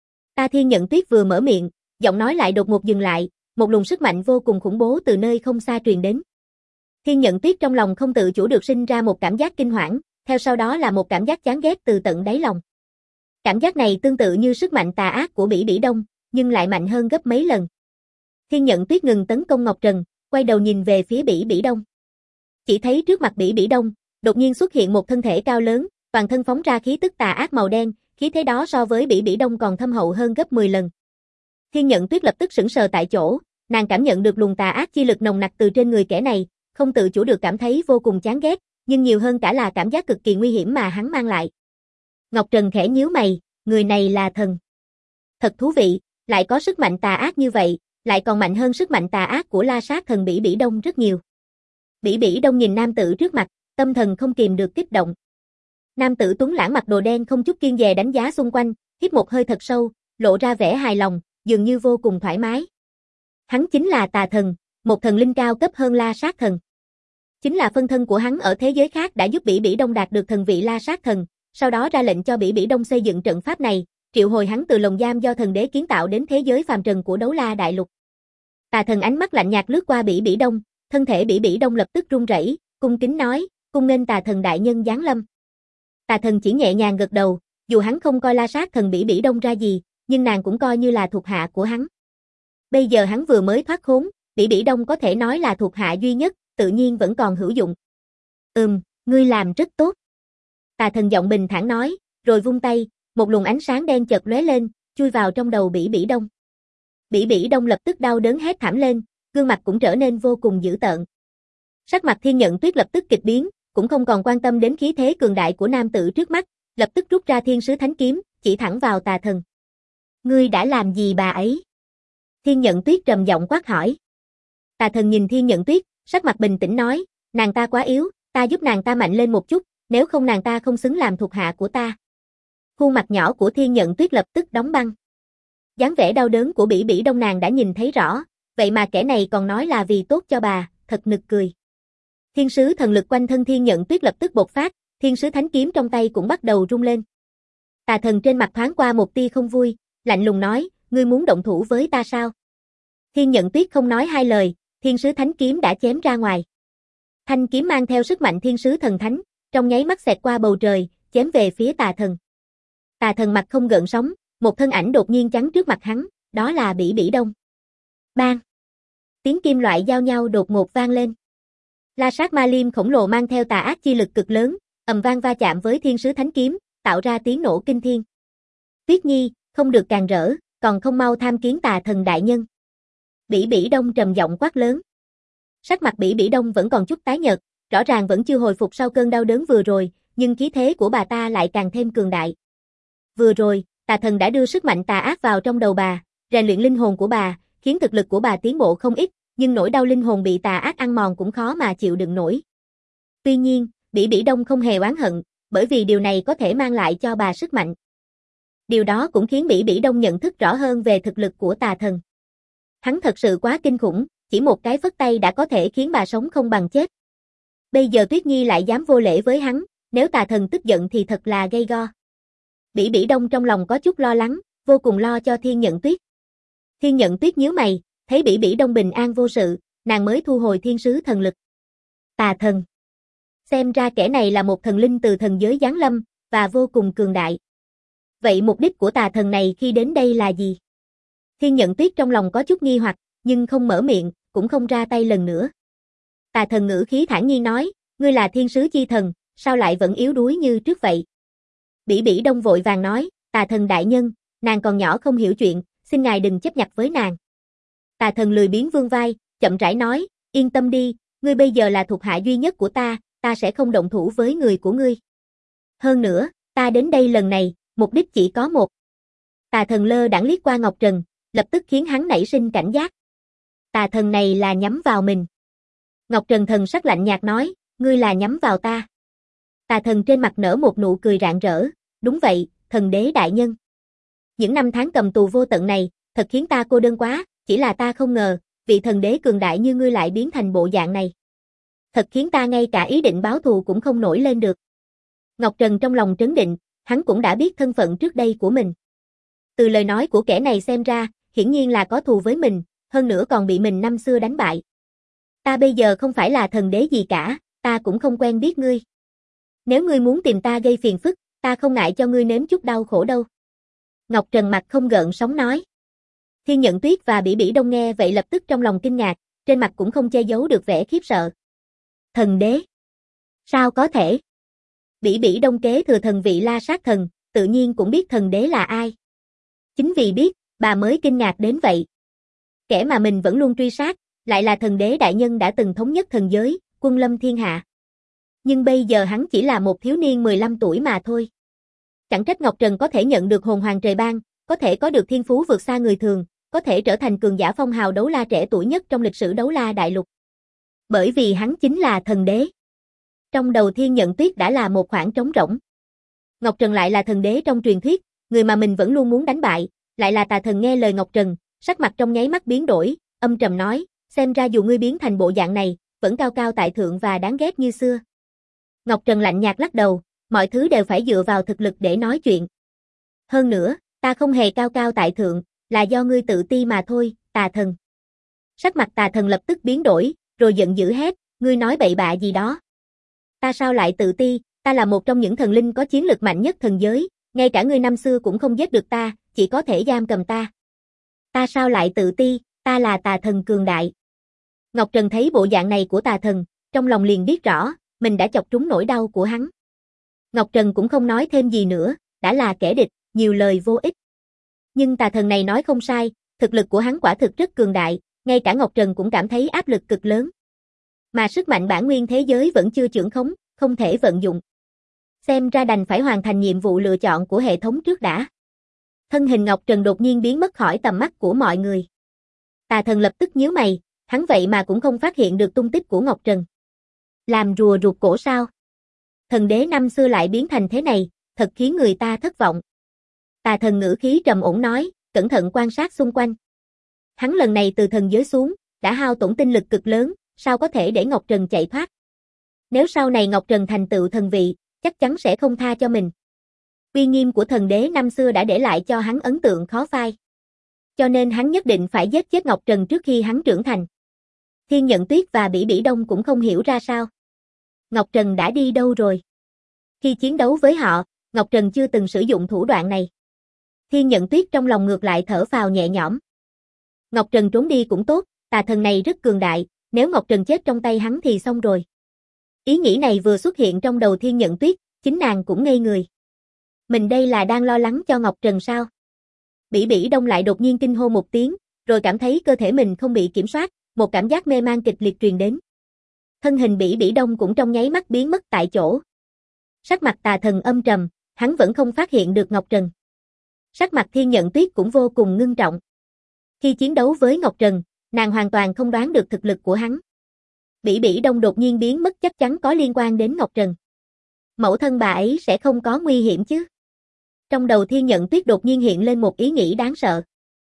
Ta Thiên Nhận Tuyết vừa mở miệng, giọng nói lại đột ngột dừng lại, một luồng sức mạnh vô cùng khủng bố từ nơi không xa truyền đến. Thiên Nhận Tuyết trong lòng không tự chủ được sinh ra một cảm giác kinh hoảng, theo sau đó là một cảm giác chán ghét từ tận đáy lòng. Cảm giác này tương tự như sức mạnh tà ác của Bỉ Bỉ Đông, nhưng lại mạnh hơn gấp mấy lần. Thiên Nhận Tuyết ngừng tấn công Ngọc Trần, quay đầu nhìn về phía Bỉ Bỉ Đông. Chỉ thấy trước mặt Bỉ Bỉ Đông, đột nhiên xuất hiện một thân thể cao lớn, toàn thân phóng ra khí tức tà ác màu đen, khí thế đó so với Bỉ Bỉ Đông còn thâm hậu hơn gấp 10 lần. Thiên Nhận Tuyết lập tức sững sờ tại chỗ, nàng cảm nhận được luồng tà ác chi lực nồng nặc từ trên người kẻ này, không tự chủ được cảm thấy vô cùng chán ghét, nhưng nhiều hơn cả là cảm giác cực kỳ nguy hiểm mà hắn mang lại. Ngọc Trần khẽ nhíu mày, người này là thần. Thật thú vị, lại có sức mạnh tà ác như vậy, lại còn mạnh hơn sức mạnh tà ác của La Sát thần Bỉ Bỉ Đông rất nhiều. Bỉ Bỉ Đông nhìn nam tử trước mặt, tâm thần không kìm được kích động. Nam tử tuấn lãng mặc đồ đen không chút kiêng dè đánh giá xung quanh, hít một hơi thật sâu, lộ ra vẻ hài lòng, dường như vô cùng thoải mái. Hắn chính là Tà Thần, một thần linh cao cấp hơn La Sát thần. Chính là phân thân của hắn ở thế giới khác đã giúp Bỉ Bỉ Đông đạt được thần vị La Sát thần, sau đó ra lệnh cho Bỉ Bỉ Đông xây dựng trận pháp này, triệu hồi hắn từ lồng giam do thần đế kiến tạo đến thế giới phàm trần của Đấu La Đại Lục. Tà Thần ánh mắt lạnh nhạt lướt qua Bỉ Bỉ Đông, thân thể Bỉ Bỉ Đông lập tức run rẩy, cung kính nói, cung nghênh Tà Thần đại nhân giáng lâm. Tà Thần chỉ nhẹ nhàng gật đầu, dù hắn không coi La Sát thần Bỉ Bỉ Đông ra gì, nhưng nàng cũng coi như là thuộc hạ của hắn. Bây giờ hắn vừa mới thoát khốn, Bỉ Bỉ Đông có thể nói là thuộc hạ duy nhất, tự nhiên vẫn còn hữu dụng. Ngươi làm rất tốt. Tà Thần giọng bình thản nói, rồi vung tay, một luồng ánh sáng đen chợt lóe lên, chui vào trong đầu Bỉ Bỉ Đông. Bỉ Bỉ Đông lập tức đau đớn hét thảm lên, gương mặt cũng trở nên vô cùng dữ tợn. Sắc mặt Thiên Nhận Tuyết lập tức kịch biến, cũng không còn quan tâm đến khí thế cường đại của nam tử trước mắt, lập tức rút ra Thiên Sứ Thánh Kiếm, chỉ thẳng vào Tà Thần. Ngươi đã làm gì bà ấy? Thiên Nhận Tuyết trầm giọng quát hỏi. Tà Thần nhìn Thiên Nhận Tuyết, sắc mặt bình tĩnh nói, nàng ta quá yếu, ta giúp nàng ta mạnh lên một chút, nếu không nàng ta không xứng làm thuộc hạ của ta. Khuôn mặt nhỏ của Thiên Nhận Tuyết lập tức đóng băng. Dáng vẻ đau đớn của Bỉ Bỉ Đông nàng đã nhìn thấy rõ, vậy mà kẻ này còn nói là vì tốt cho bà, thật nực cười. Thiên sứ thần lực quanh thân Thiên Nhận Tuyết lập tức bộc phát, Thiên Sứ Thánh Kiếm trong tay cũng bắt đầu rung lên. Tà Thần trên mặt thoáng qua một tia không vui, lạnh lùng nói, ngươi muốn động thủ với ta sao? Thiên Nhận Tuyết không nói hai lời, Thiên Sứ Thánh Kiếm đã chém ra ngoài. Thanh kiếm mang theo sức mạnh Thiên Sứ Thần Thánh, trong nháy mắt xẹt qua bầu trời, chém về phía Tà Thần. Tà Thần mặt không gợn sóng, một thân ảnh đột nhiên chắn trước mặt hắn, đó là Bỉ Bỉ Đông. Bang! Tiếng kim loại giao nhau đột ngột vang lên. La Sát Ma Liêm khổng lồ mang theo tà ác chi lực cực lớn, ầm vang va chạm với Thiên Sứ Thánh Kiếm, tạo ra tiếng nổ kinh thiên. Tuyết Nhi, không được càn rỡ, còn không mau tham kiến Tà Thần đại nhân. Bỉ Bỉ Đông trầm giọng quát lớn. Sắc mặt Bỉ Bỉ Đông vẫn còn chút tái nhợt, rõ ràng vẫn chưa hồi phục sau cơn đau đớn vừa rồi, nhưng khí thế của bà ta lại càng thêm cường đại. Vừa rồi, Tà Thần đã đưa sức mạnh tà ác vào trong đầu bà, rèn luyện linh hồn của bà, khiến thực lực của bà tiến bộ không ít, nhưng nỗi đau linh hồn bị tà ác ăn mòn cũng khó mà chịu đựng nổi. Tuy nhiên, Bỉ Bỉ Đông không hề oán hận, bởi vì điều này có thể mang lại cho bà sức mạnh. Điều đó cũng khiến Bỉ Bỉ Đông nhận thức rõ hơn về thực lực của tà thần. Hắn thật sự quá kinh khủng, chỉ một cái phất tay đã có thể khiến bà sống không bằng chết. Bây giờ Tuyết Nhi lại dám vô lễ với hắn, nếu tà thần tức giận thì thật là gay go. Bỉ Bỉ Đông trong lòng có chút lo lắng, vô cùng lo cho Thiên Nhận Tuyết. Thiên Nhận Tuyết nhíu mày, thấy Bỉ Bỉ Đông bình an vô sự, nàng mới thu hồi thiên sứ thần lực. Tà thần. Xem ra kẻ này là một thần linh từ thần giới giáng lâm, và vô cùng cường đại. Vậy mục đích của tà thần này khi đến đây là gì? Thiên Nhận Tuyết trong lòng có chút nghi hoặc, nhưng không mở miệng, cũng không ra tay lần nữa. Tà thần ngữ khí thản nhiên nói, ngươi là thiên sứ chi thần, sao lại vẫn yếu đuối như trước vậy? Bỉ Bỉ Đông vội vàng nói, tà thần đại nhân, nàng còn nhỏ không hiểu chuyện, xin ngài đừng chấp nhặt với nàng. Tà thần lười biếng vươn vai, chậm rãi nói, yên tâm đi, ngươi bây giờ là thuộc hạ duy nhất của ta sẽ không động thủ với người của ngươi. Hơn nữa, ta đến đây lần này, mục đích chỉ có một. Tà thần lơ đãng liếc qua Ngọc Trần, lập tức khiến hắn nảy sinh cảnh giác. Tà thần này là nhắm vào mình. Ngọc Trần thần sắc lạnh nhạt nói, ngươi là nhắm vào ta. Tà thần trên mặt nở một nụ cười rạng rỡ, đúng vậy, thần đế đại nhân. Những năm tháng cầm tù vô tận này, thật khiến ta cô đơn quá, chỉ là ta không ngờ, vị thần đế cường đại như ngươi lại biến thành bộ dạng này. Thật khiến ta ngay cả ý định báo thù cũng không nổi lên được. Ngọc Trần trong lòng trấn định, hắn cũng đã biết thân phận trước đây của mình. Từ lời nói của kẻ này xem ra, hiển nhiên là có thù với mình, hơn nữa còn bị mình năm xưa đánh bại. Ta bây giờ không phải là thần đế gì cả, ta cũng không quen biết ngươi. Nếu ngươi muốn tìm ta gây phiền phức, ta không ngại cho ngươi nếm chút đau khổ đâu. Ngọc Trần mặt không gợn sóng nói. Thiên Nhận Tuyết và Bỉ Bỉ Đông nghe vậy lập tức trong lòng kinh ngạc, trên mặt cũng không che giấu được vẻ khiếp sợ. Thần đế? Sao có thể? Bỉ Bỉ Đông kế thừa thần vị La Sát Thần, tự nhiên cũng biết thần đế là ai. Chính vì biết, bà mới kinh ngạc đến vậy. Kẻ mà mình vẫn luôn truy sát, lại là thần đế đại nhân đã từng thống nhất thần giới, quân lâm thiên hạ. Nhưng bây giờ hắn chỉ là một thiếu niên 15 tuổi mà thôi. Chẳng trách Ngọc Trần có thể nhận được hồn hoàng trời ban, có thể có được thiên phú vượt xa người thường, có thể trở thành cường giả phong hào đấu la trẻ tuổi nhất trong lịch sử đấu la đại lục. Bởi vì hắn chính là thần đế. Trong đầu Thiên Nhận Tuyết đã là một khoảng trống rỗng. Ngọc Trần lại là thần đế trong truyền thuyết, người mà mình vẫn luôn muốn đánh bại, lại là tà thần. Nghe lời Ngọc Trần, sắc mặt trong nháy mắt biến đổi, âm trầm nói, xem ra dù ngươi biến thành bộ dạng này, vẫn cao cao tại thượng và đáng ghét như xưa. Ngọc Trần lạnh nhạt lắc đầu, mọi thứ đều phải dựa vào thực lực để nói chuyện. Hơn nữa, ta không hề cao cao tại thượng, là do ngươi tự ti mà thôi, tà thần. Sắc mặt tà thần lập tức biến đổi, rồi giận dữ hét, ngươi nói bậy bạ gì đó. Ta sao lại tự ti, ta là một trong những thần linh có chiến lực mạnh nhất thần giới, ngay cả ngươi năm xưa cũng không giết được ta, chỉ có thể giam cầm ta. Ta sao lại tự ti, ta là tà thần cường đại. Ngọc Trần thấy bộ dạng này của tà thần, trong lòng liền biết rõ, mình đã chọc trúng nỗi đau của hắn. Ngọc Trần cũng không nói thêm gì nữa, đã là kẻ địch, nhiều lời vô ích. Nhưng tà thần này nói không sai, thực lực của hắn quả thực rất cường đại, ngay cả Ngọc Trần cũng cảm thấy áp lực cực lớn. Mà sức mạnh bản nguyên thế giới vẫn chưa chưởng khống, không thể vận dụng. Xem ra đành phải hoàn thành nhiệm vụ lựa chọn của hệ thống trước đã. Thân hình Ngọc Trần đột nhiên biến mất khỏi tầm mắt của mọi người. Tà thần lập tức nhíu mày, hắn vậy mà cũng không phát hiện được tung tích của Ngọc Trần. Làm rùa rụt cổ sao? Thần đế năm xưa lại biến thành thế này, thật khiến người ta thất vọng. Tà thần ngữ khí trầm ổn nói, cẩn thận quan sát xung quanh. Hắn lần này từ thần giới xuống, đã hao tổn tinh lực cực lớn, sao có thể để Ngọc Trần chạy thoát? Nếu sau này Ngọc Trần thành tựu thần vị, chắc chắn sẽ không tha cho mình. Uy nghiêm của thần đế năm xưa đã để lại cho hắn ấn tượng khó phai. Cho nên hắn nhất định phải giết chết Ngọc Trần trước khi hắn trưởng thành. Thiên Nhận Tuyết và Bỉ Bỉ Đông cũng không hiểu ra sao. Ngọc Trần đã đi đâu rồi? Khi chiến đấu với họ, Ngọc Trần chưa từng sử dụng thủ đoạn này. Thiên Nhận Tuyết trong lòng ngược lại thở phào nhẹ nhõm. Ngọc Trần trốn đi cũng tốt, tà thần này rất cường đại, nếu Ngọc Trần chết trong tay hắn thì xong rồi. Ý nghĩ này vừa xuất hiện trong đầu Thiên Nhận Tuyết, chính nàng cũng ngây người. Mình đây là đang lo lắng cho Ngọc Trần sao? Bỉ Bỉ Đông lại đột nhiên kinh hô một tiếng, rồi cảm thấy cơ thể mình không bị kiểm soát, một cảm giác mê man kịch liệt truyền đến. Thân hình Bỉ Bỉ Đông cũng trong nháy mắt biến mất tại chỗ. Sắc mặt tà thần âm trầm, hắn vẫn không phát hiện được Ngọc Trần. Sắc mặt Thiên Nhận Tuyết cũng vô cùng ngưng trọng. Khi chiến đấu với Ngọc Trần, nàng hoàn toàn không đoán được thực lực của hắn. Bỉ Bỉ Đông đột nhiên biến mất chắc chắn có liên quan đến Ngọc Trần. Mẫu thân bà ấy sẽ không có nguy hiểm chứ? Trong đầu Thiên Nhận Tuyết đột nhiên hiện lên một ý nghĩ đáng sợ.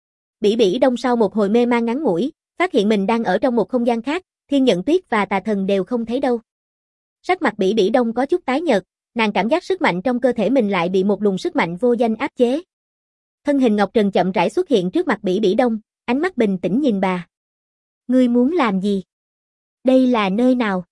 Bỉ Bỉ Đông sau một hồi mê man ngắn ngủi, phát hiện mình đang ở trong một không gian khác, Thiên Nhận Tuyết và Tà Thần đều không thấy đâu. Sắc mặt Bỉ Bỉ Đông có chút tái nhợt, nàng cảm giác sức mạnh trong cơ thể mình lại bị một luồng sức mạnh vô danh áp chế. Thân hình Ngọc Trần chậm rãi xuất hiện trước mặt Bỉ Bỉ Đông, ánh mắt bình tĩnh nhìn bà. Ngươi muốn làm gì? Đây là nơi nào?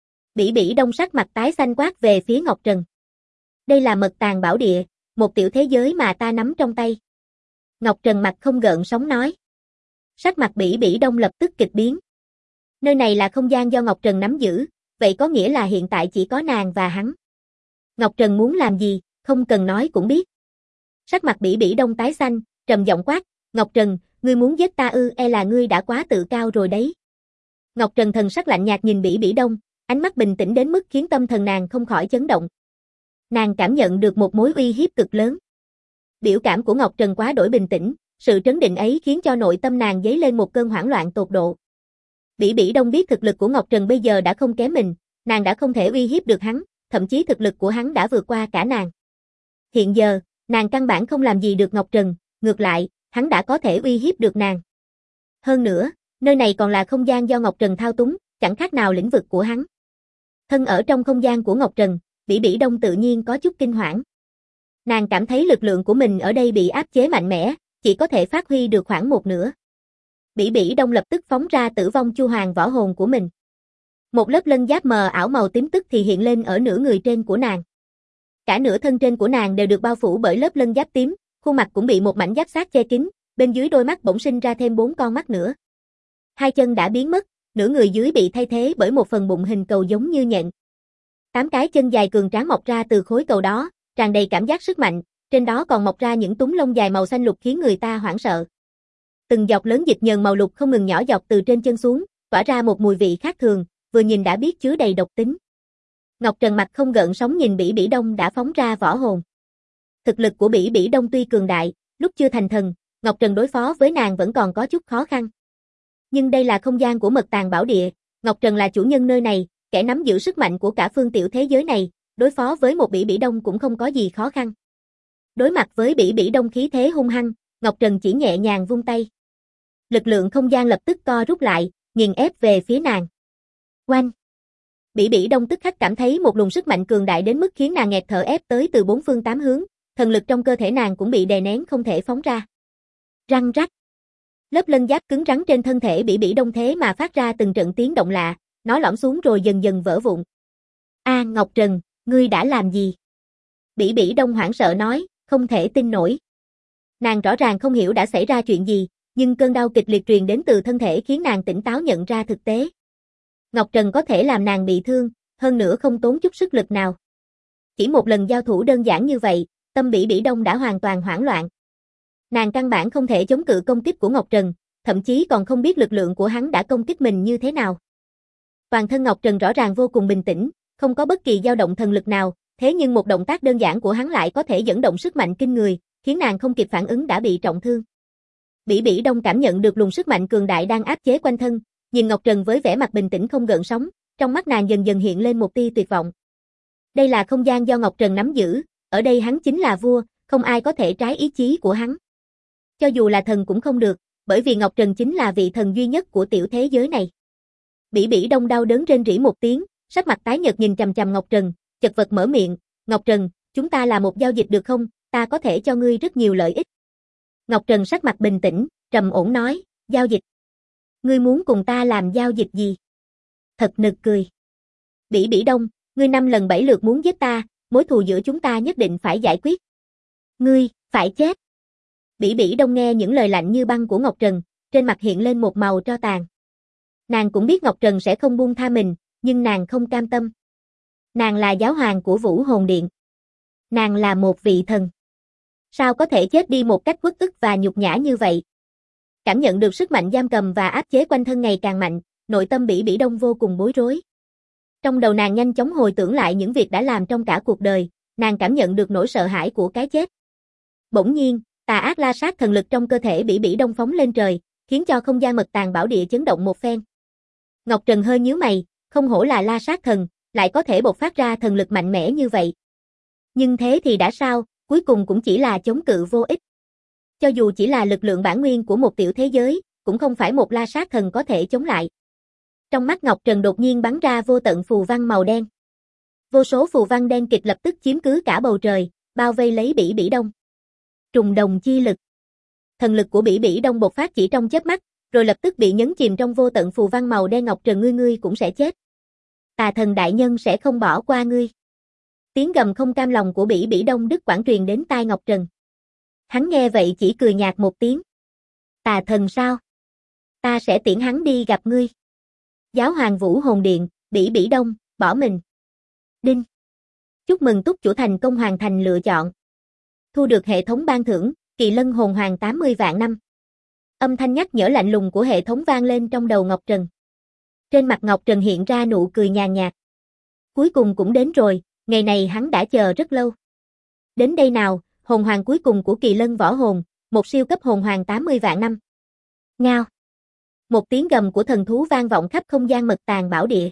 Bỉ Bỉ Đông sắc mặt tái xanh quát về phía Ngọc Trần. Đây là Mật Tàng Bảo Địa, một tiểu thế giới mà ta nắm trong tay. Ngọc Trần mặt không gợn sóng nói. Sắc mặt Bỉ Bỉ Đông lập tức kịch biến. Nơi này là không gian do Ngọc Trần nắm giữ, vậy có nghĩa là hiện tại chỉ có nàng và hắn. Ngọc Trần muốn làm gì, không cần nói cũng biết. Sắc mặt Bỉ Bỉ Đông tái xanh, trầm giọng quát, Ngọc Trần, ngươi muốn giết ta ư? E là ngươi đã quá tự cao rồi đấy. Ngọc Trần thần sắc lạnh nhạt nhìn Bỉ Bỉ Đông, ánh mắt bình tĩnh đến mức khiến tâm thần nàng không khỏi chấn động. Nàng cảm nhận được một mối uy hiếp cực lớn. Biểu cảm của Ngọc Trần quá đổi bình tĩnh, sự trấn định ấy khiến cho nội tâm nàng dấy lên một cơn hoảng loạn tột độ. Bỉ Bỉ Đông biết thực lực của Ngọc Trần bây giờ đã không kém mình, nàng đã không thể uy hiếp được hắn, thậm chí thực lực của hắn đã vượt qua cả nàng. Hiện giờ, nàng căn bản không làm gì được Ngọc Trần, ngược lại, hắn đã có thể uy hiếp được nàng. Hơn nữa, nơi này còn là không gian do Ngọc Trần thao túng, chẳng khác nào lĩnh vực của hắn. Thân ở trong không gian của Ngọc Trần, Bỉ Bỉ Đông tự nhiên có chút kinh hoảng. Nàng cảm thấy lực lượng của mình ở đây bị áp chế mạnh mẽ, chỉ có thể phát huy được khoảng một nửa. Bỉ Bỉ Đông lập tức phóng ra Tử Vong Chu Hoàng võ hồn của mình. Một lớp lân giáp mờ ảo màu tím tức thì hiện lên ở nửa người trên của nàng. Cả nửa thân trên của nàng đều được bao phủ bởi lớp lân giáp tím, khuôn mặt cũng bị một mảnh giáp xác che kín, bên dưới đôi mắt bỗng sinh ra thêm 4 con mắt nữa. Hai chân đã biến mất, nửa người dưới bị thay thế bởi một phần bụng hình cầu giống như nhện. 8 cái chân dài cường tráng mọc ra từ khối cầu đó, tràn đầy cảm giác sức mạnh, trên đó còn mọc ra những túm lông dài màu xanh lục khiến người ta hoảng sợ. Từng giọt lớn dịch nhờn màu lục không ngừng nhỏ giọt từ trên chân xuống, tỏa ra một mùi vị khác thường, vừa nhìn đã biết chứa đầy độc tính. Ngọc Trần mặt không gợn sóng nhìn Bỉ Bỉ Đông đã phóng ra võ hồn. Thực lực của Bỉ Bỉ Đông tuy cường đại, lúc chưa thành thần, Ngọc Trần đối phó với nàng vẫn còn có chút khó khăn. Nhưng đây là không gian của Mật Tàng Bảo Địa, Ngọc Trần là chủ nhân nơi này, kẻ nắm giữ sức mạnh của cả phương tiểu thế giới này, đối phó với một Bỉ Bỉ Đông cũng không có gì khó khăn. Đối mặt với Bỉ Bỉ Đông khí thế hung hăng, Ngọc Trần chỉ nhẹ nhàng vung tay. Lực lượng không gian lập tức co rút lại, nghiền ép về phía nàng. Oanh! Bỉ Bỉ Đông tức khắc cảm thấy một luồng sức mạnh cường đại đến mức khiến nàng nghẹt thở ép tới từ 4 phương 8 hướng, thần lực trong cơ thể nàng cũng bị đè nén không thể phóng ra. Răng rắc! Lớp lân giáp cứng rắn trên thân thể Bỉ Bỉ Đông thế mà phát ra từng trận tiếng động lạ, nó lõm xuống rồi dần dần vỡ vụn. A Ngọc Trần, ngươi đã làm gì? Bỉ Bỉ Đông hoảng sợ nói, không thể tin nổi. Nàng rõ ràng không hiểu đã xảy ra chuyện gì, nhưng cơn đau kịch liệt truyền đến từ thân thể khiến nàng tỉnh táo nhận ra thực tế. Ngọc Trần có thể làm nàng bị thương, hơn nữa không tốn chút sức lực nào. Chỉ một lần giao thủ đơn giản như vậy, tâm Bỉ Bỉ Đông đã hoàn toàn hoảng loạn. Nàng căn bản không thể chống cự công kích của Ngọc Trần, thậm chí còn không biết lực lượng của hắn đã công kích mình như thế nào. Toàn thân Ngọc Trần rõ ràng vô cùng bình tĩnh, không có bất kỳ dao động thần lực nào, thế nhưng một động tác đơn giản của hắn lại có thể dẫn động sức mạnh kinh người, khiến nàng không kịp phản ứng đã bị trọng thương. Bỉ Bỉ Đông cảm nhận được luồng sức mạnh cường đại đang áp chế quanh thân, nhìn Ngọc Trần với vẻ mặt bình tĩnh không gợn sóng, trong mắt nàng dần dần hiện lên một tia tuyệt vọng. Đây là không gian do Ngọc Trần nắm giữ, ở đây hắn chính là vua, không ai có thể trái ý chí của hắn. Cho dù là thần cũng không được, bởi vì Ngọc Trần chính là vị thần duy nhất của tiểu thế giới này. Bỉ Bỉ Đông đau đớn rên rỉ một tiếng, sắc mặt tái nhợt nhìn chằm chằm Ngọc Trần, chật vật mở miệng, Ngọc Trần, chúng ta là một giao dịch được không, ta có thể cho ngươi rất nhiều lợi ích. Ngọc Trần sắc mặt bình tĩnh, trầm ổn nói, giao dịch. Ngươi muốn cùng ta làm giao dịch gì? Thật nực cười. Bỉ Bỉ Đông, ngươi 5 lần 7 lượt muốn giết ta, mối thù giữa chúng ta nhất định phải giải quyết. Ngươi, phải chết. Bỉ Bỉ Đông nghe những lời lạnh như băng của Ngọc Trần, trên mặt hiện lên một màu tro tàn. Nàng cũng biết Ngọc Trần sẽ không buông tha mình, nhưng nàng không cam tâm. Nàng là giáo hoàng của Vũ Hồn Điện. Nàng là một vị thần. Sao có thể chết đi một cách uất ức và nhục nhã như vậy? Cảm nhận được sức mạnh giam cầm và áp chế quanh thân ngày càng mạnh, nội tâm Bỉ Bỉ Đông vô cùng bối rối. Trong đầu nàng nhanh chóng hồi tưởng lại những việc đã làm trong cả cuộc đời, nàng cảm nhận được nỗi sợ hãi của cái chết. Bỗng nhiên, tà ác la sát thần lực trong cơ thể Bỉ Bỉ Đông phóng lên trời, khiến cho không gian Mật Tàng Bảo Địa chấn động một phen. Ngọc Trần hơi nhíu mày, không hổ là la sát thần, lại có thể bộc phát ra thần lực mạnh mẽ như vậy. Nhưng thế thì đã sao, cuối cùng cũng chỉ là chống cự vô ích. Cho dù chỉ là lực lượng bản nguyên của một tiểu thế giới, cũng không phải một La Sát thần có thể chống lại. Trong mắt Ngọc Trần đột nhiên bắn ra vô tận phù văn màu đen. Vô số phù văn đen kịt lập tức chiếm cứ cả bầu trời, bao vây lấy Bỉ Bỉ Đông. Trùng đồng chi lực. Thần lực của Bỉ Bỉ Đông bộc phát chỉ trong chớp mắt, rồi lập tức bị nhấn chìm trong vô tận phù văn màu đen. Ngọc Trần, ngươi cũng sẽ chết. Tà thần đại nhân sẽ không bỏ qua ngươi. Tiếng gầm không cam lòng của Bỉ Bỉ Đông đứt quãng truyền đến tai Ngọc Trần. Hắn nghe vậy chỉ cười nhạt một tiếng. Tà thần sao? Ta sẽ tiễn hắn đi gặp ngươi. Giáo hoàng Vũ Hồn Điện, Bỉ Bỉ Đông, bỏ mình. Đinh. Chúc mừng túc chủ thành công hoàn thành lựa chọn. Thu được hệ thống ban thưởng, Kỳ Lân Hồn Hoàng 80 vạn năm. Âm thanh nhắc nhở lạnh lùng của hệ thống vang lên trong đầu Ngọc Trần. Trên mặt Ngọc Trần hiện ra nụ cười nhàn nhạt. Cuối cùng cũng đến rồi, ngày này hắn đã chờ rất lâu. Đến đây nào, hồn hoàng cuối cùng của Kỳ Lân Võ Hồn, một siêu cấp hồn hoàng 80 vạn năm. Ngao. Một tiếng gầm của thần thú vang vọng khắp không gian Mật Tàng Bảo Địa.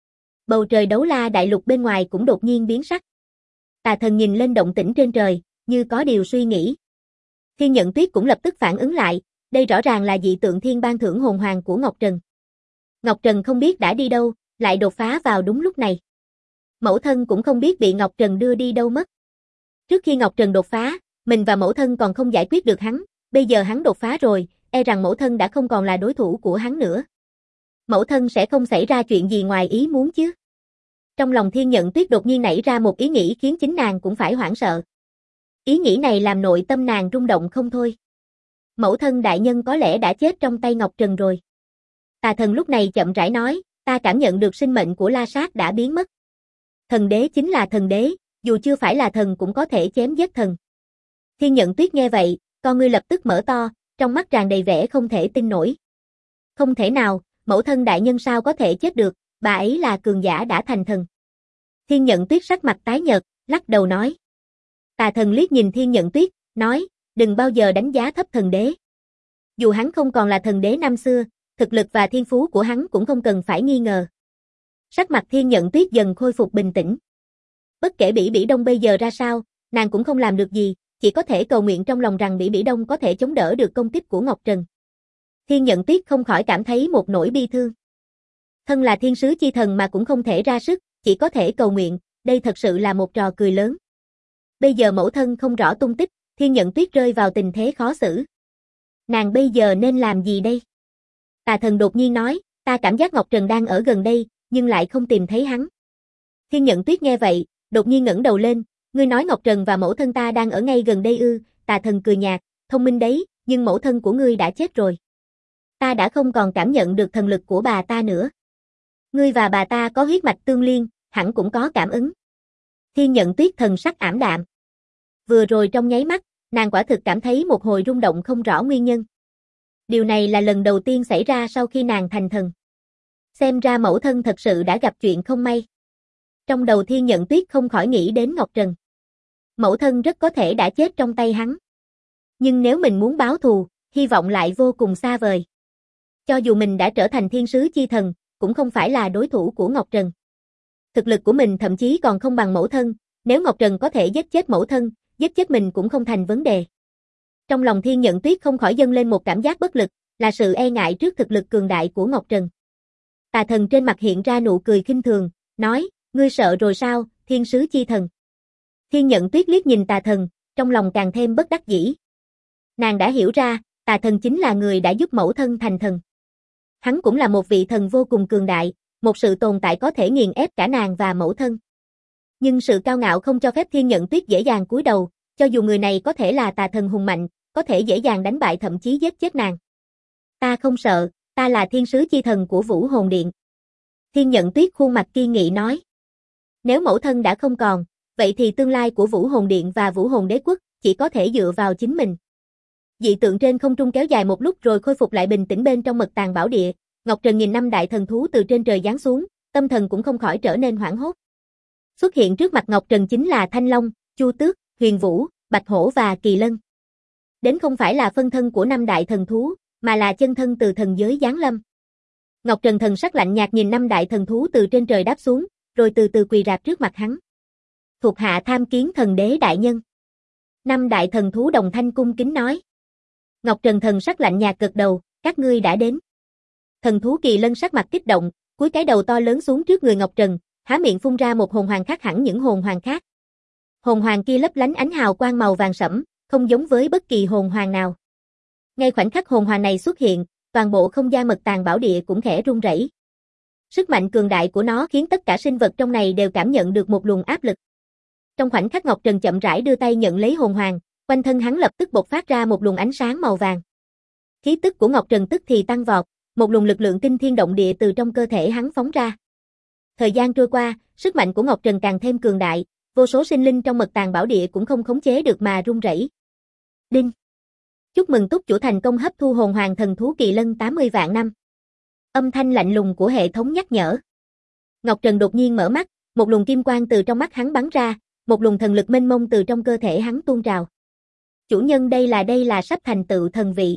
Bầu trời Đấu La đại lục bên ngoài cũng đột nhiên biến sắc. Tà thần nhìn lên động tĩnh trên trời, như có điều suy nghĩ. Thiên Nhận Tuyết cũng lập tức phản ứng lại, đây rõ ràng là dị tượng thiên ban thưởng hồn hoàng của Ngọc Trần. Ngọc Trần không biết đã đi đâu, lại đột phá vào đúng lúc này. Mẫu thân cũng không biết bị Ngọc Trần đưa đi đâu mất. Trước khi Ngọc Trần đột phá, mình và mẫu thân còn không giải quyết được hắn, bây giờ hắn đột phá rồi, e rằng mẫu thân đã không còn là đối thủ của hắn nữa. Mẫu thân sẽ không xảy ra chuyện gì ngoài ý muốn chứ. Trong lòng Thiên Nhận Tuyết đột nhiên nảy ra một ý nghĩ khiến chính nàng cũng phải hoảng sợ. Ý nghĩ này làm nội tâm nàng rung động không thôi. Mẫu thân đại nhân có lẽ đã chết trong tay Ngọc Trần rồi. Tà thần lúc này chậm rãi nói, ta cảm nhận được sinh mệnh của La Sát đã biến mất. Thần đế chính là thần đế, dù chưa phải là thần cũng có thể chém giết thần. Thiên Nhận Tuyết nghe vậy, con ngươi lập tức mở to, trong mắt tràn đầy vẻ không thể tin nổi. Không thể nào, mẫu thân đại nhân sao có thể chết được, bà ấy là cường giả đã thành thần. Thiên Nhận Tuyết sắc mặt tái nhợt, lắc đầu nói. Tà thần liếc nhìn Thiên Nhận Tuyết, nói, đừng bao giờ đánh giá thấp thần đế. Dù hắn không còn là thần đế năm xưa, thực lực và thiên phú của hắn cũng không cần phải nghi ngờ. Sắc mặt Thiên Nhận Tuyết dần khôi phục bình tĩnh. Bất kể Bỉ Bỉ Đông bây giờ ra sao, nàng cũng không làm được gì, chỉ có thể cầu nguyện trong lòng rằng Bỉ Bỉ Đông có thể chống đỡ được công kích của Ngọc Trần. Thiên Nhận Tuyết không khỏi cảm thấy một nỗi bi thương. Thân là thiên sứ chi thần mà cũng không thể ra sức, chỉ có thể cầu nguyện, đây thật sự là một trò cười lớn. Bây giờ mẫu thân không rõ tung tích, Thiên Nhận Tuyết rơi vào tình thế khó xử. Nàng bây giờ nên làm gì đây? Tà thần đột nhiên nói, ta cảm giác Ngọc Trần đang ở gần đây, nhưng lại không tìm thấy hắn. Thiên Nhận Tuyết nghe vậy, đột nhiên ngẩng đầu lên, ngươi nói Ngọc Trần và mẫu thân ta đang ở ngay gần đây ư? Tà thần cười nhạt, thông minh đấy, nhưng mẫu thân của ngươi đã chết rồi. Ta đã không còn cảm nhận được thần lực của bà ta nữa. Ngươi và bà ta có huyết mạch tương liên, hẳn cũng có cảm ứng. Thiên Nhận Tuyết thần sắc ảm đạm. Vừa rồi trong nháy mắt, nàng quả thực cảm thấy một hồi rung động không rõ nguyên nhân. Điều này là lần đầu tiên xảy ra sau khi nàng thành thần. Xem ra mẫu thân thật sự đã gặp chuyện không may. Trong đầu Thiên Nhận Tuyết không khỏi nghĩ đến Ngọc Trần. Mẫu thân rất có thể đã chết trong tay hắn. Nhưng nếu mình muốn báo thù, hy vọng lại vô cùng xa vời. Cho dù mình đã trở thành thiên sứ chi thần, cũng không phải là đối thủ của Ngọc Trần. Thực lực của mình thậm chí còn không bằng mẫu thân, nếu Ngọc Trần có thể giết chết mẫu thân, giết chết mình cũng không thành vấn đề. Trong lòng Thiên Nhận Tuyết không khỏi dâng lên một cảm giác bất lực, là sự e ngại trước thực lực cường đại của Ngọc Trần. Tà thần trên mặt hiện ra nụ cười khinh thường, nói, ngươi sợ rồi sao, thiên sứ chi thần. Thiên Nhận Tuyết liếc nhìn tà thần, trong lòng càng thêm bất đắc dĩ. Nàng đã hiểu ra, tà thần chính là người đã giúp mẫu thân thành thần. Hắn cũng là một vị thần vô cùng cường đại, một sự tồn tại có thể nghiền ép cả nàng và mẫu thân. Nhưng sự cao ngạo không cho phép Thiên Nhận Tuyết dễ dàng cúi đầu, cho dù người này có thể là tà thần hùng mạnh, có thể dễ dàng đánh bại thậm chí giết chết nàng. Ta không sợ, ta là thiên sứ chi thần của Vũ Hồn Điện. Thiên Nhận Tuyết khuôn mặt kiên nghị nói. Nếu mẫu thân đã không còn, vậy thì tương lai của Vũ Hồn Điện và Vũ Hồn Đế Quốc chỉ có thể dựa vào chính mình. Dị tượng trên không trung kéo dài một lúc rồi khôi phục lại bình tĩnh bên trong Mật Tàng Bảo Địa. Ngọc Trần nhìn năm đại thần thú từ trên trời giáng xuống, tâm thần cũng không khỏi trở nên hoảng hốt. Xuất hiện trước mặt Ngọc Trần chính là Thanh Long, Chu Tước, Huyền Vũ, Bạch Hổ và Kỳ Lân. Đến không phải là phân thân của năm đại thần thú, mà là chân thân từ thần giới giáng lâm. Ngọc Trần thần sắc lạnh nhạt nhìn năm đại thần thú từ trên trời đáp xuống, rồi từ từ quỳ rạp trước mặt hắn. Thuộc hạ tham kiến thần đế đại nhân. Năm đại thần thú đồng thanh cung kính nói. Ngọc Trần thần sắc lạnh nhạt gật đầu, các ngươi đã đến. Thần thú Kỳ Lân sắc mặt kích động, cúi cái đầu to lớn xuống trước người Ngọc Trần, há miệng phun ra một hồn hoàng khác hẳn những hồn hoàng khác. Hồn hoàng kia lấp lánh ánh hào quang màu vàng sẫm, không giống với bất kỳ hồn hoàng nào. Ngay khoảnh khắc hồn hoàng này xuất hiện, toàn bộ không gian mật tàng bảo địa cũng khẽ rung rẩy. Sức mạnh cường đại của nó khiến tất cả sinh vật trong này đều cảm nhận được một luồng áp lực. Trong khoảnh khắc Ngọc Trần chậm rãi đưa tay nhận lấy hồn hoàng, quanh thân hắn lập tức bộc phát ra một luồng ánh sáng màu vàng. Khí tức của Ngọc Trần tức thì tăng vọt, một luồng lực lượng kinh thiên động địa từ trong cơ thể hắn phóng ra. Thời gian trôi qua, sức mạnh của Ngọc Trần càng thêm cường đại, vô số sinh linh trong mật tàng bảo địa cũng không khống chế được mà run rẩy. Đinh. Chúc mừng túc chủ thành công hấp thu hồn hoàng thần thú Kỳ Lân 80 vạn năm. Âm thanh lạnh lùng của hệ thống nhắc nhở. Ngọc Trần đột nhiên mở mắt, một luồng kim quang từ trong mắt hắn bắn ra, một luồng thần lực mênh mông từ trong cơ thể hắn tuôn trào. Chủ nhân đây là sắp thành tựu thần vị.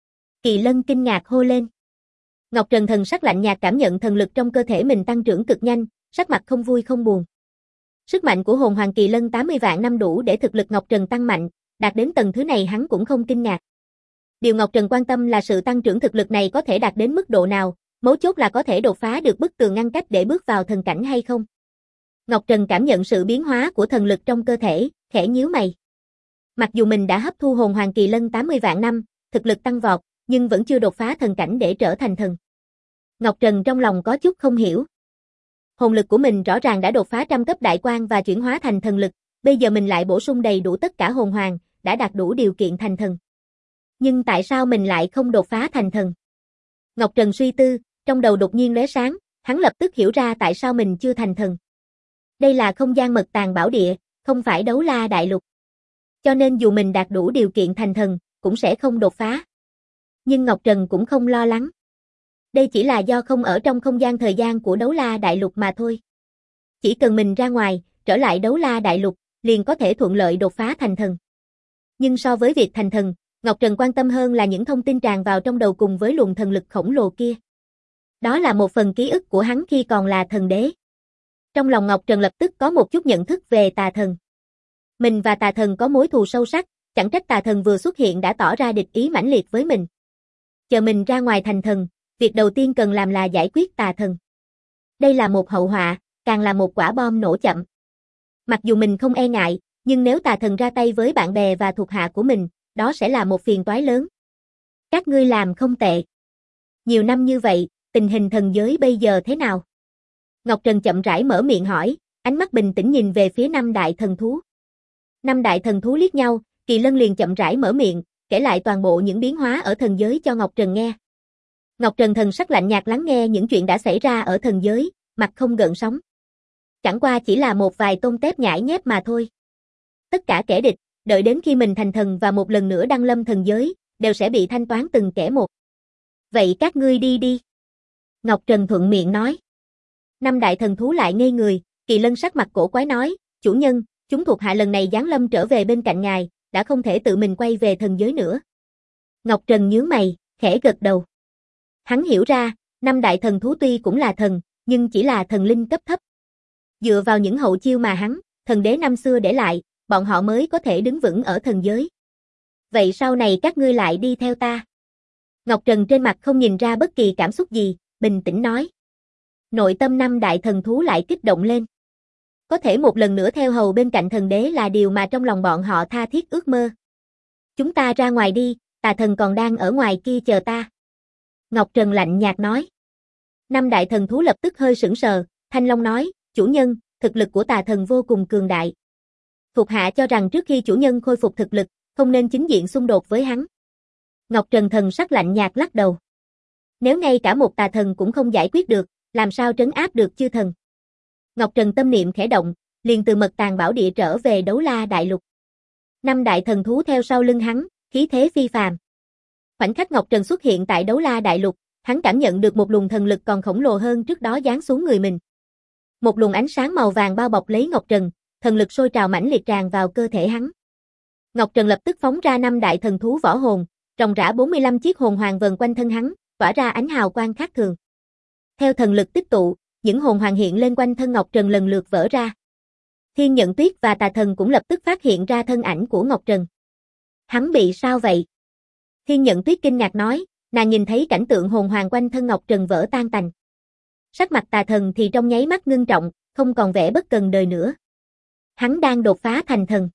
Kỳ Lân kinh ngạc hô lên. Ngọc Trần thần sắc lạnh nhạt cảm nhận thần lực trong cơ thể mình tăng trưởng cực nhanh, sắc mặt không vui không buồn. Sức mạnh của hồn hoàng Kỳ Lân 80 vạn năm đủ để thực lực Ngọc Trần tăng mạnh, đạt đến tầng thứ này hắn cũng không kinh ngạc. Điều Ngọc Trần quan tâm là sự tăng trưởng thực lực này có thể đạt đến mức độ nào, mấu chốt là có thể đột phá được bức tường ngăn cách để bước vào thần cảnh hay không. Ngọc Trần cảm nhận sự biến hóa của thần lực trong cơ thể, khẽ nhíu mày. Mặc dù mình đã hấp thu hồn hoàng Kỳ Lân 80 vạn năm, thực lực tăng vọt, nhưng vẫn chưa đột phá thần cảnh để trở thành thần. Ngọc Trần trong lòng có chút không hiểu. Hồn lực của mình rõ ràng đã đột phá trăm cấp đại quan và chuyển hóa thành thần lực, bây giờ mình lại bổ sung đầy đủ tất cả hồn hoàng, đã đạt đủ điều kiện thành thần. Nhưng tại sao mình lại không đột phá thành thần? Ngọc Trần suy tư, trong đầu đột nhiên lóe sáng, hắn lập tức hiểu ra tại sao mình chưa thành thần. Đây là không gian mật tàng bảo địa, không phải Đấu La Đại Lục. Cho nên dù mình đạt đủ điều kiện thành thần, cũng sẽ không đột phá. Nhưng Ngọc Trần cũng không lo lắng. Đây chỉ là do không ở trong không gian thời gian của Đấu La Đại Lục mà thôi. Chỉ cần mình ra ngoài, trở lại Đấu La Đại Lục, liền có thể thuận lợi đột phá thành thần. Nhưng so với việc thành thần, Ngọc Trần quan tâm hơn là những thông tin tràn vào trong đầu cùng với luồng thần lực khổng lồ kia. Đó là một phần ký ức của hắn khi còn là thần đế. Trong lòng Ngọc Trần lập tức có một chút nhận thức về tà thần. Mình và tà thần có mối thù sâu sắc, chẳng trách tà thần vừa xuất hiện đã tỏ ra địch ý mãnh liệt với mình. Chờ mình ra ngoài thành thần, việc đầu tiên cần làm là giải quyết tà thần. Đây là một hậu họa, càng là một quả bom nổ chậm. Mặc dù mình không e ngại, nhưng nếu tà thần ra tay với bạn bè và thuộc hạ của mình, đó sẽ là một phiền toái lớn. Các ngươi làm không tệ. Nhiều năm như vậy, tình hình thần giới bây giờ thế nào? Ngọc Trần chậm rãi mở miệng hỏi, ánh mắt bình tĩnh nhìn về phía năm đại thần thú. Năm đại thần thú liếc nhau, Kỳ Lân liền chậm rãi mở miệng, kể lại toàn bộ những biến hóa ở thần giới cho Ngọc Trần nghe. Ngọc Trần thần sắc lạnh nhạt lắng nghe những chuyện đã xảy ra ở thần giới, mặt không gợn sóng. Chẳng qua chỉ là một vài tôm tép nhãi nhép mà thôi. Tất cả kẻ địch, đợi đến khi mình thành thần và một lần nữa đăng lâm thần giới, đều sẽ bị thanh toán từng kẻ một. Vậy các ngươi đi đi. Ngọc Trần thuận miệng nói. Năm đại thần thú lại ngây người, Kỳ Lân sắc mặt cổ quái nói, chủ nhân, chúng thuộc hạ lần này giáng lâm trở về bên cạnh ngài, đã không thể tự mình quay về thần giới nữa. Ngọc Trần nhướng mày, khẽ gật đầu. Hắn hiểu ra, năm đại thần thú tuy cũng là thần, nhưng chỉ là thần linh cấp thấp. Dựa vào những hậu chiêu mà hắn, thần đế năm xưa để lại, bọn họ mới có thể đứng vững ở thần giới. Vậy sau này các ngươi lại đi theo ta. Ngọc Trần trên mặt không nhìn ra bất kỳ cảm xúc gì, bình tĩnh nói. Nội tâm năm đại thần thú lại kích động lên. Có thể một lần nữa theo hầu bên cạnh thần đế là điều mà trong lòng bọn họ tha thiết ước mơ. Chúng ta ra ngoài đi, tà thần còn đang ở ngoài kia chờ ta. Ngọc Trần lạnh nhạt nói. Năm đại thần thú lập tức hơi sững sờ, Thanh Long nói, chủ nhân, thực lực của tà thần vô cùng cường đại. Thuộc hạ cho rằng trước khi chủ nhân khôi phục thực lực, không nên chính diện xung đột với hắn. Ngọc Trần thần sắc lạnh nhạt lắc đầu. Nếu ngay cả một tà thần cũng không giải quyết được, làm sao trấn áp được chư thần? Ngọc Trần tâm niệm khẽ động, liền từ mật tàng bảo địa trở về Đấu La Đại Lục. Năm đại thần thú theo sau lưng hắn, khí thế phi phàm. Khoảnh khắc Ngọc Trần xuất hiện tại Đấu La Đại Lục, hắn cảm nhận được một luồng thần lực còn khổng lồ hơn trước đó giáng xuống người mình. Một luồng ánh sáng màu vàng bao bọc lấy Ngọc Trần, thần lực sôi trào mãnh liệt tràn vào cơ thể hắn. Ngọc Trần lập tức phóng ra năm đại thần thú võ hồn, ròng rã 45 chiếc hồn hoàng vần quanh thân hắn, tỏa ra ánh hào quang khác thường. Theo thần lực tích tụ, những hồn hoàng hiện lên quanh thân Ngọc Trần lần lượt vỡ ra. Thiên Nhận Tuyết và Tà Thần cũng lập tức phát hiện ra thân ảnh của Ngọc Trần. Hắn bị sao vậy? Thiên Nhận Tuyết kinh ngạc nói, nàng nhìn thấy cảnh tượng hồn hoàng quanh thân Ngọc Trần vỡ tan tành. Sắc mặt Tà Thần thì trong nháy mắt ngưng trọng, không còn vẻ bất cần đời nữa. Hắn đang đột phá thành thần.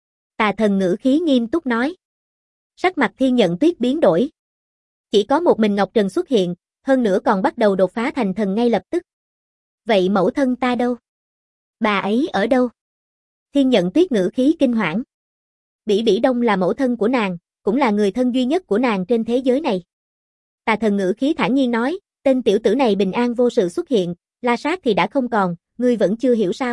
Tà Thần ngữ khí nghiêm túc nói. Sắc mặt Thiên Nhận Tuyết biến đổi. Chỉ có một mình Ngọc Trần xuất hiện, hơn nữa còn bắt đầu đột phá thành thần ngay lập tức. Vậy mẫu thân ta đâu? Bà ấy ở đâu? Thiên Nhận Tuyết ngữ khí kinh hoảng. Bỉ Bỉ Đông là mẫu thân của nàng, cũng là người thân duy nhất của nàng trên thế giới này. Tà Thần ngữ khí thản nhiên nói, tên tiểu tử này bình an vô sự xuất hiện, La Sát thì đã không còn, ngươi vẫn chưa hiểu sao?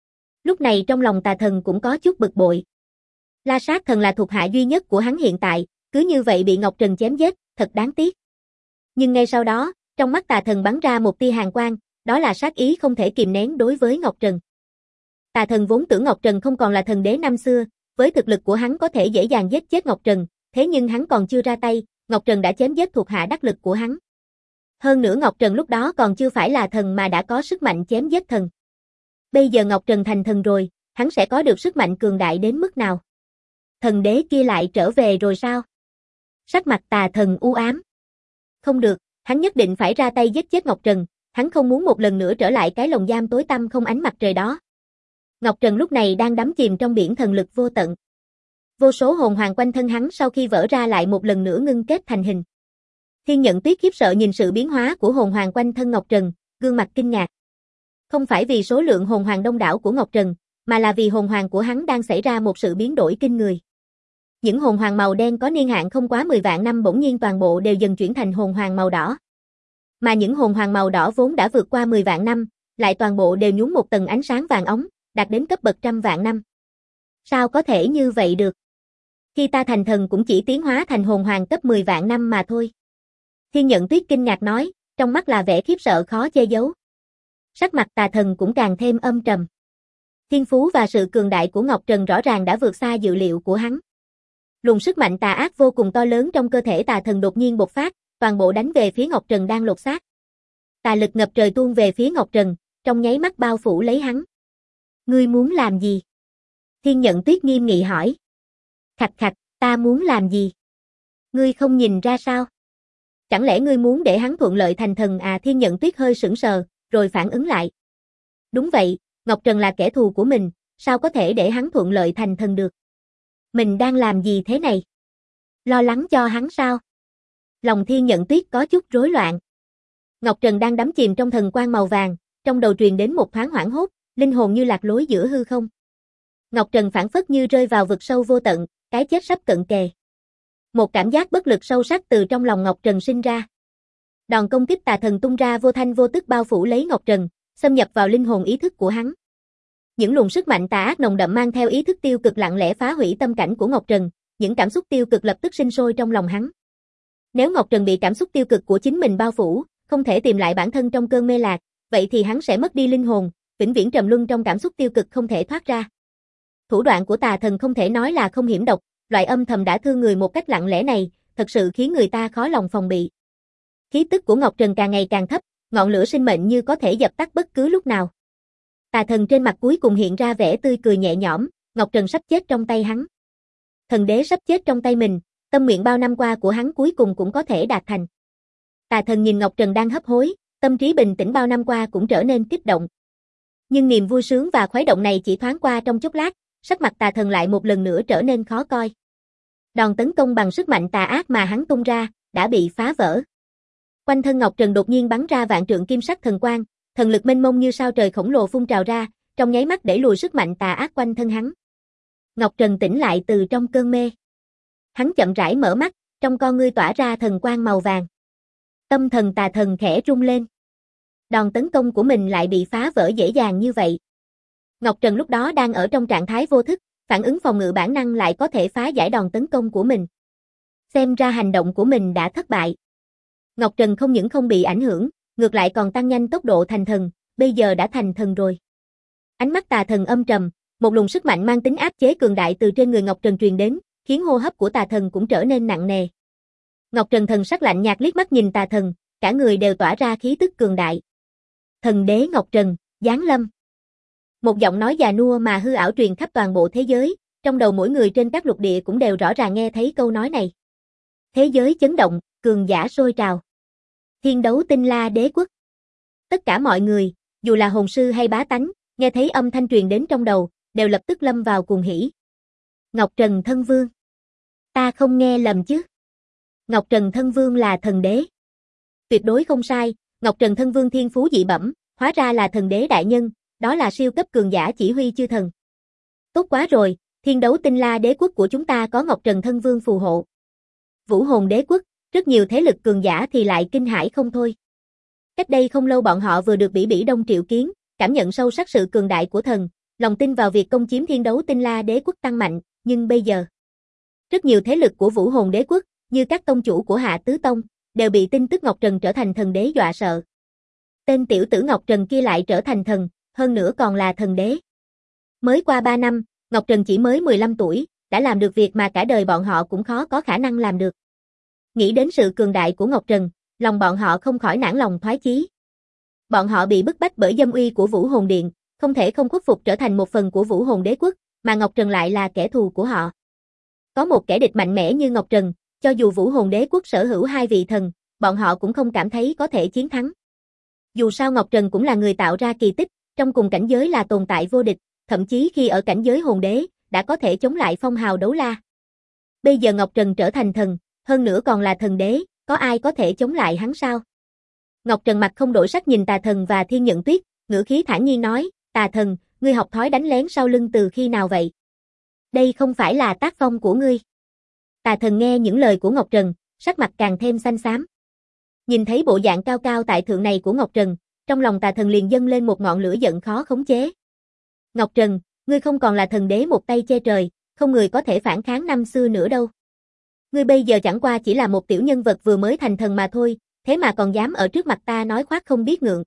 Lúc này trong lòng Tà Thần cũng có chút bực bội. La Sát thần là thuộc hạ duy nhất của hắn hiện tại, cứ như vậy bị Ngọc Trần chém giết, thật đáng tiếc. Nhưng ngay sau đó, trong mắt Tà Thần bắn ra một tia hàn quang, đó là sát ý không thể kìm nén đối với Ngọc Trần. Tà Thần vốn tưởng Ngọc Trần không còn là thần đế năm xưa, với thực lực của hắn có thể dễ dàng giết chết Ngọc Trần, thế nhưng hắn còn chưa ra tay, Ngọc Trần đã chém giết thuộc hạ đắc lực của hắn. Hơn nữa Ngọc Trần lúc đó còn chưa phải là thần mà đã có sức mạnh chém giết thần. Bây giờ Ngọc Trần thành thần rồi, hắn sẽ có được sức mạnh cường đại đến mức nào? Thần đế kia lại trở về rồi sao? Sắc mặt Tà Thần u ám. Không được, hắn nhất định phải ra tay giết chết Ngọc Trần, hắn không muốn một lần nữa trở lại cái lồng giam tối tăm không ánh mặt trời đó. Ngọc Trần lúc này đang đắm chìm trong biển thần lực vô tận. Vô số hồn hoàng quanh thân hắn sau khi vỡ ra lại một lần nữa ngưng kết thành hình. Thiên Nhận Tuyết khiếp sợ nhìn sự biến hóa của hồn hoàng quanh thân Ngọc Trần, gương mặt kinh ngạc. Không phải vì số lượng hồn hoàng đông đảo của Ngọc Trần, mà là vì hồn hoàng của hắn đang xảy ra một sự biến đổi kinh người. Những hồn hoàng màu đen có niên hạn không quá 10 vạn năm bỗng nhiên toàn bộ đều dần chuyển thành hồn hoàng màu đỏ. Mà những hồn hoàng màu đỏ vốn đã vượt qua 10 vạn năm, lại toàn bộ đều nhuốm một tầng ánh sáng vàng óng, đạt đến cấp bậc trăm vạn năm. Sao có thể như vậy được? Khi ta thành thần cũng chỉ tiến hóa thành hồn hoàng cấp 10 vạn năm mà thôi. Thiên Nhận Tuyết kinh ngạc nói, trong mắt là vẻ khiếp sợ khó che giấu. Sắc mặt Tà Thần cũng càng thêm âm trầm. Thiên phú và sự cường đại của Ngọc Trần rõ ràng đã vượt xa dự liệu của hắn. Luồng sức mạnh tà ác vô cùng to lớn trong cơ thể Tà Thần đột nhiên bộc phát, toàn bộ đánh về phía Ngọc Trần đang lột xác. Tà lực ngập trời tuôn về phía Ngọc Trần, trong nháy mắt bao phủ lấy hắn. Ngươi muốn làm gì? Thiên Nhận Tuyết nghiêm nghị hỏi. Khạch khạch, ta muốn làm gì? Ngươi không nhìn ra sao? Chẳng lẽ ngươi muốn để hắn thuận lợi thành thần à? Thiên Nhận Tuyết hơi sững sờ, rồi phản ứng lại. Đúng vậy, Ngọc Trần là kẻ thù của mình, sao có thể để hắn thuận lợi thành thần được? Mình đang làm gì thế này? Lo lắng cho hắn sao? Lòng Thiên Nhận Tuyết có chút rối loạn. Ngọc Trần đang đắm chìm trong thần quang màu vàng, trong đầu truyền đến một thoáng hoảng hốt, linh hồn như lạc lối giữa hư không. Ngọc Trần phảng phất như rơi vào vực sâu vô tận, cái chết sắp cận kề. Một cảm giác bất lực sâu sắc từ trong lòng Ngọc Trần sinh ra. Đòn công kích Tà Thần tung ra vô thanh vô tức bao phủ lấy Ngọc Trần, xâm nhập vào linh hồn ý thức của hắn. Những luồng sức mạnh tà ác nồng đậm mang theo ý thức tiêu cực lặng lẽ phá hủy tâm cảnh của Ngọc Trần, những cảm xúc tiêu cực lập tức sinh sôi trong lòng hắn. Nếu Ngọc Trần bị cảm xúc tiêu cực của chính mình bao phủ, không thể tìm lại bản thân trong cơn mê lạc, vậy thì hắn sẽ mất đi linh hồn, vĩnh viễn trầm luân trong cảm xúc tiêu cực không thể thoát ra. Thủ đoạn của Tà Thần không thể nói là không hiểm độc, loại âm thầm đã thương người một cách lặng lẽ này, thật sự khiến người ta khó lòng phòng bị. Khí tức của Ngọc Trần càng ngày càng thấp, ngọn lửa sinh mệnh như có thể dập tắt bất cứ lúc nào. Tà Thần trên mặt cuối cùng hiện ra vẻ tươi cười nhẹ nhõm, Ngọc Trần sắp chết trong tay hắn. Thần đế sắp chết trong tay mình, tâm nguyện bao năm qua của hắn cuối cùng cũng có thể đạt thành. Tà Thần nhìn Ngọc Trần đang hấp hối, tâm trí bình tĩnh bao năm qua cũng trở nên kích động. Nhưng niềm vui sướng và khuấy động này chỉ thoáng qua trong chốc lát, sắc mặt Tà Thần lại một lần nữa trở nên khó coi. Đòn tấn công bằng sức mạnh tà ác mà hắn tung ra, đã bị phá vỡ. Quanh thân Ngọc Trần đột nhiên bắn ra vạn trượng kim sắc thần quang, thần lực mênh mông như sao trời khổng lồ phun trào ra, trong nháy mắt đẩy lùi sức mạnh tà ác quanh thân hắn. Ngọc Trần tỉnh lại từ trong cơn mê. Hắn chậm rãi mở mắt, trong con ngươi tỏa ra thần quang màu vàng. Tâm thần Tà Thần khẽ rung lên. Đòn tấn công của mình lại bị phá vỡ dễ dàng như vậy. Ngọc Trần lúc đó đang ở trong trạng thái vô thức, phản ứng phòng ngự bản năng lại có thể phá giải đòn tấn công của mình. Xem ra hành động của mình đã thất bại. Ngọc Trần không những không bị ảnh hưởng, ngược lại còn tăng nhanh tốc độ thành thần, bây giờ đã thành thần rồi. Ánh mắt Tà Thần âm trầm, một luồng sức mạnh mang tính áp chế cường đại từ trên người Ngọc Trần truyền đến, khiến hô hấp của Tà Thần cũng trở nên nặng nề. Ngọc Trần thần sắc lạnh nhạt liếc mắt nhìn Tà Thần, cả người đều tỏa ra khí tức cường đại. Thần đế Ngọc Trần, giáng lâm. Một giọng nói già nua mà hư ảo truyền khắp toàn bộ thế giới, trong đầu mỗi người trên các lục địa cũng đều rõ ràng nghe thấy câu nói này. Thế giới chấn động, cường giả sôi trào. Thiên đấu tinh la đế quốc. Tất cả mọi người, dù là hồn sư hay bá tánh, nghe thấy âm thanh truyền đến trong đầu, đều lập tức lâm vào cuồng hỉ. Ngọc Trần Thân Vương. Ta không nghe lầm chứ? Ngọc Trần Thân Vương là thần đế. Tuyệt đối không sai, Ngọc Trần Thân Vương thiên phú dị bẩm, hóa ra là thần đế đại nhân, đó là siêu cấp cường giả chỉ huy chư thần. Tốt quá rồi, thiên đấu tinh la đế quốc của chúng ta có Ngọc Trần Thân Vương phù hộ. Vũ hồn đế quốc, rất nhiều thế lực cường giả thì lại kinh hãi không thôi. Cách đây không lâu bọn họ vừa được Bỉ Bỉ Đông triệu kiến, cảm nhận sâu sắc sự cường đại của thần, lòng tin vào việc công chiếm thiên đấu tinh la đế quốc tăng mạnh, nhưng bây giờ, rất nhiều thế lực của vũ hồn đế quốc, như các tông chủ của Hạ Tứ Tông, đều bị tin tức Ngọc Trần trở thành thần đế dọa sợ. Tên tiểu tử Ngọc Trần kia lại trở thành thần, hơn nữa còn là thần đế. Mới qua 3 năm, Ngọc Trần chỉ mới 15 tuổi, đã làm được việc mà cả đời bọn họ cũng khó có khả năng làm được. Nghĩ đến sự cường đại của Ngọc Trần, lòng bọn họ không khỏi nản lòng thoái chí. Bọn họ bị bức bách bởi dâm uy của Vũ Hồn Điện, không thể không khuất phục trở thành một phần của Vũ Hồn Đế quốc, mà Ngọc Trần lại là kẻ thù của họ. Có một kẻ địch mạnh mẽ như Ngọc Trần, cho dù Vũ Hồn Đế quốc sở hữu 2 vị thần, bọn họ cũng không cảm thấy có thể chiến thắng. Dù sao Ngọc Trần cũng là người tạo ra kỳ tích, trong cùng cảnh giới là tồn tại vô địch, thậm chí khi ở cảnh giới hồn đế, đã có thể chống lại phong hào đấu la. Bây giờ Ngọc Trần trở thành thần, hơn nữa còn là thần đế, có ai có thể chống lại hắn sao? Ngọc Trần mặt không đổi sắc nhìn Tà Thần và Thiên Nhận Tuyết, ngữ khí thản nhiên nói, Tà Thần, ngươi học thói đánh lén sau lưng từ khi nào vậy? Đây không phải là tác phong của ngươi. Tà Thần nghe những lời của Ngọc Trần, sắc mặt càng thêm xanh xám. Nhìn thấy bộ dạng cao cao tại thượng này của Ngọc Trần, trong lòng Tà Thần liền dâng lên một ngọn lửa giận khó khống chế. Ngọc Trần, ngươi không còn là thần đế một tay che trời, không người có thể phản kháng năm xưa nữa đâu. Ngươi bây giờ chẳng qua chỉ là một tiểu nhân vật vừa mới thành thần mà thôi, thế mà còn dám ở trước mặt ta nói khoác không biết ngượng.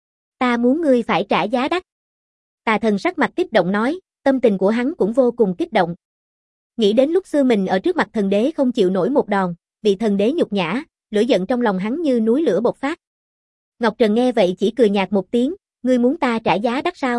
Ta muốn ngươi phải trả giá đắt. Tà Thần sắc mặt kích động nói, tâm tình của hắn cũng vô cùng kích động. Nghĩ đến lúc xưa mình ở trước mặt thần đế không chịu nổi một đòn, bị thần đế nhục nhã, lửa giận trong lòng hắn như núi lửa bộc phát. Ngọc Trần nghe vậy chỉ cười nhạt một tiếng, ngươi muốn ta trả giá đắt sao?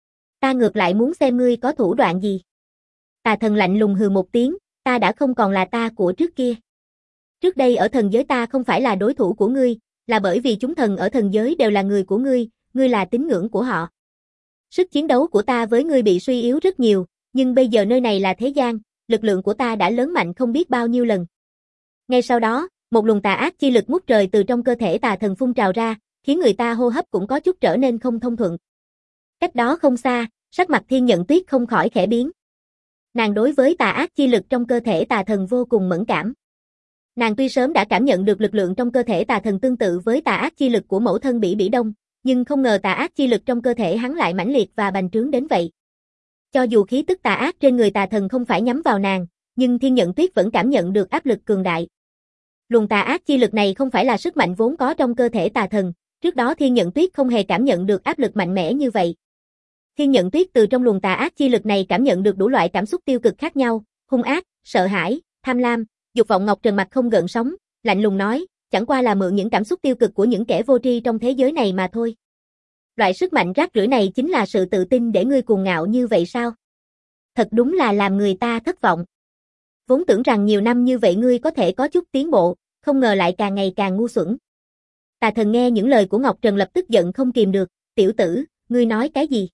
Ta ngược lại muốn xem ngươi có thủ đoạn gì. Tà Thần lạnh lùng hừ một tiếng, ta đã không còn là ta của trước kia. Trước đây ở thần giới ta không phải là đối thủ của ngươi, là bởi vì chúng thần ở thần giới đều là người của ngươi là tín ngưỡng của họ. Sức chiến đấu của ta với ngươi bị suy yếu rất nhiều, nhưng bây giờ nơi này là thế gian, lực lượng của ta đã lớn mạnh không biết bao nhiêu lần. Ngay sau đó, một luồng tà ác chi lực ngút trời từ trong cơ thể Tà Thần phun trào ra, khiến người ta hô hấp cũng có chút trở nên không thông thuận. Cách đó không xa, sắc mặt Thiên Nhận Tuyết không khỏi khẽ biến. Nàng đối với tà ác chi lực trong cơ thể Tà Thần vô cùng mẫn cảm. Nàng tuy sớm đã cảm nhận được lực lượng trong cơ thể Tà Thần tương tự với tà ác chi lực của mẫu thân Bỉ Bỉ Đông, nhưng không ngờ tà ác chi lực trong cơ thể hắn lại mãnh liệt và bành trướng đến vậy. Cho dù khí tức tà ác trên người Tà Thần không phải nhắm vào nàng, nhưng Thiên Nhận Tuyết vẫn cảm nhận được áp lực cường đại. Luồng tà ác chi lực này không phải là sức mạnh vốn có trong cơ thể Tà Thần, trước đó Thiên Nhận Tuyết không hề cảm nhận được áp lực mạnh mẽ như vậy. Thiên Nhận Tuyết từ trong luồng tà ác chi lực này cảm nhận được đủ loại cảm xúc tiêu cực khác nhau, hung ác, sợ hãi, tham lam, dục vọng. Ngọc Trần mặt không gợn sóng, lạnh lùng nói, chẳng qua là mượn những cảm xúc tiêu cực của những kẻ vô tri trong thế giới này mà thôi. Loại sức mạnh rác rưởi này chính là sự tự tin để ngươi cuồng ngạo như vậy sao? Thật đúng là làm người ta thất vọng. Vốn tưởng rằng nhiều năm như vậy ngươi có thể có chút tiến bộ, không ngờ lại càng ngày càng ngu xuẩn. Tà Thần nghe những lời của Ngọc Trần lập tức giận không kìm được, tiểu tử, ngươi nói cái gì?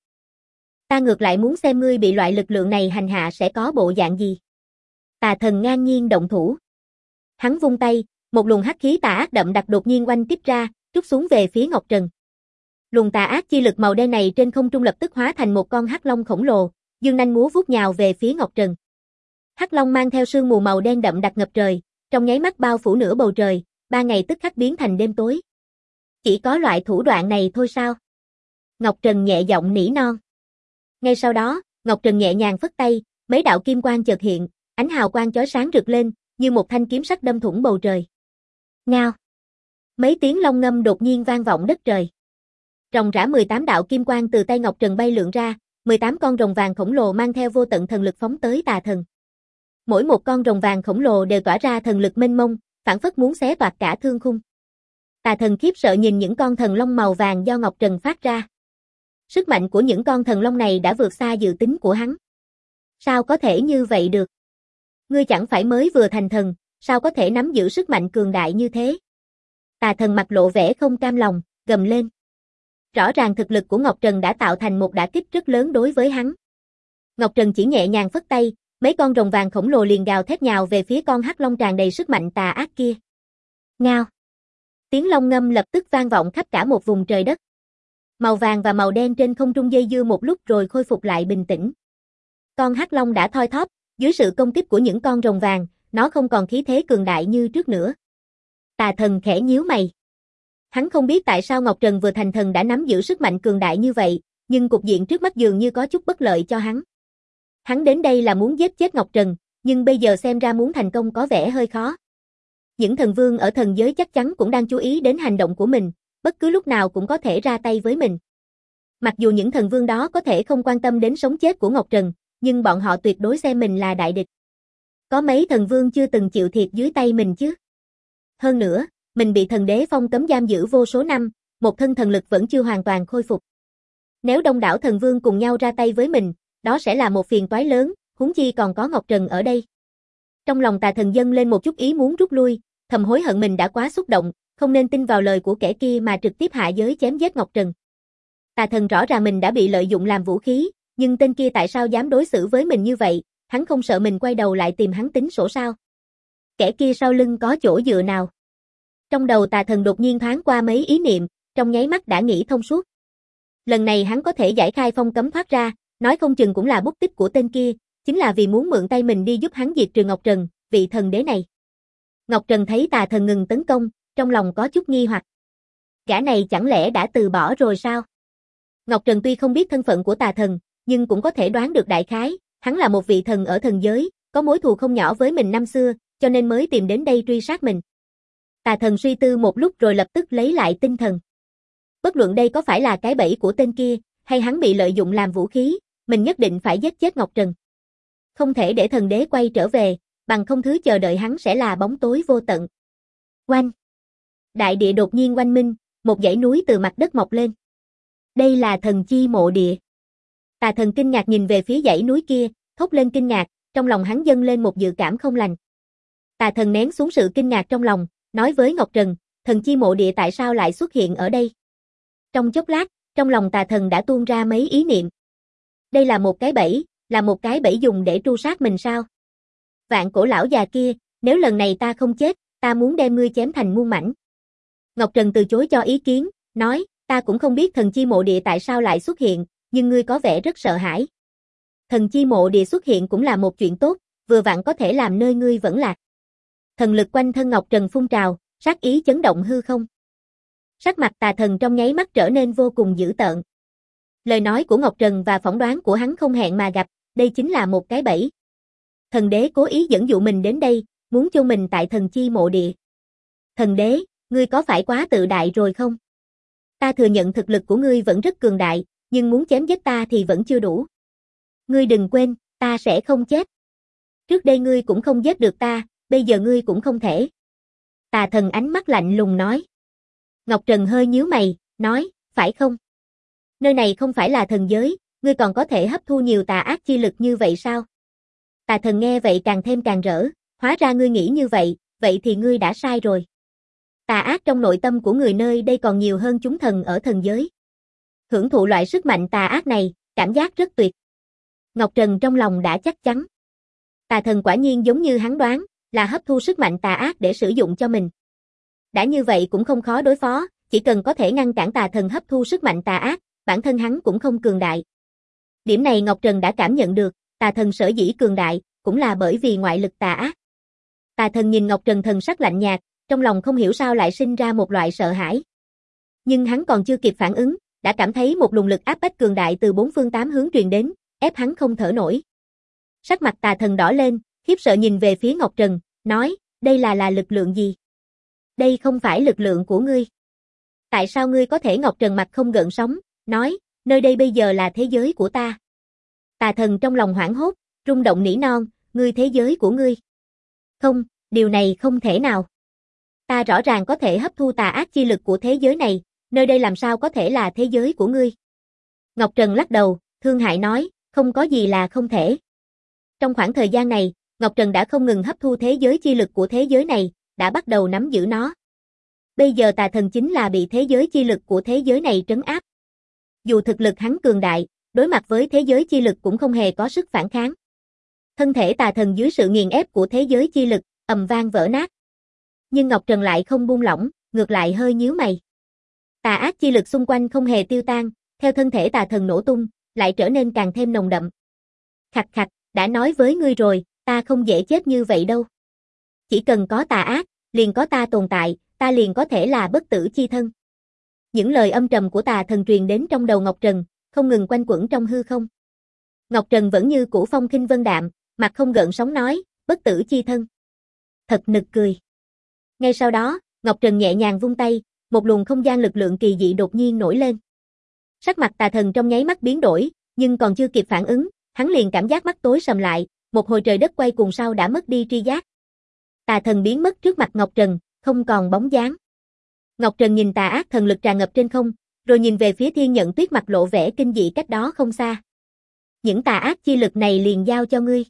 Ta ngược lại muốn xem ngươi bị loại lực lượng này hành hạ sẽ có bộ dạng gì. Tà Thần ngang nhiên động thủ. Hắn vung tay, một luồng hắc khí tà ác đậm đặc đột nhiên oanh kích ra, trút xuống về phía Ngọc Trần. Luồng tà ác chi lực màu đen này trên không trung lập tức hóa thành một con hắc long khổng lồ, dương nanh múa vuốt nhào về phía Ngọc Trần. Hắc long mang theo sương mù màu đen đậm đặc ngập trời, trong nháy mắt bao phủ nửa bầu trời, 3 ngày tức khắc biến thành đêm tối. Chỉ có loại thủ đoạn này thôi sao? Ngọc Trần nhẹ giọng nỉ non. Ngay sau đó, Ngọc Trần nhẹ nhàng phất tay, mấy đạo kim quang chợt hiện, ánh hào quang chói sáng rực lên, như một thanh kiếm sắc đâm thủng bầu trời. Ngao. Mấy tiếng long ngâm đột nhiên vang vọng đất trời. Ròng rã 18 đạo kim quang từ tay Ngọc Trần bay lượn ra, 18 con rồng vàng khổng lồ mang theo vô tận thần lực phóng tới Tà Thần. Mỗi một con rồng vàng khổng lồ đều tỏa ra thần lực mênh mông, phảng phất muốn xé toạc cả thương khung. Tà Thần khiếp sợ nhìn những con thần long màu vàng do Ngọc Trần phát ra. Sức mạnh của những con thần long này đã vượt xa dự tính của hắn. Sao có thể như vậy được? Ngươi chẳng phải mới vừa thành thần, sao có thể nắm giữ sức mạnh cường đại như thế? Tà thần mặt lộ vẻ không cam lòng, gầm lên. Rõ ràng thực lực của Ngọc Trần đã tạo thành một đả kích rất lớn đối với hắn. Ngọc Trần chỉ nhẹ nhàng phất tay, mấy con rồng vàng khổng lồ liền gào thét nhào về phía con hắc long tràn đầy sức mạnh tà ác kia. Ngao. Tiếng long ngâm lập tức vang vọng khắp cả một vùng trời đất. Màu vàng và màu đen trên không trung dây dưa một lúc rồi khôi phục lại bình tĩnh. Con hắc long đã thoi thóp, dưới sự công kích của những con rồng vàng, nó không còn khí thế cường đại như trước nữa. Tà thần khẽ nhíu mày. Hắn không biết tại sao Ngọc Trần vừa thành thần đã nắm giữ sức mạnh cường đại như vậy, nhưng cục diện trước mắt dường như có chút bất lợi cho hắn. Hắn đến đây là muốn giết chết Ngọc Trần, nhưng bây giờ xem ra muốn thành công có vẻ hơi khó. Những thần vương ở thần giới chắc chắn cũng đang chú ý đến hành động của mình, bất cứ lúc nào cũng có thể ra tay với mình. Mặc dù những thần vương đó có thể không quan tâm đến sống chết của Ngọc Trần, nhưng bọn họ tuyệt đối xem mình là đại địch. Có mấy thần vương chưa từng chịu thiệt dưới tay mình chứ? Hơn nữa, mình bị thần đế phong cấm giam giữ vô số năm, một thân thần lực vẫn chưa hoàn toàn khôi phục. Nếu đông đảo thần vương cùng nhau ra tay với mình, đó sẽ là một phiền toái lớn, huống chi còn có Ngọc Trần ở đây. Trong lòng tà thần dâng lên một chút ý muốn rút lui, thầm hối hận mình đã quá xúc động, không nên tin vào lời của kẻ kia mà trực tiếp hạ giới chém giết Ngọc Trần. Tà thần rõ ràng mình đã bị lợi dụng làm vũ khí, nhưng tên kia tại sao dám đối xử với mình như vậy, hắn không sợ mình quay đầu lại tìm hắn tính sổ sao? Kẻ kia sau lưng có chỗ dựa nào? Trong đầu tà thần đột nhiên thoáng qua mấy ý niệm, trong nháy mắt đã nghĩ thông suốt. Lần này hắn có thể giải khai phong cấm thoát ra, nói không chừng cũng là bút tích của tên kia, chính là vì muốn mượn tay mình đi giúp hắn diệt trừ Ngọc Trần, vị thần đế này. Ngọc Trần thấy tà thần ngừng tấn công, trong lòng có chút nghi hoặc. Gã này chẳng lẽ đã từ bỏ rồi sao? Ngọc Trần tuy không biết thân phận của tà thần, nhưng cũng có thể đoán được đại khái, hắn là một vị thần ở thần giới, có mối thù không nhỏ với mình năm xưa, cho nên mới tìm đến đây truy sát mình. Tà thần suy tư một lúc rồi lập tức lấy lại tinh thần. Bất luận đây có phải là cái bẫy của tên kia, hay hắn bị lợi dụng làm vũ khí, mình nhất định phải giết chết Ngọc Trần. Không thể để thần đế quay trở về, bằng không thứ chờ đợi hắn sẽ là bóng tối vô tận. Oanh! Đại địa đột nhiên oanh minh, một dãy núi từ mặt đất mọc lên. Đây là thần chi mộ địa. Tà thần kinh ngạc nhìn về phía dãy núi kia, thốt lên kinh ngạc, trong lòng hắn dâng lên một dự cảm không lành. Tà thần nén xuống sự kinh ngạc trong lòng, nói với Ngọc Trần, thần chi mộ địa tại sao lại xuất hiện ở đây? Trong chốc lát, trong lòng tà thần đã tuôn ra mấy ý niệm. Đây là một cái bẫy, là một cái bẫy dùng để tru sát mình sao? Vạn cổ lão già kia, nếu lần này ta không chết, ta muốn đem ngươi chém thành muôn mảnh. Ngọc Trần từ chối cho ý kiến, nói, ta cũng không biết thần chi mộ địa tại sao lại xuất hiện, nhưng ngươi có vẻ rất sợ hãi. Thần chi mộ địa xuất hiện cũng là một chuyện tốt, vừa vặn có thể làm nơi ngươi vẫn lạc. Thần lực quanh thân Ngọc Trần phun trào, sát ý chấn động hư không. Sắc mặt tà thần trong nháy mắt trở nên vô cùng dữ tợn. Lời nói của Ngọc Trần và phỏng đoán của hắn không hẹn mà gặp, đây chính là một cái bẫy. Thần đế cố ý dẫn dụ mình đến đây, muốn chôn mình tại thần chi mộ địa. Thần đế, ngươi có phải quá tự đại rồi không? Ta thừa nhận thực lực của ngươi vẫn rất cường đại, nhưng muốn chém giết ta thì vẫn chưa đủ. Ngươi đừng quên, ta sẽ không chết. Trước đây ngươi cũng không giết được ta, bây giờ ngươi cũng không thể. Tà thần ánh mắt lạnh lùng nói. Ngọc Trần hơi nhíu mày, nói, phải không? Nơi này không phải là thần giới, ngươi còn có thể hấp thu nhiều tà ác chi lực như vậy sao? Tà thần nghe vậy càng thêm càng rỡ, hóa ra ngươi nghĩ như vậy thì ngươi đã sai rồi. Tà ác trong nội tâm của người nơi đây còn nhiều hơn chúng thần ở thần giới. Hưởng thụ loại sức mạnh tà ác này, cảm giác rất tuyệt. Ngọc Trần trong lòng đã chắc chắn. Tà thần quả nhiên giống như hắn đoán, là hấp thu sức mạnh tà ác để sử dụng cho mình. Đã như vậy cũng không khó đối phó, chỉ cần có thể ngăn cản tà thần hấp thu sức mạnh tà ác, bản thân hắn cũng không cường đại. Điểm này Ngọc Trần đã cảm nhận được, tà thần sở dĩ cường đại, cũng là bởi vì ngoại lực tà ác. Tà thần nhìn Ngọc Trần thần sắc lạnh nhạt, trong lòng không hiểu sao lại sinh ra một loại sợ hãi. Nhưng hắn còn chưa kịp phản ứng, đã cảm thấy một luồng lực áp bách cường đại từ bốn phương tám hướng truyền đến, ép hắn không thở nổi. Sắc mặt tà thần đỏ lên, khiếp sợ nhìn về phía Ngọc Trần, nói, đây là lực lượng gì? Đây không phải lực lượng của ngươi. Tại sao ngươi có thể? Ngọc Trần mặt không gợn sóng, nói, nơi đây bây giờ là thế giới của ta. Tà thần trong lòng hoảng hốt, rung động nỉ non, ngươi thế giới của ngươi. Không, điều này không thể nào. Ta rõ ràng có thể hấp thu tà ác chi lực của thế giới này, nơi đây làm sao có thể là thế giới của ngươi? Ngọc Trần lắc đầu, thương hại nói, không có gì là không thể. Trong khoảng thời gian này, Ngọc Trần đã không ngừng hấp thu thế giới chi lực của thế giới này, đã bắt đầu nắm giữ nó. Bây giờ tà thần chính là bị thế giới chi lực của thế giới này trấn áp. Dù thực lực hắn cường đại, đối mặt với thế giới chi lực cũng không hề có sức phản kháng. Thân thể tà thần dưới sự nghiền ép của thế giới chi lực, ầm vang vỡ nát. Nhưng Ngọc Trần lại không buông lỏng, ngược lại hơi nhíu mày. Tà ác chi lực xung quanh không hề tiêu tan, theo thân thể tà thần nổ tung, lại trở nên càng thêm nồng đậm. Khặt khặt, đã nói với ngươi rồi, ta không dễ chết như vậy đâu. Chỉ cần có tà ác, liền có ta tồn tại, ta liền có thể là bất tử chi thân. Những lời âm trầm của tà thần truyền đến trong đầu Ngọc Trần, không ngừng quanh quẩn trong hư không. Ngọc Trần vẫn như cũ phong khinh vân đạm, mặt không gợn sóng nói, bất tử chi thân. Thật nực cười. Ngay sau đó, Ngọc Trần nhẹ nhàng vung tay, một luồng không gian lực lượng kỳ dị đột nhiên nổi lên. Sắc mặt tà thần trong nháy mắt biến đổi, nhưng còn chưa kịp phản ứng, hắn liền cảm giác mắt tối sầm lại, một hồi trời đất quay cuồng sau đã mất đi tri giác. Tà thần biến mất trước mặt Ngọc Trần, không còn bóng dáng. Ngọc Trần nhìn tà ác thần lực tràn ngập trên không, rồi nhìn về phía Thiên Nhận Tuyết mặt lộ vẻ kinh dị cách đó không xa. Những tà ác chi lực này liền giao cho ngươi.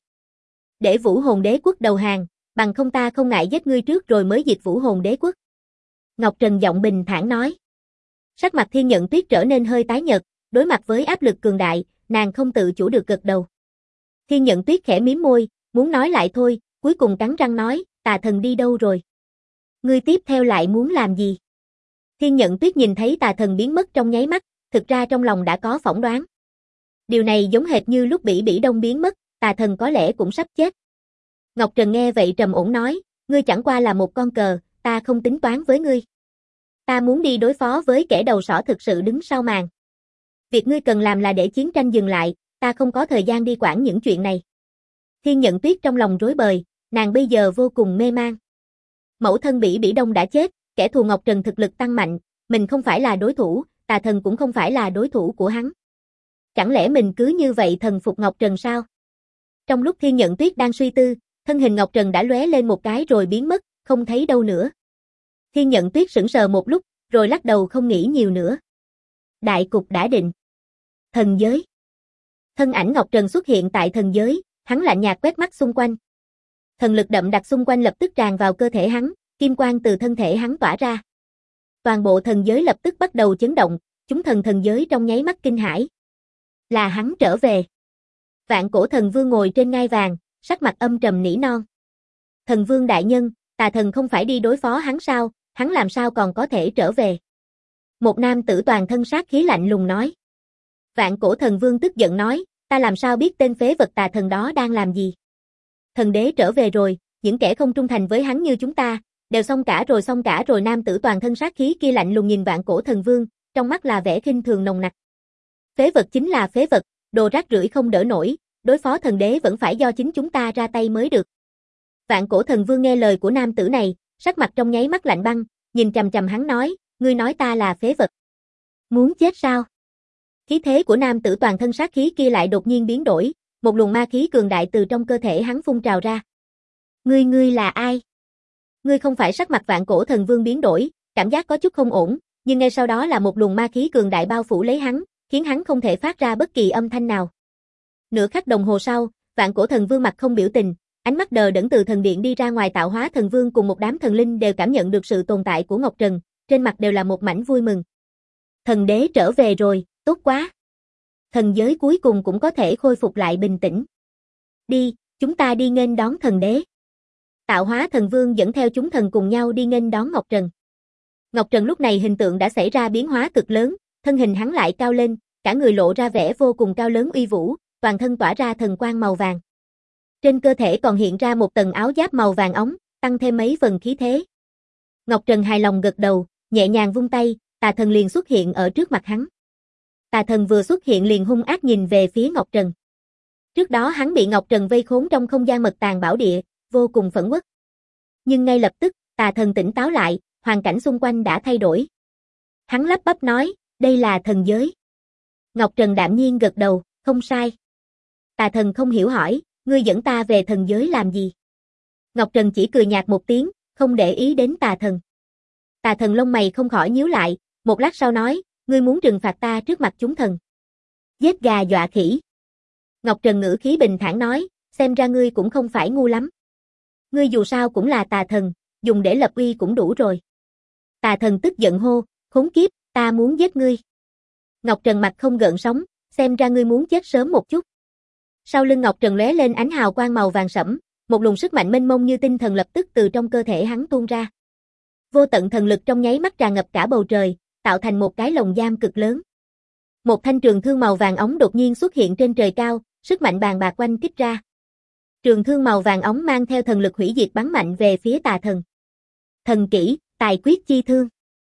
Để Vũ Hồn Đế Quốc đầu hàng, bằng không ta không ngại giết ngươi trước rồi mới diệt Vũ Hồn Đế Quốc. Ngọc Trần giọng bình thản nói. Sắc mặt Thiên Nhận Tuyết trở nên hơi tái nhợt, đối mặt với áp lực cường đại, nàng không tự chủ được gật đầu. Thiên Nhận Tuyết khẽ mím môi, muốn nói lại thôi, cuối cùng cắn răng nói, tà thần đi đâu rồi? Ngươi tiếp theo lại muốn làm gì? Thiên Nhận Tuyết nhìn thấy tà thần biến mất trong nháy mắt, thực ra trong lòng đã có phỏng đoán. Điều này giống hệt như lúc Bỉ Bỉ Đông biến mất, tà thần có lẽ cũng sắp chết. Ngọc Trần nghe vậy trầm ổn nói, ngươi chẳng qua là một con cờ, ta không tính toán với ngươi. Ta muốn đi đối phó với kẻ đầu sỏ thực sự đứng sau màn. Việc ngươi cần làm là để chiến tranh dừng lại, ta không có thời gian đi quản những chuyện này. Thiên Nhận Tuyết trong lòng rối bời, nàng bây giờ vô cùng mê man. Mẫu thân Bỉ Bỉ Đông đã chết, kẻ thù Ngọc Trần thực lực tăng mạnh, mình không phải là đối thủ, tà thần cũng không phải là đối thủ của hắn. Chẳng lẽ mình cứ như vậy thần phục Ngọc Trần sao? Trong lúc Thiên Nhận Tuyết đang suy tư, thân hình Ngọc Trần đã lóe lên một cái rồi biến mất, không thấy đâu nữa. Thiên Nhận Tuyết sững sờ một lúc, rồi lắc đầu không nghĩ nhiều nữa. Đại cục đã định. Thần giới. Thân ảnh Ngọc Trần xuất hiện tại thần giới, hắn lạnh nhạt quét mắt xung quanh. Thần lực đậm đặc xung quanh lập tức tràn vào cơ thể hắn, kim quang từ thân thể hắn tỏa ra. Toàn bộ thần giới lập tức bắt đầu chấn động, chúng thần giới trong nháy mắt kinh hãi. Là hắn trở về. Vạn Cổ Thần Vương ngồi trên ngai vàng, sắc mặt âm trầm nỉ non. Thần Vương đại nhân, tà thần không phải đi đối phó hắn sao, hắn làm sao còn có thể trở về? Một nam tử toàn thân sát khí lạnh lùng nói. Vạn Cổ Thần Vương tức giận nói, ta làm sao biết tên phế vật tà thần đó đang làm gì? Thần đế trở về rồi, những kẻ không trung thành với hắn như chúng ta, đều xong cả rồi. Nam tử toàn thân sát khí kia lạnh lùng nhìn Vạn Cổ Thần Vương, trong mắt là vẻ khinh thường nồng nặc. Phế vật chính là phế vật, đồ rác rưởi không đỡ nổi, đối phó thần đế vẫn phải do chính chúng ta ra tay mới được. Vạn Cổ Thần Vương nghe lời của nam tử này, sắc mặt trong nháy mắt lạnh băng, nhìn chằm chằm hắn nói, ngươi nói ta là phế vật. Muốn chết sao? Khí thế của nam tử toàn thân sát khí kia lại đột nhiên biến đổi, một luồng ma khí cường đại từ trong cơ thể hắn phun trào ra. Ngươi là ai? Ngươi không phải. Sắc mặt Vạn Cổ Thần Vương biến đổi, cảm giác có chút không ổn, nhưng ngay sau đó là một luồng ma khí cường đại bao phủ lấy hắn, khiến hắn không thể phát ra bất kỳ âm thanh nào. Nửa khắc đồng hồ sau, Vạn Cổ Thần Vương mặt không biểu tình, ánh mắt đờ đẫn từ thần điện đi ra ngoài. Tạo Hóa Thần Vương cùng một đám thần linh đều cảm nhận được sự tồn tại của Ngọc Trần, trên mặt đều là một mảnh vui mừng. Thần đế trở về rồi, tốt quá. Thần giới cuối cùng cũng có thể khôi phục lại bình tĩnh. Đi, chúng ta đi nghênh đón thần đế. Tạo Hóa Thần Vương dẫn theo chúng thần cùng nhau đi nghênh đón Ngọc Trần. Ngọc Trần lúc này hình tượng đã xảy ra biến hóa cực lớn, thân hình hắn lại cao lên, cả người lộ ra vẻ vô cùng cao lớn uy vũ, toàn thân tỏa ra thần quang màu vàng. Trên cơ thể còn hiện ra một tầng áo giáp màu vàng óng, tăng thêm mấy phần khí thế. Ngọc Trần hài lòng gật đầu, nhẹ nhàng vung tay, tà thần liền xuất hiện ở trước mặt hắn. Tà thần vừa xuất hiện liền hung ác nhìn về phía Ngọc Trần. Trước đó hắn bị Ngọc Trần vây khốn trong không gian mật tàng bảo địa, vô cùng phẫn uất. Nhưng ngay lập tức, tà thần tỉnh táo lại, hoàn cảnh xung quanh đã thay đổi. Hắn lắp bắp nói, đây là thần giới. Ngọc Trần đạm nhiên gật đầu, không sai. Tà thần không hiểu hỏi, ngươi dẫn ta về thần giới làm gì? Ngọc Trần chỉ cười nhạt một tiếng, không để ý đến tà thần. Tà thần lông mày không khỏi nhíu lại, một lát sau nói, ngươi muốn trừng phạt ta trước mặt chúng thần. Giết gà dọa khỉ. Ngọc Trần ngữ khí bình thản nói, xem ra ngươi cũng không phải ngu lắm. Ngươi dù sao cũng là tà thần, dùng để lập uy cũng đủ rồi. Tà thần tức giận hô, khốn kiếp, ta muốn giết ngươi. Ngọc Trần mặt không gợn sóng, xem ra ngươi muốn chết sớm một chút. Sau lưng Ngọc Trần lóe lên ánh hào quang màu vàng sẫm, một luồng sức mạnh mênh mông như tinh thần lập tức từ trong cơ thể hắn tuôn ra. Vô tận thần lực trong nháy mắt tràn ngập cả bầu trời, tạo thành một cái lồng giam cực lớn. Một thanh trường thương màu vàng óng đột nhiên xuất hiện trên trời cao, sức mạnh bàng bạc quanh kích ra. Trường thương màu vàng óng mang theo thần lực hủy diệt bắn mạnh về phía tà thần. Thần kỹ, tài quyết chi thương.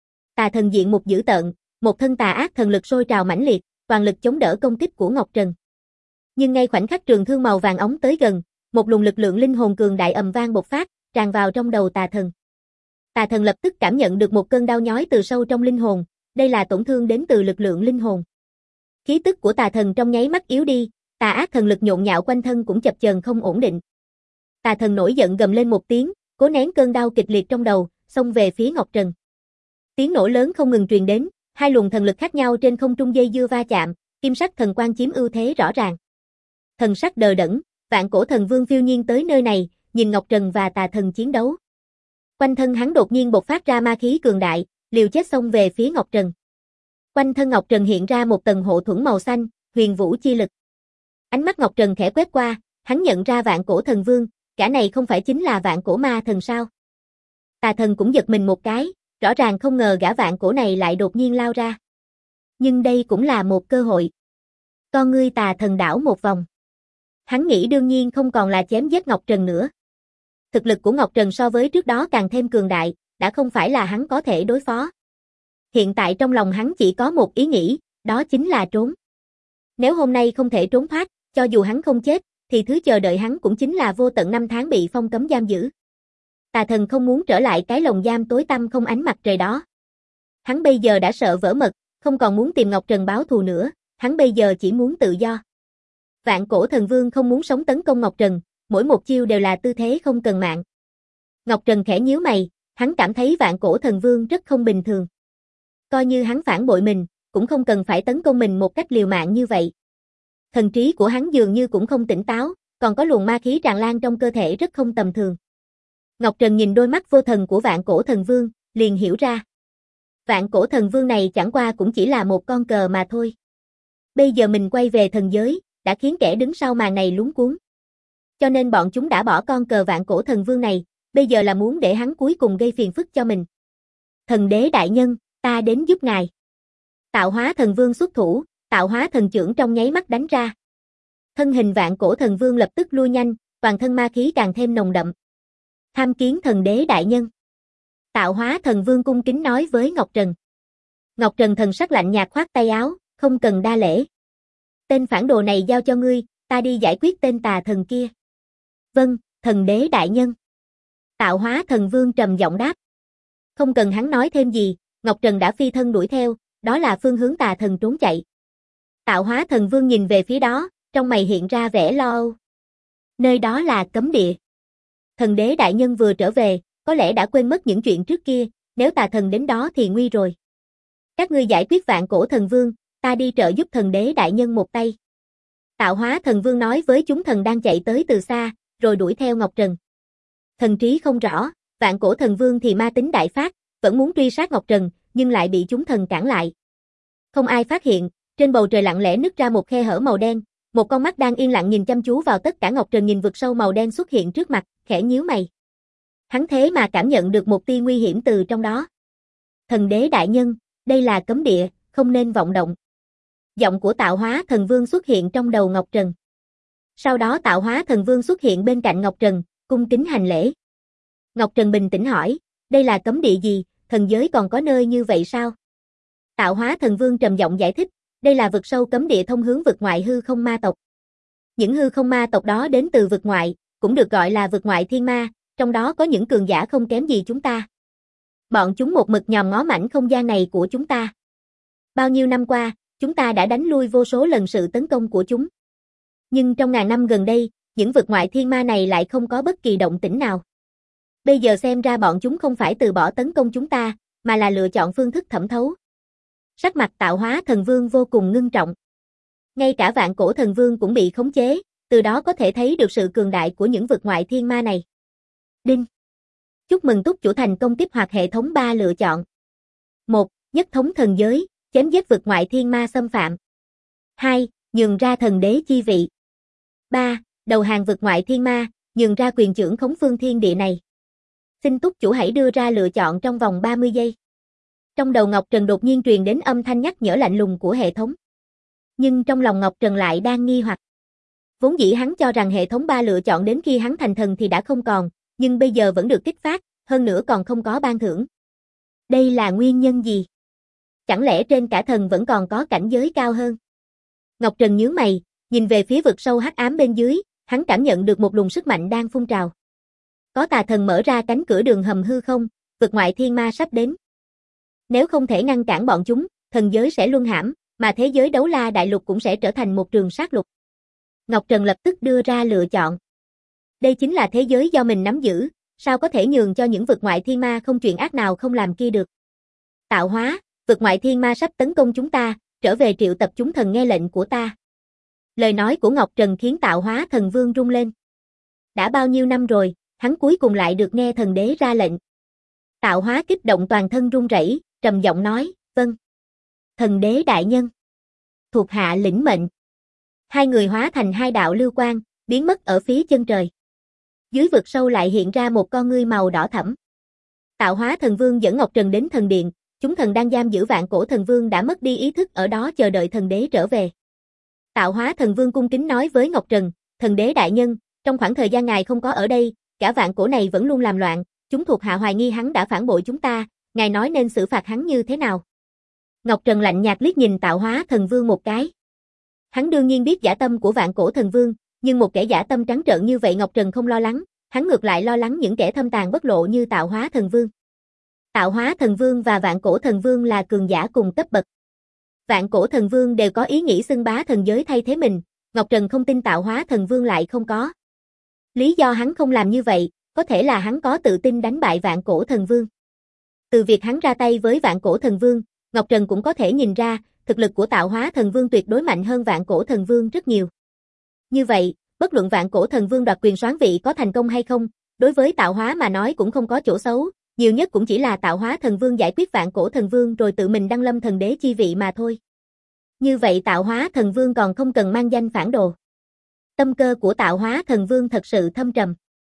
Tà thần diện mục dữ tợn, một thân tà ác thần lực sôi trào mãnh liệt, toàn lực chống đỡ công kích của Ngọc Trần. Nhưng ngay khoảnh khắc trường thương màu vàng óng tới gần, một luồng lực lượng linh hồn cường đại ầm vang bộc phát, tràn vào trong đầu tà thần. Tà thần lập tức cảm nhận được một cơn đau nhói từ sâu trong linh hồn, đây là tổn thương đến từ lực lượng linh hồn. Khí tức của tà thần trong nháy mắt yếu đi, tà ác thần lực nhộn nhạo quanh thân cũng chập chờn không ổn định. Tà thần nổi giận gầm lên một tiếng, cố nén cơn đau kịch liệt trong đầu, xông về phía Ngọc Trần. Tiếng nổ lớn không ngừng truyền đến, hai luồng thần lực khác nhau trên không trung dây dưa va chạm, kim sắc thần quang chiếm ưu thế rõ ràng. Thần sắc đờ đẫn, Vạn Cổ Thần Vương phiêu nhiên tới nơi này, nhìn Ngọc Trần và tà thần chiến đấu. Quanh thân hắn đột nhiên bộc phát ra ma khí cường đại, liều chết xông về phía Ngọc Trần. Quanh thân Ngọc Trần hiện ra một tầng hộ thuẫn màu xanh, huyền vũ chi lực. Ánh mắt Ngọc Trần khẽ quét qua, hắn nhận ra Vạn Cổ Thần Vương, cả này không phải chính là Vạn Cổ Ma Thần sao? Tà thần cũng giật mình một cái, rõ ràng không ngờ gã Vạn Cổ này lại đột nhiên lao ra. Nhưng đây cũng là một cơ hội. Con ngươi tà thần đảo một vòng. Hắn nghĩ đương nhiên không còn là chém giết Ngọc Trần nữa. Thực lực của Ngọc Trần so với trước đó càng thêm cường đại, đã không phải là hắn có thể đối phó. Hiện tại trong lòng hắn chỉ có một ý nghĩ, đó chính là trốn. Nếu hôm nay không thể trốn thoát, cho dù hắn không chết, thì thứ chờ đợi hắn cũng chính là vô tận năm tháng bị phong cấm giam giữ. Tà thần không muốn trở lại cái lồng giam tối tăm không ánh mặt trời đó. Hắn bây giờ đã sợ vỡ mật, không còn muốn tìm Ngọc Trần báo thù nữa, hắn bây giờ chỉ muốn tự do. Vạn Cổ Thần Vương không muốn sống tấn công Ngọc Trần, mỗi một chiêu đều là tư thế không cần mạng. Ngọc Trần khẽ nhíu mày, hắn cảm thấy Vạn Cổ Thần Vương rất không bình thường. Coi như hắn phản bội mình, cũng không cần phải tấn công mình một cách liều mạng như vậy. Thần trí của hắn dường như cũng không tỉnh táo, còn có luồng ma khí tràn lan trong cơ thể rất không tầm thường. Ngọc Trần nhìn đôi mắt vô thần của Vạn Cổ Thần Vương, liền hiểu ra. Vạn Cổ Thần Vương này chẳng qua cũng chỉ là một con cờ mà thôi. Bây giờ mình quay về thần giới, đã khiến kẻ đứng sau màn này luống cuống. Cho nên bọn chúng đã bỏ con cờ Vạn Cổ Thần Vương này, bây giờ là muốn để hắn cuối cùng gây phiền phức cho mình. Thần đế đại nhân, ta đến giúp ngài. Tạo Hóa Thần Vương xuất thủ, Tạo Hóa Thần Chưởng trong nháy mắt đánh ra. Thân hình Vạn Cổ Thần Vương lập tức lui nhanh, toàn thân ma khí càng thêm nồng đậm. Tham kiến thần đế đại nhân. Tạo Hóa Thần Vương cung kính nói với Ngọc Trần. Ngọc Trần thần sắc lạnh nhạt khoát tay áo, không cần đa lễ. Tên phản đồ này giao cho ngươi, ta đi giải quyết tên tà thần kia. Vâng, thần đế đại nhân. Tạo Hóa Thần Vương trầm giọng đáp. Không cần hắn nói thêm gì, Ngọc Trần đã phi thân đuổi theo, đó là phương hướng tà thần trốn chạy. Tạo Hóa Thần Vương nhìn về phía đó, trong mày hiện ra vẻ lo âu. Nơi đó là cấm địa. Thần đế đại nhân vừa trở về, có lẽ đã quên mất những chuyện trước kia, nếu tà thần đến đó thì nguy rồi. Các ngươi giải quyết Vạn Cổ Thần Vương, ta đi trợ giúp thần đế đại nhân một tay. Tạo Hóa Thần Vương nói với chúng thần đang chạy tới từ xa, rồi đuổi theo Ngọc Trần. Thần trí không rõ, Vạn Cổ Thần Vương thì ma tính đại phát, vẫn muốn truy sát Ngọc Trần, nhưng lại bị chúng thần cản lại. Không ai phát hiện, trên bầu trời lặng lẽ nứt ra một khe hở màu đen, một con mắt đang yên lặng nhìn chăm chú vào tất cả. Ngọc Trần nhìn vực sâu màu đen xuất hiện trước mặt, khẽ nhíu mày. Hắn thế mà cảm nhận được một tia nguy hiểm từ trong đó. Thần đế đại nhân, đây là cấm địa, không nên vọng động. Giọng của Tạo Hóa Thần Vương xuất hiện trong đầu Ngọc Trần. Sau đó Tạo Hóa Thần Vương xuất hiện bên cạnh Ngọc Trần, cung kính hành lễ. Ngọc Trần bình tĩnh hỏi, đây là cấm địa gì, thần giới còn có nơi như vậy sao? Tạo Hóa Thần Vương trầm giọng giải thích, đây là vực sâu cấm địa thông hướng vực ngoại hư không ma tộc. Những hư không ma tộc đó đến từ vực ngoại, cũng được gọi là vực ngoại thiên ma, trong đó có những cường giả không kém gì chúng ta. Bọn chúng một mực nhòm ngó mảnh không gian này của chúng ta. Bao nhiêu năm qua, chúng ta đã đánh lui vô số lần sự tấn công của chúng. Nhưng trong ngàn năm gần đây, những vực ngoại thiên ma này lại không có bất kỳ động tĩnh nào. Bây giờ xem ra bọn chúng không phải từ bỏ tấn công chúng ta, mà là lựa chọn phương thức thẩm thấu. Sắc mặt Tạo Hóa Thần Vương vô cùng ngưng trọng. Ngay cả vạn cổ thần vương cũng bị khống chế, từ đó có thể thấy được sự cường đại của những vực ngoại thiên ma này. Đinh. Chúc mừng túc chủ thành công kích hoạt hệ thống 3 lựa chọn. 1. Nhất thống thần giới, chém giết vực ngoại thiên ma xâm phạm. 2. Nhường ra thần đế chi vị. 3. Đầu hàng vực ngoại thiên ma, nhường ra quyền trưởng khống phương thiên địa này. Xin túc chủ hãy đưa ra lựa chọn trong vòng 30 giây. Trong đầu Ngọc Trần đột nhiên truyền đến âm thanh nhắc nhở lạnh lùng của hệ thống. Nhưng trong lòng Ngọc Trần lại đang nghi hoặc. Vốn dĩ hắn cho rằng hệ thống 3 lựa chọn đến khi hắn thành thần thì đã không còn, nhưng bây giờ vẫn được kích phát, hơn nữa còn không có ban thưởng. Đây là nguyên nhân gì? Chẳng lẽ trên cả thần vẫn còn có cảnh giới cao hơn? Ngọc Trần nhướng mày, nhìn về phía vực sâu hắc ám bên dưới, hắn cảm nhận được một luồng sức mạnh đang phun trào. Có tà thần mở ra cánh cửa đường hầm hư không, vực ngoại thiên ma sắp đến. Nếu không thể ngăn cản bọn chúng, thần giới sẽ luân hãm, mà thế giới đấu la đại lục cũng sẽ trở thành một trường sát lục. Ngọc Trần lập tức đưa ra lựa chọn. Đây chính là thế giới do mình nắm giữ, sao có thể nhường cho những vực ngoại thiên ma không chuyện ác nào không làm kia được. Tạo hóa, vực ngoại thiên ma sắp tấn công chúng ta, trở về triệu tập chúng thần nghe lệnh của ta. Lời nói của Ngọc Trần khiến Tạo hóa thần vương rung lên. Đã bao nhiêu năm rồi, hắn cuối cùng lại được nghe thần đế ra lệnh. Tạo hóa kích động toàn thân run rẩy, trầm giọng nói, vâng. Thần đế đại nhân. Thuộc hạ lĩnh mệnh. Hai người hóa thành hai đạo lưu quang, biến mất ở phía chân trời. Dưới vực sâu lại hiện ra một con ngươi màu đỏ thẫm. Tạo hóa thần vương dẫn Ngọc Trần đến thần điện, chúng thần đang giam giữ vạn cổ thần vương đã mất đi ý thức ở đó chờ đợi thần đế trở về. Tạo hóa thần vương cung kính nói với Ngọc Trần, thần đế đại nhân, trong khoảng thời gian ngài không có ở đây, cả vạn cổ này vẫn luôn làm loạn, chúng thuộc hạ hoài nghi hắn đã phản bội chúng ta, ngài nói nên xử phạt hắn như thế nào? Ngọc Trần lạnh nhạt liếc nhìn Tạo hóa thần vương một cái. Hắn đương nhiên biết dã tâm của vạn cổ thần vương, nhưng một kẻ dã tâm trắng trợn như vậy Ngọc Trần không lo lắng, hắn ngược lại lo lắng những kẻ thâm tàn bất lộ như Tạo hóa thần vương. Tạo hóa thần vương và vạn cổ thần vương là cường giả cùng cấp bậc. Vạn cổ thần vương đều có ý nghĩ xưng bá thần giới thay thế mình, Ngọc Trần không tin Tạo hóa thần vương lại không có. Lý do hắn không làm như vậy, có thể là hắn có tự tin đánh bại vạn cổ thần vương. Từ việc hắn ra tay với vạn cổ thần vương, Ngọc Trần cũng có thể nhìn ra, thực lực của Tạo hóa thần vương tuyệt đối mạnh hơn vạn cổ thần vương rất nhiều. Như vậy, bất luận vạn cổ thần vương đoạt quyền soán vị có thành công hay không, đối với Tạo hóa mà nói cũng không có chỗ xấu, nhiều nhất cũng chỉ là Tạo hóa thần vương giải quyết vạn cổ thần vương rồi tự mình đăng lâm thần đế chi vị mà thôi. Như vậy Tạo hóa thần vương còn không cần mang danh phản đồ. Tâm cơ của Tạo hóa thần vương thật sự thâm trầm.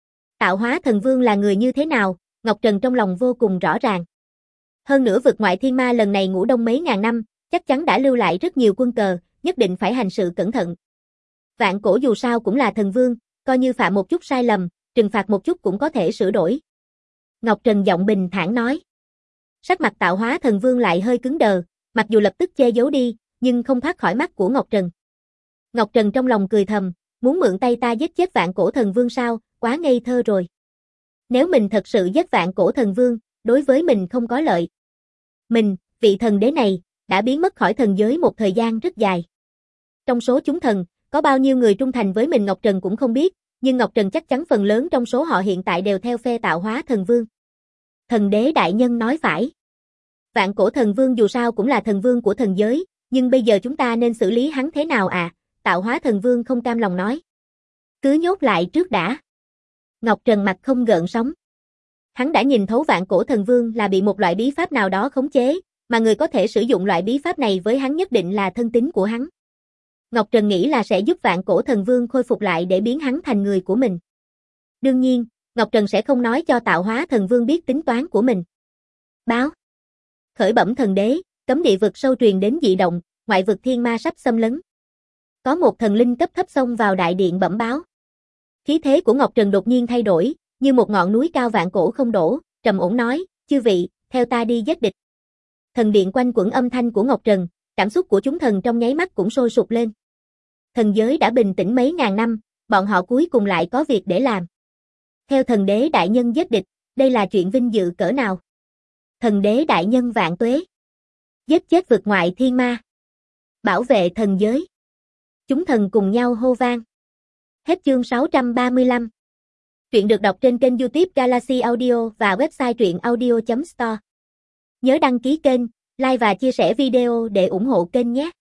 Tạo hóa thần vương là người như thế nào, Ngọc Trần trong lòng vô cùng rõ ràng. Hơn nữa vực ngoại thiên ma lần này ngủ đông mấy ngàn năm, chắc chắn đã lưu lại rất nhiều quân cờ, nhất định phải hành sự cẩn thận. Vạn cổ dù sao cũng là thần vương, coi như phạm một chút sai lầm, trừng phạt một chút cũng có thể sửa đổi. Ngọc Trần giọng bình thản nói. Sắc mặt Tạo hóa thần vương lại hơi cứng đờ, mặc dù lập tức che giấu đi, nhưng không thoát khỏi mắt của Ngọc Trần. Ngọc Trần trong lòng cười thầm, muốn mượn tay ta giết chết vạn cổ thần vương sao, quá ngây thơ rồi. Nếu mình thật sự giết vạn cổ thần vương, đối với mình không có lợi. Mình, vị thần đế này, đã biến mất khỏi thần giới một thời gian rất dài. Trong số chúng thần, có bao nhiêu người trung thành với mình Ngọc Trần cũng không biết, nhưng Ngọc Trần chắc chắn phần lớn trong số họ hiện tại đều theo phe Tạo hóa thần vương. Thần đế đại nhân nói phải. Vạn cổ thần vương dù sao cũng là thần vương của thần giới, nhưng bây giờ chúng ta nên xử lý hắn thế nào à? Tạo hóa thần vương không cam lòng nói. Cứ nhốt lại trước đã. Ngọc Trần mặt không gợn sóng. Hắn đã nhìn thấu vạn cổ thần vương là bị một loại bí pháp nào đó khống chế, mà người có thể sử dụng loại bí pháp này với hắn nhất định là thân tín của hắn. Ngọc Trần nghĩ là sẽ giúp vạn cổ thần vương khôi phục lại để biến hắn thành người của mình. Đương nhiên, Ngọc Trần sẽ không nói cho Tạo hóa thần vương biết tính toán của mình. Báo. Khởi bẩm thần đế, cấm địa vực sâu truyền đến dị động, ngoại vực thiên ma sắp xâm lấn. Có một thần linh cấp thấp xông vào đại điện bẩm báo. Khí thế của Ngọc Trần đột nhiên thay đổi, như một ngọn núi cao vạn cổ không đổ, trầm ổn nói, chư vị, theo ta đi giết địch. Thần điện quanh quẩn âm thanh của Ngọc Trần, cảm xúc của chúng thần trong nháy mắt cũng sôi sục lên. Thần giới đã bình tĩnh mấy ngàn năm, bọn họ cuối cùng lại có việc để làm. Theo thần đế đại nhân giết địch, đây là chuyện vinh dự cỡ nào. Thần đế đại nhân vạn tuế. Giết chết vực ngoại thiên ma. Bảo vệ thần giới. Chúng thần cùng nhau hô vang. Hết chương 635. Truyện được đọc trên kênh YouTube Galaxy Audio và website truyệnaudio.store. Nhớ đăng ký kênh, like và chia sẻ video để ủng hộ kênh nhé.